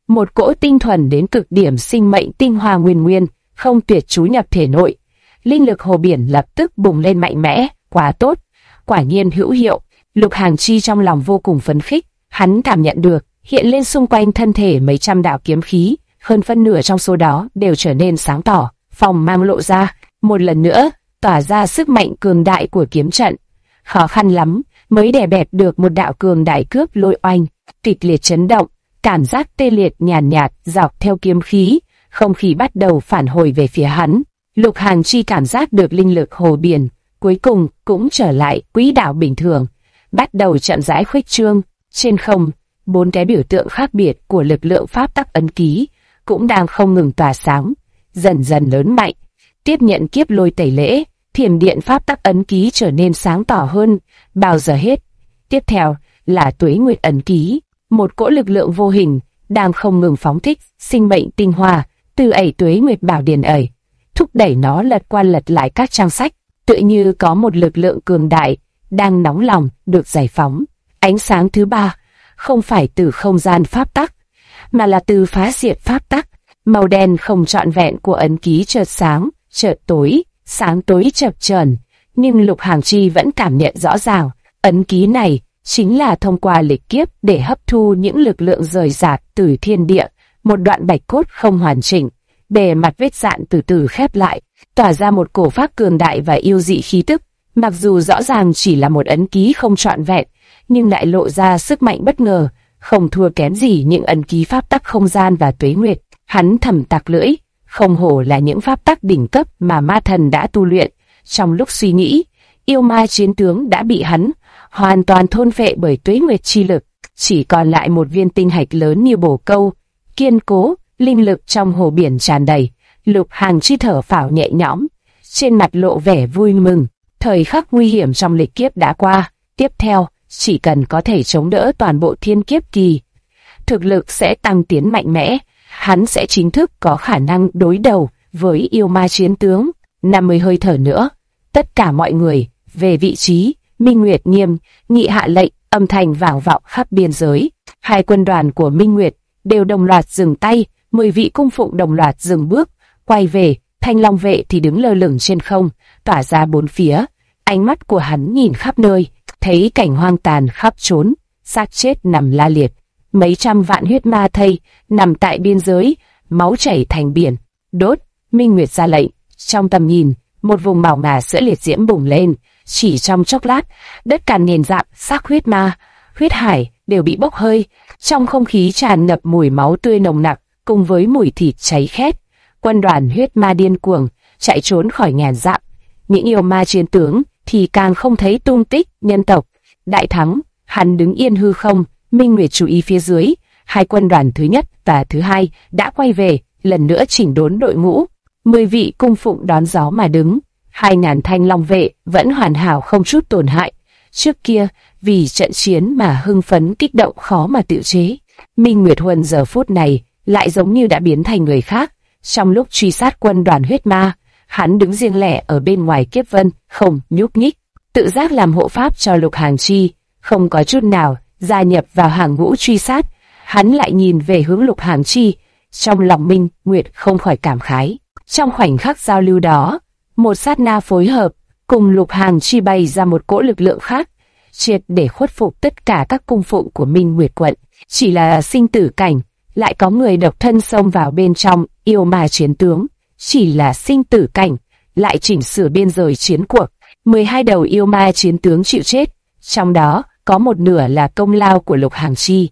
một cỗ tinh thuần đến cực điểm sinh mệnh tinh hoa nguyên nguyên, không tuyệt trú nhập thể nội. Linh lực hồ biển lập tức bùng lên mạnh mẽ, quá tốt, quả nhiên hữu hiệu. Lục Hằng Chi trong lòng vô cùng phấn khích, hắn cảm nhận được hiện lên xung quanh thân thể mấy trăm đạo kiếm khí, hơn phân nửa trong số đó đều trở nên sáng tỏ, phòng mang lộ ra, một lần nữa tỏa ra sức mạnh cường đại của kiếm trận. Khó khăn lắm mới đè bẹp được một đạo cường đại cướp lôi oanh, kịch liệt chấn động, cảm giác tê liệt nhàn nhạt dọc theo kiếm khí, không khí bắt đầu phản hồi về phía hắn. Lục Hằng Chi cảm giác được linh lực hồ biển cuối cùng cũng trở lại quỹ đạo bình thường, bắt đầu chậm rãi khuếch trương. Trên không, 4 cái biểu tượng khác biệt của lực lượng pháp tắc ấn ký cũng đang không ngừng tỏa sáng, dần dần lớn mạnh. Tiếp nhận kiếp lôi tẩy lễ, thiểm điện pháp tắc ấn ký trở nên sáng tỏ hơn bao giờ hết. Tiếp theo là tuế nguyệt ấn ký, một cỗ lực lượng vô hình đang không ngừng phóng thích sinh mệnh tinh hoa từ ẩy tuế nguyệt bảo điển ẩy, thúc đẩy nó lật qua lật lại các trang sách, tựa như có một lực lượng cường đại đang nóng lòng được giải phóng. Ánh sáng thứ ba không phải từ không gian pháp tắc, mà là từ phá diệt pháp tắc. Màu đen không trọn vẹn của ấn ký chợt sáng, chợt tối, sáng tối chập chờn, nhưng Lục Hằng Chi vẫn cảm nhận rõ ràng, ấn ký này chính là thông qua lịch kiếp để hấp thu những lực lượng rời rạc từ thiên địa. Một đoạn bạch cốt không hoàn chỉnh, bề mặt vết dạn từ từ khép lại, tỏa ra một cổ pháp cường đại và yêu dị khí tức. Mặc dù rõ ràng chỉ là một ấn ký không trọn vẹn, nhưng lại lộ ra sức mạnh bất ngờ, không thua kém gì những ấn ký pháp tắc không gian và tuế nguyệt. Hắn thầm tặc lưỡi, không hổ là những pháp tắc đỉnh cấp mà ma thần đã tu luyện. Trong lúc suy nghĩ, yêu ma chiến tướng đã bị hắn hoàn toàn thôn phệ bởi tuế nguyệt chi lực, chỉ còn lại một viên tinh hạch lớn như bồ câu, kiên cố, linh lực trong hồ biển tràn đầy. Lục Hằng Chi thở phào nhẹ nhõm, trên mặt lộ vẻ vui mừng. Thời khắc nguy hiểm trong lịch kiếp đã qua, tiếp theo chỉ cần có thể chống đỡ toàn bộ thiên kiếp kỳ, thực lực sẽ tăng tiến mạnh mẽ, hắn sẽ chính thức có khả năng đối đầu với yêu ma chiến tướng. 50 hơi thở nữa, tất cả mọi người về vị trí. Minh Nguyệt nghiêm nghị hạ lệnh, âm thanh vang vọng khắp biên giới. Hai quân đoàn của Minh Nguyệt đều đồng loạt dừng tay, 10 vị cung phụng đồng loạt dừng bước, quay về. Thanh Long vệ thì đứng lơ lửng trên không, tỏa ra bốn phía. Ánh mắt của hắn nhìn khắp nơi, thấy cảnh hoang tàn khắp trốn, xác chết nằm la liệt, mấy trăm vạn huyết ma thây nằm tại biên giới, máu chảy thành biển. Đốt! Minh Nguyệt ra lệnh. Trong tầm nhìn, một vùng màu ngà sữa liệt diễm bùng lên. Chỉ trong chốc lát, đất càn nền dạn, xác huyết ma, huyết hải đều bị bốc hơi. Trong không khí tràn ngập mùi máu tươi nồng nặc, cùng với mùi thịt cháy khét. Quân đoàn huyết ma điên cuồng chạy trốn khỏi ngàn dặm. Những yêu ma chiến tướng thì càng không thấy tung tích. Nhân tộc đại thắng, hắn đứng yên hư không. Minh Nguyệt chú ý phía dưới, hai quân đoàn thứ nhất và thứ hai đã quay về, lần nữa chỉnh đốn đội ngũ. 10 vị cung phụng đón gió mà đứng, 2.000 thanh long vệ vẫn hoàn hảo không chút tổn hại. Trước kia, vì trận chiến mà hưng phấn kích động khó mà tự chế. Minh Nguyệt Huân giờ phút này lại giống như đã biến thành người khác. Trong lúc truy sát quân đoàn huyết ma, hắn đứng riêng lẻ ở bên ngoài kiếp vân, không nhúc nhích, tự giác làm hộ pháp cho Lục Hằng Chi, không có chút nào gia nhập vào hàng ngũ truy sát. Hắn lại nhìn về hướng Lục Hằng Chi, trong lòng Minh Nguyệt không khỏi cảm khái. Trong khoảnh khắc giao lưu đó, một sát na phối hợp cùng Lục Hằng Chi bày ra một cỗ lực lượng khác, triệt để khuất phục tất cả các cung phụng của Minh Nguyệt quận. Chỉ là sinh tử cảnh, lại có người độc thân xông vào bên trong. Yêu ma chiến tướng, chỉ là sinh tử cảnh, lại chỉnh sửa biên giới chiến cuộc. 12 đầu yêu ma chiến tướng chịu chết, trong đó có một nửa là công lao của Lục Hằng Chi.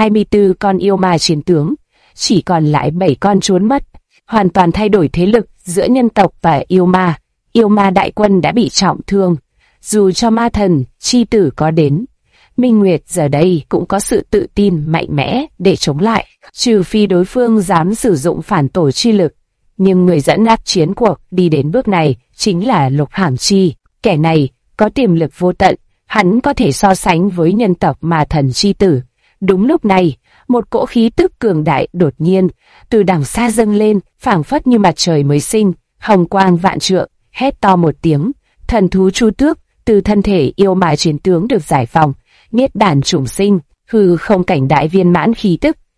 24 con yêu ma chiến tướng, chỉ còn lại 7 con trốn mất, hoàn toàn thay đổi thế lực giữa nhân tộc và yêu ma. Yêu ma đại quân đã bị trọng thương, dù cho ma thần chi tử có đến, Minh Nguyệt giờ đây cũng có sự tự tin mạnh mẽ để chống lại, trừ phi đối phương dám sử dụng phản tổ chi lực. Nhưng người dẫn dắt chiến cuộc đi đến bước này chính là Lục Hằng Chi. Kẻ này có tiềm lực vô tận, hắn có thể so sánh với nhân tộc ma thần chi tử. Đúng lúc này, một cỗ khí tức cường đại đột nhiên từ đằng xa dâng lên, phảng phất như mặt trời mới sinh, hồng quang vạn trượng. Hét to một tiếng, thần thú Chu Tước từ thân thể yêu ma chiến tướng được giải phóng, niết bàn chủng sinh, hư không cảnh đại viên mãn khí tức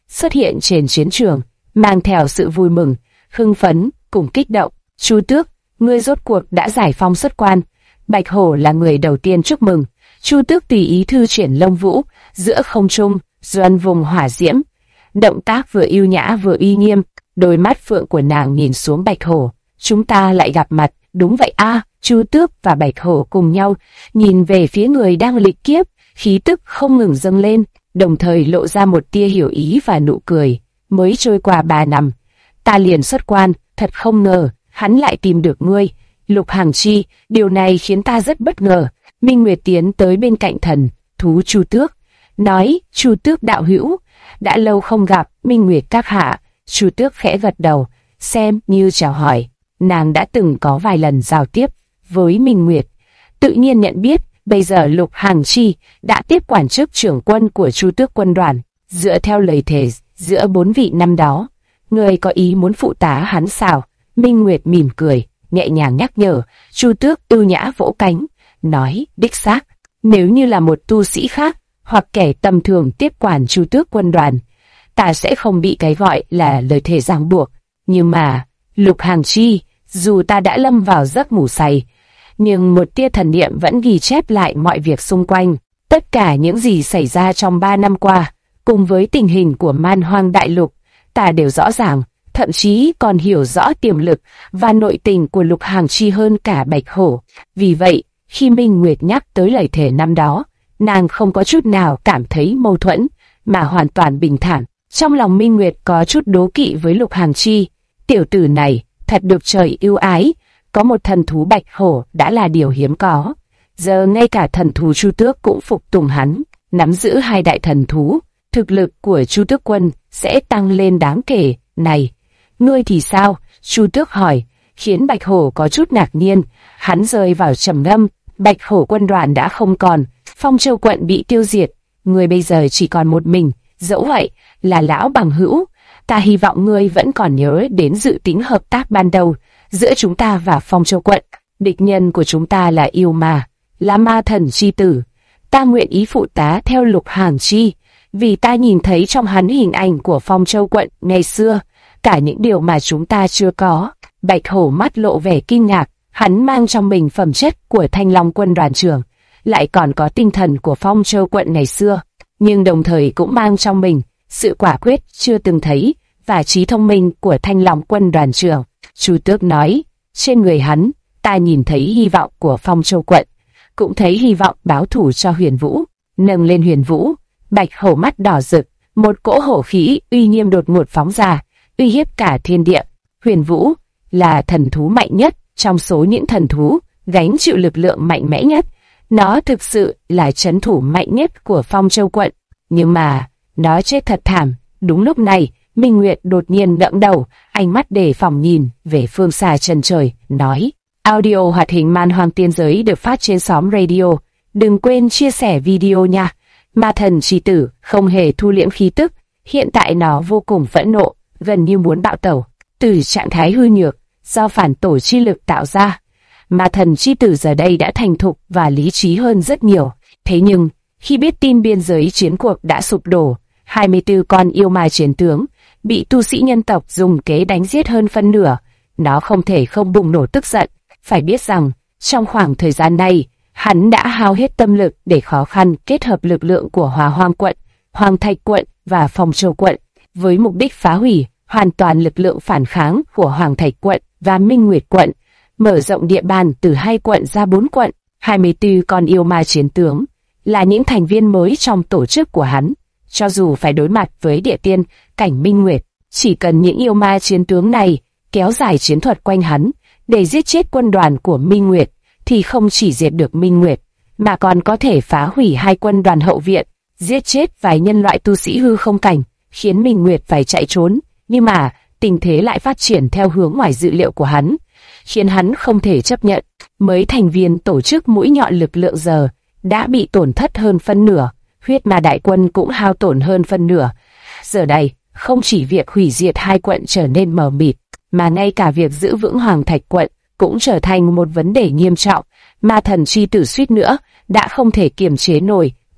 xuất hiện trên chiến trường, mang theo sự vui mừng, hưng phấn, cùng kích động. Chu Tước, ngươi rốt cuộc đã giải phong xuất quan. Bạch Hổ là người đầu tiên chúc mừng. Chu Tước tùy ý thư triển lông vũ, giữa không trung, doan vùng hỏa diễm. Động tác vừa yêu nhã vừa uy nghiêm, đôi mắt phượng của nàng nhìn xuống Bạch Hổ. Chúng ta lại gặp mặt, đúng vậy a. Chu Tước và Bạch Hổ cùng nhau, nhìn về phía người đang lịch kiếp, khí tức không ngừng dâng lên, đồng thời lộ ra một tia hiểu ý và nụ cười. Mới trôi qua 3 năm, ta liền xuất quan, thật không ngờ, hắn lại tìm được ngươi. Lục Hàng Chi, điều này khiến ta rất bất ngờ. Minh Nguyệt tiến tới bên cạnh thần thú Chu Tước, nói: Chu Tước đạo hữu, đã lâu không gặp. Minh Nguyệt các hạ. Chu Tước khẽ gật đầu, xem như chào hỏi. Nàng đã từng có vài lần giao tiếp với Minh Nguyệt, tự nhiên nhận biết bây giờ Lục Hàng Chi đã tiếp quản chức trưởng quân của Chu Tước quân đoàn. Dựa theo lời thề giữa 4 vị năm đó, người có ý muốn phụ tá hắn sao? Minh Nguyệt mỉm cười, nhẹ nhàng nhắc nhở. Chu Tước ưu nhã vỗ cánh, nói: đích xác, nếu như là một tu sĩ khác hoặc kẻ tầm thường tiếp quản Chu Tước quân đoàn, ta sẽ không bị cái gọi là lời thề ràng buộc. Nhưng mà Lục Hàng Chi, dù ta đã lâm vào giấc ngủ say, nhưng một tia thần niệm vẫn ghi chép lại mọi việc xung quanh, tất cả những gì xảy ra trong 3 năm qua, cùng với tình hình của Man Hoang Đại Lục, ta đều rõ ràng, thậm chí còn hiểu rõ tiềm lực và nội tình của Lục Hàng Chi hơn cả Bạch Hổ. Vì vậy, khi Minh Nguyệt nhắc tới lời thề năm đó, nàng không có chút nào cảm thấy mâu thuẫn, mà hoàn toàn bình thản. Trong lòng Minh Nguyệt có chút đố kỵ với Lục Hàng Chi, tiểu tử này thật được trời ưu ái, có một thần thú Bạch Hổ đã là điều hiếm có. Giờ ngay cả thần thú Chu Tước cũng phục tùng hắn, nắm giữ 2 đại thần thú, thực lực của Chu Tước quân sẽ tăng lên đáng kể. Này, ngươi thì sao? Chu Tước hỏi, khiến Bạch Hổ có chút ngạc nhiên. Hắn rơi vào trầm ngâm. Bạch Hổ quân đoàn đã không còn, Phong Châu quận bị tiêu diệt, ngươi bây giờ chỉ còn một mình. Dẫu vậy, là lão bằng hữu, ta hy vọng ngươi vẫn còn nhớ đến dự tính hợp tác ban đầu giữa chúng ta và Phong Châu quận. Địch nhân của chúng ta là yêu ma, là ma thần chi tử. Ta nguyện ý phụ tá theo Lục Hàng Chi, vì ta nhìn thấy trong hắn hình ảnh của Phong Châu quận ngày xưa, cả những điều mà chúng ta chưa có. Bạch Hổ mắt lộ vẻ kinh ngạc, hắn mang trong mình phẩm chất của Thanh Long quân đoàn trưởng, lại còn có tinh thần của Phong Châu quận ngày xưa, nhưng đồng thời cũng mang trong mình sự quả quyết chưa từng thấy và trí thông minh của Thanh Long quân đoàn trưởng. Chu Tước nói, trên người hắn, ta nhìn thấy hy vọng của Phong Châu quận, cũng thấy hy vọng báo thù cho Huyền Vũ. Nâng lên Huyền Vũ, Bạch Hổ mắt đỏ rực, một cỗ hổ khí uy nghiêm đột ngột phóng ra, uy hiếp cả thiên địa. Huyền Vũ là thần thú mạnh nhất trong số những thần thú, gánh chịu lực lượng mạnh mẽ nhất. Nó thực sự là trấn thủ mạnh nhất của Phong Châu quận, nhưng mà nó chết thật thảm. Đúng lúc này, Minh Nguyệt đột nhiên ngẩng đầu, ánh mắt đề phòng nhìn về phương xa chân trời, nói: audio hoạt hình Man Hoang Tiên Giới được phát trên xóm radio. Đừng quên chia sẻ video nha. Ma thần chi tử không hề thu liễm khí tức, hiện tại nó vô cùng phẫn nộ, gần như muốn bạo tẩu. Từ trạng thái hư nhược do phản tổ chi lực tạo ra, ma thần chi tử giờ đây đã thành thục và lý trí hơn rất nhiều. Thế nhưng, khi biết tin biên giới chiến cuộc đã sụp đổ, 24 con yêu ma chiến tướng bị tu sĩ nhân tộc dùng kế đánh giết hơn phân nửa, nó không thể không bùng nổ tức giận. Phải biết rằng, trong khoảng thời gian này, hắn đã hao hết tâm lực để khó khăn kết hợp lực lượng của Hòa Hoang quận, Hoàng Thạch quận và Phong Châu quận, với mục đích phá hủy hoàn toàn lực lượng phản kháng của Hoàng Thạch quận và Minh Nguyệt quận, mở rộng địa bàn từ 2 quận ra 4 quận. 24 con yêu ma chiến tướng là những thành viên mới trong tổ chức của hắn. Cho dù phải đối mặt với địa tiên cảnh Minh Nguyệt, chỉ cần những yêu ma chiến tướng này kéo dài chiến thuật quanh hắn để giết chết quân đoàn của Minh Nguyệt, thì không chỉ diệt được Minh Nguyệt, mà còn có thể phá hủy 2 quân đoàn hậu viện, giết chết vài nhân loại tu sĩ hư không cảnh, khiến Minh Nguyệt phải chạy trốn. Nhưng mà tình thế lại phát triển theo hướng ngoài dự liệu của hắn, khiến hắn không thể chấp nhận. Mấy thành viên tổ chức mũi nhọn lực lượng giờ đã bị tổn thất hơn phân nửa, huyết ma đại quân cũng hao tổn hơn phân nửa. Giờ đây, không chỉ việc hủy diệt 2 quận trở nên mờ mịt, mà ngay cả việc giữ vững Hoàng Thạch quận cũng trở thành một vấn đề nghiêm trọng. Ma thần chi tử suýt nữa đã không thể kiềm chế nổi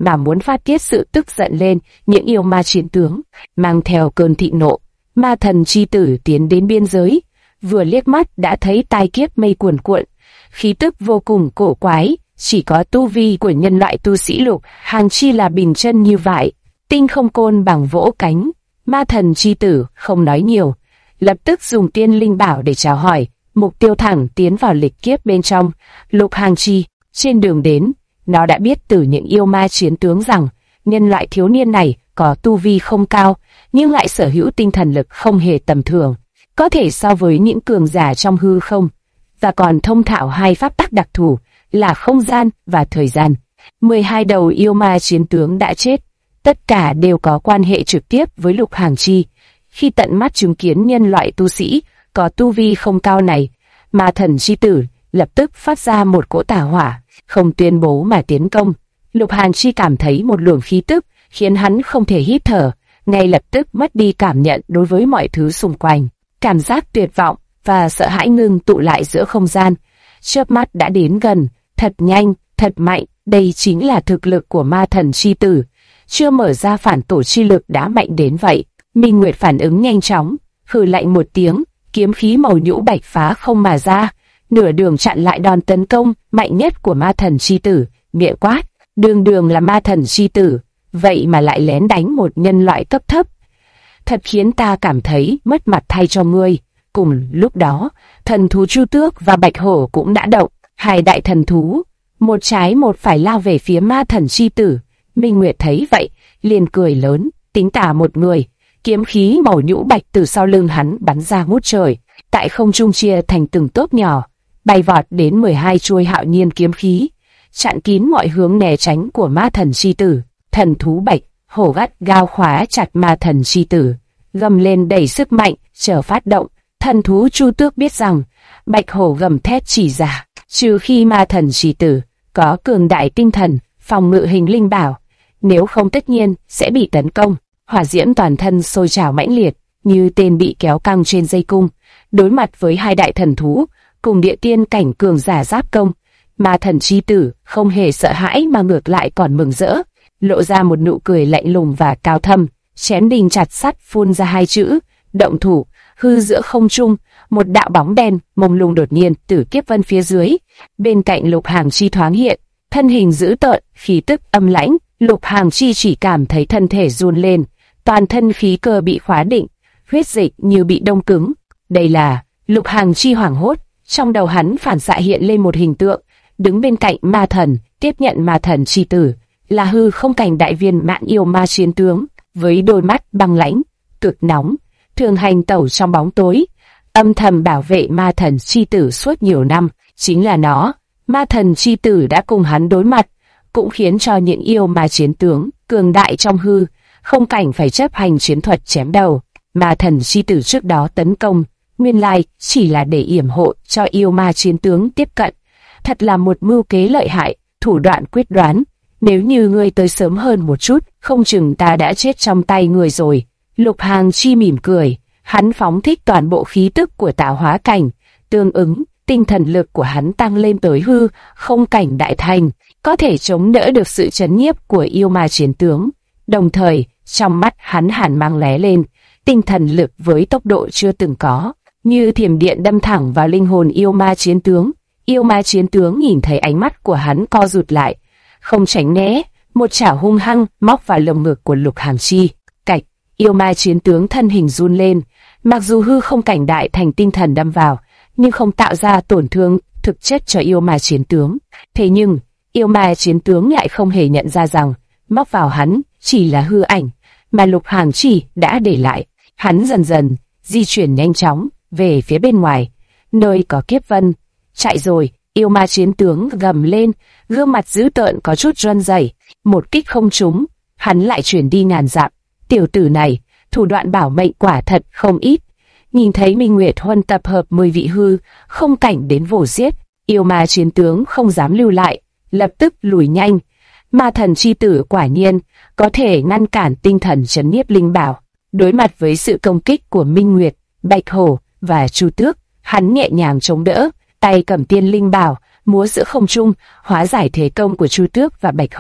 mà muốn phát tiết sự tức giận lên những yêu ma chiến tướng. Mang theo cơn thịnh nộ, ma thần chi tử tiến đến biên giới, vừa liếc mắt đã thấy tai kiếp mây cuồn cuộn, khí tức vô cùng cổ quái, chỉ có tu vi của nhân loại tu sĩ lục hàng chi là bình chân như vậy. Tinh không côn bằng vỗ cánh, ma thần chi tử không nói nhiều, lập tức dùng tiên linh bảo để chào hỏi, mục tiêu thẳng tiến vào lịch kiếp bên trong. Lục hàng chi, trên đường đến, nó đã biết từ những yêu ma chiến tướng rằng nhân loại thiếu niên này có tu vi không cao, nhưng lại sở hữu tinh thần lực không hề tầm thường, có thể so với những cường giả trong hư không, và còn thông thạo hai pháp tắc đặc thù là không gian và thời gian. 12 đầu yêu ma chiến tướng đã chết, tất cả đều có quan hệ trực tiếp với Lục Hàng Chi. Khi tận mắt chứng kiến nhân loại tu sĩ có tu vi không cao này, ma thần chi tử lập tức phát ra một cỗ tà hỏa, không tuyên bố mà tiến công. Lục Hàng Chi cảm thấy một luồng khí tức khiến hắn không thể hít thở, ngay lập tức mất đi cảm nhận đối với mọi thứ xung quanh. Cảm giác tuyệt vọng và sợ hãi ngưng tụ lại giữa không gian, chớp mắt đã đến gần, thật nhanh, thật mạnh. Đây chính là thực lực của ma thần chi tử, chưa mở ra phản tổ chi lực đã mạnh đến vậy. Minh Nguyệt phản ứng nhanh chóng, hừ lạnh một tiếng, kiếm khí màu nhũ bạch phá không mà ra, nửa đường chặn lại đòn tấn công mạnh nhất của ma thần chi tử, miệng quát: đường đường là ma thần chi tử, vậy mà lại lén đánh một nhân loại cấp thấp, thật khiến ta cảm thấy mất mặt thay cho ngươi. Cùng lúc đó, thần thú Chu Tước và Bạch Hổ cũng đã động, hai đại thần thú, một trái một phải lao về phía ma thần chi tử. Minh Nguyệt thấy vậy, liền cười lớn, tính tả một người, kiếm khí màu nhũ bạch từ sau lưng hắn bắn ra ngút trời, tại không trung chia thành từng tốp nhỏ, bay vọt đến 12 chuôi hạo nhiên kiếm khí, chặn kín mọi hướng né tránh của ma thần chi tử. Thần thú Bạch Hổ gắt gao khóa chặt ma thần chi tử, gầm lên đầy sức mạnh, chờ phát động. Thần thú Chu Tước biết rằng Bạch Hổ gầm thét chỉ giả, trừ khi ma thần chi tử có cường đại tinh thần phòng ngự hình linh bảo, nếu không tất nhiên sẽ bị tấn công. Hỏa diễm toàn thân sôi trào mãnh liệt, như tên bị kéo căng trên dây cung. Đối mặt với hai đại thần thú cùng địa tiên cảnh cường giả giáp công, ma thần chi tử không hề sợ hãi mà ngược lại còn mừng rỡ, lộ ra một nụ cười lạnh lùng và cao thâm, chém đinh chặt sắt phun ra hai chữ động thủ. Hư giữa không trung, một đạo bóng đen mông lung đột nhiên từ kiếp vân phía dưới, bên cạnh Lục Hàng Chi thoáng hiện, thân hình dữ tợn, khí tức âm lãnh. Lục Hàng Chi chỉ cảm thấy thân thể run lên, toàn thân khí cơ bị khóa định, huyết dịch như bị đông cứng. Đây là... Lục Hàng Chi hoảng hốt, trong đầu hắn phản xạ hiện lên một hình tượng, đứng bên cạnh ma thần, tiếp nhận ma thần chi tử, là hư không cảnh đại viên mãn yêu ma chiến tướng, với đôi mắt băng lãnh, cực nóng, thường hành tẩu trong bóng tối, âm thầm bảo vệ ma thần chi tử suốt nhiều năm. Chính là nó, ma thần chi tử đã cùng hắn đối mặt, cũng khiến cho những yêu ma chiến tướng cường đại trong hư không cảnh phải chấp hành chiến thuật chém đầu. Ma thần chi tử trước đó tấn công, nguyên lai chỉ là để yểm hộ cho yêu ma chiến tướng tiếp cận. Thật là một mưu kế lợi hại, thủ đoạn quyết đoán. Nếu như ngươi tới sớm hơn một chút, không chừng ta đã chết trong tay người rồi. Lục Hàng Chi mỉm cười, hắn phóng thích toàn bộ khí tức của tạo hóa cảnh, tương ứng, tinh thần lực của hắn tăng lên tới hư không cảnh đại thành, có thể chống đỡ được sự chấn nhiếp của yêu ma chiến tướng. Đồng thời, trong mắt hắn hàn mang lóe lên, tinh thần lực với tốc độ chưa từng có, như thiểm điện đâm thẳng vào linh hồn yêu ma chiến tướng. Yêu ma chiến tướng nhìn thấy ánh mắt của hắn co rụt lại, không tránh né, một chảo hung hăng móc vào lồng ngực của Lục Hàng Chi. Cạch, yêu ma chiến tướng thân hình run lên, mặc dù hư không cảnh đại thành tinh thần đâm vào, nhưng không tạo ra tổn thương thực chất cho yêu ma chiến tướng. Thế nhưng, yêu ma chiến tướng lại không hề nhận ra rằng móc vào hắn chỉ là hư ảnh mà Lục Hàng Chi đã để lại. Hắn dần dần di chuyển nhanh chóng về phía bên ngoài, nơi có kiếp vân. Chạy rồi, yêu ma chiến tướng gầm lên, gương mặt dữ tợn có chút run rẩy. Một kích không trúng, hắn lại chuyển đi ngàn dặm. Tiểu tử này, thủ đoạn bảo mệnh quả thật không ít. Nhìn thấy Minh Nguyệt Huân tập hợp 10 vị hư không cảnh đến vồ giết, yêu ma chiến tướng không dám lưu lại, lập tức lùi nhanh. Ma thần chi tử quả nhiên có thể ngăn cản tinh thần trấn nhiếp linh bảo. Đối mặt với sự công kích của Minh Nguyệt, Bạch Hổ và Chu Tước, hắn nhẹ nhàng chống đỡ, tay cầm tiên linh bảo múa giữa không trung, hóa giải thế công của Chu Tước và Bạch Hổ.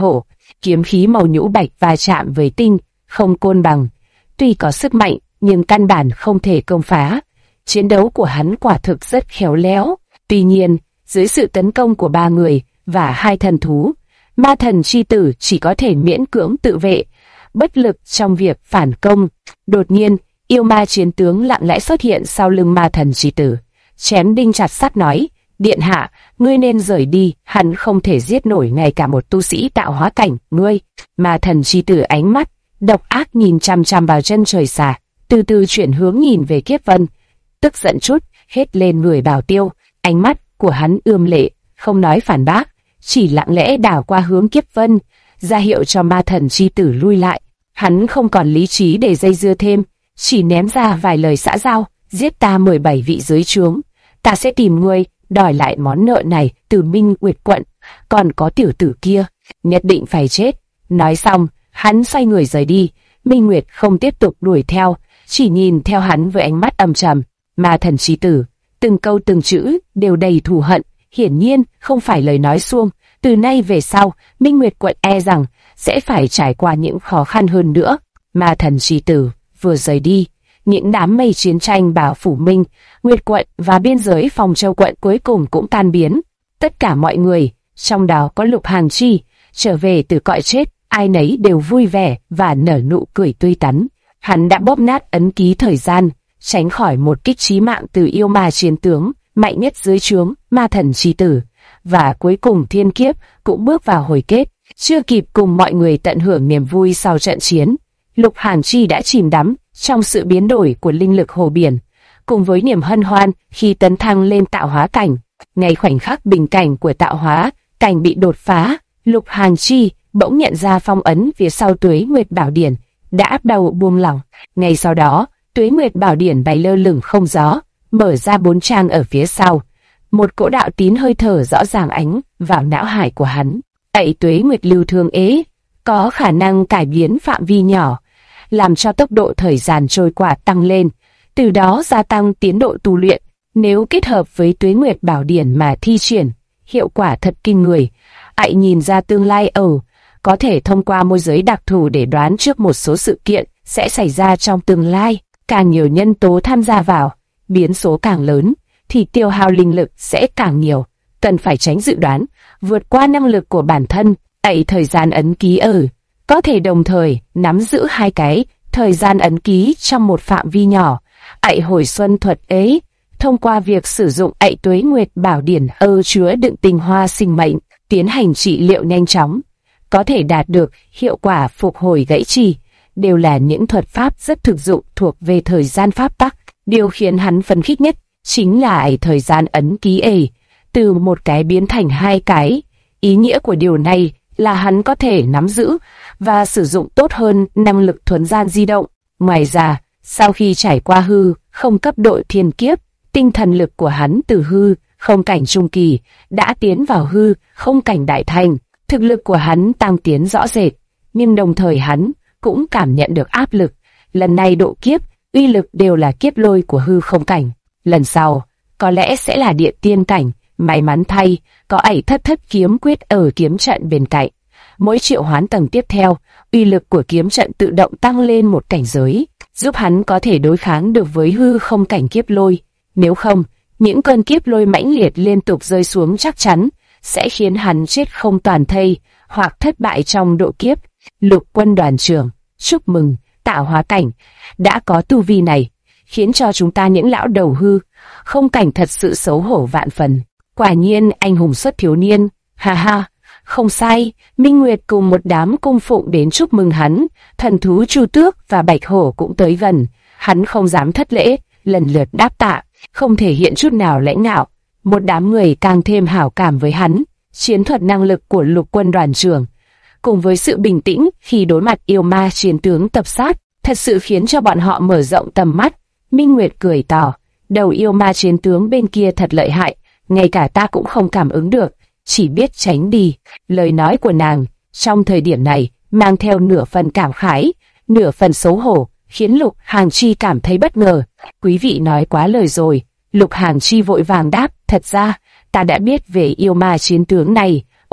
kiếm khí màu nhũ bạch va chạm với tinh không côn bằng. Tuy có sức mạnh, nhưng căn bản không thể công phá. Chiến đấu của hắn quả thực rất khéo léo. Tuy nhiên, dưới sự tấn công của 3 người và 2 thần thú, ma thần chi tử chỉ có thể miễn cưỡng tự vệ, bất lực trong việc phản công. Đột nhiên, yêu ma chiến tướng lặng lẽ xuất hiện sau lưng ma thần chi tử, chém đinh chặt sắt nói: Điện hạ, ngươi nên rời đi, hắn không thể giết nổi ngay cả một tu sĩ tạo hóa cảnh, ngươi. Ma thần chi tử ánh mắt độc ác nhìn chằm chằm vào chân trời xa, từ từ chuyển hướng nhìn về Kiếp Vân, tức giận chút hết lên người Bảo Tiêu. Ánh mắt của hắn ươm lệ, không nói phản bác, chỉ lặng lẽ đảo qua hướng Kiếp Vân, ra hiệu cho ma thần chi tử lui lại. Hắn không còn lý trí để dây dưa thêm, chỉ ném ra vài lời xã giao: giết ta 17 vị dưới trướng, ta sẽ tìm ngươi đòi lại món nợ này từ Minh Nguyệt quận, còn có tiểu tử kia, nhất định phải chết. Nói xong, hắn xoay người rời đi. Minh Nguyệt không tiếp tục đuổi theo, chỉ nhìn theo hắn với ánh mắt âm trầm. Ma thần chi tử, từng câu từng chữ đều đầy thù hận, hiển nhiên không phải lời nói suông. Từ nay về sau, Minh Nguyệt quận e rằng sẽ phải trải qua những khó khăn hơn nữa. Ma thần chi tử vừa rời đi, những đám mây chiến tranh bao phủ Minh Nguyệt quận và biên giới Phong Châu quận cuối cùng cũng tan biến. Tất cả mọi người, trong đó có Lục Hàng Chi, trở về từ cõi chết, ai nấy đều vui vẻ và nở nụ cười tươi tắn. Hắn đã bóp nát ấn ký thời gian, tránh khỏi một kích chí mạng từ yêu ma chiến tướng mạnh nhất dưới trướng ma thần chi tử, và cuối cùng thiên kiếp cũng bước vào hồi kết. Chưa kịp cùng mọi người tận hưởng niềm vui sau trận chiến, Lục Hàn Chi đã chìm đắm trong sự biến đổi của linh lực hồ biển, cùng với niềm hân hoan khi tấn thăng lên tạo hóa cảnh. Ngay khoảnh khắc bình cảnh của tạo hóa cảnh bị đột phá, Lục Hàn Chi bỗng nhận ra phong ấn phía sau Tuế Nguyệt Bảo Điển đã bắt đầu buông lỏng. Ngay sau đó, Tuế Nguyệt Bảo Điển bay lơ lửng không gió, mở ra 4 trang ở phía sau. Một cỗ đạo tín hơi thở rõ ràng ánh vào não hải của hắn. Ậy Tuế Nguyệt lưu thương ế, có khả năng cải biến phạm vi nhỏ, làm cho tốc độ thời gian trôi qua tăng lên, từ đó gia tăng tiến độ tu luyện. Nếu kết hợp với Tuế Nguyệt Bảo Điển mà thi triển, hiệu quả thật kinh người. Ậy nhìn ra tương lai có thể thông qua môi giới đặc thù để đoán trước một số sự kiện sẽ xảy ra trong tương lai. Càng nhiều nhân tố tham gia vào, biến số càng lớn, thì tiêu hao linh lực sẽ càng nhiều. Cần phải tránh dự đoán, vượt qua năng lực của bản thân. Ậy thời gian ấn ký có thể đồng thời nắm giữ 2 cái thời gian ấn ký trong một phạm vi nhỏ. Ậy hồi xuân thuật ấy, thông qua việc sử dụng Ậy Tuế Nguyệt Bảo Điển chứa đựng tinh hoa sinh mệnh, tiến hành trị liệu nhanh chóng, có thể đạt được hiệu quả phục hồi gãy chi, đều là những thuật pháp rất thực dụng thuộc về thời gian pháp tắc. Điều khiến hắn phấn khích nhất chính là Ậy thời gian ấn ký từ một cái biến thành 2 cái. Ý nghĩa của điều này là hắn có thể nắm giữ và sử dụng tốt hơn năng lực thuấn gian di động. Ngoài ra, sau khi trải qua hư không cấp độ thiên kiếp, tinh thần lực của hắn từ hư không cảnh trung kỳ đã tiến vào hư không cảnh đại thành. Thực lực của hắn tăng tiến rõ rệt, nhưng đồng thời hắn cũng cảm nhận được áp lực. Lần này độ kiếp, uy lực đều là kiếp lôi của hư không cảnh. Lần sau, có lẽ sẽ là địa tiên cảnh. May mắn thay, có Ẩy thất thất kiếm quyết ở kiếm trận bên cạnh. Mỗi triệu hoán tầng tiếp theo, uy lực của kiếm trận tự động tăng lên một cảnh giới, giúp hắn có thể đối kháng được với hư không cảnh kiếp lôi. Nếu không, những cơn kiếp lôi mãnh liệt liên tục rơi xuống chắc chắn sẽ khiến hắn chết không toàn thây hoặc thất bại trong độ kiếp. Lục Quân đoàn trưởng, chúc mừng, tạo hóa cảnh đã có tu vi này, khiến cho chúng ta những lão đầu hư không cảnh thật sự xấu hổ vạn phần. Quả nhiên anh hùng xuất thiếu niên, ha ha. Không sai, Minh Nguyệt cùng một đám cung phụng đến chúc mừng hắn, thần thú Chu Tước và Bạch Hổ cũng tới gần. Hắn không dám thất lễ, lần lượt đáp tạ, không thể hiện chút nào lãnh ngạo. Một đám người càng thêm hảo cảm với hắn. Chiến thuật năng lực của Lục Quân đoàn trưởng, cùng với sự bình tĩnh khi đối mặt yêu ma chiến tướng tập sát, thật sự khiến cho bọn họ mở rộng tầm mắt. Minh Nguyệt cười tỏ, đầu yêu ma chiến tướng bên kia thật lợi hại, ngay cả ta cũng không cảm ứng được, chỉ biết tránh đi. Lời nói của nàng trong thời điểm này mang theo nửa phần cảm khái, nửa phần xấu hổ, khiến Lục Hàng Chi cảm thấy bất ngờ. Quý vị nói quá lời rồi. Lục Hàng Chi vội vàng đáp, thật ra ta đã biết về yêu ma chiến tướng này. Ồ,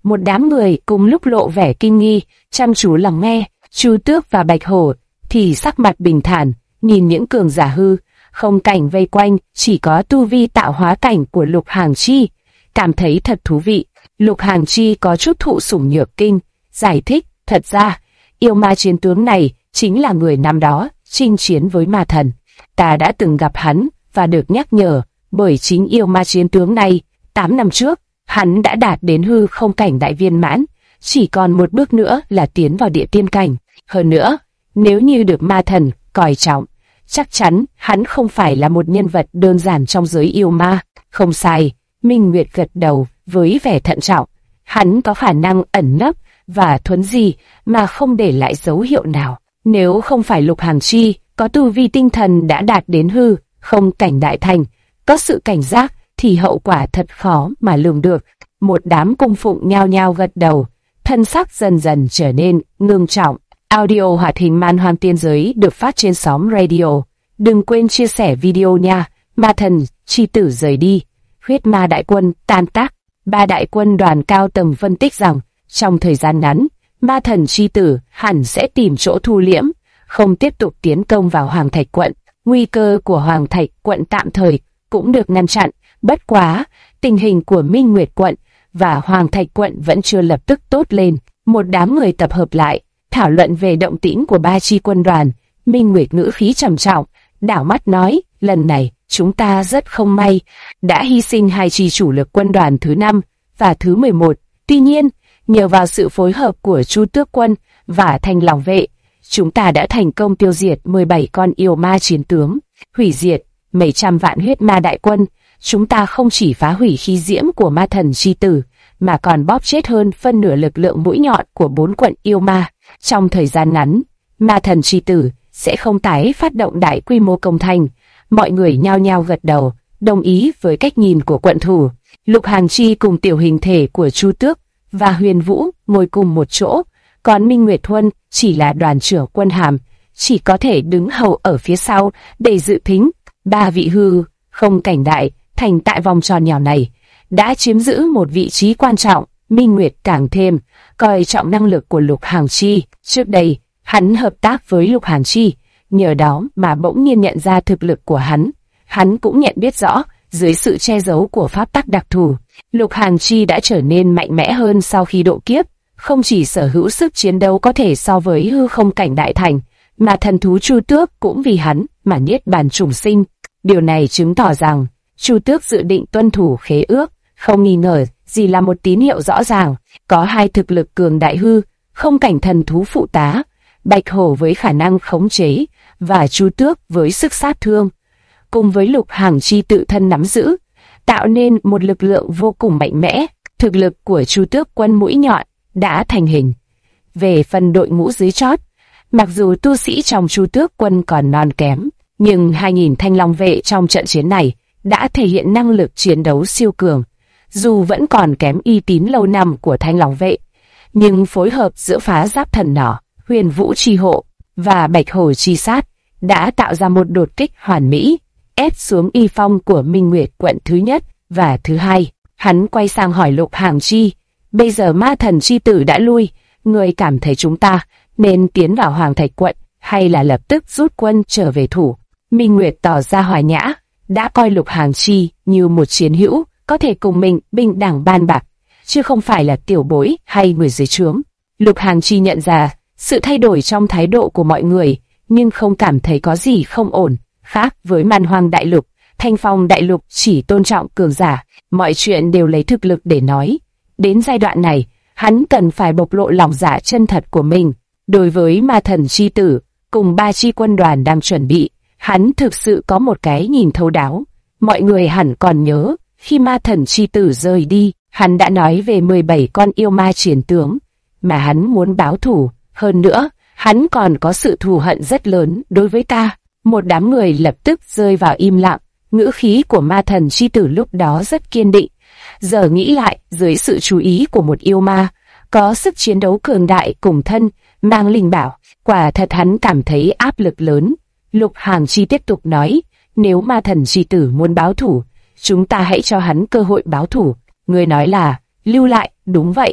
Một đám người cùng lúc lộ vẻ kinh nghi, chăm chú lắng nghe. Chu Tước và Bạch Hổ thì sắc mặt bình thản, nhìn những cường giả hư không cảnh vây quanh, chỉ có tu vi tạo hóa cảnh của Lục Hàng Chi, cảm thấy thật thú vị. Lục Hàng Chi có chút thụ sủng nhược kinh, giải thích, thật ra, yêu ma chiến tướng này chính là người năm đó chinh chiến với ma thần. Ta đã từng gặp hắn và được nhắc nhở, bởi chính yêu ma chiến tướng này, 8 năm trước, hắn đã đạt đến hư không cảnh đại viên mãn, chỉ còn một bước nữa là tiến vào địa tiên cảnh. Hơn nữa, nếu như được ma thần coi trọng, chắc chắn hắn không phải là một nhân vật đơn giản trong giới yêu ma. Không sai, Minh Nguyệt gật đầu với vẻ thận trọng. Hắn có khả năng ẩn nấp và thuấn di mà không để lại dấu hiệu nào. Nếu không phải Lục Hàng Chi có tu vi tinh thần đã đạt đến hư không cảnh đại thành, có sự cảnh giác thì hậu quả thật khó mà lường được. Một đám cung phụng nhao nhao gật đầu, thân sắc dần dần trở nên ngưng trọng. Audio hoạt hình Man Hoang Tiên Giới được phát trên xóm radio. Đừng quên chia sẻ video nha. Ma thần chi tử rời đi, huyết ma đại quân tan tác. Ba đại quân đoàn cao tầng phân tích rằng, trong thời gian ngắn, ma thần chi tử hẳn sẽ tìm chỗ thu liễm, không tiếp tục tiến công vào Hoàng Thạch quận. Nguy cơ của Hoàng Thạch quận tạm thời cũng được ngăn chặn. Bất quá, tình hình của Minh Nguyệt quận và Hoàng Thạch quận vẫn chưa lập tức tốt lên. Một đám người tập hợp lại, thảo luận về động tĩnh của ba chi quân đoàn. Minh Nguyệt ngữ khí trầm trọng, đảo mắt nói, lần này chúng ta rất không may, đã hy sinh hai chi chủ lực quân đoàn thứ 5 và thứ 11. Tuy nhiên, nhờ vào sự phối hợp của Chu Tước quân và Thanh Long vệ, chúng ta đã thành công tiêu diệt 17 con yêu ma chiến tướng, hủy diệt mấy trăm vạn huyết ma đại quân. Chúng ta không chỉ phá hủy khí diễm của ma thần chi tử, mà còn bóp chết hơn phân nửa lực lượng mũi nhọn của 4 quận yêu ma. Trong thời gian ngắn, ma thần chi tử sẽ không tái phát động đại quy mô công thành. Mọi người nhao nhao gật đầu, đồng ý với cách nhìn của quận thủ. Lục Hàng Chi cùng tiểu hình thể của Chu Tước và Huyền Vũ ngồi cùng một chỗ, còn Minh Nguyệt Huân chỉ là đoàn trưởng quân hàm, chỉ có thể đứng hầu ở phía sau để dự thính. Ba vị hư không cảnh đại thành tại vòng tròn nhỏ này đã chiếm giữ một vị trí quan trọng. Minh Nguyệt càng thêm coi trọng năng lực của Lục Hàng Chi. Trước đây, hắn hợp tác với Lục Hàng Chi, nhờ đó mà bỗng nhiên nhận ra thực lực của hắn. Hắn cũng nhận biết rõ, dưới sự che giấu của pháp tắc đặc thù, Lục Hàng Chi đã trở nên mạnh mẽ hơn sau khi độ kiếp. Không chỉ sở hữu sức chiến đấu có thể so với hư không cảnh đại thành, mà thần thú Chu Tước cũng vì hắn mà niết bàn trùng sinh. Điều này chứng tỏ rằng Chu Tước dự định tuân thủ khế ước, không nghi ngờ gì là một tín hiệu rõ ràng. Có hai thực lực cường đại hư không cảnh thần thú phụ tá, Bạch Hổ với khả năng khống chế và Chu Tước với sức sát thương, cùng với Lục Hàng Chi tự thân nắm giữ, tạo nên một lực lượng vô cùng mạnh mẽ. Thực lực của Chu Tước quân mũi nhọn đã thành hình. Về phần đội ngũ dưới chót, mặc dù tu sĩ trong Chu Tước quân còn non kém, nhưng 2.000 Thanh Long vệ trong trận chiến này đã thể hiện năng lực chiến đấu siêu cường. Dù vẫn còn kém uy tín lâu năm của Thanh Long vệ, nhưng phối hợp giữa phá giáp thần nỏ, Huyền Vũ chi hộ và Bạch Hổ chi sát đã tạo ra một đột kích hoàn mỹ, ép xuống uy phong của Minh Nguyệt quận thứ nhất và thứ hai. Hắn quay sang hỏi Lục Hàng Chi, bây giờ ma thần chi tử đã lui, người cảm thấy chúng ta nên tiến vào Hoàng Thạch quận hay là lập tức rút quân trở về thủ? Minh Nguyệt tỏ ra hòa nhã, đã coi Lục Hàng Chi như một chiến hữu có thể cùng mình bình đẳng bàn bạc, chứ không phải là tiểu bối hay người dưới trướng. Lục Hàng Chi nhận ra sự thay đổi trong thái độ của mọi người, nhưng không cảm thấy có gì không ổn. Khác với Man Hoang đại lục, Thanh Phong đại lục chỉ tôn trọng cường giả, mọi chuyện đều lấy thực lực để nói. Đến giai đoạn này, hắn cần phải bộc lộ lòng dạ chân thật của mình. Đối với ma thần chi tử cùng ba chi quân đoàn đang chuẩn bị, hắn thực sự có một cái nhìn thấu đáo. Mọi người hẳn còn nhớ, khi ma thần chi tử rời đi, hắn đã nói về 17 con yêu ma chiến tướng mà hắn muốn báo thù. Hơn nữa, hắn còn có sự thù hận rất lớn đối với ta. Một đám người lập tức rơi vào im lặng. Ngữ khí của ma thần chi tử lúc đó rất kiên định. Giờ nghĩ lại, dưới sự chú ý của một yêu ma có sức chiến đấu cường đại cùng thân mang linh bảo, quả thật hắn cảm thấy áp lực lớn. Lục Hàng Chi tiếp tục nói, nếu ma thần chi tử muốn báo thủ, chúng ta hãy cho hắn cơ hội báo thủ. Người nói là lưu lại, đúng vậy.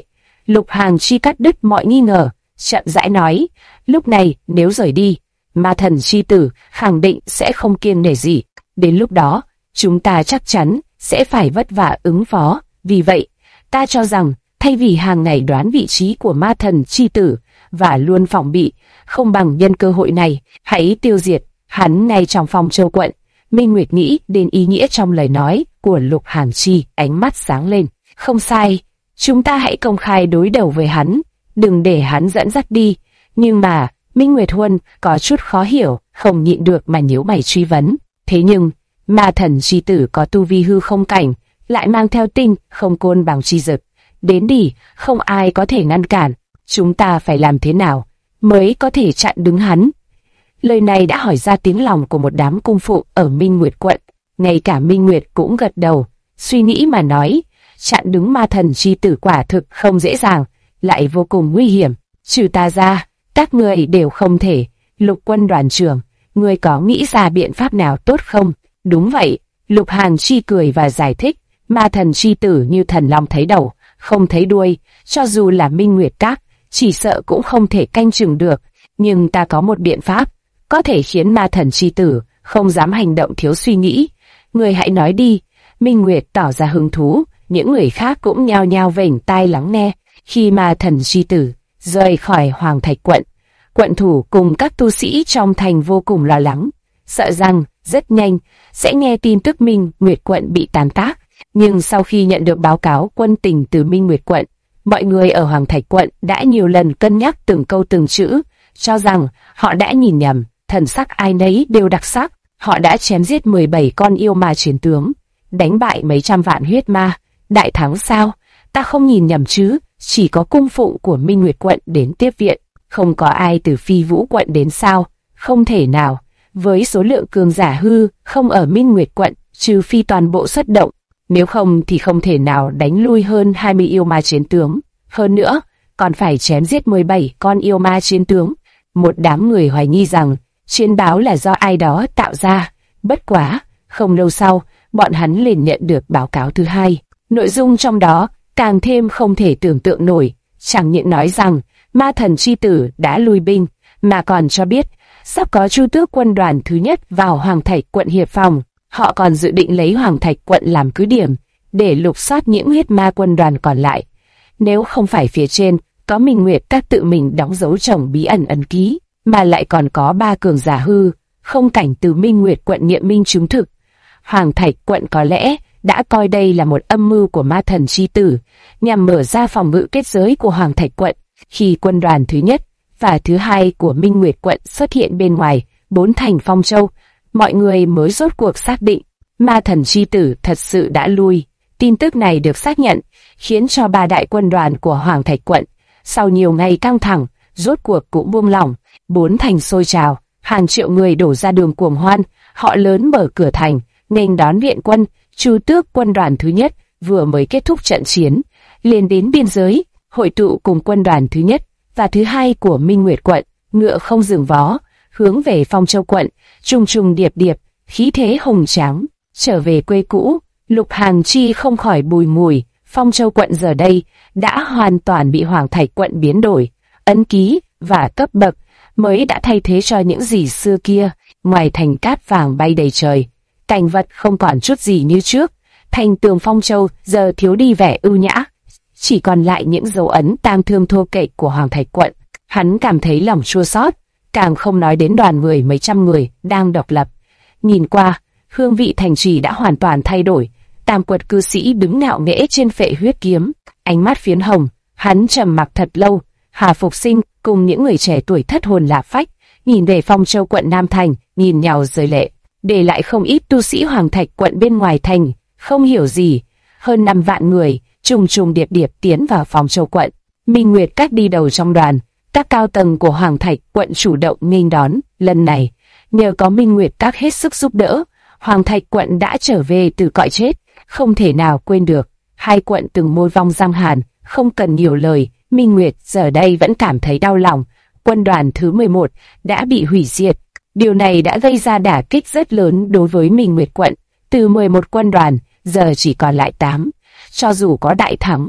Lục Hàng Chi cắt đứt mọi nghi ngờ, chậm rãi nói, lúc này nếu rời đi, ma thần chi tử khẳng định sẽ không kiêng nể gì. Đến lúc đó, chúng ta chắc chắn sẽ phải vất vả ứng phó. Vì vậy, ta cho rằng, thay vì hàng ngày đoán vị trí của ma thần chi tử và luôn phòng bị, không bằng nhân cơ hội này, hãy tiêu diệt hắn ngay trong Phong Châu quận. Minh Nguyệt nghĩ đến ý nghĩa trong lời nói của Lục Hàng Chi, ánh mắt sáng lên. Không sai, chúng ta hãy công khai đối đầu với hắn, đừng để hắn dẫn dắt đi. Nhưng mà, Minh Nguyệt Huân có chút khó hiểu, không nhịn được mà nhíu mày truy vấn. Thế nhưng, ma thần chi tử có tu vi hư không cảnh, lại mang theo tinh không côn bằng chi dực. Đến đi, không ai có thể ngăn cản. Chúng ta phải làm thế nào mới có thể chặn đứng hắn? Lời này đã hỏi ra tiếng lòng của một đám cung phụ ở Minh Nguyệt quận. Ngay cả Minh Nguyệt cũng gật đầu, suy nghĩ mà nói, chặn đứng ma thần chi tử quả thực không dễ dàng, lại vô cùng nguy hiểm. Trừ ta ra, các người đều không thể. Lục quân đoàn trưởng, ngươi có nghĩ ra biện pháp nào tốt không? Đúng vậy, Lục Hàng Chi cười và giải thích, ma thần chi tử như thần long thấy đầu, không thấy đuôi, cho dù là Minh Nguyệt Các, chỉ sợ cũng không thể canh chừng được. Nhưng ta có một biện pháp, có thể khiến ma thần chi tử không dám hành động thiếu suy nghĩ. Người hãy nói đi. Minh Nguyệt tỏ ra hứng thú, những người khác cũng nhao nhao vểnh tai lắng nghe. Khi ma thần chi tử rời khỏi Hoàng Thạch quận, quận thủ cùng các tu sĩ trong thành vô cùng lo lắng, sợ rằng rất nhanh sẽ nghe tin tức Minh Nguyệt quận bị tàn tác. Nhưng sau khi nhận được báo cáo quân tình từ Minh Nguyệt quận, mọi người ở Hoàng Thạch quận đã nhiều lần cân nhắc từng câu từng chữ, cho rằng họ đã nhìn nhầm. Thần sắc ai nấy đều đặc sắc. Họ đã chém giết 17 con yêu ma chiến tướng, đánh bại mấy trăm vạn huyết ma. Đại thắng sao? Ta không nhìn nhầm chứ? Chỉ có cung phụng của Minh Nguyệt quận đến tiếp viện, không có ai từ Phi Vũ quận đến sao? Không thể nào. Với số lượng cường giả hư không ở Minh Nguyệt quận, trừ phi toàn bộ xuất động, nếu không thì không thể nào đánh lui hơn 20 yêu ma chiến tướng. Hơn nữa, còn phải chém giết 17 con yêu ma chiến tướng. Một đám người hoài nghi rằng chiến báo là do ai đó tạo ra. Bất quá, không lâu sau, bọn hắn liền nhận được báo cáo thứ hai. Nội dung trong đó càng thêm không thể tưởng tượng nổi. Chẳng những nói rằng ma thần chi tử đã lui binh, mà còn cho biết sắp có Chu Tước quân đoàn thứ nhất vào Hoàng Thạch quận hiệp phòng. Họ còn dự định lấy Hoàng Thạch quận làm cứ điểm để lục soát những huyết ma quân đoàn còn lại. Nếu không phải phía trên có Minh Nguyệt Các tự mình đóng dấu chồng bí ẩn ấn ký, mà lại còn có 3 cường giả hư không cảnh từ Minh Nguyệt quận nghiệm minh chứng thực, Hoàng Thạch quận có lẽ đã coi đây là một âm mưu của ma thần chi tử nhằm mở ra phòng ngự kết giới của Hoàng Thạch quận. Khi quân đoàn thứ nhất và thứ hai của Minh Nguyệt quận xuất hiện bên ngoài 4 thành Phong Châu, mọi người mới rốt cuộc xác định ma thần chi tử thật sự đã lui. Tin tức này được xác nhận khiến cho 3 đại quân đoàn của Hoàng Thạch quận sau nhiều ngày căng thẳng rốt cuộc cũng buông lỏng. 4 thành sôi trào, hàng triệu người đổ ra đường cuồng hoan, họ lớn mở cửa thành nghênh đón viện quân. Chu Tước quân đoàn thứ nhất vừa mới kết thúc trận chiến, liền đến biên giới hội tụ cùng quân đoàn thứ nhất và thứ hai của Minh Nguyệt quận, ngựa không dừng vó, hướng về Phong Châu quận, trùng trùng điệp điệp, khí thế hùng tráng. Trở về quê cũ, Lục Hàng Chi không khỏi bùi ngùi. Phong Châu quận giờ đây đã hoàn toàn bị Hoàng Thạch quận biến đổi, ấn ký và cấp bậc mới đã thay thế cho những gì xưa kia. Ngoài thành cát vàng bay đầy trời, cảnh vật không còn chút gì như trước. Thành tường Phong Châu giờ thiếu đi vẻ ưu nhã, chỉ còn lại những dấu ấn tang thương thô kệch của Hoàng Thạch quận. Hắn cảm thấy lòng chua xót, càng không nói đến đoàn người mấy trăm người đang độc lập. Nhìn qua, hương vị thành trì đã hoàn toàn thay đổi. Tam Quật cư sĩ đứng ngạo nghễ trên phệ huyết kiếm, ánh mắt phiến hồng. Hắn trầm mặc thật lâu. Hà Phục Sinh cùng những người trẻ tuổi thất hồn lạc phách nhìn về Phong Châu quận Nam thành, nhìn nhau rơi lệ, để lại không ít tu sĩ Hoàng Thạch quận bên ngoài thành không hiểu gì. Hơn 5 vạn người trùng trùng điệp điệp tiến vào Phong Châu quận. Minh Nguyệt Các đi đầu trong đoàn, các cao tầng của Hoàng Thạch quận chủ động nghênh đón. Lần này, nhờ có Minh Nguyệt Các hết sức giúp đỡ, Hoàng Thạch quận đã trở về từ cõi chết, không thể nào quên được. Hai quận từng môi vong giang hàn, không cần nhiều lời. Minh Nguyệt giờ đây vẫn cảm thấy đau lòng. Quân đoàn thứ 11 đã bị hủy diệt. Điều này đã gây ra đả kích rất lớn đối với Minh Nguyệt quận. Từ 11 quân đoàn, giờ chỉ còn lại 8. Cho dù có đại thắng,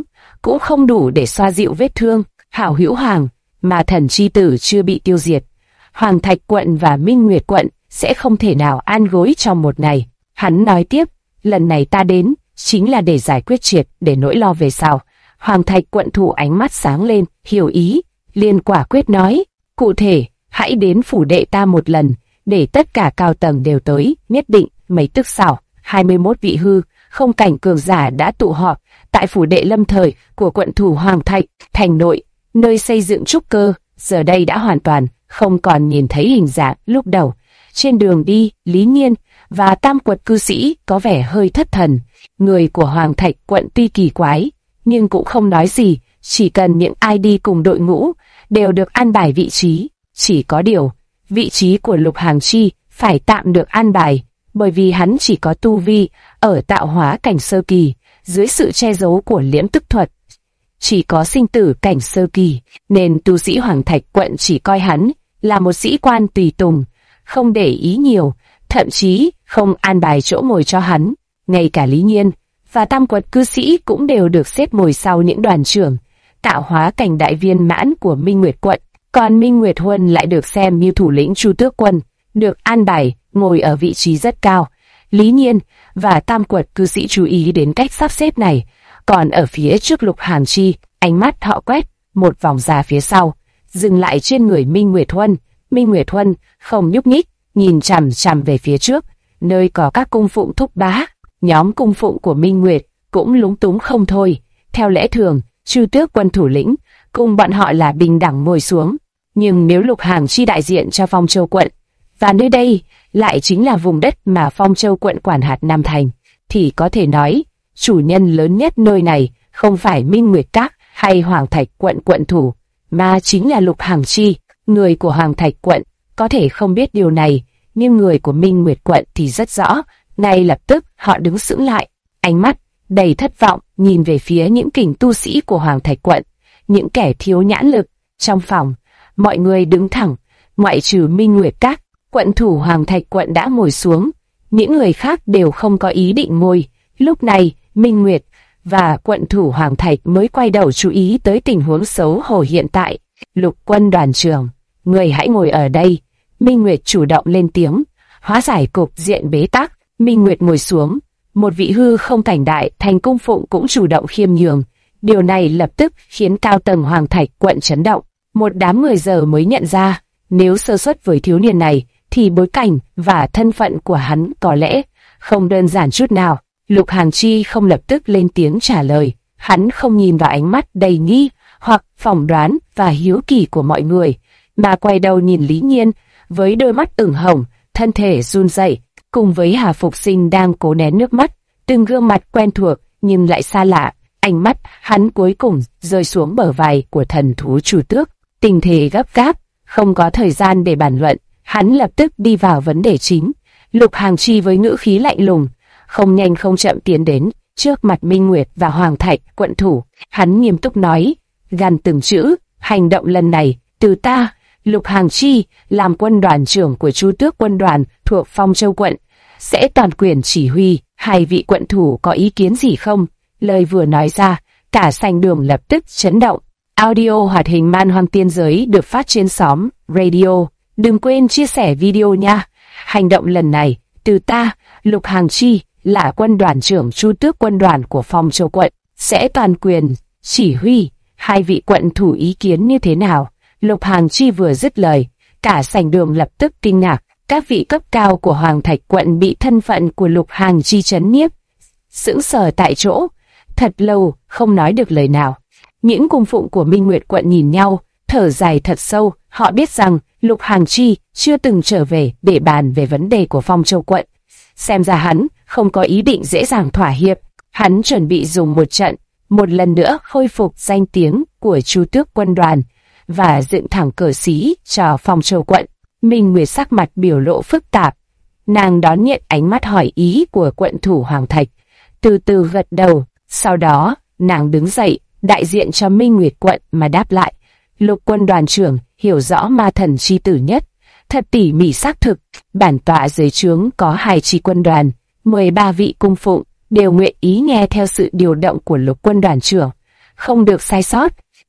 cũng không đủ để xoa dịu vết thương. Hảo hữu Hoàng, mà thần chi tử chưa bị tiêu diệt, Hoàng Thạch quận và Minh Nguyệt quận sẽ không thể nào an gối trong một ngày. Hắn nói tiếp, lần này ta đến chính là để giải quyết triệt để nỗi lo về sau. Hoàng Thạch quận thủ ánh mắt sáng lên, hiểu ý, liền quả quyết nói, cụ thể, hãy đến phủ đệ ta một lần, để tất cả cao tầng đều tới, nhất định. Mấy tức sau, 21 vị hư không cảnh cường giả đã tụ họp tại phủ đệ lâm thời của quận thủ Hoàng Thạch, thành nội, nơi xây dựng trúc cơ, giờ đây đã hoàn toàn không còn nhìn thấy hình dạng lúc đầu. Trên đường đi, Lý Nhiên và Tam Quật cư sĩ có vẻ hơi thất thần. Người của Hoàng Thạch quận tuy kỳ quái, nhưng cũng không nói gì, chỉ cần những ai đi cùng đội ngũ đều được an bài vị trí. Chỉ có điều, vị trí của Lục Hàng Chi phải tạm được an bài, bởi vì hắn chỉ có tu vi ở tạo hóa cảnh sơ kỳ, dưới sự che giấu của liễm tức thuật. Chỉ có sinh tử cảnh sơ kỳ, nên tu sĩ Hoàng Thạch quận chỉ coi hắn là một sĩ quan tùy tùng, không để ý nhiều, thậm chí không an bài chỗ ngồi cho hắn. Ngay cả Lý Nhiên và Tam Quật cư sĩ cũng đều được xếp ngồi sau những đoàn trưởng tạo hóa cảnh đại viên mãn của Minh Nguyệt quận, còn Minh Nguyệt Huân lại được xem như thủ lĩnh Chu Tước quân, được an bài ngồi ở vị trí rất cao. Lý Nhiên và Tam Quật cư sĩ chú ý đến cách sắp xếp này, còn ở phía trước Lục Hàn Chi, ánh mắt họ quét một vòng ra phía sau, dừng lại trên người Minh Nguyệt Huân. Minh Nguyệt Huân không nhúc nhích, nhìn chằm chằm về phía trước, nơi có các cung phụng thúc bá. Nhóm cung phụng của Minh Nguyệt cũng lúng túng không thôi. Theo lẽ thường, Chu Tước quân thủ lĩnh cùng bọn họ là bình đẳng ngồi xuống, nhưng nếu Lục Hàn Chi đại diện cho Phong Châu quận, và nơi đây lại chính là vùng đất mà Phong Châu quận quản hạt Nam Thành, thì có thể nói chủ nhân lớn nhất nơi này không phải Minh Nguyệt Các hay Hoàng Thạch quận quận thủ, mà chính là Lục Hàn Chi. Người của Hoàng Thạch quận có thể không biết điều này, nhưng người của Minh Nguyệt quận thì rất rõ. Ngay lập tức họ đứng sững lại, ánh mắt đầy thất vọng nhìn về phía những kình tu sĩ của Hoàng Thạch quận, những kẻ thiếu nhãn lực. Trong phòng, mọi người đứng thẳng, ngoại trừ Minh Nguyệt Các. Quận thủ Hoàng Thạch quận đã ngồi xuống, những người khác đều không có ý định ngồi. Lúc này, Minh Nguyệt và quận thủ Hoàng Thạch mới quay đầu chú ý tới tình huống xấu hổ hiện tại. Lục quân đoàn trưởng, người hãy ngồi ở đây. Minh Nguyệt chủ động lên tiếng, hóa giải cục diện bế tắc. Minh Nguyệt ngồi xuống, một vị hư không cảnh đại thành cung phụng cũng chủ động khiêm nhường. Điều này lập tức khiến cao tầng Hoàng Thạch quận chấn động. Một đám người giờ mới nhận ra, nếu sơ suất với thiếu niên này, thì bối cảnh và thân phận của hắn có lẽ không đơn giản chút nào. Lục Hàn Chi không lập tức lên tiếng trả lời, hắn không nhìn vào ánh mắt đầy nghi hoặc phỏng đoán và hiếu kỳ của mọi người, mà quay đầu nhìn Lý Nhiên với đôi mắt ửng hồng, thân thể run rẩy, cùng với Hà Phục Sinh đang cố nén nước mắt. Từng gương mặt quen thuộc nhưng lại xa lạ, ánh mắt hắn cuối cùng rơi xuống bờ vai của thần thú Chu Tước. Tình thế gấp gáp, không có thời gian để bàn luận, hắn lập tức đi vào vấn đề chính. Lục Hàn Chi với ngữ khí lạnh lùng, không nhanh không chậm tiến đến trước mặt Minh Nguyệt và Hoàng Thạch quận thủ. Hắn nghiêm túc nói, gằn từng chữ, hành động lần này từ ta, Lục Hàn Chi, làm quân đoàn trưởng của Chu Tước quân đoàn thuộc Phong Châu quận, sẽ toàn quyền chỉ huy. Hai vị quận thủ có ý kiến gì không? Lời vừa nói ra, cả sảnh đường lập tức chấn động. Audio hoạt hình Man Hoang Tiên Giới được phát trên xóm Radio. Đừng quên chia sẻ video nha. Hành động lần này từ ta, Lục Hàn Chi, là quân đoàn trưởng Chu Tước quân đoàn của Phong Châu quận, sẽ toàn quyền chỉ huy. Hai vị quận thủ ý kiến như thế nào? Lục Hàn Chi vừa dứt lời, cả sảnh đường lập tức kinh ngạc. Các vị cấp cao của Hoàng Thạch quận bị thân phận của Lục Hàn Chi chấn nhiếp, sững sờ tại chỗ, thật lâu không nói được lời nào. Những cung phụng của Minh Nguyệt quận nhìn nhau, thở dài thật sâu. Họ biết rằng Lục Hàn Chi chưa từng trở về để bàn về vấn đề của Phong Châu quận. Xem ra hắn không có ý định dễ dàng thỏa hiệp. Hắn chuẩn bị dùng một trận, một lần nữa khôi phục danh tiếng của Chu Tước quân đoàn và dựng thẳng cờ xí cho Phong Châu quận. Minh Nguyệt sắc mặt biểu lộ phức tạp. Nàng đón nhận ánh mắt hỏi ý của quận thủ Hoàng Thạch, từ từ gật đầu. Sau đó, nàng đứng dậy, đại diện cho Minh Nguyệt quận mà đáp lại. Lục quân đoàn trưởng hiểu rõ ma thần chi tử nhất, thật tỉ mỉ xác thực. Bản tọa dưới trướng có 2 chi quân đoàn, 13 vị cung phụng đều nguyện ý nghe theo sự điều động của Lục quân đoàn trưởng. không được sai sót.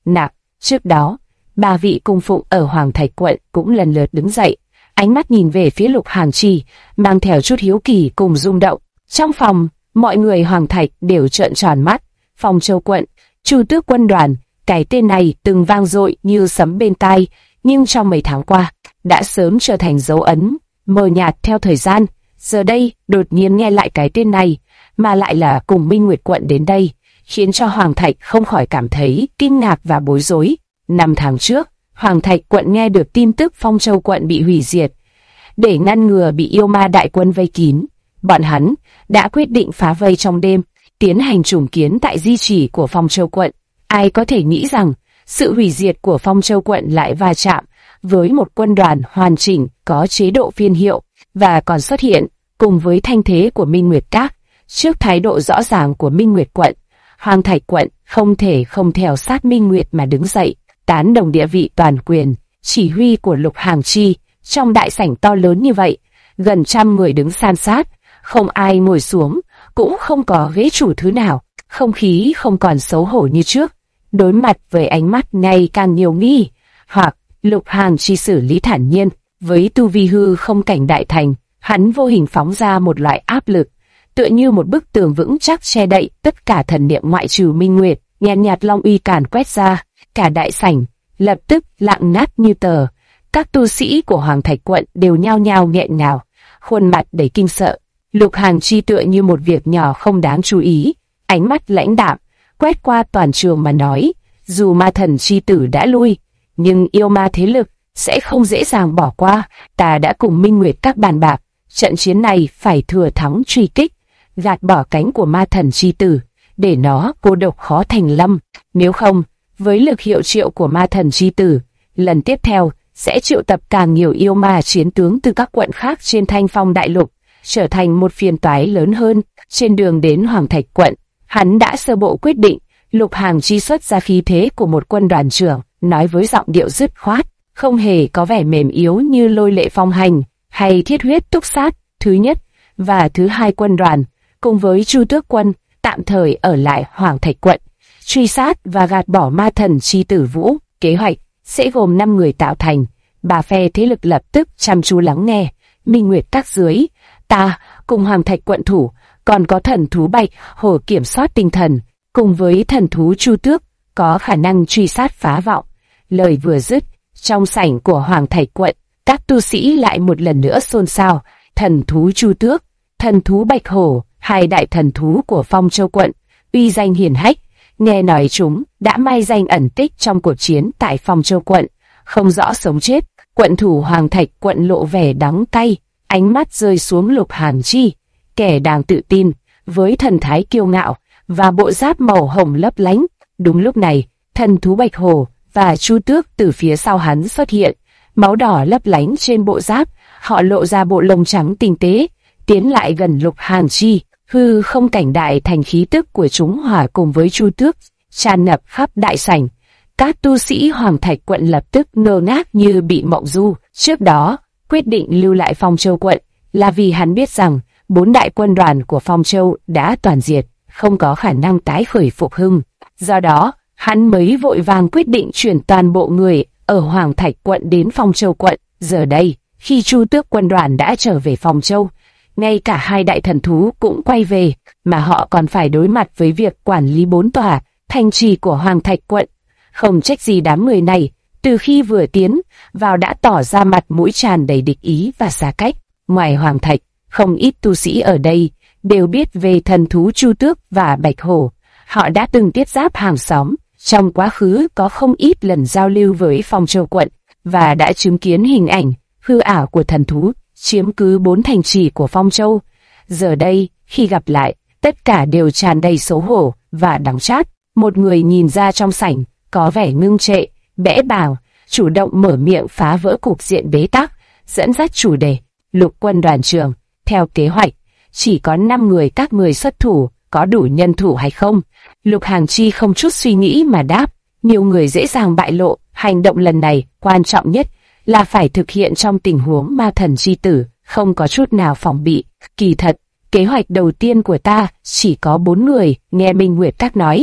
Trước đó, 3 vị cung phụng ở Hoàng Thạch quận cũng lần lượt đứng dậy, ánh mắt nhìn về phía Lục Hàng Chi, mang theo chút hiếu kỳ cùng rung động. Trong phòng, mọi người Hoàng Thạch đều trợn tròn mắt. Phong Châu quận, Chu Tước quân đoàn, cái tên này từng vang dội như sấm bên tai, nhưng trong mấy tháng qua, đã sớm trở thành dấu ấn, mờ nhạt theo thời gian. Giờ đây, đột nhiên nghe lại cái tên này, mà lại là cùng Minh Nguyệt quận đến đây, khiến cho Hoàng Thạch không khỏi cảm thấy kinh ngạc và bối rối. 5 tháng trước, Hoàng Thạch quận nghe được tin tức Phong Châu quận bị hủy diệt. Để ngăn ngừa bị yêu ma đại quân vây kín, bọn hắn đã quyết định phá vây trong đêm, tiến hành trùng kiến tại di chỉ của Phong Châu quận. Ai có thể nghĩ rằng sự hủy diệt của Phong Châu quận lại va chạm với một quân đoàn hoàn chỉnh có chế độ phiên hiệu, và còn xuất hiện cùng với thanh thế của Minh Nguyệt Các. Trước thái độ rõ ràng của Minh Nguyệt quận, Hoàng Thạch quận không thể không theo sát Minh Nguyệt mà đứng dậy, tán đồng địa vị toàn quyền, chỉ huy của Lục Hàng Chi. Trong đại sảnh to lớn như vậy, gần 100 người đứng san sát, không ai ngồi xuống, cũng không có ghế chủ thứ nào, không khí không còn xấu hổ như trước. Đối mặt với ánh mắt ngày càng nhiều nghi hoặc, Lục Hàng Chi xử lý thản nhiên, với tu vi hư không cảnh đại thành, hắn vô hình phóng ra một loại áp lực, tựa như một bức tường vững chắc che đậy tất cả thần niệm ngoại trừ Minh Nguyệt. Nhàn nhạt long uy càn quét ra, cả đại sảnh lập tức lặng ngắt như tờ. Các tu sĩ của Hoàng Thạch quận đều nhao nhao nghẹn ngào, khuôn mặt đầy kinh sợ. Lục Hàng Chi tựa như một việc nhỏ không đáng chú ý, ánh mắt lãnh đạm quét qua toàn trường mà nói, dù ma thần chi tử đã lui, nhưng yêu ma thế lực sẽ không dễ dàng bỏ qua. Ta đã cùng Minh Nguyệt các bàn bạc, trận chiến này phải thừa thắng truy kích, gạt bỏ cánh của ma thần chi tử, để nó cô độc khó thành lâm. Nếu không, với lực hiệu triệu của ma thần chi tử, lần tiếp theo sẽ triệu tập càng nhiều yêu ma chiến tướng từ các quận khác trên Thanh Phong đại lục, trở thành một phiền toái lớn hơn. Trên đường đến Hoàng Thạch quận, hắn đã sơ bộ quyết định. Lục Hàng Chi xuất ra khí thế của một quân đoàn trưởng, nói với giọng điệu dứt khoát, không hề có vẻ mềm yếu như Lôi Lệ Phong Hành hay Thiết Huyết Túc Sát. Thứ nhất và thứ hai quân đoàn cùng với Chu Tước quân tạm thời ở lại Hoàng Thạch quận, truy sát và gạt bỏ ma thần chi tử Vũ. Kế hoạch sẽ gồm 5 người tạo thành. 3 phe thế lực lập tức chăm chú lắng nghe. Minh Nguyệt các dưới, ta cùng Hoàng Thạch quận thủ, còn có thần thú Bạch Hổ kiểm soát tinh thần, cùng với thần thú Chu Tước có khả năng truy sát phá vọng. Lời vừa dứt, trong sảnh của Hoàng Thạch quận, các tu sĩ lại một lần nữa xôn xao. Thần thú Chu Tước, thần thú Bạch Hổ, hai đại thần thú của Phong Châu quận, uy danh hiển hách, nghe nói chúng đã mai danh ẩn tích trong cuộc chiến tại Phong Châu quận, không rõ sống chết. Quận thủ Hoàng Thạch quận lộ vẻ đắng cay, ánh mắt rơi xuống Lục Hàng Chi, kẻ đang tự tin, với thần thái kiêu ngạo và bộ giáp màu hồng lấp lánh. Đúng lúc này, thần thú Bạch Hổ và Chu Tước từ phía sau hắn xuất hiện, máu đỏ lấp lánh trên bộ giáp, họ lộ ra bộ lông trắng tinh tế, tiến lại gần Lục Hàng Chi. Hư không cảnh đại thành khí tức của chúng hòa cùng với Chu Tước, tràn ngập khắp đại sảnh. Các tu sĩ Hoàng Thạch quận lập tức ngơ ngác như bị mộng du. Trước đó, quyết định lưu lại Phong Châu quận là vì hắn biết rằng 4 đại quân đoàn của Phong Châu đã toàn diệt, không có khả năng tái khởi phục hưng. Do đó, hắn mới vội vàng quyết định chuyển toàn bộ người ở Hoàng Thạch quận đến Phong Châu quận. Giờ đây, khi Chu Tước quân đoàn đã trở về Phong Châu, ngay cả hai đại thần thú cũng quay về, mà họ còn phải đối mặt với việc quản lý 4 tòa thành trì của Hoàng Thạch quận. Không trách gì đám người này, từ khi vừa tiến vào đã tỏ ra mặt mũi tràn đầy địch ý và xa cách. Ngoài Hoàng Thạch, không ít tu sĩ ở đây đều biết về thần thú Chu Tước và Bạch Hổ. Họ đã từng tiếp giáp hàng xóm, trong quá khứ có không ít lần giao lưu với Phong Châu quận, và đã chứng kiến hình ảnh hư ảo của thần thú chiếm cứ 4 thành trì của Phong Châu. Giờ đây, khi gặp lại, tất cả đều tràn đầy xấu hổ và đắng chát. Một người nhìn ra trong sảnh, có vẻ ngưng trệ, bẽ bàng, chủ động mở miệng phá vỡ cục diện bế tắc, dẫn dắt chủ đề. Lục quân đoàn trưởng, theo kế hoạch, chỉ có 5 người các người xuất thủ, có đủ nhân thủ hay không? Lục Hàng Chi không chút suy nghĩ mà đáp, nhiều người dễ dàng bại lộ, hành động lần này quan trọng nhất là phải thực hiện trong tình huống ma thần chi tử, không có chút nào phòng bị. Kỳ thật, kế hoạch đầu tiên của ta chỉ có 4 người, nghe Minh Nguyệt các nói.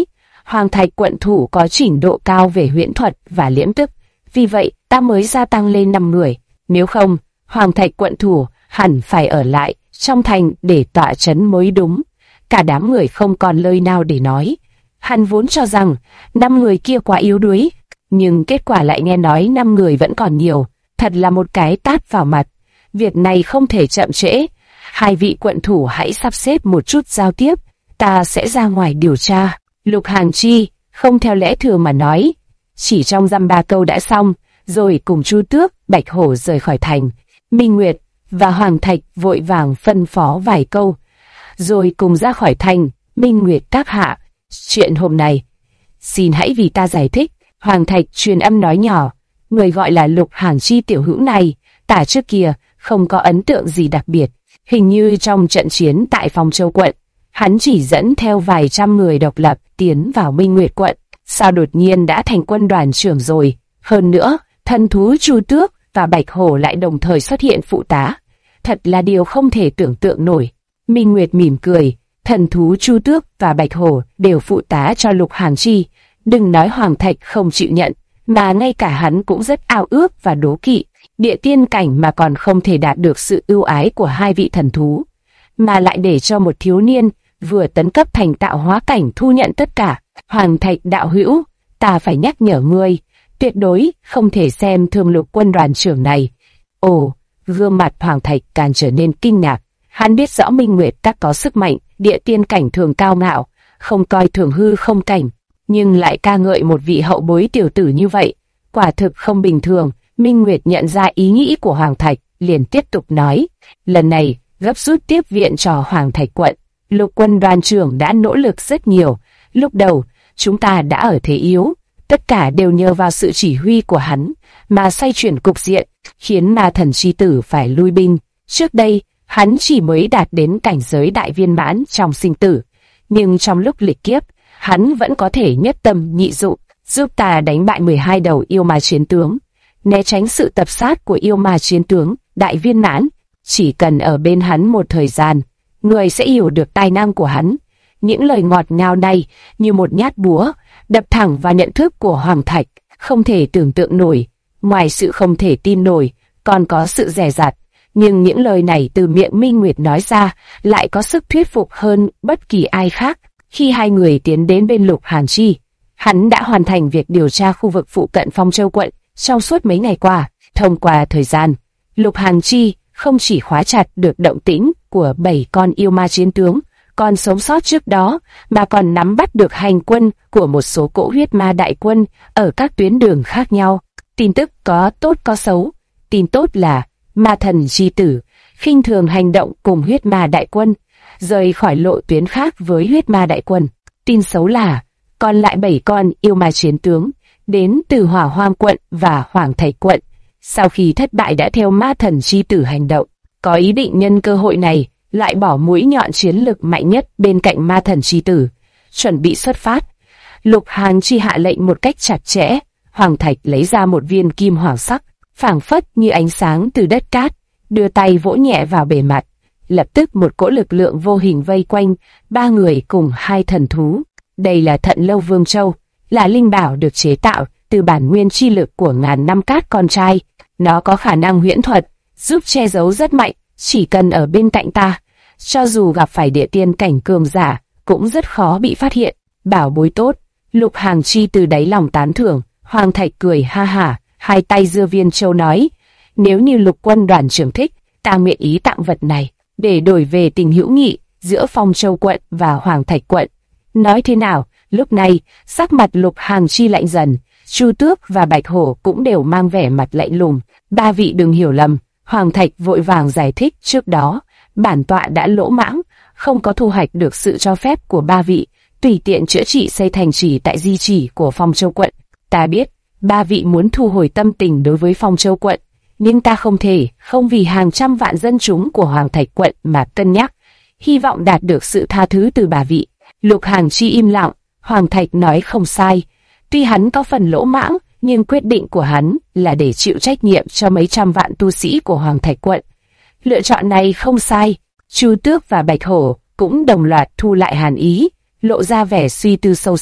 Hoàng Thạch quận thủ có trình độ cao về huyễn thuật và liễm tức, vì vậy ta mới gia tăng lên 5 người. Nếu không, Hoàng Thạch quận thủ hẳn phải ở lại trong thành để tọa trấn mới đúng. Cả đám người không còn lời nào để nói. Hắn vốn cho rằng 5 người kia quá yếu đuối, nhưng kết quả lại nghe nói 5 người vẫn còn nhiều, thật là một cái tát vào mặt. Việc này không thể chậm trễ. Hai vị quận thủ hãy sắp xếp một chút giao tiếp, ta sẽ ra ngoài điều tra. Lục Hàng Chi không theo lẽ thường mà nói, chỉ trong dăm ba câu đã xong, rồi cùng Chu Tước, Bạch Hổ rời khỏi thành. Minh Nguyệt và Hoàng Thạch vội vàng phân phó vài câu, rồi cùng ra khỏi thành. Minh Nguyệt các hạ, chuyện hôm nay, xin hãy vì ta giải thích. Hoàng Thạch truyền âm nói nhỏ, người gọi là Lục Hàng Chi tiểu hữu này, ta trước kia không có ấn tượng gì đặc biệt. Hình như trong trận chiến tại Phong Châu quận, hắn chỉ dẫn theo vài trăm người độc lập tiến vào Minh Nguyệt quận, sao đột nhiên đã thành quân đoàn trưởng rồi? Hơn nữa, thần thú Chu Tước và Bạch Hổ lại đồng thời xuất hiện phụ tá, thật là điều không thể tưởng tượng nổi. Minh Nguyệt mỉm cười, thần thú Chu Tước và Bạch Hổ đều phụ tá cho Lục Hàng Chi. Đừng nói Hoàng Thạch không chịu nhận, mà ngay cả hắn cũng rất ao ước và đố kỵ. Địa tiên cảnh mà còn không thể đạt được sự ưu ái của hai vị thần thú, mà lại để cho một thiếu niên vừa tấn cấp thành tạo hóa cảnh thu nhận tất cả. Hoàng Thạch đạo hữu, ta phải nhắc nhở ngươi, tuyệt đối không thể xem thường Lục quân đoàn trưởng này. Ồ, gương mặt Hoàng Thạch càng trở nên kinh ngạc. Hắn biết rõ Minh Nguyệt các có sức mạnh địa tiên cảnh thường cao ngạo, không coi thường hư không cảnh, nhưng lại ca ngợi một vị hậu bối tiểu tử như vậy, quả thực không bình thường. Minh Nguyệt nhận ra ý nghĩ của Hoàng Thạch, liền tiếp tục nói, lần này gấp rút tiếp viện cho Hoàng Thạch quận. Lục quân đoàn trưởng đã nỗ lực rất nhiều, lúc đầu chúng ta đã ở thế yếu, tất cả đều nhờ vào sự chỉ huy của hắn mà xoay chuyển cục diện, khiến ma thần chi tử phải lui binh. Trước đây hắn chỉ mới đạt đến cảnh giới đại viên mãn trong sinh tử, nhưng trong lúc lịch kiếp, hắn vẫn có thể nhất tâm nhị dụng, giúp ta đánh bại 12 đầu yêu ma chiến tướng, né tránh sự tập sát của yêu ma chiến tướng đại viên mãn. Chỉ cần ở bên hắn một thời gian, người sẽ hiểu được tài năng của hắn. Những lời ngọt ngào này như một nhát búa đập thẳng vào nhận thức của Hoàng Thạch, không thể tưởng tượng nổi. Ngoài sự không thể tin nổi, còn có sự dè dặt, nhưng những lời này từ miệng Minh Nguyệt nói ra lại có sức thuyết phục hơn bất kỳ ai khác. Khi hai người tiến đến bên Lục Hàng Chi, hắn đã hoàn thành việc điều tra khu vực phụ cận Phong Châu quận trong suốt mấy ngày qua. Thông qua thời gian, Lục Hàng Chi không chỉ khóa chặt được động tĩnh của 7 con yêu ma chiến tướng còn sống sót trước đó, mà còn nắm bắt được hành quân của một số cỗ huyết ma đại quân ở các tuyến đường khác nhau. Tin tức có tốt có xấu. Tin tốt là ma thần chi tử khinh thường hành động cùng huyết ma đại quân, rời khỏi lộ tuyến khác với huyết ma đại quân. Tin xấu là còn lại 7 con yêu ma chiến tướng đến từ Hỏa Hoang quận và Hoàng Thạch quận, sau khi thất bại đã theo ma thần chi tử hành động, có ý định nhân cơ hội này lại bỏ mũi nhọn chiến lực mạnh nhất bên cạnh ma thần chi tử, chuẩn bị xuất phát. Lục Hàng Chi hạ lệnh một cách chặt chẽ. Hoàng Thạch lấy ra một viên kim hoàng sắc, phảng phất như ánh sáng từ đất cát, đưa tay vỗ nhẹ vào bề mặt. Lập tức một cỗ lực lượng vô hình vây quanh 3 người cùng 2 thần thú. Đây là Thận Lâu Vương Châu, là linh bảo được chế tạo từ bản nguyên chi lực của ngàn năm cát con trai. Nó có khả năng huyễn thuật, giúp che giấu rất mạnh, chỉ cần ở bên cạnh ta, cho dù gặp phải địa tiên cảnh cường giả, cũng rất khó bị phát hiện. Bảo bối tốt. Lục Hàng Chi từ đáy lòng tán thưởng. Hoàng Thạch cười ha hả, hai tay giơ viên châu nói, nếu như Lục quân đoàn trưởng thích, ta nguyện ý tặng vật này để đổi về tình hữu nghị giữa Phong Châu quận và Hoàng Thạch quận. Nói thế nào? Lúc này sắc mặt Lục Hàng Chi lạnh dần. Chu Tước và Bạch Hổ cũng đều mang vẻ mặt lạnh lùng. 3 vị đừng hiểu lầm. Hoàng Thạch vội vàng giải thích, trước đó bản tọa đã lỗ mãng, không có thu hoạch được sự cho phép của 3 vị, tùy tiện chữa trị xây thành trì tại di chỉ của Phong Châu quận. Ta biết 3 vị muốn thu hồi tâm tình đối với Phong Châu quận, nhưng ta không thể không vì hàng trăm vạn dân chúng của Hoàng Thạch quận mà cân nhắc, hy vọng đạt được sự tha thứ từ 3 vị. Lục Hàng Chi im lặng. Hoàng Thạch nói không sai, tuy hắn có phần lỗ mãng, nhưng quyết định của hắn là để chịu trách nhiệm cho mấy trăm vạn tu sĩ của Hoàng Thạch quận. Lựa chọn này không sai. Chu Tước và Bạch Hổ cũng đồng loạt thu lại hàn ý, lộ ra vẻ suy tư sâu sắc.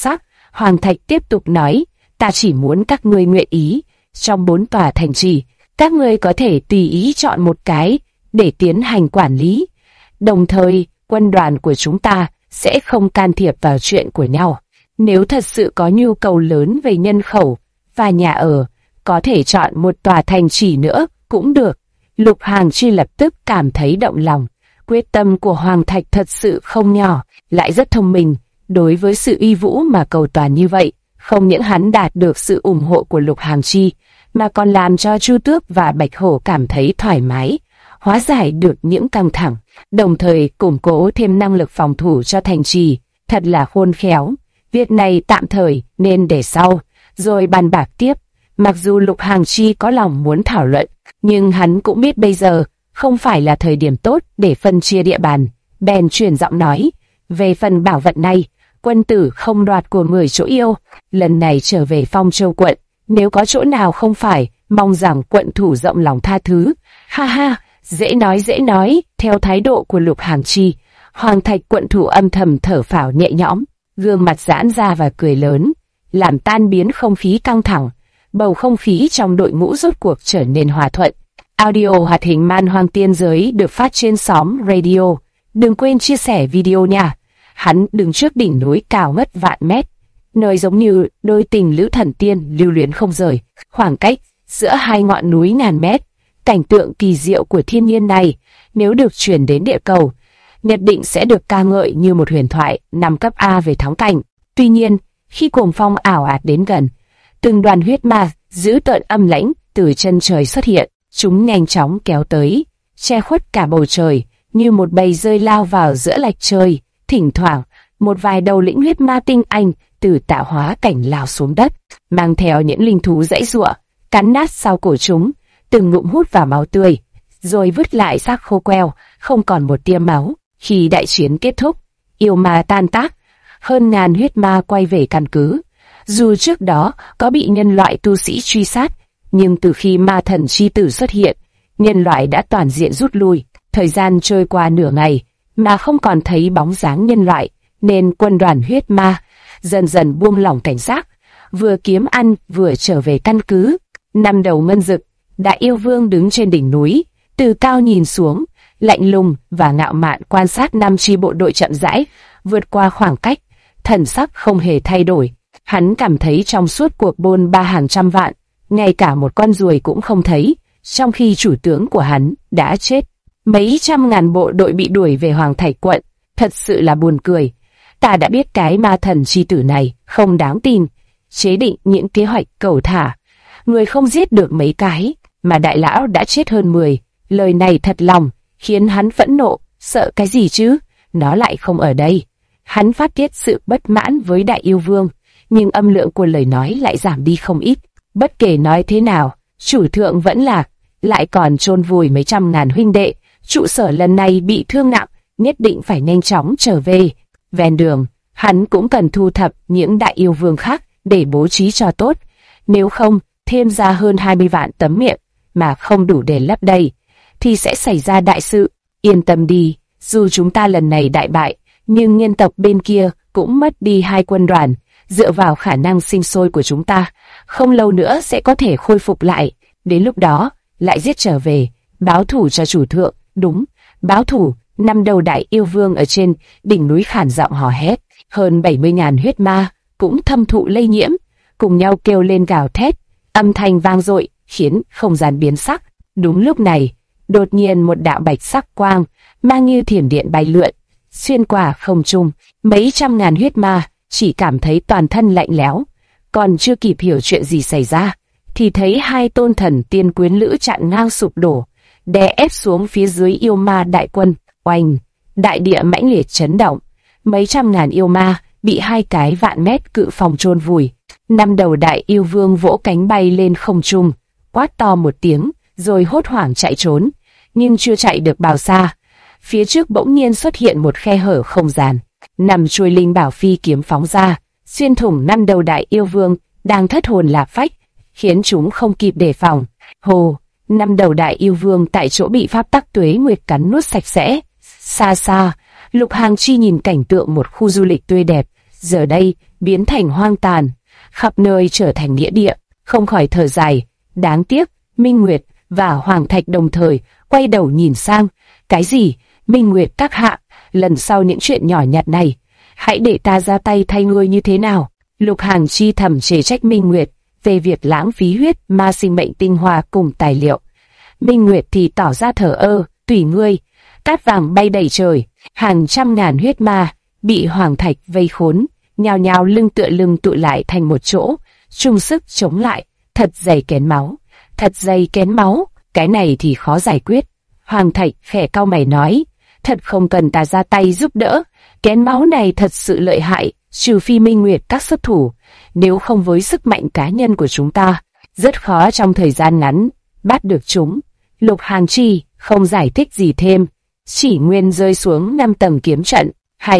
Hoàng Thạch tiếp tục nói, ta chỉ muốn các ngươi nguyện ý, trong 4 tòa thành trì, các ngươi có thể tùy ý chọn một cái để tiến hành quản lý. Đồng thời, quân đoàn của chúng ta sẽ không can thiệp vào chuyện của nhau. Nếu thật sự có nhu cầu lớn về nhân khẩu và nhà ở, có thể chọn một tòa thành trì nữa cũng được. Lục Hàng Chi lập tức cảm thấy động lòng. Quyết tâm của Hoàng Thạch thật sự không nhỏ, lại rất thông minh. Đối với sự uy vũ mà cầu toàn như vậy, không những hắn đạt được sự ủng hộ của Lục Hàng Chi, mà còn làm cho Chu Tước và Bạch Hổ cảm thấy thoải mái, hóa giải được những căng thẳng, đồng thời củng cố thêm năng lực phòng thủ cho thành trì. Thật là khôn khéo. Việc này tạm thời nên để sau, rồi bàn bạc tiếp. Mặc dù Lục Hàng Chi có lòng muốn thảo luận, nhưng hắn cũng biết bây giờ không phải là thời điểm tốt để phân chia địa bàn. Bèn chuyển giọng nói, về phần bảo vật này, quân tử không đoạt của người chỗ yêu. Lần này trở về Phong Châu quận, nếu có chỗ nào không phải, mong rằng quận thủ rộng lòng tha thứ. Ha ha, dễ nói. Theo thái độ của Lục Hàng Chi, Hoàng Thạch quận thủ âm thầm thở phào nhẹ nhõm, gương mặt giãn ra và cười lớn, làm tan biến không khí căng thẳng. Bầu không khí trong đội ngũ rốt cuộc trở nên hòa thuận. Audio hoạt hình Man Hoang Tiên Giới được phát trên xóm radio. Đừng quên chia sẻ video nha. Hắn đứng trước đỉnh núi cao ngất vạn mét, nơi giống như đôi tình lữ thần tiên lưu luyến không rời. Khoảng cách giữa hai ngọn núi ngàn mét, cảnh tượng kỳ diệu của thiên nhiên này, nếu được truyền đến địa cầu, nhất định sẽ được ca ngợi như một huyền thoại 5 cấp A về thắng cảnh. Tuy nhiên, khi cuồng phong ảo ạt đến gần, từng đoàn huyết ma dữ tợn âm lãnh từ chân trời xuất hiện. Chúng nhanh chóng kéo tới, che khuất cả bầu trời, như một bầy rơi lao vào giữa lạch trời. Thỉnh thoảng, một vài đầu lĩnh huyết ma tinh anh từ tạo hóa cảnh lao xuống đất, mang theo những linh thú giãy giụa, cắn nát sau cổ chúng, từng ngụm hút vào máu tươi, rồi vứt lại xác khô queo, không còn một tia máu. Khi đại chiến kết thúc, yêu ma tan tác, hơn ngàn huyết ma quay về căn cứ. Dù trước đó có bị nhân loại tu sĩ truy sát, nhưng từ khi ma thần chi tử xuất hiện, nhân loại đã toàn diện rút lui. Thời gian trôi qua nửa ngày mà không còn thấy bóng dáng nhân loại, nên quân đoàn huyết ma dần dần buông lỏng cảnh giác, vừa kiếm ăn vừa trở về căn cứ. Năm đầu ngân dực, đại yêu vương đứng trên đỉnh núi, từ cao nhìn xuống, lạnh lùng và ngạo mạn quan sát 5 chi bộ đội chậm rãi vượt qua khoảng cách, thần sắc không hề thay đổi. Hắn cảm thấy trong suốt cuộc bôn ba hàng trăm vạn, ngay cả một con ruồi cũng không thấy, trong khi chủ tướng của hắn đã chết. Mấy trăm ngàn bộ đội bị đuổi về Hoàng Thạch quận, thật sự là buồn cười. Ta đã biết cái ma thần chi tử này không đáng tin, chế định những kế hoạch cẩu thả. Người không giết được mấy cái, mà đại lão đã chết hơn 10. Lời này thật lòng, khiến hắn phẫn nộ, sợ cái gì chứ, nó lại không ở đây. Hắn phát tiết sự bất mãn với đại yêu vương, nhưng âm lượng của lời nói lại giảm đi không ít. Bất kể nói thế nào, chủ thượng vẫn lạc, lại còn chôn vùi mấy trăm ngàn huynh đệ. Trụ sở lần này bị thương nặng, nhất định phải nhanh chóng trở về. Ven đường, hắn cũng cần thu thập những đại yêu vương khác để bố trí cho tốt. Nếu không, thêm ra hơn 20 vạn tấm miệng mà không đủ để lấp đầy, thì sẽ xảy ra đại sự. Yên tâm đi, dù chúng ta lần này đại bại, nhưng nhân tộc bên kia cũng mất đi 2 quân đoàn. Dựa vào khả năng sinh sôi của chúng ta, không lâu nữa sẽ có thể khôi phục lại. Đến lúc đó, lại giết trở về, báo thủ cho chủ thượng. Đúng, báo thủ. 5 đầu đại yêu vương ở trên đỉnh núi khản giọng hò hét. Hơn 70.000 huyết ma cũng thâm thụ lây nhiễm, cùng nhau kêu lên gào thét, âm thanh vang dội khiến không gian biến sắc. Đúng lúc này, đột nhiên một đạo bạch sắc quang mang như thiểm điện bay lượn xuyên qua không trung. Mấy trăm ngàn huyết ma chỉ cảm thấy toàn thân lạnh lẽo, còn chưa kịp hiểu chuyện gì xảy ra thì thấy 2 tôn thần tiên quyến lữ chặn ngang sụp đổ, đè ép xuống phía dưới yêu ma đại quân. Oanh, đại địa mãnh liệt chấn động, mấy trăm ngàn yêu ma bị 2 cái vạn mét cự phòng chôn vùi. 5 đầu đại yêu vương vỗ cánh bay lên không trung, quát to một tiếng, rồi hốt hoảng chạy trốn. Nhưng chưa chạy được bao xa, phía trước bỗng nhiên xuất hiện một khe hở không gian. 5 chuôi linh bảo phi kiếm phóng ra, xuyên thủng 5 đầu đại yêu vương đang thất hồn lạc phách, khiến chúng không kịp đề phòng. Hồ, 5 đầu đại yêu vương tại chỗ bị pháp tắc tuế nguyệt cắn nuốt sạch sẽ. Xa xa, Lục Hàng Chi nhìn cảnh tượng một khu du lịch tươi đẹp. Giờ đây, biến thành hoang tàn, khắp nơi trở thành nghĩa địa, không khỏi thở dài. Đáng tiếc, Minh Nguyệt và Hoàng Thạch đồng thời quay đầu nhìn sang. Cái gì? Minh Nguyệt các hạ, lần sau những chuyện nhỏ nhặt này, hãy để ta ra tay thay ngươi như thế nào? Lục Hàng Chi thầm chế trách Minh Nguyệt về việc lãng phí huyết ma sinh mệnh tinh hoa cùng tài liệu. Minh Nguyệt thì tỏ ra thờ ơ, tùy ngươi. Cát vàng bay đầy trời, hàng trăm ngàn huyết ma bị Hoàng Thạch vây khốn, nhào nhào lưng tựa lưng tụ lại thành một chỗ, chung sức chống lại. Thật dày kén máu, thật dày kén máu, cái này thì khó giải quyết. Hoàng Thạch khẽ cau mày nói, thật không cần ta ra tay giúp đỡ, kén máu này thật sự lợi hại, trừ phi Minh Nguyệt các xuất thủ, nếu không với sức mạnh cá nhân của chúng ta, rất khó trong thời gian ngắn bắt được chúng. Lục Hàng Chi không giải thích gì thêm, chỉ nguyên rơi xuống 5 tầng kiếm trận,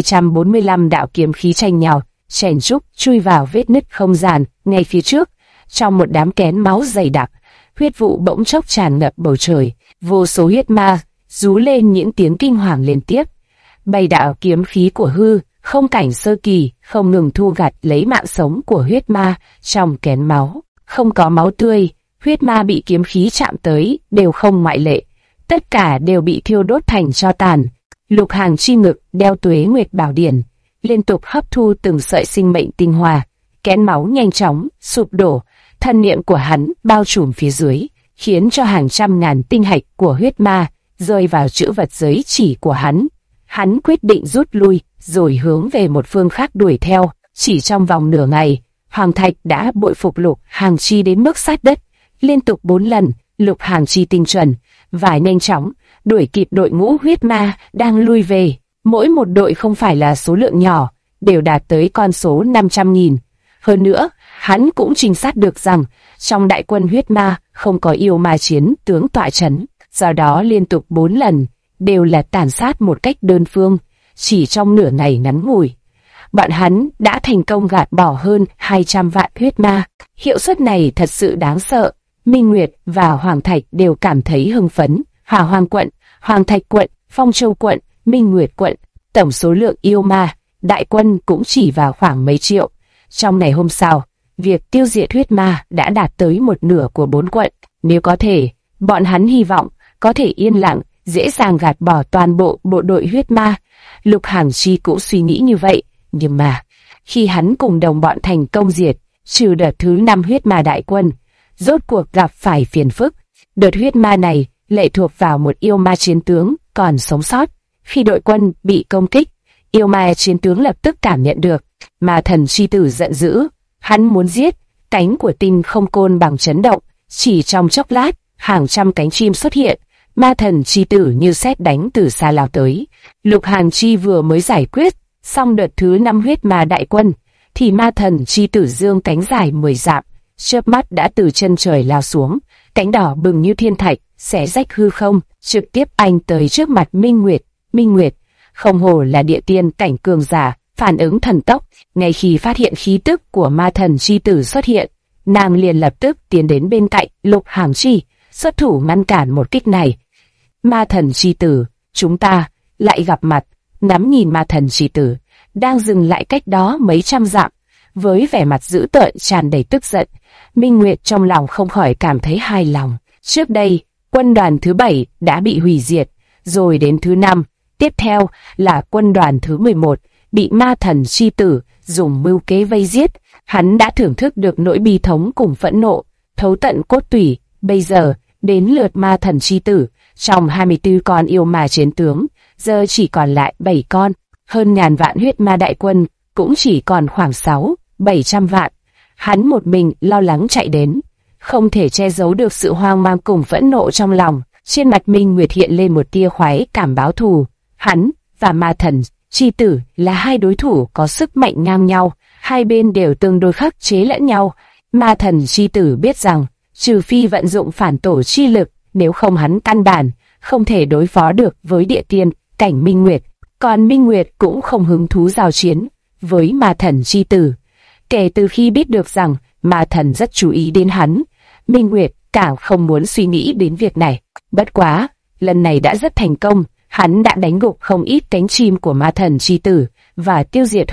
245 đạo kiếm khí tranh nhau, chèn chúc chui vào vết nứt không gian ngay phía trước. Trong một đám kén máu dày đặc, huyết vụ bỗng chốc tràn ngập bầu trời, vô số huyết ma rú lên những tiếng kinh hoàng liên tiếp. 7 đạo kiếm khí của hư không cảnh sơ kỳ không ngừng thu gặt lấy mạng sống của huyết ma trong kén máu. Không có máu tươi, huyết ma bị kiếm khí chạm tới đều không ngoại lệ, tất cả đều bị thiêu đốt thành tro tàn. Lục Hàng Chi ngực đeo Tuế Nguyệt Bảo Điển, liên tục hấp thu từng sợi sinh mệnh tinh hoa, kén máu nhanh chóng sụp đổ, thân niệm của hắn bao trùm phía dưới, khiến cho hàng trăm ngàn tinh hạch của huyết ma rơi vào chữ vật giới chỉ của hắn. Hắn quyết định rút lui, rồi hướng về một phương khác đuổi theo. Chỉ trong vòng nửa ngày, Hoàng Thạch đã bội phục Lục Hàng Chi đến mức sát đất. Liên tục 4 lần, Lục Hàng Chi tinh chuẩn và nhanh chóng đuổi kịp đội ngũ huyết ma đang lui về. Mỗi một đội không phải là số lượng nhỏ, đều đạt tới con số 500.000. Hơn nữa, hắn cũng trinh sát được rằng trong đại quân huyết ma không có yêu ma chiến tướng tọa chấn, do đó liên tục 4 lần đều là tàn sát một cách đơn phương. Chỉ trong nửa ngày ngắn ngủi, bọn hắn đã thành công gạt bỏ hơn 200 vạn huyết ma. Hiệu suất này thật sự đáng sợ. Minh Nguyệt và Hoàng Thạch đều cảm thấy hưng phấn. Hỏa Hoàng quận, Hoàng Thạch quận, Phong Châu quận, Minh Nguyệt quận, tổng số lượng yêu ma đại quân cũng chỉ vào khoảng mấy triệu. Trong ngày hôm sau, việc tiêu diệt huyết ma đã đạt tới một nửa của 4 quận. Nếu có thể, bọn hắn hy vọng có thể yên lặng, dễ dàng gạt bỏ toàn bộ bộ đội huyết ma. Lục Hàng Chi cũng suy nghĩ như vậy, nhưng mà khi hắn cùng đồng bọn thành công diệt trừ đợt thứ 5 huyết ma đại quân, rốt cuộc gặp phải phiền phức. Đợt huyết ma này lệ thuộc vào một yêu ma chiến tướng còn sống sót. Khi đội quân bị công kích, yêu ma chiến tướng lập tức cảm nhận được ma thần chi tử giận dữ, hắn muốn giết. Cánh của tinh không côn bằng chấn động, chỉ trong chốc lát, hàng trăm cánh chim xuất hiện. Ma thần chi tử như sét đánh từ xa lao tới. Lục Hàng Chi vừa mới giải quyết xong đợt thứ 5 huyết ma đại quân, thì ma thần chi tử dương cánh dài 10 dặm, chớp mắt đã từ chân trời lao xuống, cánh đỏ bừng như thiên thạch, xé rách hư không, trực tiếp anh tới trước mặt Minh Nguyệt. Minh Nguyệt, không hổ là địa tiên cảnh cường giả, phản ứng thần tốc, ngay khi phát hiện khí tức của ma thần chi tử xuất hiện, nàng liền lập tức tiến đến bên cạnh Lục Hàng Chi, xuất thủ ngăn cản một kích này. Ma thần chi tử, chúng ta lại gặp mặt. Ngắm nhìn ma thần chi tử đang dừng lại cách đó mấy trăm dặm, với vẻ mặt dữ tợn tràn đầy tức giận, Minh Nguyệt trong lòng không khỏi cảm thấy hài lòng. Trước đây, quân đoàn thứ 7 đã bị hủy diệt, rồi đến thứ 5, tiếp theo là quân đoàn thứ 11 bị ma thần chi tử dùng mưu kế vây giết. Hắn đã thưởng thức được nỗi bi thống cùng phẫn nộ, thấu tận cốt tủy. Bây giờ, đến lượt ma thần chi tử, trong 24 con yêu ma chiến tướng, giờ chỉ còn lại 7 con, hơn ngàn vạn huyết ma đại quân, cũng chỉ còn khoảng 600-700 vạn. Hắn một mình lo lắng chạy đến, không thể che giấu được sự hoang mang cùng phẫn nộ trong lòng. Trên mặt Minh Nguyệt hiện lên một tia khoái cảm báo thù. Hắn và ma thần chi tử là hai đối thủ có sức mạnh ngang nhau, hai bên đều tương đối khắc chế lẫn nhau. Ma thần chi tử biết rằng, trừ phi vận dụng phản tổ chi lực, nếu không hắn căn bản không thể đối phó được với địa tiên cảnh Minh Nguyệt. Còn Minh Nguyệt cũng không hứng thú giao chiến với ma thần chi tử. Kể từ khi biết được rằng ma thần rất chú ý đến hắn, Minh Nguyệt càng không muốn suy nghĩ đến việc này. Bất quá, lần này đã rất thành công, hắn đã đánh gục không ít cánh chim của ma thần chi tử và tiêu diệt hơn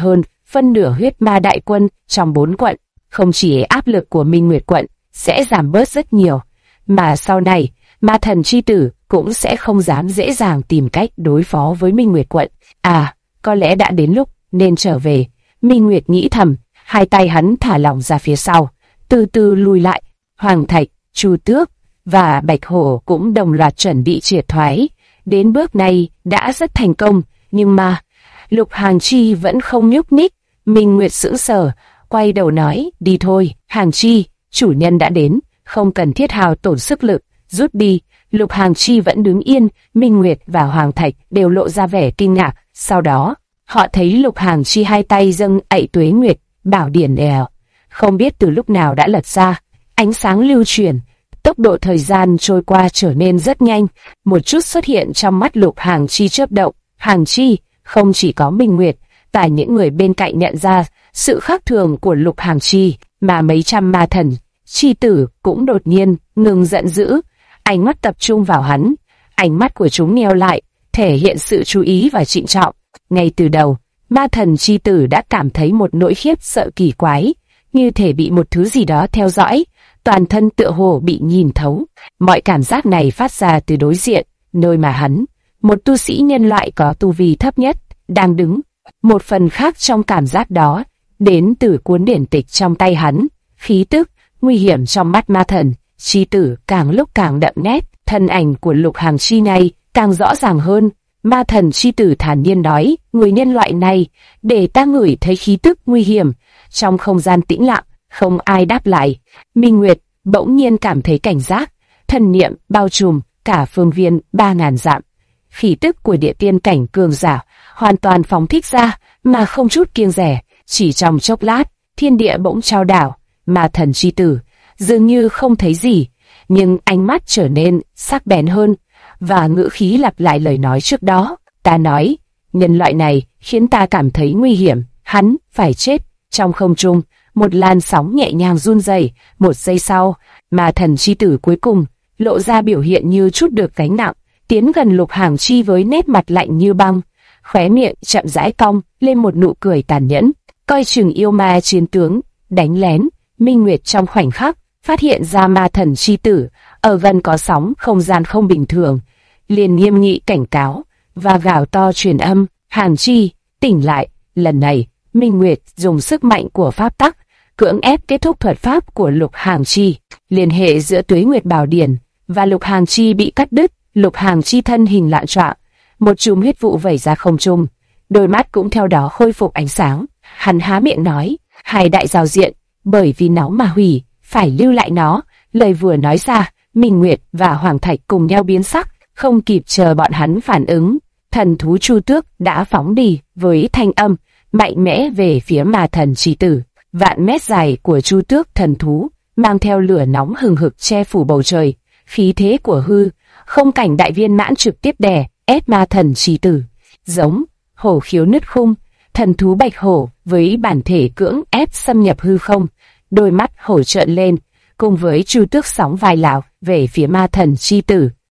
phân nửa huyết ma đại quân trong 4 quận. Không chỉ áp lực của Minh Nguyệt quận sẽ giảm bớt rất nhiều, mà sau này, ma thần chi tử cũng sẽ không dám dễ dàng tìm cách đối phó với Minh Nguyệt quận. À, có lẽ đã đến lúc nên trở về. Minh Nguyệt nghĩ thầm, hai tay hắn thả lỏng ra phía sau, từ từ lùi lại. Hoàng Thạch, Chu Tước và Bạch Hổ cũng đồng loạt chuẩn bị triệt thoái. Đến bước này đã rất thành công, nhưng mà Lục Hàng Chi vẫn không nhúc nhích. Minh Nguyệt sững sờ, quay đầu nói, đi thôi, Hàng Chi, chủ nhân đã đến, không cần thiết hao tổn sức lực, rút đi. Lục Hàng Chi vẫn đứng yên, Minh Nguyệt và Hoàng Thạch đều lộ ra vẻ kinh ngạc. Sau đó, họ thấy Lục Hàng Chi hai tay dâng ậy Tuế Nguyệt, bảo điển đèo, không biết từ lúc nào đã lật ra, ánh sáng lưu chuyển, tốc độ thời gian trôi qua trở nên rất nhanh. Một chút xuất hiện trong mắt Lục Hàng Chi chớp động. Hàng Chi, không chỉ có Minh Nguyệt, tại những người bên cạnh nhận ra sự khác thường của Lục Hàng Chi, mà mấy trăm ma thần chi tử cũng đột nhiên ngừng giận dữ, ánh mắt tập trung vào hắn. Ánh mắt của chúng nheo lại, thể hiện sự chú ý và trịnh trọng. Ngay từ đầu, ma thần chi tử đã cảm thấy một nỗi khiếp sợ kỳ quái, như thể bị một thứ gì đó theo dõi, toàn thân tựa hồ bị nhìn thấu. Mọi cảm giác này phát ra từ đối diện, nơi mà hắn, một tu sĩ nhân loại có tu vi thấp nhất, đang đứng. Một phần khác trong cảm giác đó, đến từ cuốn điển tịch trong tay hắn. Khí tức, nguy hiểm trong mắt ma thần chi tử càng lúc càng đậm nét, thân ảnh của Lục Hàng Chi này càng rõ ràng hơn. Ma thần chi tử thản nhiên nói, người nhân loại này, để ta ngửi thấy khí tức nguy hiểm. Trong không gian tĩnh lặng, không ai đáp lại. Minh Nguyệt bỗng nhiên cảm thấy cảnh giác, thần niệm bao trùm cả phương viên 3000 dặm. Khí tức của địa tiên cảnh cường giả hoàn toàn phóng thích ra, mà không chút kiêng dè. Chỉ trong chốc lát, thiên địa bỗng chao đảo. Ma thần chi tử dường như không thấy gì, nhưng ánh mắt trở nên sắc bén hơn, và ngữ khí lặp lại lời nói trước đó. Ta nói, nhân loại này khiến ta cảm thấy nguy hiểm, hắn phải chết. Trong không trung, một làn sóng nhẹ nhàng run rẩy. Một giây sau, ma thần chi tử cuối cùng lộ ra biểu hiện như chút được gánh nặng, tiến gần Lục Hàng Chi với nét mặt lạnh như băng, khóe miệng chậm rãi cong lên một nụ cười tàn nhẫn, coi chừng yêu ma chiến tướng đánh lén. Minh Nguyệt trong khoảnh khắc phát hiện ra ma thần chi tử ở gần có sóng không gian không bình thường, liền nghiêm nghị cảnh cáo và gào to truyền âm, Hàng Chi, tỉnh lại. Lần này, Minh Nguyệt dùng sức mạnh của pháp tắc cưỡng ép kết thúc thuật pháp của Lục Hàng Chi. Liên hệ giữa Tuế Nguyệt Bảo Điển và Lục Hàng Chi bị cắt đứt. Lục Hàng Chi thân hình loạn choạng, một chùm huyết vụ vẩy ra không trung, đôi mắt cũng theo đó khôi phục ánh sáng. Hắn há miệng nói, hai đại giao diện, bởi vì nó mà hủy, phải lưu lại nó. Lời vừa nói ra, Minh Nguyệt và Hoàng Thạch cùng nhau biến sắc, không kịp chờ bọn hắn phản ứng. Thần thú Chu Tước đã phóng đi với thanh âm mạnh mẽ về phía ma thần chi tử. Vạn mét dài của Chu Tước thần thú mang theo lửa nóng hừng hực che phủ bầu trời, khí thế của hư không cảnh đại viên mãn trực tiếp đè ép ma thần chi tử. Giống hổ khiếu nứt khung, thần thú Bạch Hổ với bản thể cưỡng ép xâm nhập hư không, đôi mắt hổ trợn lên, cùng với Chu Tước sóng vai lão về phía ma thần chi tử.